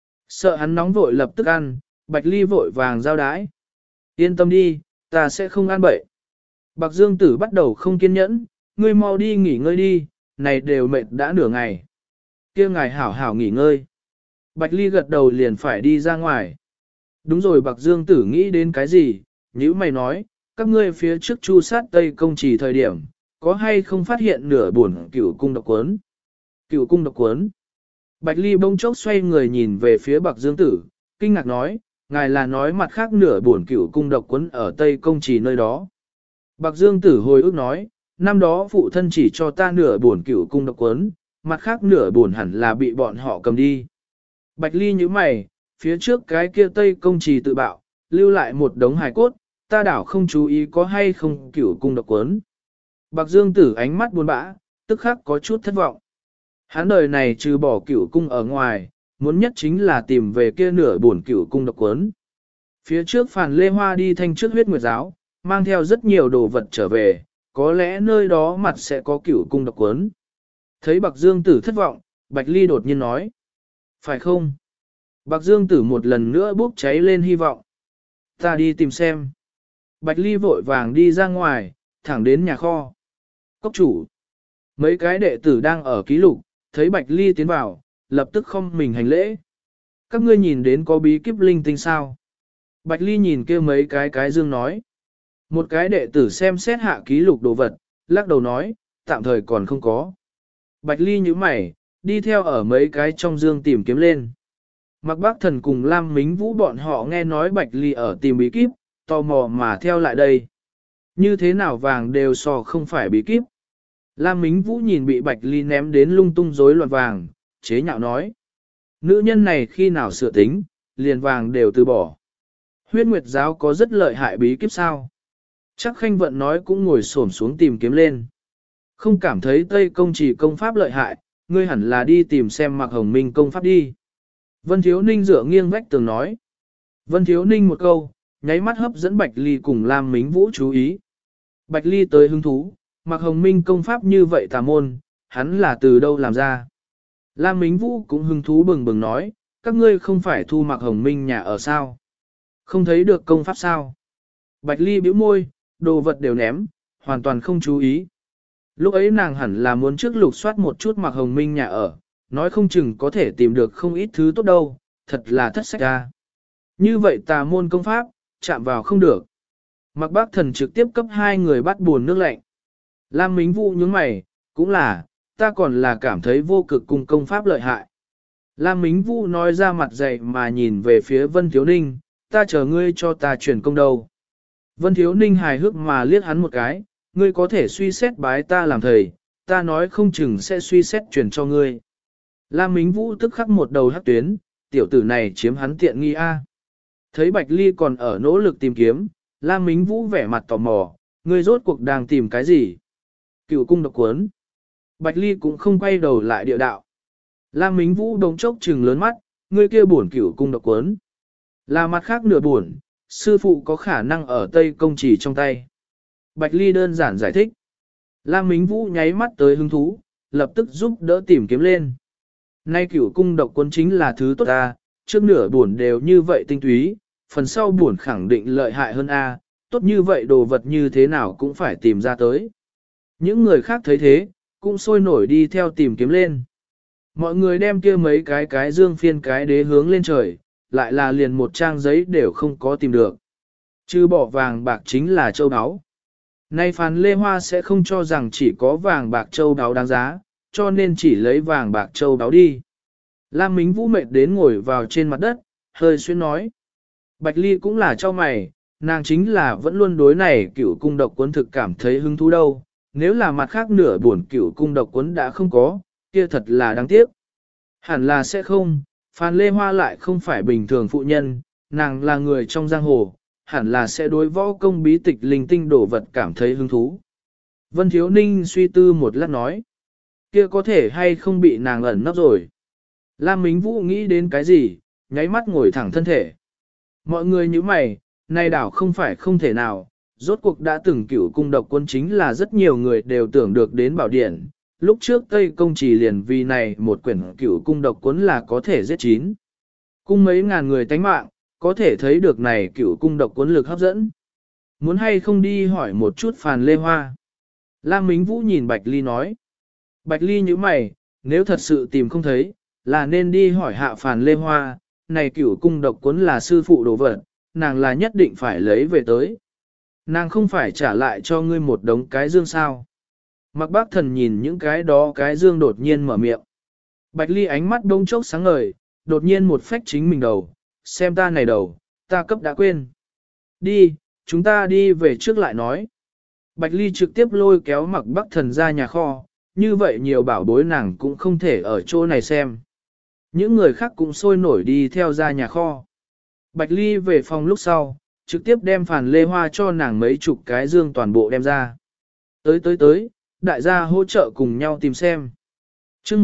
Sợ hắn nóng vội lập tức ăn, Bạch Ly vội vàng giao đái. Yên tâm đi, ta sẽ không ăn bậy. Bạc Dương Tử bắt đầu không kiên nhẫn, ngươi mau đi nghỉ ngơi đi, này đều mệt đã nửa ngày. Kia ngài hảo hảo nghỉ ngơi. Bạch Ly gật đầu liền phải đi ra ngoài. Đúng rồi Bạc Dương Tử nghĩ đến cái gì, nhữ mày nói, các ngươi phía trước chu sát Tây Công Trì thời điểm, có hay không phát hiện nửa buồn cửu cung độc cuốn? Cửu cung độc cuốn. Bạch Ly bỗng chốc xoay người nhìn về phía Bạc Dương Tử, kinh ngạc nói, ngài là nói mặt khác nửa buồn cửu cung độc cuốn ở Tây Công Trì nơi đó. Bạc Dương Tử hồi ức nói, năm đó phụ thân chỉ cho ta nửa buồn cửu cung độc cuốn, mặt khác nửa buồn hẳn là bị bọn họ cầm đi. Bạch Ly nhíu mày, phía trước cái kia Tây Công Trì tự bạo, lưu lại một đống hài cốt, ta đảo không chú ý có hay không cửu cung độc cuốn. Bạc Dương Tử ánh mắt buồn bã, tức khắc có chút thất vọng. Hắn đời này trừ bỏ cửu cung ở ngoài, muốn nhất chính là tìm về kia nửa buồn cửu cung độc cuốn. Phía trước Phàn Lê Hoa đi thanh trước huyết nguyệt giáo, mang theo rất nhiều đồ vật trở về, có lẽ nơi đó mặt sẽ có cửu cung độc cuốn. Thấy Bạc Dương Tử thất vọng, Bạch Ly đột nhiên nói. Phải không? Bạc Dương Tử một lần nữa bốc cháy lên hy vọng. Ta đi tìm xem. Bạch Ly vội vàng đi ra ngoài, thẳng đến nhà kho. Cốc chủ. Mấy cái đệ tử đang ở ký lục, thấy Bạch Ly tiến vào, lập tức không mình hành lễ. Các ngươi nhìn đến có bí kíp linh tinh sao? Bạch Ly nhìn kia mấy cái dương nói. Một cái đệ tử xem xét hạ ký lục đồ vật, lắc đầu nói, tạm thời còn không có. Bạch Ly nhíu mày, đi theo ở mấy cái trong dương tìm kiếm lên. Mạc Bác Thần cùng Lam Mính Vũ bọn họ nghe nói Bạch Ly ở tìm bí kíp, tò mò mà theo lại đây. Như thế nào vàng đều so không phải bí kíp. Lam Mính Vũ nhìn bị Bạch Ly ném đến lung tung rối loạn vàng, chế nhạo nói. Nữ nhân này khi nào sửa tính, liền vàng đều từ bỏ. Huyết Nguyệt giáo có rất lợi hại bí kíp sao? Chắc Khanh Vận nói cũng ngồi xổm xuống tìm kiếm lên. Không cảm thấy Tây Công Trì công pháp lợi hại, ngươi hẳn là đi tìm xem Mạc Hồng Minh công pháp đi. Vân Thiếu Ninh dựa nghiêng vách tường nói. Vân Thiếu Ninh một câu, nháy mắt hấp dẫn Bạch Ly cùng Lam Mính Vũ chú ý. Bạch Ly tới hứng thú, Mạc Hồng Minh công pháp như vậy tà môn, hắn là từ đâu làm ra. Lam Mính Vũ cũng hứng thú bừng bừng nói, các ngươi không phải thu Mạc Hồng Minh nhà ở sao? Không thấy được công pháp sao? Bạch Ly bĩu môi, đồ vật đều ném, hoàn toàn không chú ý. Lúc ấy nàng hẳn là muốn trước lục soát một chút Mạc Hồng Minh nhà ở, nói không chừng có thể tìm được không ít thứ tốt đâu, thật là thất sách ra. Như vậy tà môn công pháp, chạm vào không được. Mạc Bác Thần trực tiếp cấp 2 người bắt buồn nước lạnh. Lam Mính Vũ nhướng mày, cũng là, ta còn là cảm thấy vô cực cung công pháp lợi hại. Lam Mính Vũ nói ra mặt dày mà nhìn về phía Vân Thiếu Ninh, ta chờ ngươi cho ta chuyển công đâu. Vân Thiếu Ninh hài hước mà liếc hắn một cái, ngươi có thể suy xét bái ta làm thầy, ta nói không chừng sẽ suy xét chuyển cho ngươi. Lam Mính Vũ tức khắc một đầu hắc tuyến, tiểu tử này chiếm hắn tiện nghi a. Thấy Bạch Ly còn ở nỗ lực tìm kiếm, Lam Mính Vũ vẻ mặt tò mò, ngươi rốt cuộc đang tìm cái gì? Cựu cung độc cuốn. Bạch Ly cũng không quay đầu lại địa đạo. Lam Mính Vũ đống chốc trừng lớn mắt, ngươi kia buồn cựu cung độc cuốn. Là mặt khác nửa buồn, sư phụ có khả năng ở Tây Công Trì trong tay. Bạch Ly đơn giản giải thích. Lam Mính Vũ nháy mắt tới hứng thú, lập tức giúp đỡ tìm kiếm lên. Nay cửu cung độc cuốn chính là thứ tốt ta, trước nửa buồn đều như vậy tinh túy, phần sau buồn khẳng định lợi hại hơn A, tốt như vậy đồ vật như thế nào cũng phải tìm ra tới. Những người khác thấy thế, cũng sôi nổi đi theo tìm kiếm lên. Mọi người đem kia mấy cái dương phiên cái đế hướng lên trời, lại là liền một trang giấy đều không có tìm được. Chứ bỏ vàng bạc chính là châu áo. Nay Phan Lê Hoa sẽ không cho rằng chỉ có vàng bạc châu áo đáng giá, cho nên chỉ lấy vàng bạc châu áo đi. Lam Mính Vũ mệt đến ngồi vào trên mặt đất, hơi xuyên nói. Bạch Ly cũng là cho mày, nàng chính là vẫn luôn đối này cửu cung độc cuốn thực cảm thấy hứng thú đâu. Nếu là mặt khác nửa buồn cửu cung độc cuốn đã không có, kia thật là đáng tiếc. Hẳn là sẽ không, Phan Lê Hoa lại không phải bình thường phụ nhân, nàng là người trong giang hồ, hẳn là sẽ đối võ công bí tịch linh tinh đổ vật cảm thấy hứng thú. Vân Thiếu Ninh suy tư một lát nói, kia có thể hay không bị nàng ẩn nấp rồi. Lam Mính Vũ nghĩ đến cái gì, nháy mắt ngồi thẳng thân thể. Mọi người như mày, nay đảo không phải không thể nào, rốt cuộc đã từng cửu cung độc quân chính là rất nhiều người đều tưởng được đến bảo điển. Lúc trước Tây Công chỉ liền vì này một quyển cửu cung độc cuốn là có thể giết chín. Cung mấy ngàn người tánh mạng, có thể thấy được này cửu cung độc cuốn lực hấp dẫn. Muốn hay không đi hỏi một chút Phàn Lê Hoa. Lam Mính Vũ nhìn Bạch Ly nói. Bạch Ly như mày, nếu thật sự tìm không thấy, là nên đi hỏi hạ Phàn Lê Hoa, này cửu cung độc cuốn là sư phụ đồ vật, nàng là nhất định phải lấy về tới. Nàng không phải trả lại cho ngươi một đống cái dương sao. Mặc Bác Thần nhìn những cái đó cái dương đột nhiên mở miệng. Bạch Ly ánh mắt đông chốc sáng ngời, đột nhiên một phách chính mình đầu, xem ta này đầu, ta cấp đã quên. Đi, chúng ta đi về trước lại nói. Bạch Ly trực tiếp lôi kéo Mặc Bác Thần ra nhà kho, như vậy nhiều bảo bối nàng cũng không thể ở chỗ này xem. Những người khác cũng sôi nổi đi theo ra nhà kho. Bạch Ly về phòng lúc sau, trực tiếp đem Phàn Lê Hoa cho nàng mấy chục cái dương toàn bộ đem ra. Tới, đại gia hỗ trợ cùng nhau tìm xem. chương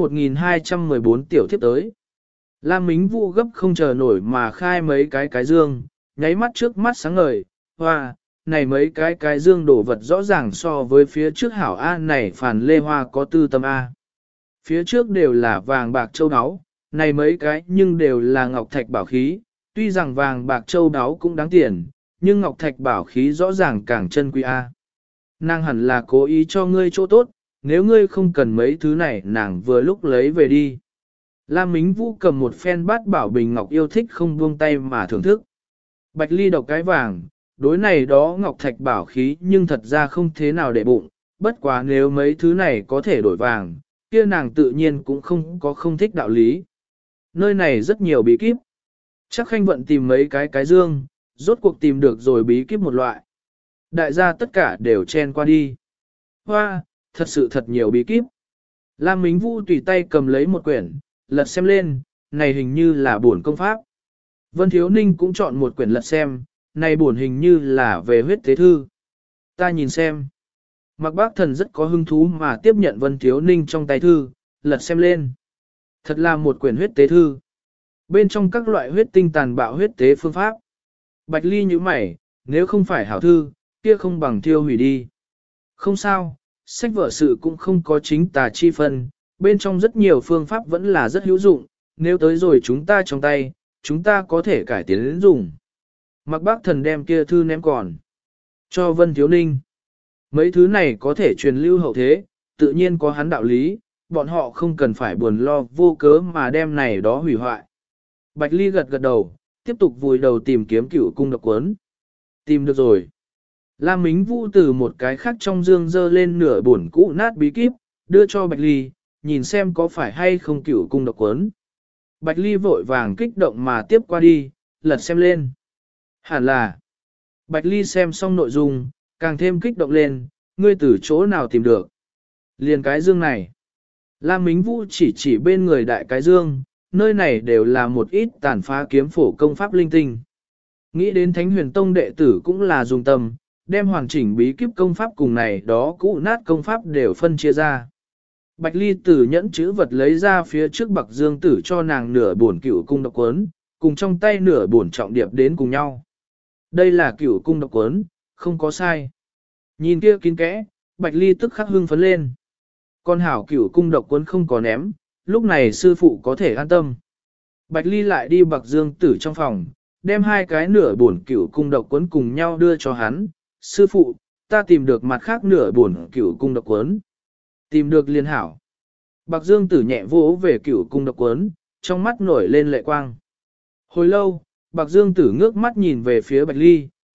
1214 tiểu thiếp tới. Lam Mính Vũ gấp không chờ nổi mà khai mấy cái dương, nháy mắt trước mắt sáng ngời, hoa, này mấy cái dương đổ vật rõ ràng so với phía trước hảo A này Phàn Lê Hoa có tư tâm A. Phía trước đều là vàng bạc châu áo, này mấy cái nhưng đều là ngọc thạch bảo khí, tuy rằng vàng bạc châu áo cũng đáng tiền, nhưng ngọc thạch bảo khí rõ ràng càng chân quý A. Nàng hẳn là cố ý cho ngươi chỗ tốt, nếu ngươi không cần mấy thứ này nàng vừa lúc lấy về đi. Lam Mính Vũ cầm một phen bát bảo bình ngọc yêu thích không buông tay mà thưởng thức. Bạch Ly độc cái vàng, đối này đó ngọc thạch bảo khí nhưng thật ra không thế nào để bụng, bất quá nếu mấy thứ này có thể đổi vàng, kia nàng tự nhiên cũng không có không thích đạo lý. Nơi này rất nhiều bí kíp. Chắc Khanh Vận tìm mấy cái dương, rốt cuộc tìm được rồi bí kíp một loại. Đại gia tất cả đều chen qua đi. Hoa, thật sự thật nhiều bí kíp. Lam Mính Vũ tùy tay cầm lấy một quyển, lật xem lên, này hình như là bổn công pháp. Vân Thiếu Ninh cũng chọn một quyển lật xem, này bổn hình như là về huyết tế thư. Ta nhìn xem. Mặc Bác Thần rất có hứng thú mà tiếp nhận Vân Thiếu Ninh trong tay thư, lật xem lên. Thật là một quyển huyết tế thư. Bên trong các loại huyết tinh tàn bạo huyết tế phương pháp. Bạch Ly như mày, nếu không phải hảo thư, kia không bằng thiêu hủy đi. Không sao, sách vở sự cũng không có chính tà chi phân, bên trong rất nhiều phương pháp vẫn là rất hữu dụng, nếu tới rồi chúng ta trong tay, chúng ta có thể cải tiến đến dùng. Mặc Bác Thần đem kia thư ném còn. Cho Vân Thiếu Ninh. Mấy thứ này có thể truyền lưu hậu thế, tự nhiên có hắn đạo lý, bọn họ không cần phải buồn lo vô cớ mà đem này đó hủy hoại. Bạch Ly gật gật đầu, tiếp tục vùi đầu tìm kiếm cửu cung độc cuốn. Tìm được rồi. Lam Mính Vũ từ một cái khác trong dương dơ lên nửa bổn cũ nát bí kíp, đưa cho Bạch Ly, nhìn xem có phải hay không cửu cung độc cuốn. Bạch Ly vội vàng kích động mà tiếp qua đi, lật xem lên. Hẳn là. Bạch Ly xem xong nội dung, càng thêm kích động lên, ngươi từ chỗ nào tìm được. Liền cái dương này. Lam Mính Vũ chỉ bên người đại cái dương, nơi này đều là một ít tàn phá kiếm phổ công pháp linh tinh. Nghĩ đến Thánh Huyền Tông đệ tử cũng là dùng tâm, đem hoàn chỉnh bí kíp công pháp cùng này đó cũ nát công pháp đều phân chia ra. Bạch Ly tử nhẫn chữ vật lấy ra phía trước Bạc Dương Tử cho nàng nửa bổn cửu cung độc cuốn, cùng trong tay nửa bổn trọng điệp đến cùng nhau. Đây là cửu cung độc cuốn, không có sai. Nhìn kia kín kẽ, Bạch Ly tức khắc hưng phấn lên. Con hảo cửu cung độc cuốn không có ném, lúc này sư phụ có thể an tâm. Bạch Ly lại đi Bạc Dương Tử trong phòng, đem hai cái nửa bổn cửu cung độc cuốn cùng nhau đưa cho hắn. Sư phụ, ta tìm được mặt khác nửa bổn cửu cung độc cuốn. Tìm được liên hảo. Bạc Dương Tử nhẹ vỗ về cửu cung độc cuốn, trong mắt nổi lên lệ quang. Hồi lâu, Bạc Dương Tử ngước mắt nhìn về phía Bạch Ly,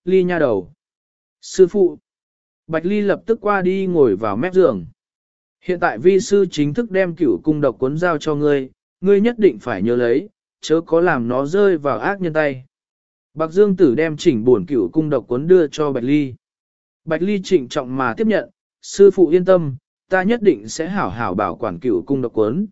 Ly nha đầu. Sư phụ. Bạch Ly lập tức qua đi ngồi vào mép giường. Hiện tại vi sư chính thức đem cửu cung độc cuốn giao cho ngươi, ngươi nhất định phải nhớ lấy, chớ có làm nó rơi vào ác nhân tay. Bạc Dương Tử đem chỉnh buồn cửu cung độc cuốn đưa cho Bạch Ly. Bạch Ly trịnh trọng mà tiếp nhận, sư phụ yên tâm, ta nhất định sẽ hảo hảo bảo quản cửu cung độc cuốn.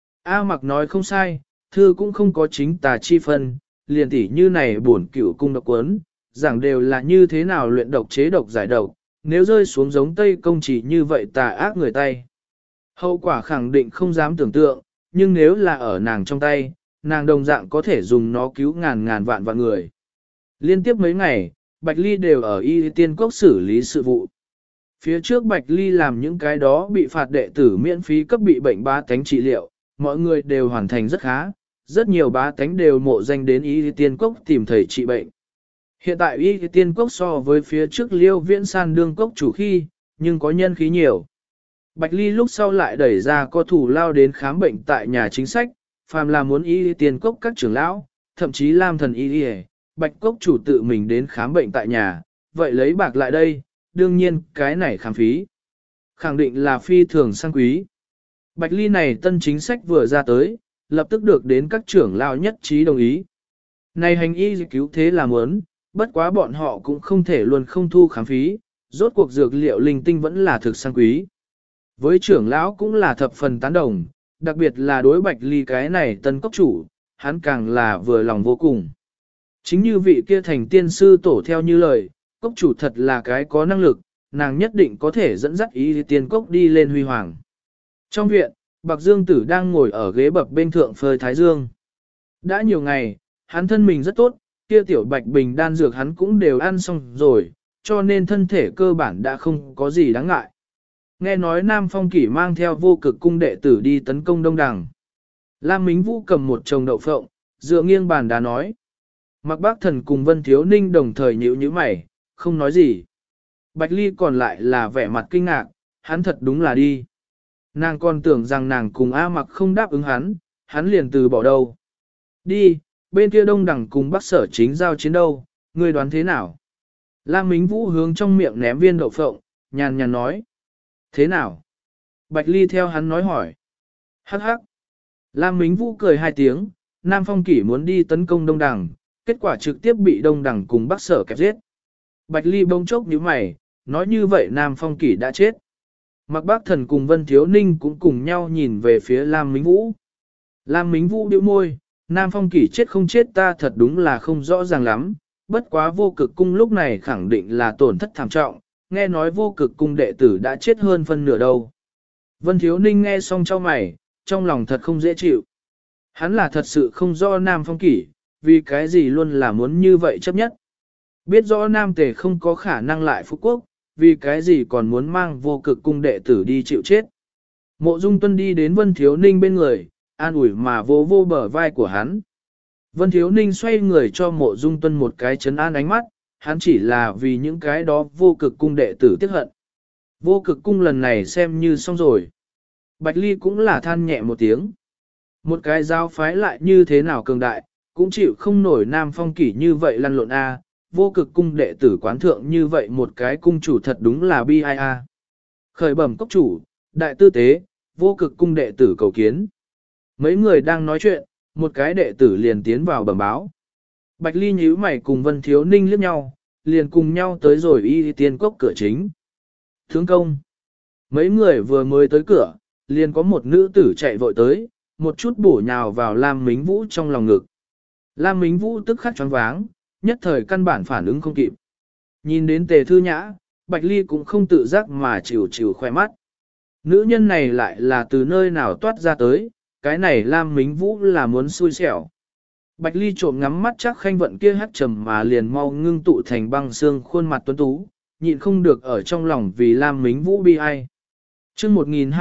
A Mặc nói không sai, thư cũng không có chính tà chi phân, liền tỉ như này buồn cửu cung độc cuốn, giảng đều là như thế nào luyện độc chế độc giải độc, nếu rơi xuống giống Tây Công chỉ như vậy tà ác người tay. Hậu quả khẳng định không dám tưởng tượng, nhưng nếu là ở nàng trong tay, nàng đồng dạng có thể dùng nó cứu ngàn ngàn vạn vạn người. Liên tiếp mấy ngày, Bạch Ly đều ở Y Tiên Cốc xử lý sự vụ. Phía trước Bạch Ly làm những cái đó bị phạt đệ tử miễn phí cấp bị bệnh bá tánh trị liệu, mọi người đều hoàn thành rất khá, rất nhiều bá tánh đều mộ danh đến Y Tiên Cốc tìm thầy trị bệnh. Hiện tại Y Tiên Cốc so với phía trước Liêu Viễn San đương cốc chủ khi, nhưng có nhân khí nhiều. Bạch Ly lúc sau lại đẩy ra có thủ lao đến khám bệnh tại nhà chính sách, phàm là muốn Y Tiên Cốc các trưởng lão, thậm chí Lam Thần Y, Bạch Cốc chủ tự mình đến khám bệnh tại nhà, vậy lấy bạc lại đây, đương nhiên cái này khám phí. Khẳng định là phi thường sang quý. Bạch Ly này tân chính sách vừa ra tới, lập tức được đến các trưởng lão nhất trí đồng ý. Này hành y cứu thế là muốn, bất quá bọn họ cũng không thể luôn không thu khám phí, rốt cuộc dược liệu linh tinh vẫn là thực sang quý. Với trưởng lão cũng là thập phần tán đồng, đặc biệt là đối Bạch Ly cái này tân cốc chủ, hắn càng là vừa lòng vô cùng. Chính như vị kia thành tiên sư tổ theo như lời, cốc chủ thật là cái có năng lực, nàng nhất định có thể dẫn dắt Y Tiên Cốc đi lên huy hoàng. Trong viện, Bạc Dương Tử đang ngồi ở ghế bập bên thượng phơi thái dương. Đã nhiều ngày, hắn thân mình rất tốt, kia tiểu Bạch Bình đan dược hắn cũng đều ăn xong rồi, cho nên thân thể cơ bản đã không có gì đáng ngại. Nghe nói Nam Phong Kỷ mang theo vô cực cung đệ tử đi tấn công Đông Đằng. Lam Mính Vũ cầm một chồng đậu phộng, dựa nghiêng bàn đá nói. Mạc Bác Thần cùng Vân Thiếu Ninh đồng thời nhíu nhíu mày, không nói gì. Bạch Ly còn lại là vẻ mặt kinh ngạc, hắn thật đúng là đi. Nàng còn tưởng rằng nàng cùng A Mặc không đáp ứng hắn liền từ bỏ đâu. Đi, bên kia Đông Đằng cùng Bắc Sở Chính giao chiến đâu, ngươi đoán thế nào? Lam Mính Vũ hướng trong miệng ném viên đậu phộng, nhàn nhàn nói. Thế nào? Bạch Ly theo hắn nói hỏi. Hắc hắc. Lam Mính Vũ cười hai tiếng, Nam Phong Kỷ muốn đi tấn công Đông Đằng, kết quả trực tiếp bị Đông Đằng cùng Bắc Sở kẹp giết. Bạch Ly bỗng chốc nhíu mày, nói như vậy Nam Phong Kỷ đã chết. Mạc Bác Thần cùng Vân Thiếu Ninh cũng cùng nhau nhìn về phía Lam Mính Vũ. Lam Mính Vũ điệu môi, Nam Phong Kỷ chết không chết ta thật đúng là không rõ ràng lắm, bất quá vô cực cung lúc này khẳng định là tổn thất thảm trọng, nghe nói vô cực cung đệ tử đã chết hơn phân nửa đâu. Vân Thiếu Ninh nghe xong cho mày, trong lòng thật không dễ chịu. Hắn là thật sự không rõ Nam Phong Kỷ, vì cái gì luôn là muốn như vậy chấp nhất. Biết rõ Nam Tề không có khả năng lại Phú Quốc, vì cái gì còn muốn mang vô cực cung đệ tử đi chịu chết. Mộ Dung Tuân đi đến Vân Thiếu Ninh bên người, an ủi mà vô vô bờ vai của hắn. Vân Thiếu Ninh xoay người cho Mộ Dung Tuân một cái chấn an ánh mắt, hắn chỉ là vì những cái đó vô cực cung đệ tử tiếc hận. Vô cực cung lần này xem như xong rồi. Bạch Ly cũng là than nhẹ một tiếng. Một cái giáo phái lại như thế nào cường đại, cũng chịu không nổi Nam Phong Kỷ như vậy lăn lộn a. Vô cực cung đệ tử quán thượng như vậy một cái cung chủ thật đúng là bi ai a. Khởi bẩm cốc chủ, đại tư tế, vô cực cung đệ tử cầu kiến. Mấy người đang nói chuyện, một cái đệ tử liền tiến vào bẩm báo. Bạch Ly nhíu mày cùng Vân Thiếu Ninh liếc nhau, liền cùng nhau tới rồi Y Tiên Cốc cửa chính. Tướng công. Mấy người vừa mới tới cửa, liền có một nữ tử chạy vội tới, một chút bổ nhào vào Lam Mính Vũ trong lòng ngực. Lam Mính Vũ tức khắc choáng váng, nhất thời căn bản phản ứng không kịp. Nhìn đến Tề Thư Nhã, Bạch Ly cũng không tự giác mà chịu khoe mắt. Nữ nhân này lại là từ nơi nào toát ra tới, cái này Lam Mính Vũ là muốn xui xẻo. Bạch Ly trộm ngắm mắt chắc khanh vận kia hắt trầm mà liền mau ngưng tụ thành băng xương khuôn mặt tuấn tú, nhịn không được ở trong lòng vì Lam Mính Vũ bi ai. Chương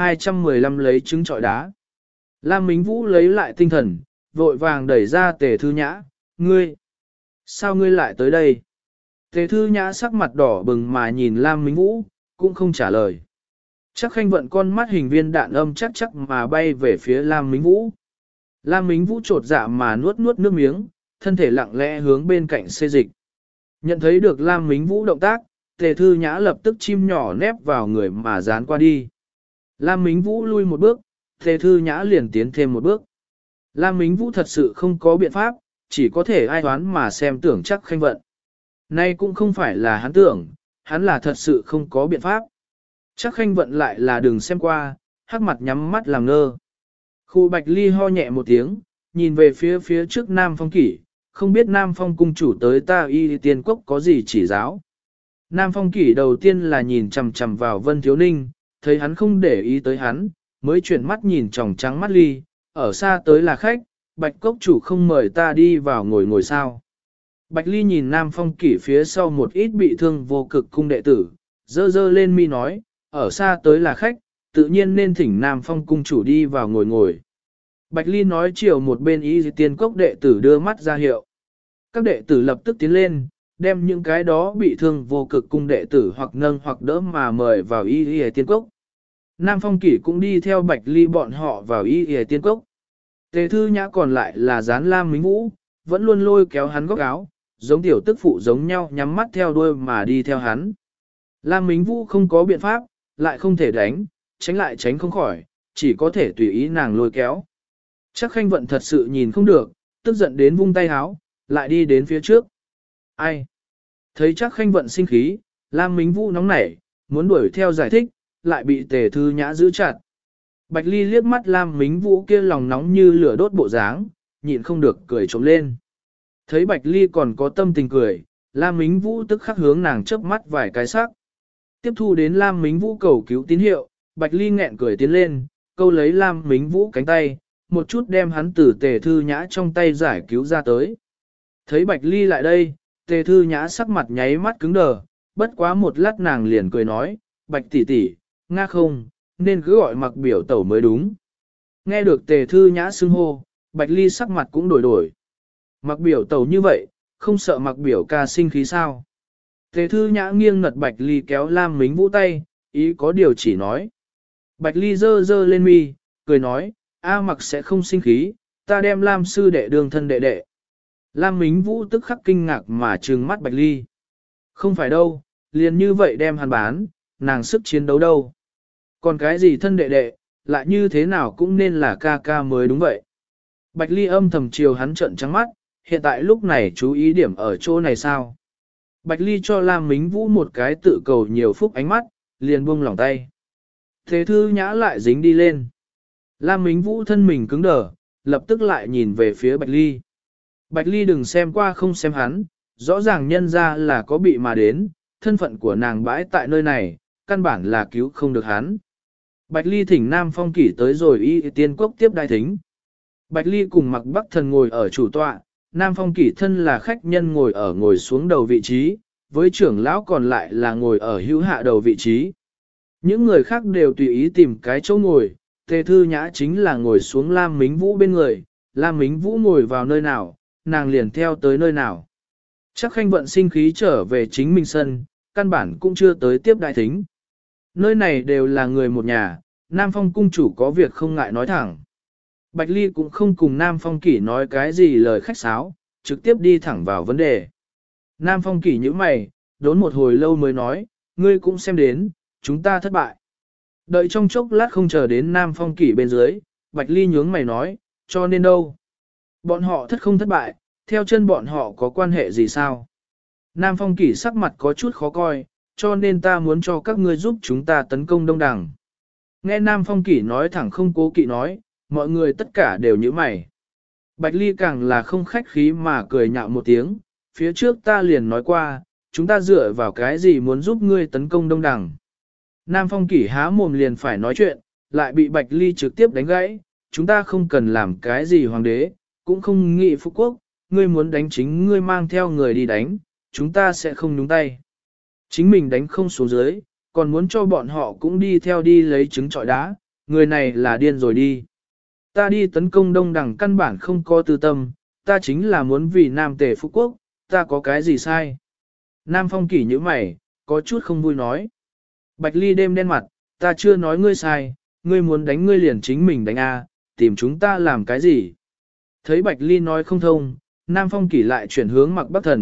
1215 lấy trứng trọi đá. Lam Mính Vũ lấy lại tinh thần, vội vàng đẩy ra Tề Thư Nhã, ngươi. Sao ngươi lại tới đây? Tề Thư Nhã sắc mặt đỏ bừng mà nhìn Lam Mính Vũ, cũng không trả lời. Chắc khanh vận con mắt hình viên đạn âm chắc chắc mà bay về phía Lam Mính Vũ. Lam Mính Vũ trột dạ mà nuốt nuốt nước miếng, thân thể lặng lẽ hướng bên cạnh xê dịch. Nhận thấy được Lam Mính Vũ động tác, Tề Thư Nhã lập tức chim nhỏ nép vào người mà dán qua đi. Lam Mính Vũ lui một bước, Tề Thư Nhã liền tiến thêm một bước. Lam Mính Vũ thật sự không có biện pháp, chỉ có thể ai đoán mà xem tưởng Trác Khanh Vận. Nay cũng không phải là hắn tưởng, hắn là thật sự không có biện pháp. Trác Khanh Vận lại là đừng xem qua, hắc mặt nhắm mắt làm ngơ. Khu Bạch Ly ho nhẹ một tiếng, nhìn về phía trước Nam Phong Kỷ, không biết Nam Phong cung chủ tới ta y tiên quốc có gì chỉ giáo. Nam Phong Kỷ đầu tiên là nhìn chằm chằm vào Vân Thiếu Ninh, thấy hắn không để ý tới hắn, mới chuyển mắt nhìn tròng trắng mắt Ly, ở xa tới là khách, Bạch Cốc chủ không mời ta đi vào ngồi sao. Bạch Ly nhìn Nam Phong Kỷ phía sau một ít bị thương vô cực cung đệ tử, dơ lên mi nói, ở xa tới là khách, tự nhiên nên thỉnh Nam Phong cung chủ đi vào ngồi. Bạch Ly nói chiều một bên y tiên cốc đệ tử đưa mắt ra hiệu. Các đệ tử lập tức tiến lên, đem những cái đó bị thương vô cực cung đệ tử hoặc nâng hoặc đỡ mà mời vào y tiên cốc. Nam Phong Kỷ cũng đi theo Bạch Ly bọn họ vào y tiên cốc. Tề Thư Nhã còn lại là Gián Lam Mính Vũ, vẫn luôn lôi kéo hắn góc áo, giống tiểu tức phụ giống nhau nhắm mắt theo đuôi mà đi theo hắn. Lam Mính Vũ không có biện pháp, lại không thể đánh, tránh lại tránh không khỏi, chỉ có thể tùy ý nàng lôi kéo. Trác Khanh Vận thật sự nhìn không được, tức giận đến vung tay háo, lại đi đến phía trước. Ai? Thấy Trác Khanh Vận sinh khí, Lam Mính Vũ nóng nảy, muốn đuổi theo giải thích, lại bị Tề Thư Nhã giữ chặt. Bạch Ly liếc mắt Lam Mính Vũ kia lòng nóng như lửa đốt bộ dáng, nhịn không được cười trộm lên. Thấy Bạch Ly còn có tâm tình cười, Lam Mính Vũ tức khắc hướng nàng chớp mắt vài cái sắc. Tiếp thu đến Lam Mính Vũ cầu cứu tín hiệu, Bạch Ly nghẹn cười tiến lên, câu lấy Lam Mính Vũ cánh tay, một chút đem hắn từ Tề Thư Nhã trong tay giải cứu ra tới. Thấy Bạch Ly lại đây, Tề Thư Nhã sắc mặt nháy mắt cứng đờ, bất quá một lát nàng liền cười nói, Bạch tỷ tỷ, nga không, nên cứ gọi Mặc biểu tẩu mới đúng. Nghe được Tề Thư Nhã xưng hô, Bạch Ly sắc mặt cũng đổi. Mặc biểu tẩu như vậy, không sợ Mặc biểu ca sinh khí sao? Tề Thư Nhã nghiêng nật Bạch Ly kéo Lam Mính Vũ tay, ý có điều chỉ nói. Bạch Ly dơ lên mi, cười nói, A Mặc sẽ không sinh khí, ta đem Lam sư đệ đường thân đệ. Lam Mính Vũ tức khắc kinh ngạc mà trừng mắt Bạch Ly. Không phải đâu, liền như vậy đem hắn bán, nàng sức chiến đấu đâu. Còn cái gì thân đệ, lại như thế nào cũng nên là ca mới đúng vậy. Bạch Ly âm thầm chiều hắn trợn trắng mắt, hiện tại lúc này chú ý điểm ở chỗ này sao. Bạch Ly cho Lam Mính Vũ một cái tự cầu nhiều phúc ánh mắt, liền buông lỏng tay. Thế Thư Nhã lại dính đi lên. Lam Mính Vũ thân mình cứng đờ, lập tức lại nhìn về phía Bạch Ly. Bạch Ly đừng xem qua không xem hắn, rõ ràng nhân ra là có bị mà đến, thân phận của nàng bãi tại nơi này, căn bản là cứu không được hắn. Bạch Ly thỉnh Nam Phong Kỷ tới rồi y tiên quốc tiếp đại thính. Bạch Ly cùng Mặc Bắc Thần ngồi ở chủ tọa, Nam Phong Kỷ thân là khách nhân ngồi xuống đầu vị trí, với trưởng lão còn lại là ngồi ở hữu hạ đầu vị trí. Những người khác đều tùy ý tìm cái chỗ ngồi, Tề Thư Nhã chính là ngồi xuống Lam Mính Vũ bên người, Lam Mính Vũ ngồi vào nơi nào, nàng liền theo tới nơi nào. Chắc Khanh Vận sinh khí trở về chính mình sân, căn bản cũng chưa tới tiếp đại thính. Nơi này đều là người một nhà, Nam Phong cung chủ có việc không ngại nói thẳng. Bạch Ly cũng không cùng Nam Phong Kỷ nói cái gì lời khách sáo, trực tiếp đi thẳng vào vấn đề. Nam Phong Kỷ nhíu mày, đốn một hồi lâu mới nói, ngươi cũng xem đến, chúng ta thất bại. Đợi trong chốc lát không chờ đến Nam Phong Kỷ bên dưới, Bạch Ly nhướng mày nói, cho nên đâu? Bọn họ không thất bại, theo chân bọn họ có quan hệ gì sao? Nam Phong Kỷ sắc mặt có chút khó coi, cho nên ta muốn cho các ngươi giúp chúng ta tấn công Đông Đằng. Nghe Nam Phong Kỷ nói thẳng không cố kỵ nói, mọi người tất cả đều nhíu mày. Bạch Ly càng là không khách khí mà cười nhạo một tiếng, phía trước ta liền nói qua, chúng ta dựa vào cái gì muốn giúp ngươi tấn công Đông Đằng. Nam Phong Kỷ há mồm liền phải nói chuyện, lại bị Bạch Ly trực tiếp đánh gãy, chúng ta không cần làm cái gì hoàng đế, cũng không nghị phú quốc, ngươi muốn đánh chính ngươi mang theo người đi đánh, chúng ta sẽ không nhúng tay. Chính mình đánh không xuống dưới, còn muốn cho bọn họ cũng đi theo đi lấy trứng trọi đá, người này là điên rồi đi. Ta đi tấn công Đông Đằng căn bản không có tư tâm, ta chính là muốn vì Nam Tề Phú Quốc, ta có cái gì sai. Nam Phong Kỷ như mày, có chút không vui nói. Bạch Ly đêm đen mặt, ta chưa nói ngươi sai, ngươi muốn đánh ngươi liền chính mình đánh a, tìm chúng ta làm cái gì. Thấy Bạch Ly nói không thông, Nam Phong Kỷ lại chuyển hướng Mặc Bắc Thần,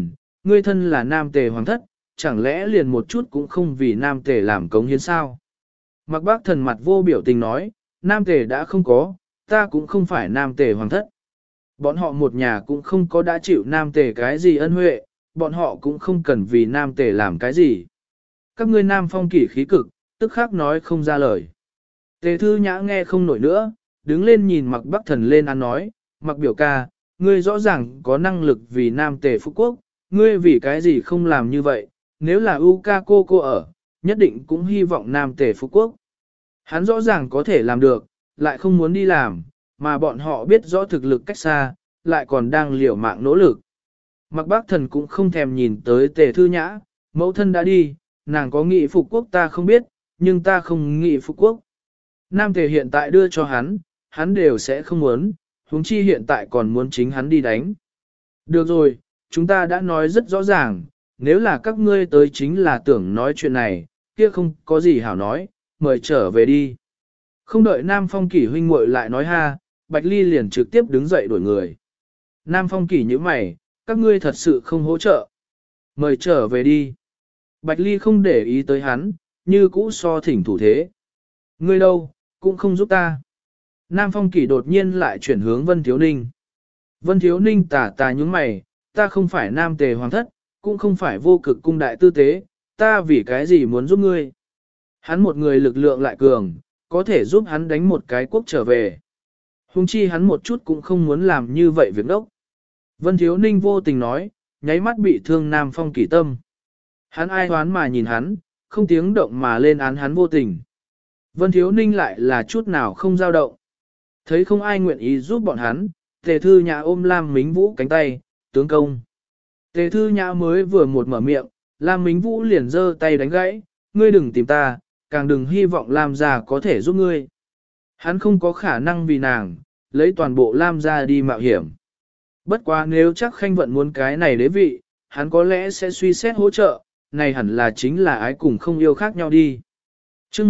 ngươi thân là nam tề hoàng thất, chẳng lẽ liền một chút cũng không vì nam tề làm cống hiến sao? Mạc Bác Thần mặt vô biểu tình nói, nam tề đã không có, ta cũng không phải nam tề hoàng thất. Bọn họ một nhà cũng không có đã chịu nam tề cái gì ân huệ, bọn họ cũng không cần vì nam tề làm cái gì. Các ngươi nam phong kỷ khí cực, tức khắc nói không ra lời. Tề Thư Nhã nghe không nổi nữa, đứng lên nhìn Mạc Bắc Thần lên án nói, Mạc biểu ca, ngươi rõ ràng có năng lực vì nam tề phú quốc, ngươi vì cái gì không làm như vậy, nếu là U ca cô ở, nhất định cũng hy vọng nam tề phú quốc. Hắn rõ ràng có thể làm được, lại không muốn đi làm, mà bọn họ biết rõ thực lực cách xa, lại còn đang liều mạng nỗ lực. Mạc Bác Thần cũng không thèm nhìn tới Tề Thư Nhã, mẫu thân đã đi, nàng có nghị phục quốc ta không biết, nhưng ta không nghị phục quốc. Nam Tề hiện tại đưa cho hắn đều sẽ không muốn, huống chi hiện tại còn muốn chính hắn đi đánh. Được rồi, chúng ta đã nói rất rõ ràng, nếu là các ngươi tới chính là tưởng nói chuyện này, kia không có gì hảo nói, mời trở về đi. Không đợi Nam Phong Kỷ huynh muội lại nói ha, Bạch Ly liền trực tiếp đứng dậy đuổi người. Nam Phong Kỷ như mày, các ngươi thật sự không hỗ trợ. Mời trở về đi. Bạch Ly không để ý tới hắn, như cũ so thỉnh thủ thế. Ngươi đâu, cũng không giúp ta. Nam Phong Kỷ đột nhiên lại chuyển hướng Vân Thiếu Ninh. Vân Thiếu Ninh tà nhúng mày, ta không phải Nam Tề Hoàng thất, cũng không phải vô cực cung đại tư tế, ta vì cái gì muốn giúp ngươi. Hắn một người lực lượng lại cường, có thể giúp hắn đánh một cái quốc trở về. Hùng chi hắn một chút cũng không muốn làm như vậy việc đốc. Vân Thiếu Ninh vô tình nói, nháy mắt bị thương Nam Phong Kỷ tâm. Hắn ai hoán mà nhìn hắn, không tiếng động mà lên án hắn vô tình. Vân Thiếu Ninh lại là chút nào không dao động. Thấy không ai nguyện ý giúp bọn hắn, Tề Thư Nhã ôm Lam Mính Vũ cánh tay, tướng công. Tề Thư Nhã mới vừa một mở miệng, Lam Mính Vũ liền giơ tay đánh gãy, ngươi đừng tìm ta, càng đừng hy vọng Lam gia có thể giúp ngươi. Hắn không có khả năng vì nàng, lấy toàn bộ Lam gia đi mạo hiểm. Bất quá nếu chắc Khanh Vận muốn cái này đế vị, hắn có lẽ sẽ suy xét hỗ trợ, này hẳn là chính là ái cùng không yêu khác nhau đi. chương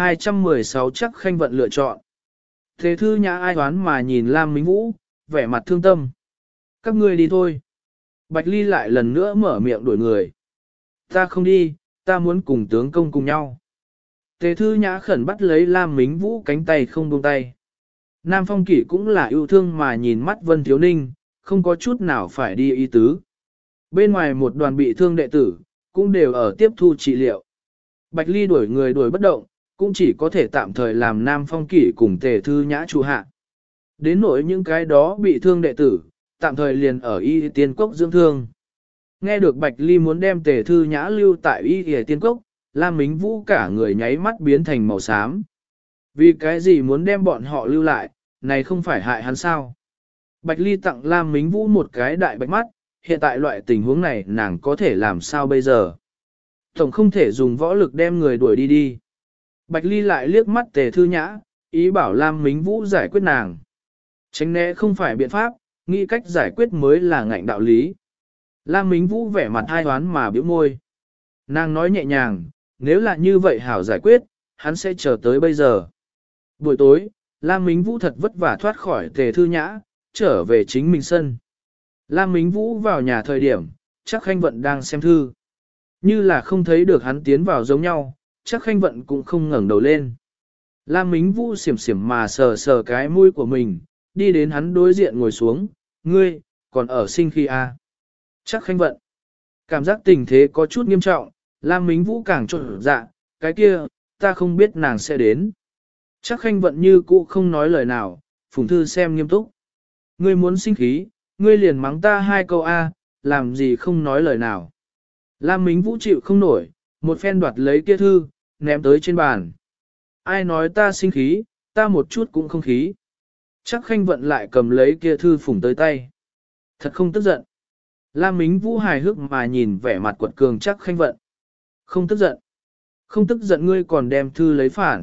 1216 chắc Khanh Vận lựa chọn. Thế Thư Nhã ai đoán mà nhìn Lam Mính Vũ, vẻ mặt thương tâm. Các ngươi đi thôi. Bạch Ly lại lần nữa mở miệng đuổi người. Ta không đi, ta muốn cùng tướng công cùng nhau. Tề Thư Nhã khẩn bắt lấy Lam Mính Vũ cánh tay không buông tay. Nam Phong Kỷ cũng là yêu thương mà nhìn mắt Vân Thiếu Ninh, không có chút nào phải đi ý tứ. Bên ngoài một đoàn bị thương đệ tử, cũng đều ở tiếp thu trị liệu. Bạch Ly đuổi người đuổi bất động, cũng chỉ có thể tạm thời làm Nam Phong Kỷ cùng Tề Thư Nhã trụ hạ. Đến nỗi những cái đó bị thương đệ tử, tạm thời liền ở Y Tiên Cốc dưỡng thương. Nghe được Bạch Ly muốn đem Tề Thư Nhã lưu tại Y Tiên Cốc, Lam Mính Vũ cả người nháy mắt biến thành màu xám. Vì cái gì muốn đem bọn họ lưu lại, này không phải hại hắn sao? Bạch Ly tặng Lam Mính Vũ một cái đại bạch mắt, hiện tại loại tình huống này nàng có thể làm sao bây giờ? Tổng không thể dùng võ lực đem người đuổi đi đi. Bạch Ly lại liếc mắt Tề Thư Nhã, ý bảo Lam Mính Vũ giải quyết nàng. Tránh né không phải biện pháp, nghĩ cách giải quyết mới là ngạnh đạo lý. Lam Mính Vũ vẻ mặt ai hoán mà bĩu môi. Nàng nói nhẹ nhàng, nếu là như vậy hảo giải quyết, hắn sẽ chờ tới bây giờ. Buổi tối, Lam Mính Vũ thật vất vả thoát khỏi Tề Thư Nhã, trở về chính mình sân. Lam Mính Vũ vào nhà thời điểm, chắc Khanh Vận đang xem thư. Như là không thấy được hắn tiến vào giống nhau, chắc Khanh Vận cũng không ngẩng đầu lên. Lam Mính Vũ xiểm xiểm mà sờ sờ cái mũi của mình, đi đến hắn đối diện ngồi xuống, ngươi, còn ở sinh khi à? Chắc Khanh Vận. Cảm giác tình thế có chút nghiêm trọng, Lam Mính Vũ càng trộn dạ, cái kia, ta không biết nàng sẽ đến. Chắc Khanh Vận như cũ không nói lời nào, Phùng Thư xem nghiêm túc. Ngươi muốn sinh khí, ngươi liền mắng ta hai câu A, làm gì không nói lời nào. Lam Mính Vũ chịu không nổi, một phen đoạt lấy kia thư, ném tới trên bàn. Ai nói ta sinh khí, ta một chút cũng không khí. Chắc Khanh Vận lại cầm lấy kia thư phủng tới tay. Thật không tức giận. Lam Mính Vũ hài hước mà nhìn vẻ mặt quật cường Chắc Khanh Vận. Không tức giận. Không tức giận ngươi còn đem thư lấy phản.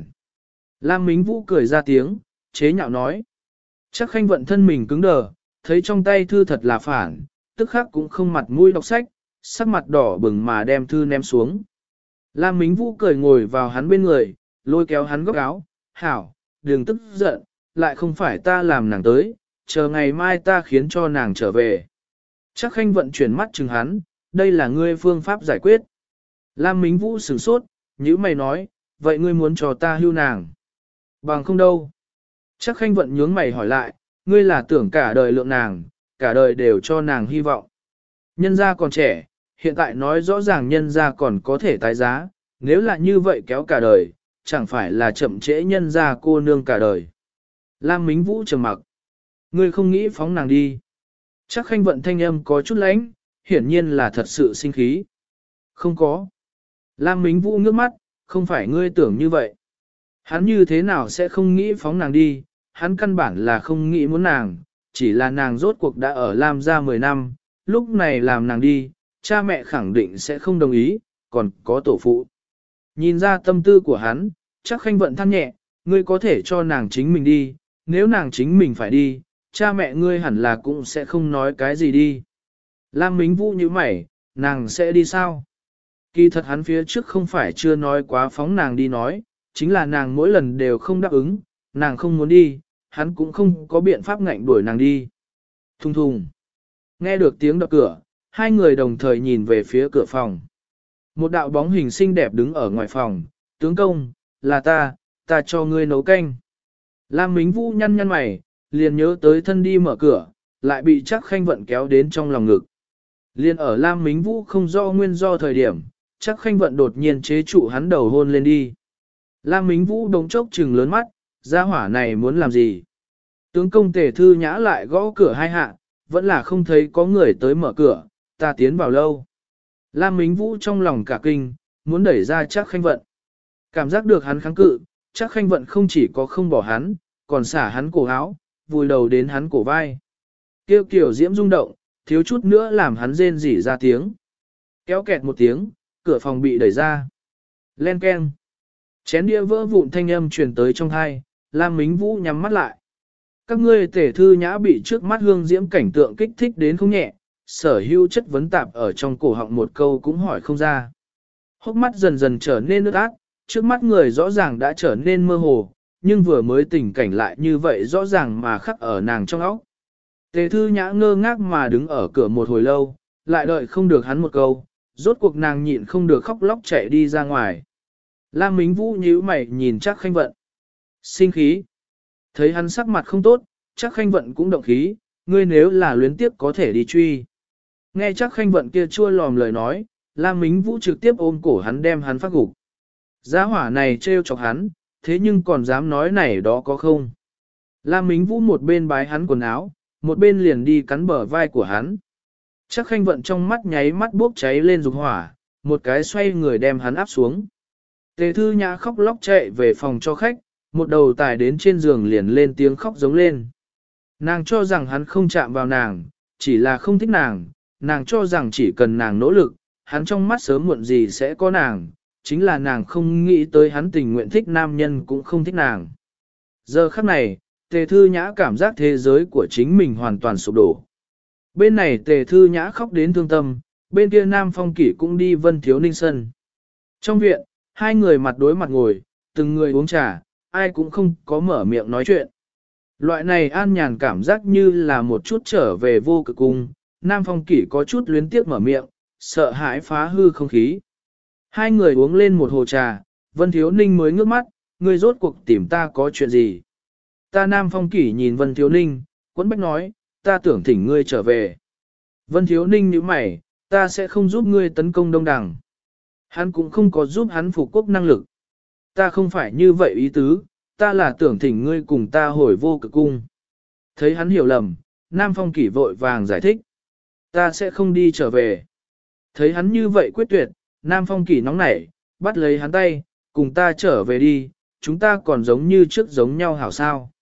Lam Mính Vũ cười ra tiếng, chế nhạo nói. Chắc Khanh Vận thân mình cứng đờ, thấy trong tay thư thật là phản, tức khắc cũng không mặt mũi đọc sách, sắc mặt đỏ bừng mà đem thư ném xuống. Lam Mính Vũ cười ngồi vào hắn bên người, lôi kéo hắn góc áo, hảo, đừng tức giận, lại không phải ta làm nàng tới, chờ ngày mai ta khiến cho nàng trở về. Chắc Khanh Vận chuyển mắt chừng hắn, đây là ngươi phương pháp giải quyết. Lam Mính Vũ sửng sốt, nhữ mày nói, vậy ngươi muốn cho ta hưu nàng? Bằng không đâu. Chắc Khanh Vận nhướng mày hỏi lại, ngươi là tưởng cả đời lượng nàng, cả đời đều cho nàng hy vọng. Nhân gia còn trẻ, hiện tại nói rõ ràng nhân gia còn có thể tái giá, nếu là như vậy kéo cả đời, chẳng phải là chậm trễ nhân gia cô nương cả đời. Lam Mính Vũ trầm mặc. Ngươi không nghĩ phóng nàng đi. Chắc Khanh Vận thanh âm có chút lãnh, hiển nhiên là thật sự sinh khí. Không có. Lam Mính Vũ ngước mắt, không phải ngươi tưởng như vậy. Hắn như thế nào sẽ không nghĩ phóng nàng đi, hắn căn bản là không nghĩ muốn nàng, chỉ là nàng rốt cuộc đã ở Lam gia 10 năm, lúc này làm nàng đi, cha mẹ khẳng định sẽ không đồng ý, còn có tổ phụ. Nhìn ra tâm tư của hắn, chắc Khanh Vận than nhẹ, ngươi có thể cho nàng chính mình đi, nếu nàng chính mình phải đi, cha mẹ ngươi hẳn là cũng sẽ không nói cái gì đi. Lam Mính Vũ như mày, nàng sẽ đi sao? Kỳ thật hắn phía trước không phải chưa nói quá phóng nàng đi nói, chính là nàng mỗi lần đều không đáp ứng, nàng không muốn đi, hắn cũng không có biện pháp ngạnh đuổi nàng đi. Thùng thùng. Nghe được tiếng đập cửa, hai người đồng thời nhìn về phía cửa phòng. Một đạo bóng hình xinh đẹp đứng ở ngoài phòng, tướng công, là ta cho ngươi nấu canh. Lam Mính Vũ nhăn nhăn mày, liền nhớ tới thân đi mở cửa, lại bị chắc Khanh Vận kéo đến trong lòng ngực. Liên ở Lam Mính Vũ không do nguyên do thời điểm, chắc Khanh Vận đột nhiên chế trụ hắn đầu hôn lên đi. Lam Mính Vũ đống chốc trừng lớn mắt, gia hỏa này muốn làm gì? Tướng công Tề Thư Nhã lại gõ cửa hai hạ, vẫn là không thấy có người tới mở cửa, ta tiến vào lâu. Lam Mính Vũ trong lòng cả kinh, muốn đẩy ra chắc Khanh Vận. Cảm giác được hắn kháng cự, chắc Khanh Vận không chỉ có không bỏ hắn, còn xả hắn cổ áo, vùi đầu đến hắn cổ vai. Kêu kiểu diễm rung động, thiếu chút nữa làm hắn rên rỉ ra tiếng. Kéo kẹt một tiếng, cửa phòng bị đẩy ra. Len keng. Chén đĩa vỡ vụn thanh âm truyền tới trong thai, Lam Mính Vũ nhắm mắt lại. Các ngươi Tề Thư Nhã bị trước mắt hương diễm cảnh tượng kích thích đến không nhẹ, sở hữu chất vấn tạp ở trong cổ họng một câu cũng hỏi không ra. Hốc mắt dần dần trở nên ướt át, trước mắt người rõ ràng đã trở nên mơ hồ, nhưng vừa mới tình cảnh lại như vậy rõ ràng mà khắc ở nàng trong óc. Tề Thư Nhã ngơ ngác mà đứng ở cửa một hồi lâu, lại đợi không được hắn một câu, rốt cuộc nàng nhịn không được khóc lóc chạy đi ra ngoài. Lam Mính Vũ nhíu mày nhìn chắc Khanh Vận. Sinh khí. Thấy hắn sắc mặt không tốt, chắc Khanh Vận cũng động khí, ngươi nếu là luyến tiếp có thể đi truy. Nghe chắc Khanh Vận kia chua lòm lời nói, Lam Mính Vũ trực tiếp ôm cổ hắn đem hắn phát gục. Giá hỏa này trêu chọc hắn, thế nhưng còn dám nói này đó có không. Lam Mính Vũ một bên bái hắn quần áo, một bên liền đi cắn bờ vai của hắn. Chắc Khanh Vận trong mắt nháy mắt bốc cháy lên dục hỏa, một cái xoay người đem hắn áp xuống. Tề Thư Nhã khóc lóc chạy về phòng cho khách, một đầu tải đến trên giường liền lên tiếng khóc giống lên. Nàng cho rằng hắn không chạm vào nàng, chỉ là không thích nàng, nàng cho rằng chỉ cần nàng nỗ lực, hắn trong mắt sớm muộn gì sẽ có nàng, chính là nàng không nghĩ tới hắn tình nguyện thích nam nhân cũng không thích nàng. Giờ khắc này, Tề Thư Nhã cảm giác thế giới của chính mình hoàn toàn sụp đổ. Bên này Tề Thư Nhã khóc đến thương tâm, bên kia Nam Phong Kỷ cũng đi Vân Thiếu Ninh sân. Trong viện, hai người mặt đối mặt ngồi, từng người uống trà, ai cũng không có mở miệng nói chuyện. Loại này an nhàn cảm giác như là một chút trở về vô cực cung, Nam Phong Kỷ có chút luyến tiếc mở miệng, sợ hãi phá hư không khí. Hai người uống lên một hồ trà, Vân Thiếu Ninh mới ngước mắt, ngươi rốt cuộc tìm ta có chuyện gì? Ta Nam Phong Kỷ nhìn Vân Thiếu Ninh, quấn bách nói, ta tưởng thỉnh ngươi trở về. Vân Thiếu Ninh nhíu mày, ta sẽ không giúp ngươi tấn công Đông Đằng. Hắn cũng không có giúp hắn phục quốc năng lực. Ta không phải như vậy ý tứ, ta là tưởng thỉnh ngươi cùng ta hồi vô cực cung. Thấy hắn hiểu lầm, Nam Phong Kỷ vội vàng giải thích. Ta sẽ không đi trở về. Thấy hắn như vậy quyết tuyệt, Nam Phong Kỷ nóng nảy, bắt lấy hắn tay, cùng ta trở về đi, chúng ta còn giống như trước giống nhau hảo sao.